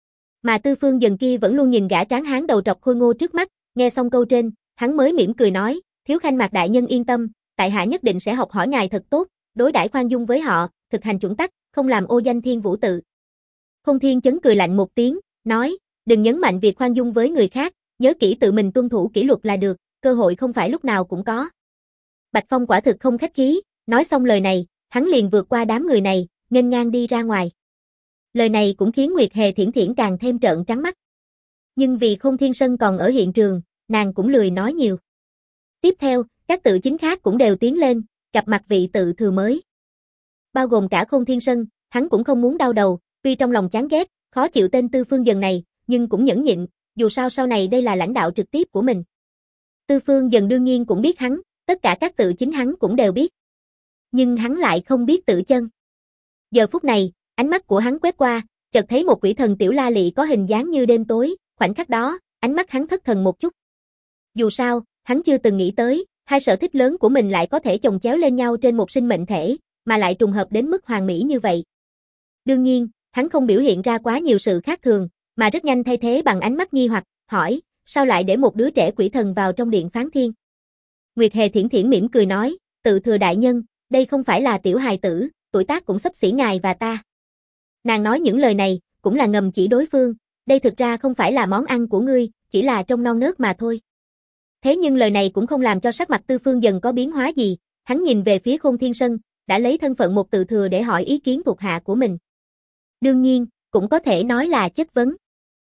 Mà Tư Phương Dần kia vẫn luôn nhìn gã tráng hán đầu trọc khôi ngô trước mắt, nghe xong câu trên, hắn mới mỉm cười nói, Thiếu Khanh mạc đại nhân yên tâm, tại hạ nhất định sẽ học hỏi ngài thật tốt, đối đãi khoan dung với họ, thực hành chuẩn tắc, không làm ô danh Thiên Vũ tự. Khôn Thiên Chấn cười lạnh một tiếng, nói, đừng nhấn mạnh việc khoan dung với người khác, nhớ kỹ tự mình tuân thủ kỷ luật là được, cơ hội không phải lúc nào cũng có. Bạch Phong quả thực không khách khí, nói xong lời này, hắn liền vượt qua đám người này, nghênh ngang đi ra ngoài. Lời này cũng khiến Nguyệt Hề Thiển Thiển càng thêm trợn trắng mắt. Nhưng vì Khôn Thiên Sơn còn ở hiện trường, nàng cũng lười nói nhiều. Tiếp theo, các tự chính khác cũng đều tiến lên, gặp mặt vị tự thừa mới. Bao gồm cả Khôn Thiên Sơn, hắn cũng không muốn đau đầu, tuy trong lòng chán ghét, khó chịu tên Tư Phương Dần này, nhưng cũng nhẫn nhịn, dù sao sau này đây là lãnh đạo trực tiếp của mình. Tư Phương Dần đương nhiên cũng biết hắn, tất cả các tự chính hắn cũng đều biết. Nhưng hắn lại không biết Tử Chân. Giờ phút này, ánh mắt của hắn quét qua, chợt thấy một quỷ thần tiểu la lị có hình dáng như đêm tối, khoảnh khắc đó, ánh mắt hắn thất thần một chút. Dù sao, hắn chưa từng nghĩ tới, 2 sở thích lớn của mình lại có thể chồng chéo lên nhau trên một sinh mệnh thể, mà lại trùng hợp đến mức hoàn mỹ như vậy. Đương nhiên, hắn không biểu hiện ra quá nhiều sự khác thường, mà rất nhanh thay thế bằng ánh mắt nghi hoặc, hỏi, sao lại để một đứa trẻ quỷ thần vào trong điện phán thiên? Nguyệt Hề Thiển Thiển mỉm cười nói, tự thừa đại nhân, đây không phải là tiểu hài tử, tuổi tác cũng xấp xỉ ngài và ta. Nàng nói những lời này, cũng là ngầm chỉ đối phương, đây thực ra không phải là món ăn của ngươi, chỉ là trông non nớt mà thôi. Thế nhưng lời này cũng không làm cho sắc mặt Tư Phương Dần có biến hóa gì, hắn nhìn về phía Khôn Thiên Sân, đã lấy thân phận một tự thừa để hỏi ý kiến thuộc hạ của mình. Đương nhiên, cũng có thể nói là chất vấn.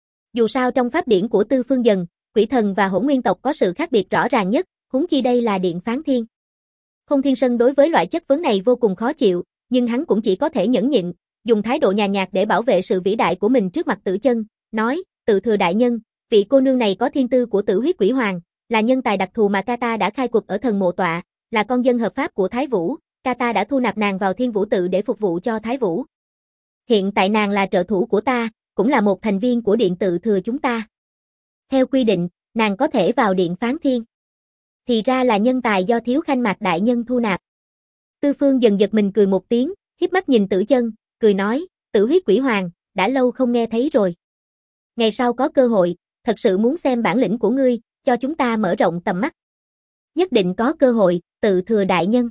Dù sao trong pháp điển của Tư Phương Dần, quỷ thần và hỗn nguyên tộc có sự khác biệt rõ ràng nhất, huống chi đây là điện phán thiên. Khôn Thiên Sân đối với loại chất vấn này vô cùng khó chịu, nhưng hắn cũng chỉ có thể nhẫn nhịn, dùng thái độ nhàn nhạt để bảo vệ sự vĩ đại của mình trước mặt Tử Chân, nói, tự thừa đại nhân, vị cô nương này có thiên tư của Tử Huyết Quỷ Hoàng, là nhân tài đặc thù mà Kata đã khai quật ở thần mộ tọa, là con dân hợp pháp của Thái Vũ, Kata đã thu nạp nàng vào Thiên Vũ tự để phục vụ cho Thái Vũ. Hiện tại nàng là trợ thủ của ta, cũng là một thành viên của điện tự thừa chúng ta. Theo quy định, nàng có thể vào điện phán thiên. Thì ra là nhân tài do Thiếu Khanh Mạc đại nhân thu nạp. Tư Phương Dần giật mình cười một tiếng, hiếp mắt nhìn Tử Chân, cười nói, Tử Huyết Quỷ Hoàng, đã lâu không nghe thấy rồi. Ngày sau có cơ hội, thật sự muốn xem bản lĩnh của ngươi, cho chúng ta mở rộng tầm mắt. Nhất định có cơ hội, tự thừa đại nhân.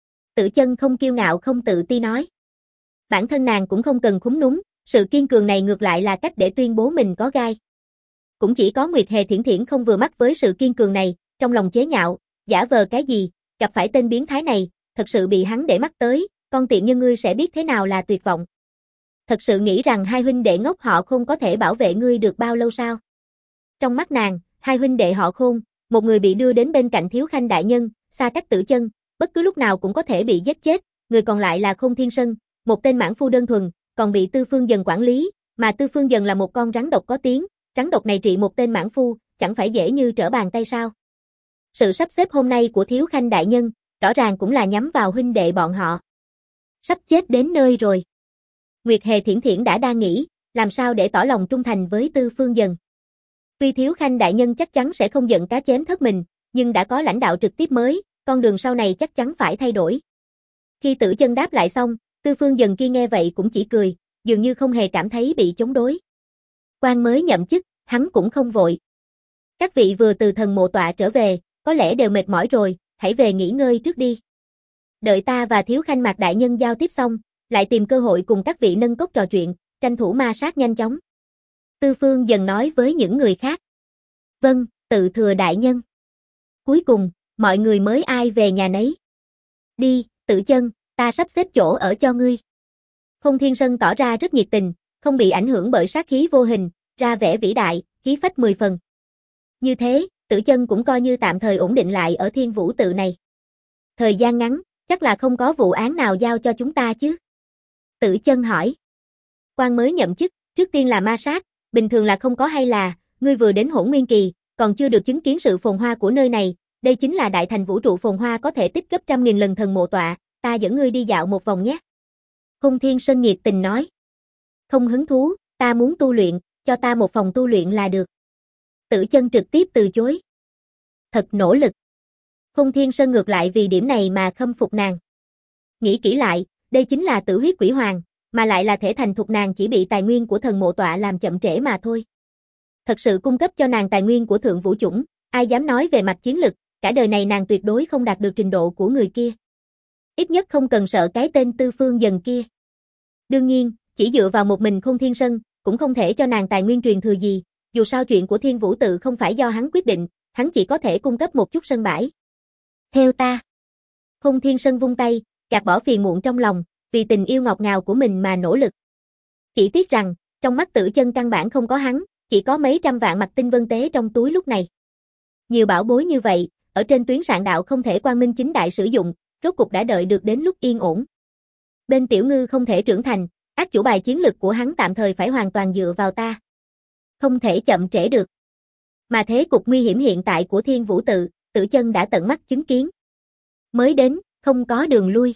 Tử Chân không kiêu ngạo không tự ti nói. Bản thân nàng cũng không cần khúm núm, sự kiên cường này ngược lại là cách để tuyên bố mình có gai. Cũng chỉ có Nguyệt Hề Thiển Thiển không vừa mắt với sự kiên cường này, trong lòng chế nhạo, giả vờ cái gì, gặp phải tên biến thái này, thật sự bị hắn để mắt tới, con tiện nhân ngươi sẽ biết thế nào là tuyệt vọng. Thật sự nghĩ rằng hai huynh đệ ngốc họ Khôn có thể bảo vệ ngươi được bao lâu sao? Trong mắt nàng, hai huynh đệ họ Khôn, một người bị đưa đến bên cạnh Thiếu Khanh đại nhân, xa cách Tử Chân, bất cứ lúc nào cũng có thể bị giết chết, người còn lại là Khôn Thiên Sân, một tên mãn phu đơn thuần, còn bị Tư Phương Dần quản lý, mà Tư Phương Dần là một con rắn độc có tiếng, rắn độc này trị một tên mãn phu, chẳng phải dễ như trở bàn tay sao? Sự sắp xếp hôm nay của Thiếu Khanh đại nhân, rõ ràng cũng là nhắm vào huynh đệ bọn họ. Sắp chết đến nơi rồi. Nguyệt Hề Thiển Thiển đã đang nghĩ, làm sao để tỏ lòng trung thành với Tư Phương Dần. Tuy Thiếu Khanh đại nhân chắc chắn sẽ không giận cá chém thớt mình, nhưng đã có lãnh đạo trực tiếp mới, con đường sau này chắc chắn phải thay đổi. Khi Tử Chân đáp lại xong, Tư Phương Dần kia nghe vậy cũng chỉ cười, dường như không hề cảm thấy bị chống đối. Quan mới nhậm chức, hắn cũng không vội. Các vị vừa từ thần mộ tọa trở về, có lẽ đều mệt mỏi rồi, hãy về nghỉ ngơi trước đi. Đợi ta và Thiếu Khanh Mạc đại nhân giao tiếp xong, lại tìm cơ hội cùng các vị nâng cốc trò chuyện, tranh thủ ma sát nhanh chóng. Tư Phương Dần nói với những người khác. Vâng, tự thừa đại nhân. Cuối cùng, mọi người mới ai về nhà nấy. Đi, Tử Chân, ta sắp xếp chỗ ở cho ngươi. Khôn Thiên Sân tỏ ra rất nhiệt tình, không bị ảnh hưởng bởi sát khí vô hình, ra vẻ vĩ đại, khí phách 10 phần. Như thế, Tử Chân cũng coi như tạm thời ổn định lại ở Thiên Vũ tự này. Thời gian ngắn, chắc là không có vụ án nào giao cho chúng ta chứ? Tử Chân hỏi. Quan mới nhậm chức, trước tiên là ma sát, bình thường là không có hay là, ngươi vừa đến Hỗn Nguyên kỳ, còn chưa được chứng kiến sự phồn hoa của nơi này, đây chính là đại thành vũ trụ phồn hoa có thể tích gấp 100.000 lần thần mộ tọa, ta dẫn ngươi đi dạo một vòng nhé. Khôn Thiên Sân nhiệt tình nói. Không hứng thú, ta muốn tu luyện, cho ta một phòng tu luyện là được. Tử Chân trực tiếp từ chối. Thật nỗ lực. Khôn Thiên Sân ngược lại vì điểm này mà khâm phục nàng. Nghĩ kỹ lại, đây chính là Tử Huyết Quỷ Hoàng, mà lại là thể thành thục nàng chỉ bị tài nguyên của thần mộ tọa làm chậm trễ mà thôi. Thật sự cung cấp cho nàng tài nguyên của thượng vũ chủng, ai dám nói về mặt chiến lực, cả đời này nàng tuyệt đối không đạt được trình độ của người kia. Ít nhất không cần sợ cái tên Tư Phương Dần kia. Đương nhiên, chỉ dựa vào một mình Khôn Thiên Sân, cũng không thể cho nàng tài nguyên truyền thừa gì, dù sao chuyện của Thiên Vũ tự không phải do hắn quyết định, hắn chỉ có thể cung cấp một chút sân bãi. Theo ta. Khôn Thiên Sân vung tay, gạt bỏ phiền muộn trong lòng, vì tình yêu ngọt ngào của mình mà nỗ lực. Chỉ tiếc rằng, trong mắt Tử Chân căn bản không có hắn, chỉ có mấy trăm vạn mặt tinh vân tế trong túi lúc này. Nhiều bảo bối như vậy, ở trên tuyến sạn đạo không thể quang minh chính đại sử dụng, rốt cục đã đợi được đến lúc yên ổn. Bên Tiểu Ngư không thể trưởng thành, ác chủ bài chiến lực của hắn tạm thời phải hoàn toàn dựa vào ta. Không thể chậm trễ được. Mà thế cục nguy hiểm hiện tại của Thiên Vũ tự, Tử Chân đã tận mắt chứng kiến. Mới đến, không có đường lui.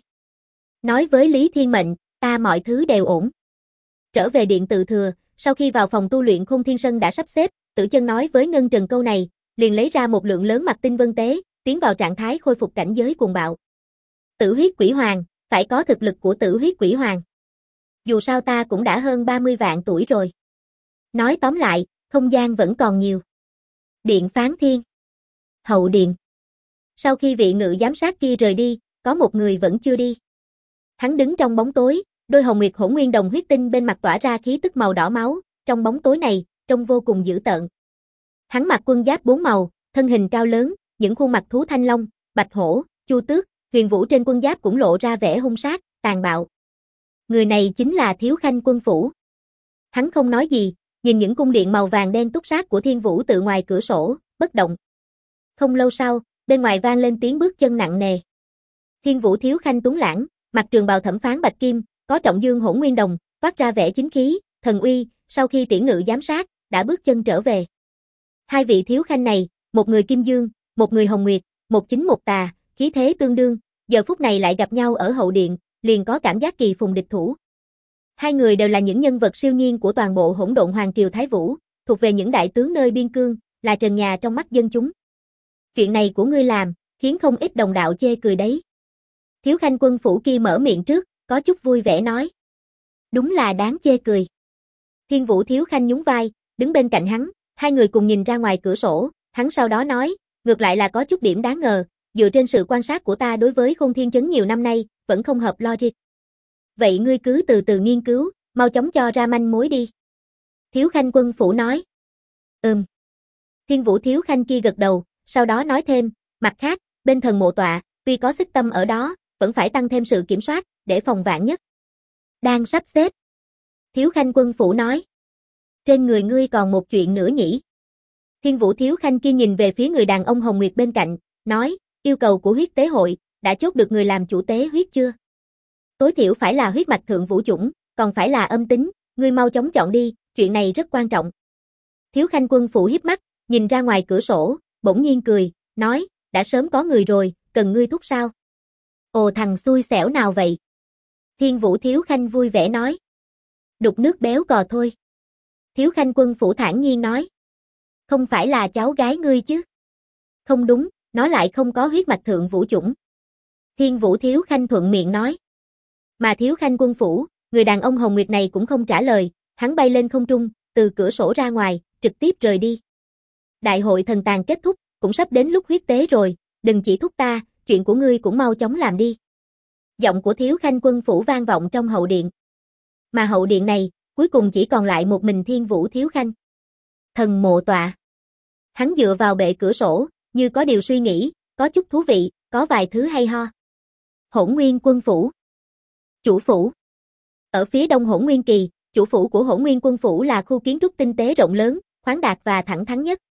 Nói với Lý Thiên Mệnh, ta mọi thứ đều ổn. Trở về điện tự thừa, sau khi vào phòng tu luyện Khôn Thiên Sân đã sắp xếp, Tử Chân nói với Ngân Trần câu này, liền lấy ra một lượng lớn mặt tinh vân tế, tiến vào trạng thái khôi phục cảnh giới cuồng bạo. Tử Huyết Quỷ Hoàng, phải có thực lực của Tử Huyết Quỷ Hoàng. Dù sao ta cũng đã hơn 30 vạn tuổi rồi. Nói tóm lại, không gian vẫn còn nhiều. Điện Phán Thiên. Hậu điện. Sau khi vị ngự giám sát kia rời đi, có một người vẫn chưa đi. Hắn đứng trong bóng tối, đôi hồng nguyệt hỗn nguyên đồng huyết tinh bên mặt tỏa ra khí tức màu đỏ máu, trong bóng tối này, trông vô cùng dữ tợn. Hắn mặc quân giáp 4 màu, thân hình cao lớn, những khuôn mặt thú thanh long, bạch hổ, chu tước, huyền vũ trên quân giáp cũng lộ ra vẻ hung sát, tàn bạo. Người này chính là Thiếu Khanh Quân Phủ. Hắn không nói gì, nhìn những cung điện màu vàng đen túc sát của Thiên Vũ tự ngoài cửa sổ, bất động. Không lâu sau, bên ngoài vang lên tiếng bước chân nặng nề. Thiên Vũ Thiếu Khanh tuấn lãng, mặc trường bào thẩm phán bạch kim, có trọng dương hỗn nguyên đồng, toát ra vẻ chính khí, thần uy, sau khi tiễn ngự giám sát, đã bước chân trở về. Hai vị thiếu khanh này, một người kim dương, một người hồng nguyệt, một chính một tà, khí thế tương đương, giờ phút này lại gặp nhau ở hậu điện, liền có cảm giác kỳ phùng địch thủ. Hai người đều là những nhân vật siêu nhiên của toàn bộ hỗn độn hoàng triều Thái Vũ, thuộc về những đại tướng nơi biên cương, là trần nhà trong mắt dân chúng. Chuyện này của ngươi làm, khiến không ít đồng đạo chê cười đấy. Thiếu Khanh Quân Phủ kia mở miệng trước, có chút vui vẻ nói. Đúng là đáng chê cười. Thiên Vũ Thiếu Khanh nhún vai, đứng bên cạnh hắn, hai người cùng nhìn ra ngoài cửa sổ, hắn sau đó nói, ngược lại là có chút điểm đáng ngờ, dựa trên sự quan sát của ta đối với Khôn Thiên Chấn nhiều năm nay, vẫn không hợp logic. Vậy ngươi cứ từ từ nghiên cứu, mau chóng cho ra manh mối đi. Thiếu Khanh Quân Phủ nói. Thiên Vũ Thiếu Khanh kia gật đầu, sau đó nói thêm, mặt khác, bên thần mộ tọa, tuy có xích tâm ở đó, vẫn phải tăng thêm sự kiểm soát, để phòng vạn nhất. Đang sắp xếp. Thiếu Khanh Quân Phủ nói. Trên người ngươi còn một chuyện nữa nhỉ? Thiên Vũ Thiếu Khanh kia nhìn về phía người đàn ông Hồng Nguyệt bên cạnh, nói, yêu cầu của huyết tế hội, đã chốt được người làm chủ tế huyết chưa? Tối thiểu phải là huyết mạch thượng vũ chủng, còn phải là âm tính, ngươi mau chóng chọn đi, chuyện này rất quan trọng. Thiếu Khanh Quân Phủ hiếp mắt, nhìn ra ngoài cửa sổ, bỗng nhiên cười, nói, đã sớm có người rồi, cần ngươi thúc sao? Ồ thằng xui xẻo nào vậy? Thiên Vũ Thiếu Khanh vui vẻ nói. Đục nước béo cò thôi. Thiếu Khanh Quân Phủ thản nhiên nói. Không phải là cháu gái ngươi chứ? Không đúng, nó lại không có huyết mạch thượng vũ chủng. Thiên Vũ Thiếu Khanh thuận miệng nói. Mà Thiếu Khanh Quân Phủ, người đàn ông Hồng Nguyệt này cũng không trả lời, hắn bay lên không trung, từ cửa sổ ra ngoài, trực tiếp rời đi. Đại hội thần tàn kết thúc, cũng sắp đến lúc huyết tế rồi, đừng chỉ thúc ta, chuyện của ngươi cũng mau chóng làm đi. Giọng của Thiếu Khanh Quân Phủ vang vọng trong hậu điện. Mà hậu điện này, cuối cùng chỉ còn lại một mình Thiên Vũ Thiếu Khanh. Thần mộ tọa. Hắn dựa vào bệ cửa sổ, như có điều suy nghĩ, có chút thú vị, có vài thứ hay ho. Hỗn Nguyên Quân Phủ. Chủ phủ. Ở phía đông Hỗn Nguyên Kỳ, chủ phủ của Hỗn Nguyên Quân Phủ là khu kiến trúc tinh tế rộng lớn, khoáng đạt và thẳng thắn nhất.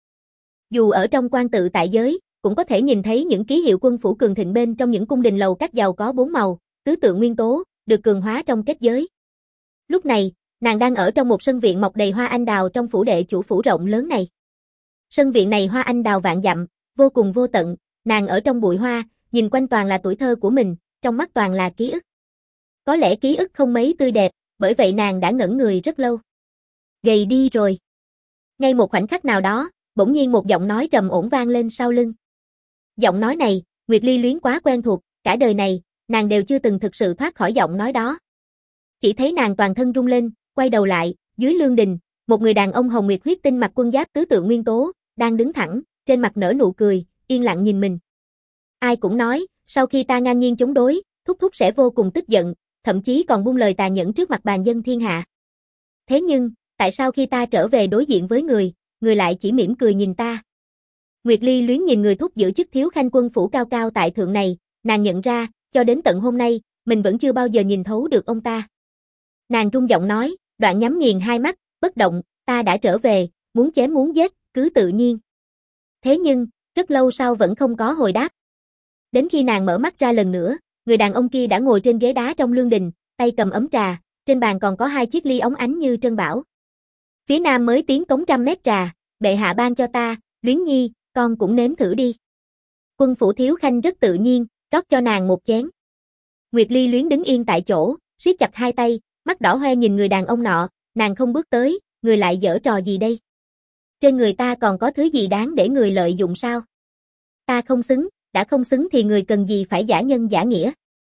Dù ở trong quan tự tại giới, cũng có thể nhìn thấy những ký hiệu quân phủ cường thịnh bên trong những cung đình lầu các giàu có 4 màu, tứ tượng nguyên tố, được cường hóa trong kết giới. Lúc này, nàng đang ở trong một sân viện mọc đầy hoa anh đào trong phủ đệ chủ phủ rộng lớn này. Sân viện này hoa anh đào vạn dặm, vô cùng vô tận, nàng ở trong bụi hoa, nhìn quanh toàn là tuổi thơ của mình, trong mắt toàn là ký ức. Có lẽ ký ức không mấy tươi đẹp, bởi vậy nàng đã ngẩn người rất lâu. Gầy đi rồi. Ngay một khoảnh khắc nào đó, bỗng nhiên một giọng nói trầm ổn vang lên sau lưng. Giọng nói này, Nguyệt Ly Luyến quá quen thuộc, cả đời này, nàng đều chưa từng thực sự thoát khỏi giọng nói đó. Chỉ thấy nàng toàn thân rung lên, quay đầu lại, dưới lương đình, một người đàn ông hồng nguyệt huyết tinh mặc quân giáp tứ tượng nguyên tố, đang đứng thẳng, trên mặt nở nụ cười, yên lặng nhìn mình. Ai cũng nói, sau khi ta ngang nhiên chống đối, Thúc Thúc sẽ vô cùng tức giận, thậm chí còn buông lời tà nhẫn trước mặt bàn dân thiên hạ. Thế nhưng, tại sao khi ta trở về đối diện với người lại chỉ mỉm cười nhìn ta? Nguyệt Ly Luyến nhìn người thúc giữ chức Thiếu Khanh Quân Phủ cao cao tại thượng này, nàng nhận ra, cho đến tận hôm nay, mình vẫn chưa bao giờ nhìn thấu được ông ta. Nàng rung giọng nói, đoạn nhắm nghiền hai mắt, bất động, ta đã trở về, muốn chém muốn giết, cứ tự nhiên. Thế nhưng, rất lâu sau vẫn không có hồi đáp. Đến khi nàng mở mắt ra lần nữa, người đàn ông kia đã ngồi trên ghế đá trong lương đình, tay cầm ấm trà, trên bàn còn có 2 chiếc ly óng ánh như trân bảo. Phía nam mới tiến cống 100 mét trà, bệ hạ ban cho ta, Luyến Nhi, con cũng nếm thử đi. Quân Phủ Thiếu Khanh rất tự nhiên, rót cho nàng một chén. Nguyệt Ly Luyến đứng yên tại chỗ, siết chặt hai tay, mắt đỏ hoe nhìn người đàn ông nọ, nàng không bước tới, người lại giở trò gì đây? Trên người ta còn có thứ gì đáng để người lợi dụng sao? Ta không xứng, đã không xứng thì người cần gì phải giả nhân giả nghĩa?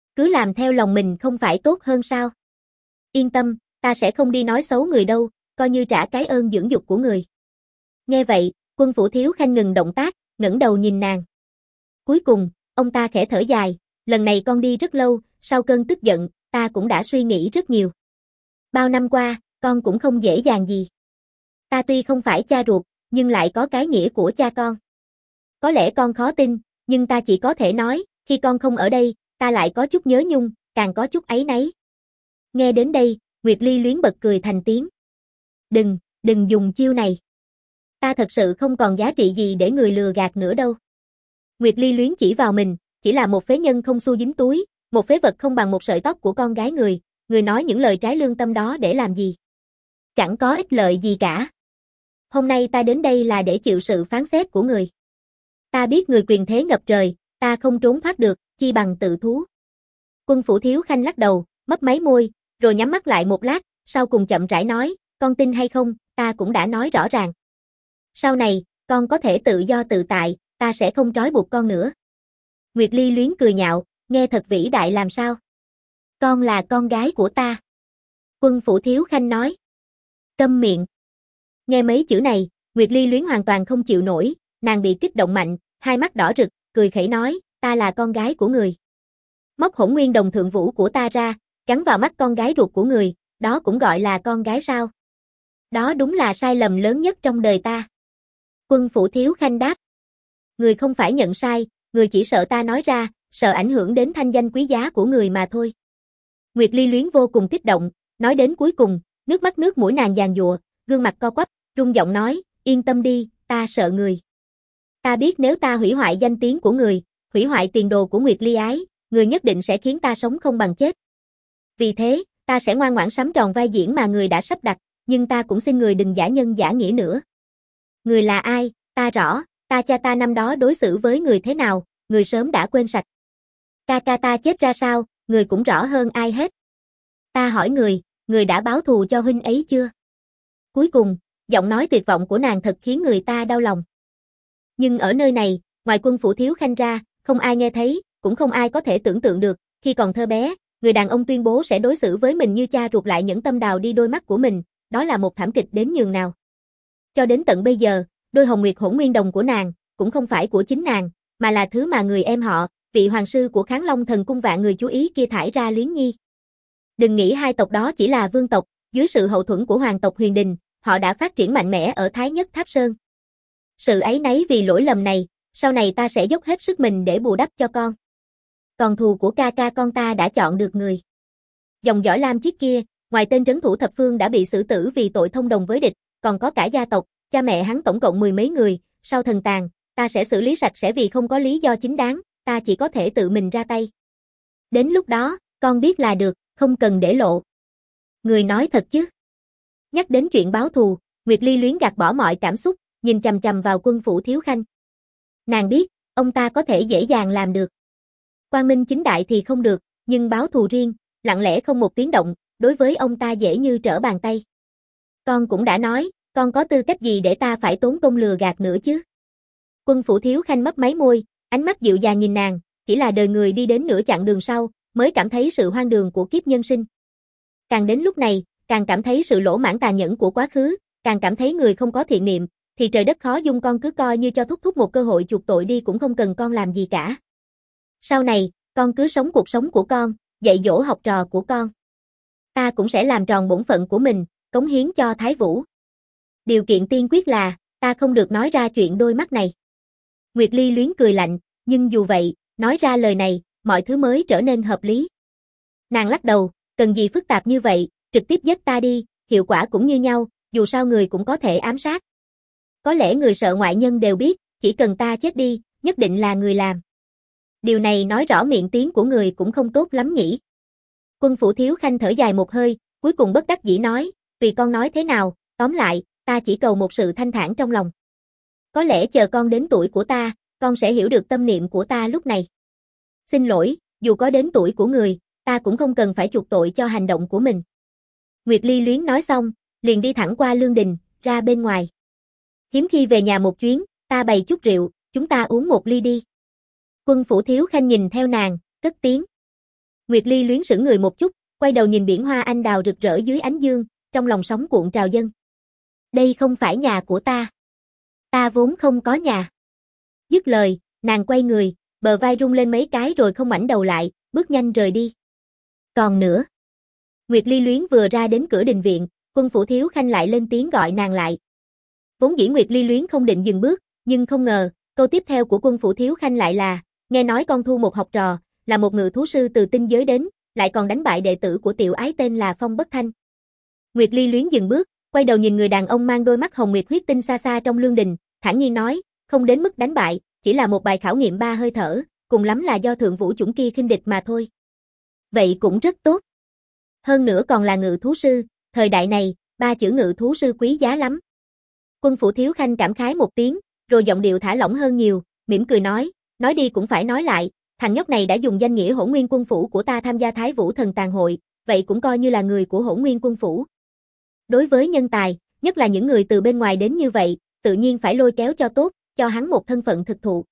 Cứ làm theo lòng mình không phải tốt hơn sao? Yên tâm, ta sẽ không đi nói xấu người đâu, coi như trả cái ơn dưỡng dục của người. Nghe vậy, Quân Phủ Thiếu Khanh ngừng động tác, ngẩng đầu nhìn nàng. Cuối cùng, ông ta khẽ thở dài, lần này con đi rất lâu, sau cơn tức giận, ta cũng đã suy nghĩ rất nhiều. Bao năm qua, con cũng không dễ dàng gì. Ta tuy không phải cha ruột, nhưng lại có cái nghĩa của cha con. Có lẽ con khó tin, nhưng ta chỉ có thể nói, khi con không ở đây, ta lại có chút nhớ nhung, càng có chút áy náy. Nghe đến đây, Nguyệt Ly Luyến bật cười thành tiếng. Đừng dùng chiêu này. Ta thật sự không còn giá trị gì để người lừa gạt nữa đâu. Nguyệt Ly Luyến chỉ vào mình, chỉ là một phế nhân không xu dính túi, một phế vật không bằng một sợi tóc của con gái người nói những lời trái lương tâm đó để làm gì? Chẳng có ích lợi gì cả. Hôm nay ta đến đây là để chịu sự phán xét của người. Ta biết người quyền thế ngập trời, ta không trốn thoát được, chi bằng tự thú. Quân Phủ Thiếu Khanh lắc đầu, mấp máy môi, rồi nhắm mắt lại một lát, sau cùng chậm rãi nói, con tin hay không, ta cũng đã nói rõ ràng. Sau này, con có thể tự do tự tại, ta sẽ không trói buộc con nữa. Nguyệt Ly Luyến cười nhạo, nghe thật vĩ đại làm sao? Con là con gái của ta. Quân Phủ Thiếu Khanh nói. Câm miệng. Nghe mấy chữ này, Nguyệt Ly Luyến hoàn toàn không chịu nổi, nàng bị kích động mạnh, hai mắt đỏ rực, cười khẩy nói, ta là con gái của người. Móc Hỗn Nguyên Đồng Thượng Vũ của ta ra, gắn vào mắt con gái ruột của người, đó cũng gọi là con gái sao? Đó đúng là sai lầm lớn nhất trong đời ta. Quân Phủ Thiếu Khanh đáp. Người không phải nhận sai, người chỉ sợ ta nói ra, sợ ảnh hưởng đến thanh danh quý giá của người mà thôi. Nguyệt Ly Luyến vô cùng kích động, nói đến cuối cùng, nước mắt nước mũi nàng giàn giụa, gương mặt co quắp, run giọng nói, yên tâm đi, ta sợ người. Ta biết nếu ta hủy hoại danh tiếng của người, hủy hoại tiền đồ của Nguyệt Ly Ái, người nhất định sẽ khiến ta sống không bằng chết. Vì thế, ta sẽ ngoan ngoãn sắm tròn vai diễn mà người đã sắp đặt, nhưng ta cũng xin người đừng giả nhân giả nghĩa nữa. Người là ai, ta rõ, cha ta năm đó đối xử với người thế nào, người sớm đã quên sạch. Ca ta chết ra sao, người cũng rõ hơn ai hết. Ta hỏi người đã báo thù cho huynh ấy chưa? Cuối cùng, giọng nói tuyệt vọng của nàng thật khiến người ta đau lòng. Nhưng ở nơi này, ngoài Quân Phủ Thiếu Khanh ra, không ai nghe thấy, cũng không ai có thể tưởng tượng được, khi còn thơ bé, người đàn ông tuyên bố sẽ đối xử với mình như cha ruột lại nhẫn tâm đào đi đôi mắt của mình, đó là một thảm kịch đến nhường nào. Cho đến tận bây giờ, đôi hồng nguyệt hỗn nguyên đồng của nàng, cũng không phải của chính nàng, mà là thứ mà người em họ, vị hoàng sư của Kháng Long Thần Cung vạn người chú ý kia thải ra Luyến Nhi. Đừng nghĩ hai tộc đó chỉ là vương tộc, dưới sự hậu thuẫn của hoàng tộc Huyền Đình, họ đã phát triển mạnh mẽ ở Thái Nhất Tháp Sơn. Sự áy náy vì lỗi lầm này, sau này ta sẽ dốc hết sức mình để bù đắp cho con. Còn thù của ca con ta đã chọn được người. Dòng dõi Lam Chiết kia, ngoài tên trấn thủ thập phương đã bị xử tử vì tội thông đồng với địch, còn có cả gia tộc, cha mẹ hắn tổng cộng 10 mấy người, sau thần tàn, ta sẽ xử lý sạch sẽ vì không có lý do chính đáng, ta chỉ có thể tự mình ra tay. Đến lúc đó, con biết là được, không cần để lộ. Người nói thật chứ? Nhắc đến chuyện báo thù, Nguyệt Ly Luyến gạt bỏ mọi cảm xúc, nhìn chằm chằm vào Quân Phủ Thiếu Khanh. Nàng biết, ông ta có thể dễ dàng làm được. Quang minh chính đại thì không được, nhưng báo thù riêng, lặng lẽ không một tiếng động, đối với ông ta dễ như trở bàn tay. Con cũng đã nói, con có tư cách gì để ta phải tốn công lừa gạt nữa chứ? Quân Phủ Thiếu Khanh mấp máy môi, ánh mắt dịu dàng nhìn nàng, chỉ là đời người đi đến nửa chặng đường sau, mới cảm thấy sự hoang đường của kiếp nhân sinh. Càng đến lúc này, càng cảm thấy sự lỗ mãng tàn nhẫn của quá khứ, càng cảm thấy người không có thiện niệm, thì trời đất khó dung, con cứ coi như cho Thúc một cơ hội chuộc tội đi, cũng không cần con làm gì cả. Sau này, con cứ sống cuộc sống của con, dạy dỗ học trò của con. Ta cũng sẽ làm tròn bổn phận của mình, cống hiến cho Thái Vũ. Điều kiện tiên quyết là, ta không được nói ra chuyện đôi mắt này. Nguyệt Ly Luyến cười lạnh, nhưng dù vậy, nói ra lời này, mọi thứ mới trở nên hợp lý. Nàng lắc đầu, cần gì phức tạp như vậy, trực tiếp giết ta đi, hiệu quả cũng như nhau, dù sao người cũng có thể ám sát. Có lẽ người sợ ngoại nhân đều biết, chỉ cần ta chết đi, nhất định là người làm. Điều này nói rõ miệng tiếng của người cũng không tốt lắm nhỉ. Quân Phủ Thiếu Khanh thở dài một hơi, cuối cùng bất đắc dĩ nói, tùy con nói thế nào, tóm lại, ta chỉ cầu một sự thanh thản trong lòng. Có lẽ chờ con đến tuổi của ta, con sẽ hiểu được tâm niệm của ta lúc này. Xin lỗi, dù có đến tuổi của người, ta cũng không cần phải chuộc tội cho hành động của mình. Nguyệt Ly Luyến nói xong, liền đi thẳng qua lương đình, ra bên ngoài. Hiếm khi về nhà một chuyến, ta bày chút rượu, chúng ta uống một ly đi. Quân Phủ Thiếu Khanh nhìn theo nàng, cất tiếng. Nguyệt Ly Luyến sững người một chút, quay đầu nhìn biển hoa anh đào rực rỡ dưới ánh dương, trong lòng sóng cuộn trào dâng. Đây không phải nhà của ta. Ta vốn không có nhà. Dứt lời, nàng quay người, bờ vai rung lên mấy cái rồi không ngoảnh đầu lại, bước nhanh rời đi. Còn nữa. Nguyệt Ly Luyến vừa ra đến cửa đình viện, Quân Phủ Thiếu Khanh lại lên tiếng gọi nàng lại. Vốn dĩ Nguyệt Ly Luyến không định dừng bước, nhưng không ngờ, câu tiếp theo của Quân Phủ Thiếu Khanh lại là, nghe nói con thu một học trò, là một ngự thú sư từ tinh giới đến, lại còn đánh bại đệ tử của tiểu ái tên là Phong Bất Thanh. Nguyệt Ly Luyến dừng bước, quay đầu nhìn người đàn ông mang đôi mắt hồng nguyệt huyết tinh xa xa trong lương đình, thản nhiên nói, không đến mức đánh bại, chỉ là một bài khảo nghiệm 3 hơi thở, cùng lắm là do thượng vũ chủng kia khinh địch mà thôi. Vậy cũng rất tốt. Hơn nữa còn là ngự thú sư, thời đại này, 3 chữ ngự thú sư quý giá lắm. Quân Phủ Thiếu Khanh cảm khái một tiếng, rồi giọng điệu thả lỏng hơn nhiều, mỉm cười nói đi cũng phải nói lại, thằng nhóc này đã dùng danh nghĩa Hỗn Nguyên Quân Phủ của ta tham gia Thái Vũ Thần Tàn Hội, vậy cũng coi như là người của Hỗn Nguyên Quân Phủ. Đối với nhân tài, nhất là những người từ bên ngoài đến như vậy, tự nhiên phải lôi kéo cho tốt, cho hắn một thân phận thực thụ.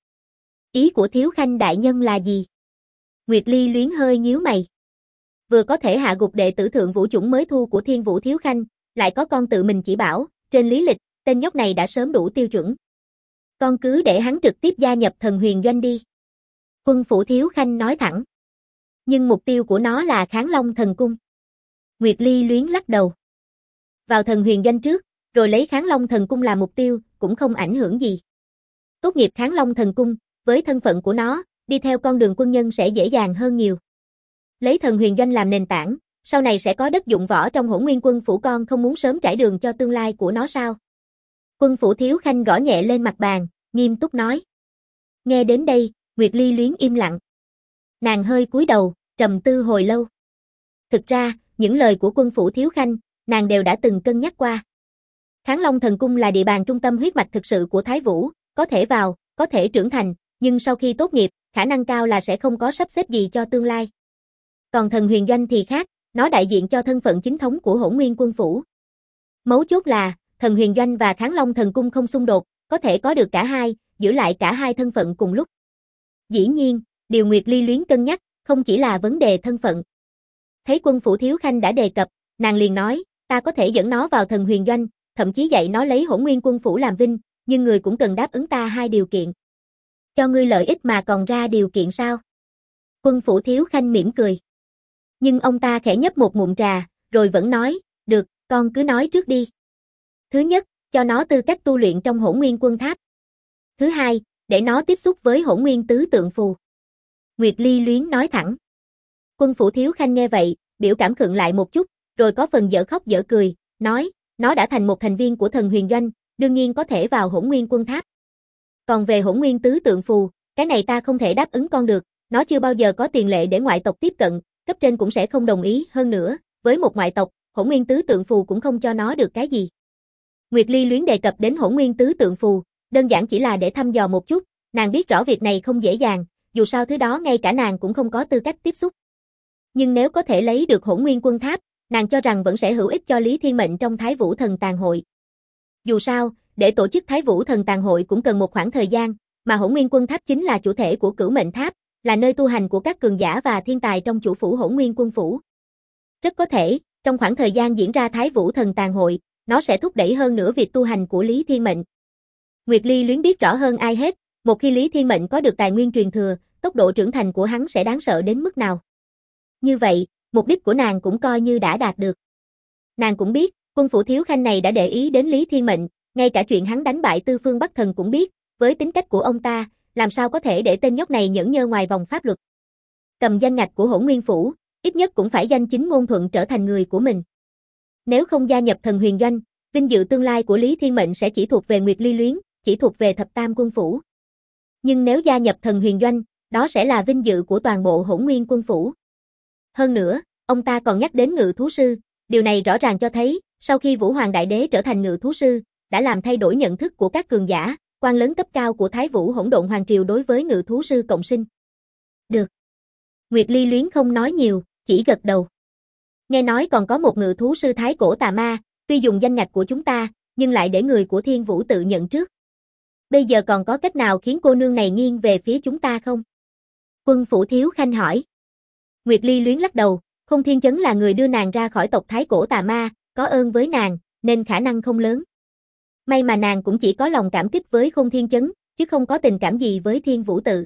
Ý của Thiếu Khanh đại nhân là gì? Nguyệt Ly Luyến hơi nhíu mày. Vừa có thể hạ gục đệ tử thượng vũ chủng mới thu của Thiên Vũ Thiếu Khanh, lại có con tự mình chỉ bảo, trên lý lịch, tên nhóc này đã sớm đủ tiêu chuẩn. Con cứ để hắn trực tiếp gia nhập Thần Huyền Doanh đi. Quân Phủ Thiếu Khanh nói thẳng. Nhưng mục tiêu của nó là Kháng Long Thần Cung. Nguyệt Ly Luyến lắc đầu. Vào Thần Huyền Doanh trước, rồi lấy Kháng Long Thần Cung làm mục tiêu, cũng không ảnh hưởng gì. Tốt nghiệp Kháng Long Thần Cung, với thân phận của nó, đi theo con đường quân nhân sẽ dễ dàng hơn nhiều. Lấy Thần Huyền Doanh làm nền tảng, sau này sẽ có đất dụng võ trong Hỗn Nguyên Quân Phủ, con không muốn sớm trải đường cho tương lai của nó sao? Quân Phủ Thiếu Khanh gõ nhẹ lên mặt bàn, nghiêm túc nói. Nghe đến đây, Nguyệt Ly Luyến im lặng. Nàng hơi cúi đầu, trầm tư hồi lâu. Thực ra, những lời của Quân Phủ Thiếu Khanh, nàng đều đã từng cân nhắc qua. Kháng Long Thần Cung là địa bàn trung tâm huyết mạch thực sự của Thái Vũ, có thể vào, có thể trưởng thành, nhưng sau khi tốt nghiệp, khả năng cao là sẽ không có sắp xếp gì cho tương lai. Còn Thần Huyền Doanh thì khác, nó đại diện cho thân phận chính thống của Hỗn Nguyên Quân Phủ. Mấu chốt là, Thần Huyền Doanh và Kháng Long Thần Cung không xung đột, có thể có được cả hai, giữ lại cả hai thân phận cùng lúc. Dĩ nhiên, điều Nguyệt Ly Luyến cân nhắc, không chỉ là vấn đề thân phận. Thấy Quân Phủ Thiếu Khanh đã đề cập, nàng liền nói, ta có thể dẫn nó vào Thần Huyền Doanh, thậm chí dạy nó lấy Hỗn Nguyên Quân Phủ làm vinh, nhưng người cũng cần đáp ứng ta 2 điều kiện. Cho ngươi lợi ích mà còn ra điều kiện sao? Quân Phủ Thiếu Khanh mỉm cười. Nhưng ông ta khẽ nhấp một ngụm trà, rồi vẫn nói, được, con cứ nói trước đi. Thứ nhất, cho nó tư cách tu luyện trong Hỗn Nguyên Quân Tháp. Thứ hai, để nó tiếp xúc với Hỗn Nguyên Tứ Tượng Phù. Nguyệt Ly Luyến nói thẳng. Quân Phủ Thiếu Khanh nghe vậy, biểu cảm khựng lại một chút, rồi có phần dở khóc dở cười, nói, nó đã thành một thành viên của Thần Huyền Doanh, đương nhiên có thể vào Hỗn Nguyên Quân Tháp. Còn về Hỗn Nguyên Tứ Tượng Phù, cái này ta không thể đáp ứng con được, nó chưa bao giờ có tiền lệ để ngoại tộc tiếp cận, cấp trên cũng sẽ không đồng ý, hơn nữa, với một ngoại tộc, Hỗn Nguyên Tứ Tượng Phù cũng không cho nó được cái gì. Nguyệt Ly Luyến đề cập đến Hỗn Nguyên Tứ Tượng Phù, đơn giản chỉ là để thăm dò một chút, nàng biết rõ việc này không dễ dàng, dù sao thứ đó ngay cả nàng cũng không có tư cách tiếp xúc. Nhưng nếu có thể lấy được Hỗn Nguyên Quân Tháp, nàng cho rằng vẫn sẽ hữu ích cho Lý Thiên Mệnh trong Thái Vũ Thần Tàn Hội. Dù sao, để tổ chức Thái Vũ Thần Tàn Hội cũng cần một khoảng thời gian, mà Hỗn Nguyên Quân Tháp chính là chủ thể của Cửu Mệnh Tháp, là nơi tu hành của các cường giả và thiên tài trong chủ phủ Hỗn Nguyên Quân Phủ. Rất có thể, trong khoảng thời gian diễn ra Thái Vũ Thần Tàn Hội, nó sẽ thúc đẩy hơn nữa việc tu hành của Lý Thiên Mệnh. Nguyệt Ly Luyến biết rõ hơn ai hết, một khi Lý Thiên Mệnh có được tài nguyên truyền thừa, tốc độ trưởng thành của hắn sẽ đáng sợ đến mức nào. Như vậy, mục đích của nàng cũng coi như đã đạt được. Nàng cũng biết, Quân Phủ Thiếu Khanh này đã để ý đến Lý Thiên Mệnh, ngay cả chuyện hắn đánh bại Tư Phương Bắc Thần cũng biết, với tính cách của ông ta, làm sao có thể để tên nhóc này nhẫn nhơ ngoài vòng pháp luật. Cầm danh ngạch của Hỗn Nguyên Phủ, ít nhất cũng phải danh chính ngôn thuận trở thành người của mình. Nếu không gia nhập Thần Huyền Doanh, vinh dự tương lai của Lý Thiên Mệnh sẽ chỉ thuộc về Nguyệt Ly Luyến, chỉ thuộc về Thập Tam Quân Phủ. Nhưng nếu gia nhập Thần Huyền Doanh, đó sẽ là vinh dự của toàn bộ Hỗn Nguyên Quân Phủ. Hơn nữa, ông ta còn nhắc đến ngự thú sư, điều này rõ ràng cho thấy, sau khi Vũ Hoàng Đại Đế trở thành ngự thú sư, đã làm thay đổi nhận thức của các cường giả, quan lớn cấp cao của Thái Vũ Hỗn Độn Hoàng Triều đối với ngự thú sư cộng sinh. Được. Nguyệt Ly Luyến không nói nhiều, chỉ gật đầu. Nghe nói còn có một ngự thú sư Thái Cổ Tà Ma, tuy dùng danh ngạch của chúng ta, nhưng lại để người của Thiên Vũ tự nhận trước. Bây giờ còn có cách nào khiến cô nương này nghiêng về phía chúng ta không? Quân Phủ Thiếu Khanh hỏi. Nguyệt Ly Luyến lắc đầu, Khôn Thiên Chấn là người đưa nàng ra khỏi tộc Thái Cổ Tà Ma, có ơn với nàng, nên khả năng không lớn. May mà nàng cũng chỉ có lòng cảm kích với Khôn Thiên Chấn, chứ không có tình cảm gì với Thiên Vũ Tự.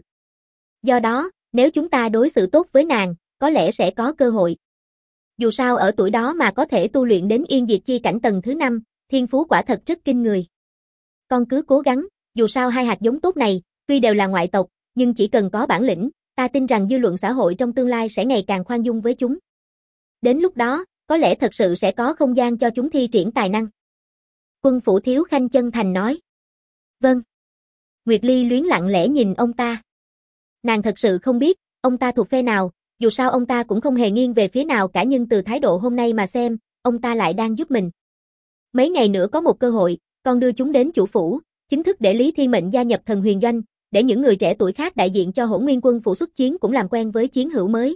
Do đó, nếu chúng ta đối xử tốt với nàng, có lẽ sẽ có cơ hội. Dù sao ở tuổi đó mà có thể tu luyện đến Yên Diệt Chi cảnh tầng thứ 5, thiên phú quả thật rất kinh người. Con cứ cố gắng, dù sao hai hạt giống tốt này, tuy đều là ngoại tộc, nhưng chỉ cần có bản lĩnh, ta tin rằng dư luận xã hội trong tương lai sẽ ngày càng khoan dung với chúng. Đến lúc đó, có lẽ thật sự sẽ có không gian cho chúng thi triển tài năng. Quân Phủ Thiếu Khanh chân thành nói. Vâng. Nguyệt Ly Luyến lặng lẽ nhìn ông ta. Nàng thật sự không biết, ông ta thuộc phe nào, dù sao ông ta cũng không hề nghiêng về phía nào cả, nhưng từ thái độ hôm nay mà xem, ông ta lại đang giúp mình. Mấy ngày nữa có một cơ hội, con đưa chúng đến chủ phủ, chính thức để Lý Thiên Mệnh gia nhập Thần Huyền Doanh, để những người trẻ tuổi khác đại diện cho Hỗn Nguyên Quân phủ xuất chiến cũng làm quen với chiến hữu mới.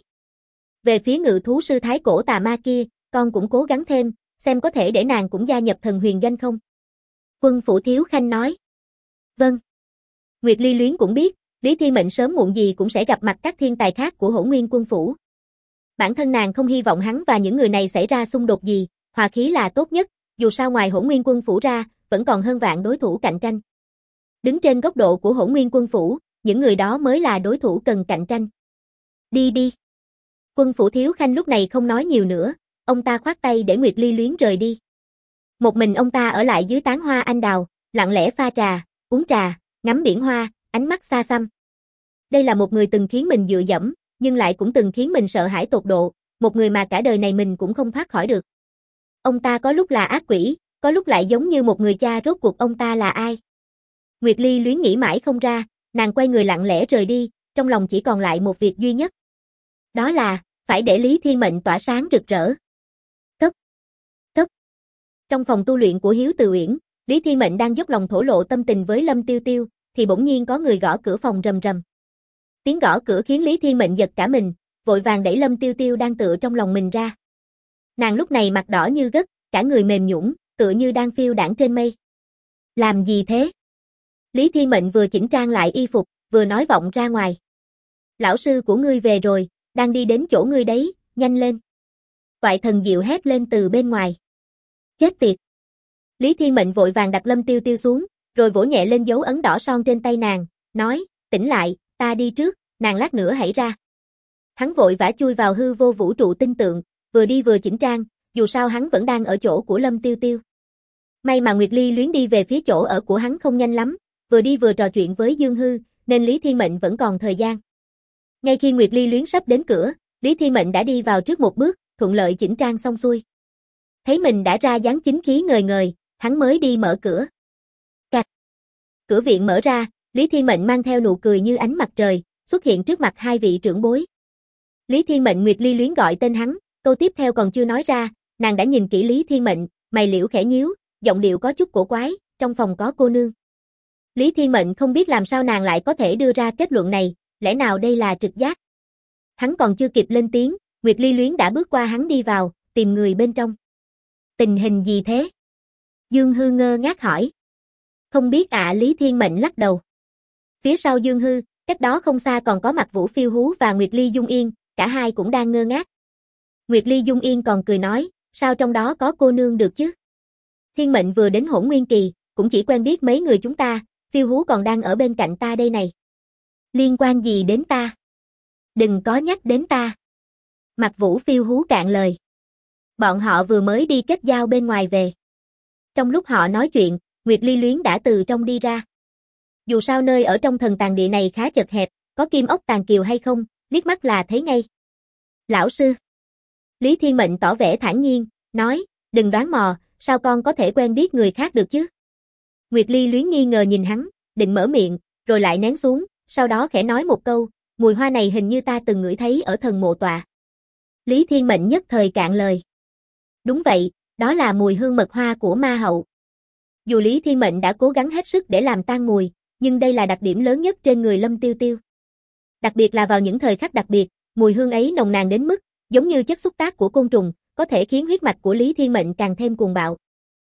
Về phía ngự thú sư Thái Cổ Tà Ma kia, con cũng cố gắng thêm, xem có thể để nàng cũng gia nhập Thần Huyền Doanh không? Quân Phủ Thiếu Khanh nói. Vâng. Nguyệt Ly Luyến cũng biết, Lý Thiên Mệnh sớm muộn gì cũng sẽ gặp mặt các thiên tài khác của Hỗn Nguyên Quân phủ. Bản thân nàng không hy vọng hắn và những người này xảy ra xung đột gì, hòa khí là tốt nhất, dù sao ngoài Hỗn Nguyên Quân phủ ra, vẫn còn hơn vạn đối thủ cạnh tranh. Đứng trên góc độ của Hỗn Nguyên Quân phủ, những người đó mới là đối thủ cần cạnh tranh. Đi đi. Quân Phủ Thiếu Khanh lúc này không nói nhiều nữa, ông ta khoát tay để Nguyệt Ly Luyến rời đi. Một mình ông ta ở lại dưới tán hoa anh đào, lặng lẽ pha trà, uống trà, ngắm biển hoa, ánh mắt xa xăm. Đây là một người từng khiến mình dựa dẫm, nhưng lại cũng từng khiến mình sợ hãi tột độ, một người mà cả đời này mình cũng không thoát khỏi được. Ông ta có lúc là ác quỷ, có lúc lại giống như một người cha, rốt cuộc ông ta là ai? Nguyệt Ly Luyến nghĩ mãi không ra, nàng quay người lặng lẽ rời đi, trong lòng chỉ còn lại một việc duy nhất. Đó là, phải để Lý Thiên Mệnh tỏa sáng rực rỡ. Cốc. Trong phòng tu luyện của Hiếu Từ Uyển, Lý Thiên Mệnh đang dốc lòng thổ lộ tâm tình với Lâm Tiêu Tiêu, thì bỗng nhiên có người gõ cửa phòng rầm rầm. Tiếng gõ cửa khiến Lý Thiên Mệnh giật cả mình, vội vàng đẩy Lâm Tiêu Tiêu đang tựa trong lòng mình ra. Nàng lúc này mặt đỏ như gất, cả người mềm nhũn, tựa như đang phiêu đãng trên mây. Làm gì thế? Lý Thiên Mệnh vừa chỉnh trang lại y phục, vừa nói vọng ra ngoài. Lão sư của ngươi về rồi, đang đi đến chỗ ngươi đấy, nhanh lên. Toại Thần Diệu hét lên từ bên ngoài. Chết tiệt. Lý Thiên Mệnh vội vàng đặt Lâm Tiêu Tiêu xuống, rồi vỗ nhẹ lên dấu ấn đỏ son trên tay nàng, nói, tỉnh lại, ta đi trước, nàng lát nữa hãy ra. Hắn vội vã chui vào hư vô vũ trụ tinh tượng, vừa đi vừa chỉnh trang, dù sao hắn vẫn đang ở chỗ của Lâm Tiêu Tiêu. May mà Nguyệt Ly Luyến đi về phía chỗ ở của hắn không nhanh lắm, vừa đi vừa trò chuyện với Dương Hư, nên Lý Thiên Mệnh vẫn còn thời gian. Ngay khi Nguyệt Ly Luyến sắp đến cửa, Lý Thiên Mệnh đã đi vào trước một bước, thuận lợi chỉnh trang xong xuôi. Thấy mình đã ra dáng chính khí ngời ngời, hắn mới đi mở cửa. Cạch. Cửa viện mở ra, Lý Thiên Mệnh mang theo nụ cười như ánh mặt trời, xuất hiện trước mặt hai vị trưởng bối. Lý Thiên Mệnh Nguyệt Ly Luyến gọi tên hắn, câu tiếp theo còn chưa nói ra, nàng đã nhìn kỹ Lý Thiên Mệnh, mày liễu khẽ nhíu, giọng điệu có chút cổ quái, trong phòng có cô nương. Lý Thiên Mệnh không biết làm sao nàng lại có thể đưa ra kết luận này, lẽ nào đây là trực giác? Hắn còn chưa kịp lên tiếng, Nguyệt Ly Luyến đã bước qua hắn đi vào, tìm người bên trong. Tình hình gì thế? Dương Hư ngơ ngác hỏi. Không biết ạ. Lý Thiên Mệnh lắc đầu. Phía sau Dương Hư, cách đó không xa còn có Mạc Vũ Phiêu Hú và Nguyệt Ly Dung Yên, cả hai cũng đang ngơ ngác. Nguyệt Ly Dung Yên còn cười nói, sao trong đó có cô nương được chứ? Thiên Mệnh vừa đến Hỗn Nguyên Kỳ, cũng chỉ quen biết mấy người chúng ta, Phiêu Hú còn đang ở bên cạnh ta đây này. Liên quan gì đến ta? Đừng có nhắc đến ta. Mạc Vũ Phiêu Hú cạn lời. Bọn họ vừa mới đi kết giao bên ngoài về. Trong lúc họ nói chuyện, Nguyệt Ly Luyến đã từ trong đi ra. Dù sao nơi ở trong thần tàng địa này khá chật hẹp, có kim ốc tàng kiều hay không, liếc mắt là thấy ngay. Lão sư. Lý Thiên Mệnh tỏ vẻ thản nhiên, nói, đừng đoán mò, sao con có thể quen biết người khác được chứ? Nguyệt Ly Luyến nghi ngờ nhìn hắn, định mở miệng, rồi lại nén xuống, sau đó khẽ nói một câu, mùi hoa này hình như ta từng ngửi thấy ở thần mộ tọa. Lý Thiên Mệnh nhất thời cạn lời. Đúng vậy, đó là mùi hương mật hoa của ma hậu. Dù Lý Thiên Mệnh đã cố gắng hết sức để làm tan mùi, nhưng đây là đặc điểm lớn nhất trên người Lâm Tiêu Tiêu. Đặc biệt là vào những thời khắc đặc biệt, mùi hương ấy nồng nàn đến mức, giống như chất xúc tác của côn trùng, có thể khiến huyết mạch của Lý Thiên Mệnh càng thêm cuồng bạo.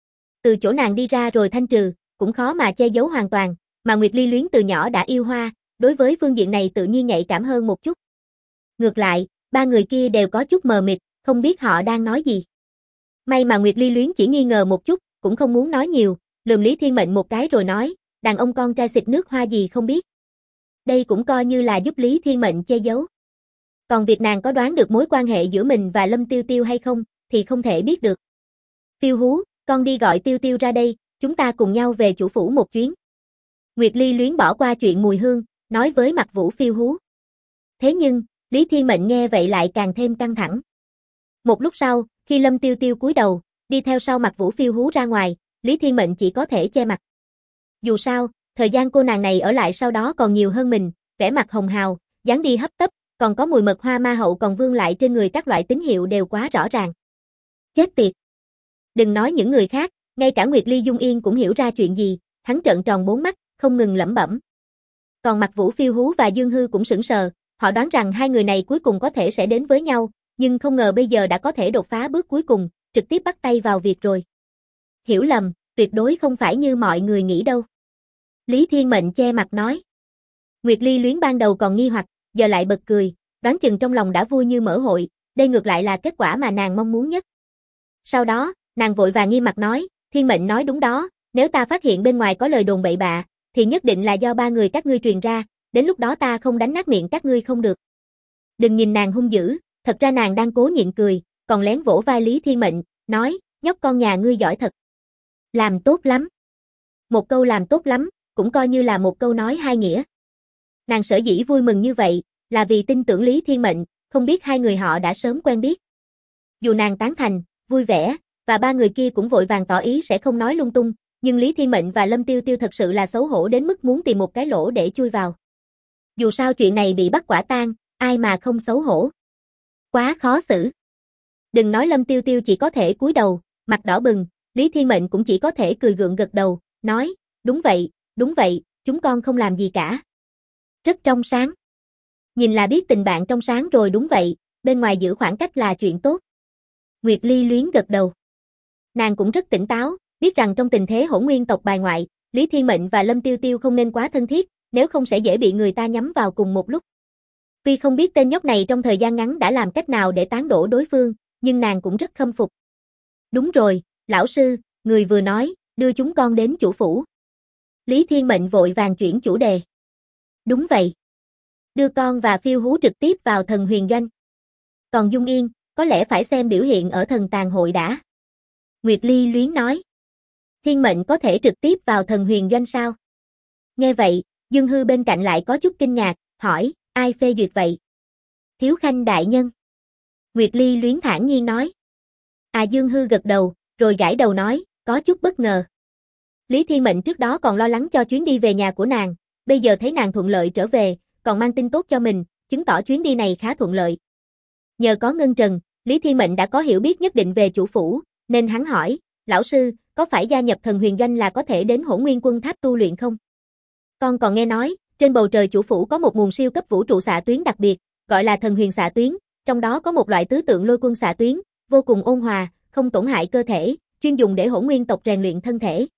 Từ chỗ nàng đi ra rồi thanh trừ, cũng khó mà che giấu hoàn toàn, mà Nguyệt Ly Luyến từ nhỏ đã yêu hoa, đối với phương diện này tự nhiên nhạy cảm hơn một chút. Ngược lại, Ba người kia đều có chút mờ mịt, không biết họ đang nói gì. May mà Nguyệt Ly Luyến chỉ nghi ngờ một chút, cũng không muốn nói nhiều, lườm Lý Thiên Mệnh một cái rồi nói, đàn ông con trai xịt nước hoa gì không biết. Đây cũng coi như là giúp Lý Thiên Mệnh che giấu. Còn việc nàng có đoán được mối quan hệ giữa mình và Lâm Tiêu Tiêu hay không, thì không thể biết được. Phiêu Hú, con đi gọi Tiêu Tiêu ra đây, chúng ta cùng nhau về chủ phủ một chuyến. Nguyệt Ly Luyến bỏ qua chuyện mùi hương, nói với Mặc Vũ Phiêu Hú. Thế nhưng, Lý Thiên Mệnh nghe vậy lại càng thêm căng thẳng. Một lúc sau, khi Lâm Tiêu Tiêu cúi đầu, đi theo sau Mặc Vũ Phiêu Hú ra ngoài, Lý Thiên Mệnh chỉ có thể che mặt. Dù sao, thời gian cô nàng này ở lại sau đó còn nhiều hơn mình, vẻ mặt hồng hào, dáng đi hấp tấp, còn có mùi mật hoa ma hậu còn vương lại trên người, các loại tín hiệu đều quá rõ ràng. Chết tiệt! Đừng nói những người khác, ngay cả Nguyệt Ly Dung Yên cũng hiểu ra chuyện gì, hắn trợn tròn bốn mắt, không ngừng lẩm bẩm. Còn Mặc Vũ Phiêu Hú và Dương Hư cũng sững sờ, họ đoán rằng hai người này cuối cùng có thể sẽ đến với nhau, nhưng không ngờ bây giờ đã có thể đột phá bước cuối cùng, trực tiếp bắt tay vào việc rồi. Hiểu lầm, tuyệt đối không phải như mọi người nghĩ đâu. Lý Thiên Mệnh che mặt nói. Nguyệt Ly Luyến ban đầu còn nghi hoặc, giờ lại bật cười, đoán chừng trong lòng đã vui như mở hội, đây ngược lại là kết quả mà nàng mong muốn nhất. Sau đó, nàng vội vàng nghiêm mặt nói, Thiên Mệnh nói đúng đó, nếu ta phát hiện bên ngoài có lời đồn bậy bạ, thì nhất định là do ba người các ngươi truyền ra, đến lúc đó ta không đánh nát miệng các ngươi không được. Đừng nhìn nàng hung dữ, thật ra nàng đang cố nhịn cười, còn lén vỗ vai Lý Thiên Mệnh, nói, nhóc con nhà ngươi giỏi thật. Làm tốt lắm. Một câu làm tốt lắm, cũng coi như là một câu nói hai nghĩa. Nàng sở dĩ vui mừng như vậy, là vì tin tưởng Lý Thiên Mệnh, không biết hai người họ đã sớm quen biết. Dù nàng tán thành, vui vẻ, và ba người kia cũng vội vàng tỏ ý sẽ không nói lung tung, nhưng Lý Thiên Mệnh và Lâm Tiêu Tiêu thật sự là xấu hổ đến mức muốn tìm một cái lỗ để chui vào. Dù sao chuyện này bị bắt quả tang, ai mà không xấu hổ. Quá khó xử. Đừng nói Lâm Tiêu Tiêu chỉ có thể cúi đầu, mặt đỏ bừng, Lý Thiên Mệnh cũng chỉ có thể cười gượng gật đầu, nói, đúng vậy, chúng con không làm gì cả. Rất trong sáng. Nhìn là biết tình bạn trong sáng rồi, đúng vậy, bên ngoài giữ khoảng cách là chuyện tốt. Nguyệt Ly Luyến gật đầu. Nàng cũng rất tỉnh táo, biết rằng trong tình thế hỗn nguyên tộc bài ngoại, Lý Thiên Mệnh và Lâm Tiêu Tiêu không nên quá thân thiết, nếu không sẽ dễ bị người ta nhắm vào cùng một lúc. Tuy không biết tên nhóc này trong thời gian ngắn đã làm cách nào để tán đổ đối phương, nhưng nàng cũng rất khâm phục. Đúng rồi, lão sư, người vừa nói, đưa chúng con đến chủ phủ. Lý Thiên Mệnh vội vàng chuyển chủ đề. Đúng vậy. Đưa con và Phiêu Hú trực tiếp vào Thần Huyền Doanh. Còn Dung Yên, có lẽ phải xem biểu hiện ở Thần Tàn Hội đã. Nguyệt Ly Luyến nói. Thiên Mệnh có thể trực tiếp vào Thần Huyền Doanh sao? Nghe vậy, Dương Hư bên cạnh lại có chút kinh ngạc, hỏi, ai phê duyệt vậy? Thiếu Khanh đại nhân. Nguyệt Ly Luyến thản nhiên nói. Dương Hư gật đầu, rồi gãi đầu nói, có chút bất ngờ. Lý Thiên Mệnh trước đó còn lo lắng cho chuyến đi về nhà của nàng, bây giờ thấy nàng thuận lợi trở về, còn mang tin tốt cho mình, chứng tỏ chuyến đi này khá thuận lợi. Nhờ có Ngân Trần, Lý Thiên Mệnh đã có hiểu biết nhất định về chủ phủ, nên hắn hỏi, lão sư, có phải gia nhập Thần Huyền Doanh là có thể đến Hỗn Nguyên Quân Tháp tu luyện không? Con còn nghe nói, trên bầu trời chủ phủ có một nguồn siêu cấp vũ trụ xạ tuyến đặc biệt, gọi là Thần Huyền xạ tuyến, trong đó có một loại tứ tượng lôi quân xạ tuyến, vô cùng ôn hòa, không tổn hại cơ thể, chuyên dùng để hỗn nguyên tộc rèn luyện thân thể.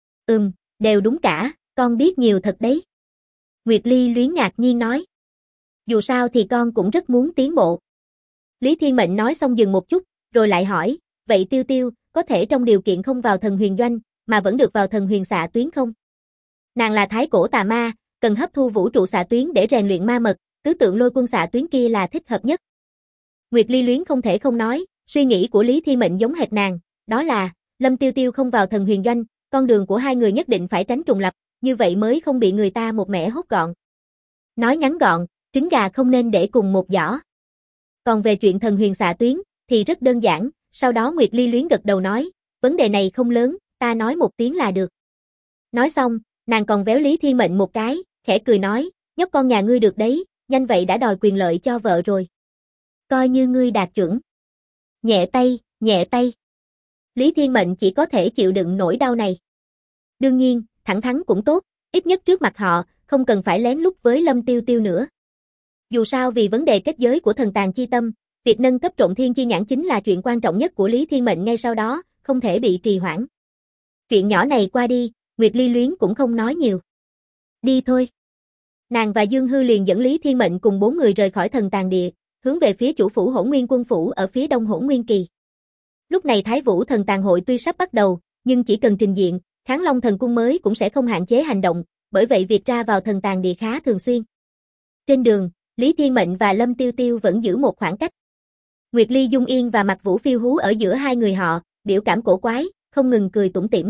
Đều đúng cả, con biết nhiều thật đấy. Nguyệt Ly Luyến ngạc nhiên nói. Dù sao thì con cũng rất muốn tiến bộ. Lý Thiên Mệnh nói xong dừng một chút, rồi lại hỏi, vậy Tiêu Tiêu, có thể trong điều kiện không vào Thần Huyền Doanh, mà vẫn được vào Thần Huyền xạ tuyến không? Nàng là thái cổ tà ma, cần hấp thu vũ trụ xạ tuyến để rèn luyện ma mật, tứ tượng lôi quân xạ tuyến kia là thích hợp nhất. Nguyệt Ly Luyến không thể không nói, suy nghĩ của Lý Thiên Mệnh giống hệt nàng, đó là, Lâm Tiêu Tiêu không vào Thần Huyền Doanh, con đường của hai người nhất định phải tránh trùng lập, như vậy mới không bị người ta một mẻ hốt gọn. Nói ngắn gọn, trứng gà không nên để cùng một giỏ. Còn về chuyện Thần Huyền xạ tuyến, thì rất đơn giản, sau đó Nguyệt Ly Luyến gật đầu nói, vấn đề này không lớn, ta nói một tiếng là được. Nói xong, nàng còn véo Lý Thiên Mệnh một cái, khẽ cười nói, nhóc con nhà ngươi được đấy, nhanh vậy đã đòi quyền lợi cho vợ rồi. Coi như ngươi đạt chuẩn. Nhẹ tay. Lý Thiên Mệnh chỉ có thể chịu đựng nỗi đau này. Đương nhiên, thẳng thắn cũng tốt, ít nhất trước mặt họ, không cần phải lén lút với Lâm Tiêu Tiêu nữa. Dù sao vì vấn đề kết giới của thần tàn chi tâm, việc nâng cấp Trộn Thiên chi nhãn chính là chuyện quan trọng nhất của Lý Thiên Mệnh ngay sau đó, không thể bị trì hoãn. Chuyện nhỏ này qua đi, Nguyệt Ly Luyến cũng không nói nhiều. Đi thôi. Nàng và Dương Hư liền dẫn Lý Thiên Mệnh cùng 4 người rời khỏi thần tàn địa, hướng về phía chủ phủ Hỗn Nguyên Quân phủ ở phía đông Hỗn Nguyên Kỳ. Lúc này Thái Vũ Thần Tàn Hội tuy sắp bắt đầu, nhưng chỉ cần trình diện, Kháng Long Thần Cung mới cũng sẽ không hạn chế hành động, bởi vậy việc ra vào thần tàng địa khá thường xuyên. Trên đường, Lý Thiên Mệnh và Lâm Tiêu Tiêu vẫn giữ một khoảng cách. Nguyệt Ly Dung Yên và Mạc Vũ phiêu hú ở giữa hai người họ, biểu cảm cổ quái, không ngừng cười tủm tỉm.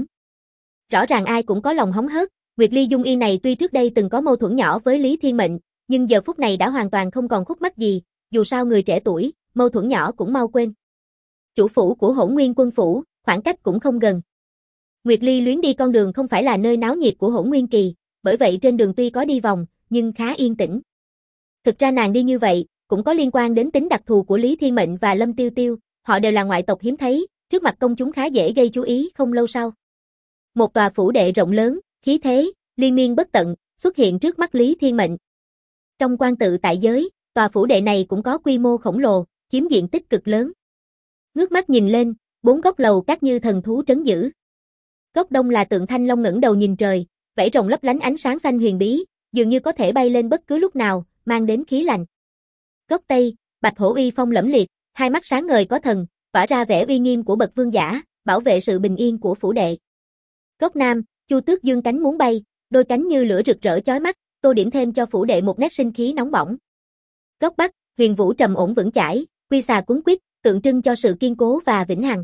Rõ ràng ai cũng có lòng hóng hớt, Nguyệt Ly Dung Yên này tuy trước đây từng có mâu thuẫn nhỏ với Lý Thiên Mệnh, nhưng giờ phút này đã hoàn toàn không còn khúc mắc gì, dù sao người trẻ tuổi, mâu thuẫn nhỏ cũng mau quên. Chủ phủ của Hỗn Nguyên Quân phủ, khoảng cách cũng không gần. Nguyệt Ly luyến đi con đường không phải là nơi náo nhiệt của Hỗn Nguyên Kỳ, bởi vậy trên đường tuy có đi vòng, nhưng khá yên tĩnh. Thực ra nàng đi như vậy, cũng có liên quan đến tính đặc thù của Lý Thiên Mệnh và Lâm Tiêu Tiêu, họ đều là ngoại tộc hiếm thấy, trước mặt công chúng khá dễ gây chú ý. Không lâu sau, một tòa phủ đệ rộng lớn, khí thế, liên miên bất tận, xuất hiện trước mắt Lý Thiên Mệnh. Trong quan tự tại giới, tòa phủ đệ này cũng có quy mô khổng lồ, chiếm diện tích cực lớn. Ngước mắt nhìn lên, 4 góc lầu các như thần thú trấn giữ. Góc đông là tượng Thanh Long ngẩng đầu nhìn trời, vảy rồng lấp lánh ánh sáng xanh huyền bí, dường như có thể bay lên bất cứ lúc nào, mang đến khí lạnh. Góc tây, Bạch Hổ uy phong lẫm liệt, hai mắt sáng ngời có thần, tỏa ra vẻ uy nghiêm của bậc vương giả, bảo vệ sự bình yên của phủ đệ. Góc nam, Chu Tước dương cánh muốn bay, đôi cánh như lửa rực rỡ chói mắt, tô điểm thêm cho phủ đệ một nét sinh khí nóng bỏng. Góc bắc, Huyền Vũ trầm ổn vững chãi, quy xà cuốn quýt, tượng trưng cho sự kiên cố và vĩnh hằng.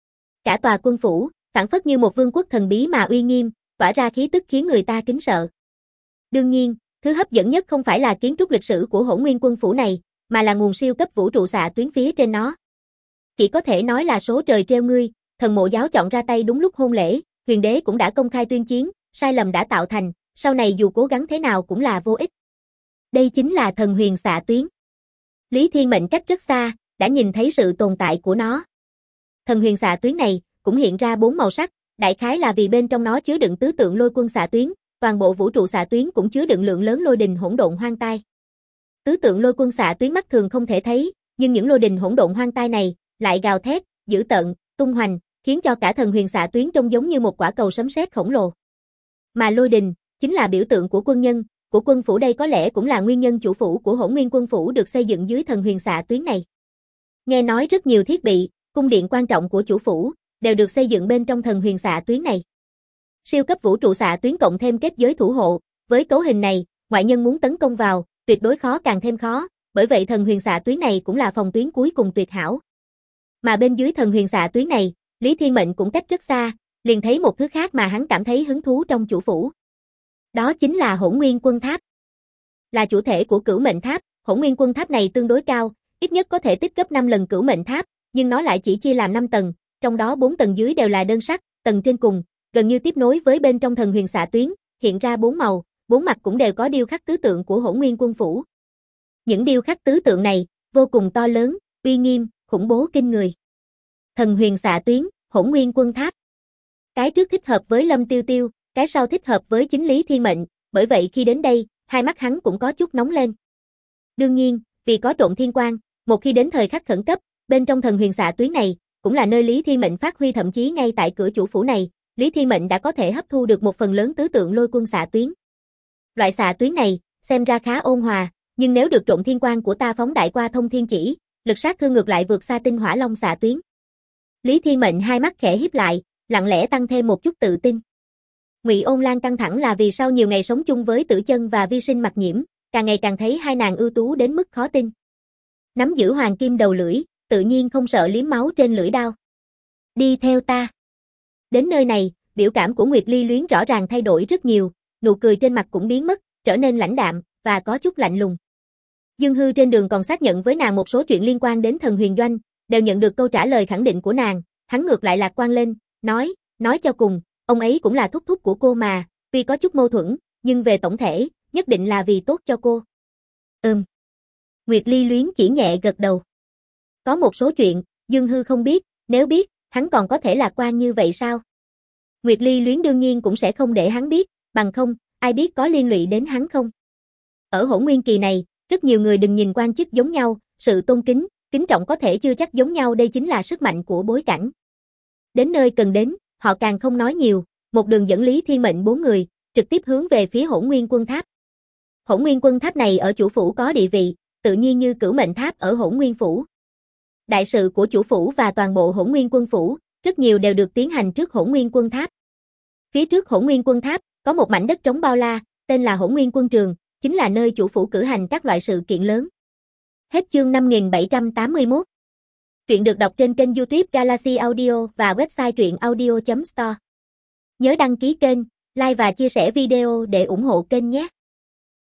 Cả tòa quân phủ, phảng phất như một vương quốc thần bí mà uy nghiêm, tỏa ra khí tức khiến người ta kính sợ. Đương nhiên, thứ hấp dẫn nhất không phải là kiến trúc lịch sử của Hỗn Nguyên Quân phủ này, mà là nguồn siêu cấp vũ trụ xạ tuyến phía trên nó. Chỉ có thể nói là số trời treo ngươi, thần mộ giáo chọn ra tay đúng lúc hôn lễ, huyền đế cũng đã công khai tuyên chiến, sai lầm đã tạo thành, sau này dù cố gắng thế nào cũng là vô ích. Đây chính là thần huyền xạ tuyến. Lý Thiên Mệnh cách rất xa, đã nhìn thấy sự tồn tại của nó. Thần huyền xạ tuyến này cũng hiện ra 4 màu sắc, đại khái là vì bên trong nó chứa đựng tứ tượng lôi quân xạ tuyến, toàn bộ vũ trụ xạ tuyến cũng chứa đựng lượng lớn lôi đình hỗn độn hoang tai. Tứ tượng lôi quân xạ tuyến mắt thường không thể thấy, nhưng những lôi đình hỗn độn hoang tai này lại gào thét, dữ tợn, tung hoành, khiến cho cả thần huyền xạ tuyến trông giống như một quả cầu sấm sét khổng lồ. Mà lôi đình chính là biểu tượng của quân nhân, của quân phủ, đây có lẽ cũng là nguyên nhân chủ phủ của Hỗn Nguyên Quân phủ được xây dựng dưới thần huyền xạ tuyến này. Nghe nói rất nhiều thiết bị, cung điện quan trọng của chủ phủ đều được xây dựng bên trong thần huyền xạ tuyến này. Siêu cấp vũ trụ xạ tuyến cộng thêm kết giới thủ hộ, với cấu hình này, ngoại nhân muốn tấn công vào, tuyệt đối khó càng thêm khó, bởi vậy thần huyền xạ tuyến này cũng là phòng tuyến cuối cùng tuyệt hảo. Mà bên dưới thần huyền xạ tuyến này, Lý Thiên Mệnh cũng cách rất xa, liền thấy một thứ khác mà hắn cảm thấy hứng thú trong chủ phủ. Đó chính là Hỗn Nguyên Quân Tháp. Là chủ thể của Cửu Mệnh Tháp, Hỗn Nguyên Quân Tháp này tương đối cao, ít nhất có thể tích gấp 5 lần Cửu Mệnh Tháp, nhưng nó lại chỉ chia làm 5 tầng, trong đó 4 tầng dưới đều là đơn sắc, tầng trên cùng gần như tiếp nối với bên trong thần huyền xạ tuyến, hiện ra 4 màu, 4 mặt cũng đều có điêu khắc tứ tượng của Hỗn Nguyên Quân phủ. Những điêu khắc tứ tượng này vô cùng to lớn, uy nghiêm, khủng bố kinh người. Thần huyền xạ tuyến, Hỗn Nguyên Quân Tháp. Cái trước thích hợp với Lâm Tiêu Tiêu, cái sau thích hợp với chính Lý Thiên Mệnh, bởi vậy khi đến đây, hai mắt hắn cũng có chút nóng lên. Đương nhiên, vì có Trộn Thiên Quang, một khi đến thời khắc khẩn cấp, bên trong thần huyền xạ tuyến này, cũng là nơi Lý Thiên Mệnh phát huy, thậm chí ngay tại cửa chủ phủ này, Lý Thiên Mệnh đã có thể hấp thu được một phần lớn tứ tượng lôi quân xạ tuyến. Loại xạ tuyến này, xem ra khá ôn hòa, nhưng nếu được Trộn Thiên Quang của ta phóng đại qua thông thiên chỉ, lực sát thương ngược lại vượt xa tinh hỏa long xạ tuyến. Lý Thiên Mệnh hai mắt khẽ híp lại, lặng lẽ tăng thêm một chút tự tin. Ngụy Ôn Lan căng thẳng là vì sau nhiều ngày sống chung với Tử Chân và Vi Sinh Mặc Nhiễm, càng ngày càng thấy hai nàng ưu tú đến mức khó tin. Nắm giữ hoàng kim đầu lưỡi, tự nhiên không sợ liếm máu trên lưỡi đao. Đi theo ta. Đến nơi này, biểu cảm của Nguyệt Ly Luyến rõ ràng thay đổi rất nhiều, nụ cười trên mặt cũng biến mất, trở nên lãnh đạm và có chút lạnh lùng. Dương Hư trên đường còn xác nhận với nàng một số chuyện liên quan đến thần huyền doanh, đều nhận được câu trả lời khẳng định của nàng, hắn ngược lại lạc quan lên, nói cho cùng, ông ấy cũng là thúc thúc của cô mà, tuy có chút mâu thuẫn, nhưng về tổng thể, nhất định là vì tốt cho cô. Nguyệt Ly Luyến chỉ nhẹ gật đầu. Có một số chuyện, Dương Hư không biết, nếu biết, hắn còn có thể lạc quan như vậy sao? Nguyệt Ly Luyến đương nhiên cũng sẽ không để hắn biết, bằng không, ai biết có liên lụy đến hắn không? Ở Hỗn Nguyên Kỳ này, rất nhiều người đừng nhìn quan chức giống nhau, sự tôn kính, kính trọng có thể chưa chắc giống nhau, đây chính là sức mạnh của bối cảnh. Đến nơi cần đến, họ càng không nói nhiều, một đường dẫn Lý Thiên Mệnh 4 người, trực tiếp hướng về phía Hỗn Nguyên Quân Tháp. Hỗn Nguyên Quân Tháp này ở chủ phủ có địa vị, tự nhiên như Cửu Mệnh Tháp ở Hỗn Nguyên Phủ. Đại sự của chủ phủ và toàn bộ Hỗn Nguyên Quân Phủ, rất nhiều đều được tiến hành trước Hỗn Nguyên Quân Tháp. Phía trước Hỗn Nguyên Quân Tháp, có một mảnh đất trống bao la, tên là Hỗn Nguyên Quân Trường, chính là nơi chủ phủ cử hành các loại sự kiện lớn. Hết chương 5781. Truyện được đọc trên kênh YouTube Galaxy Audio và website truyệnaudio.store. Nhớ đăng ký kênh, like và chia sẻ video để ủng hộ kênh nhé.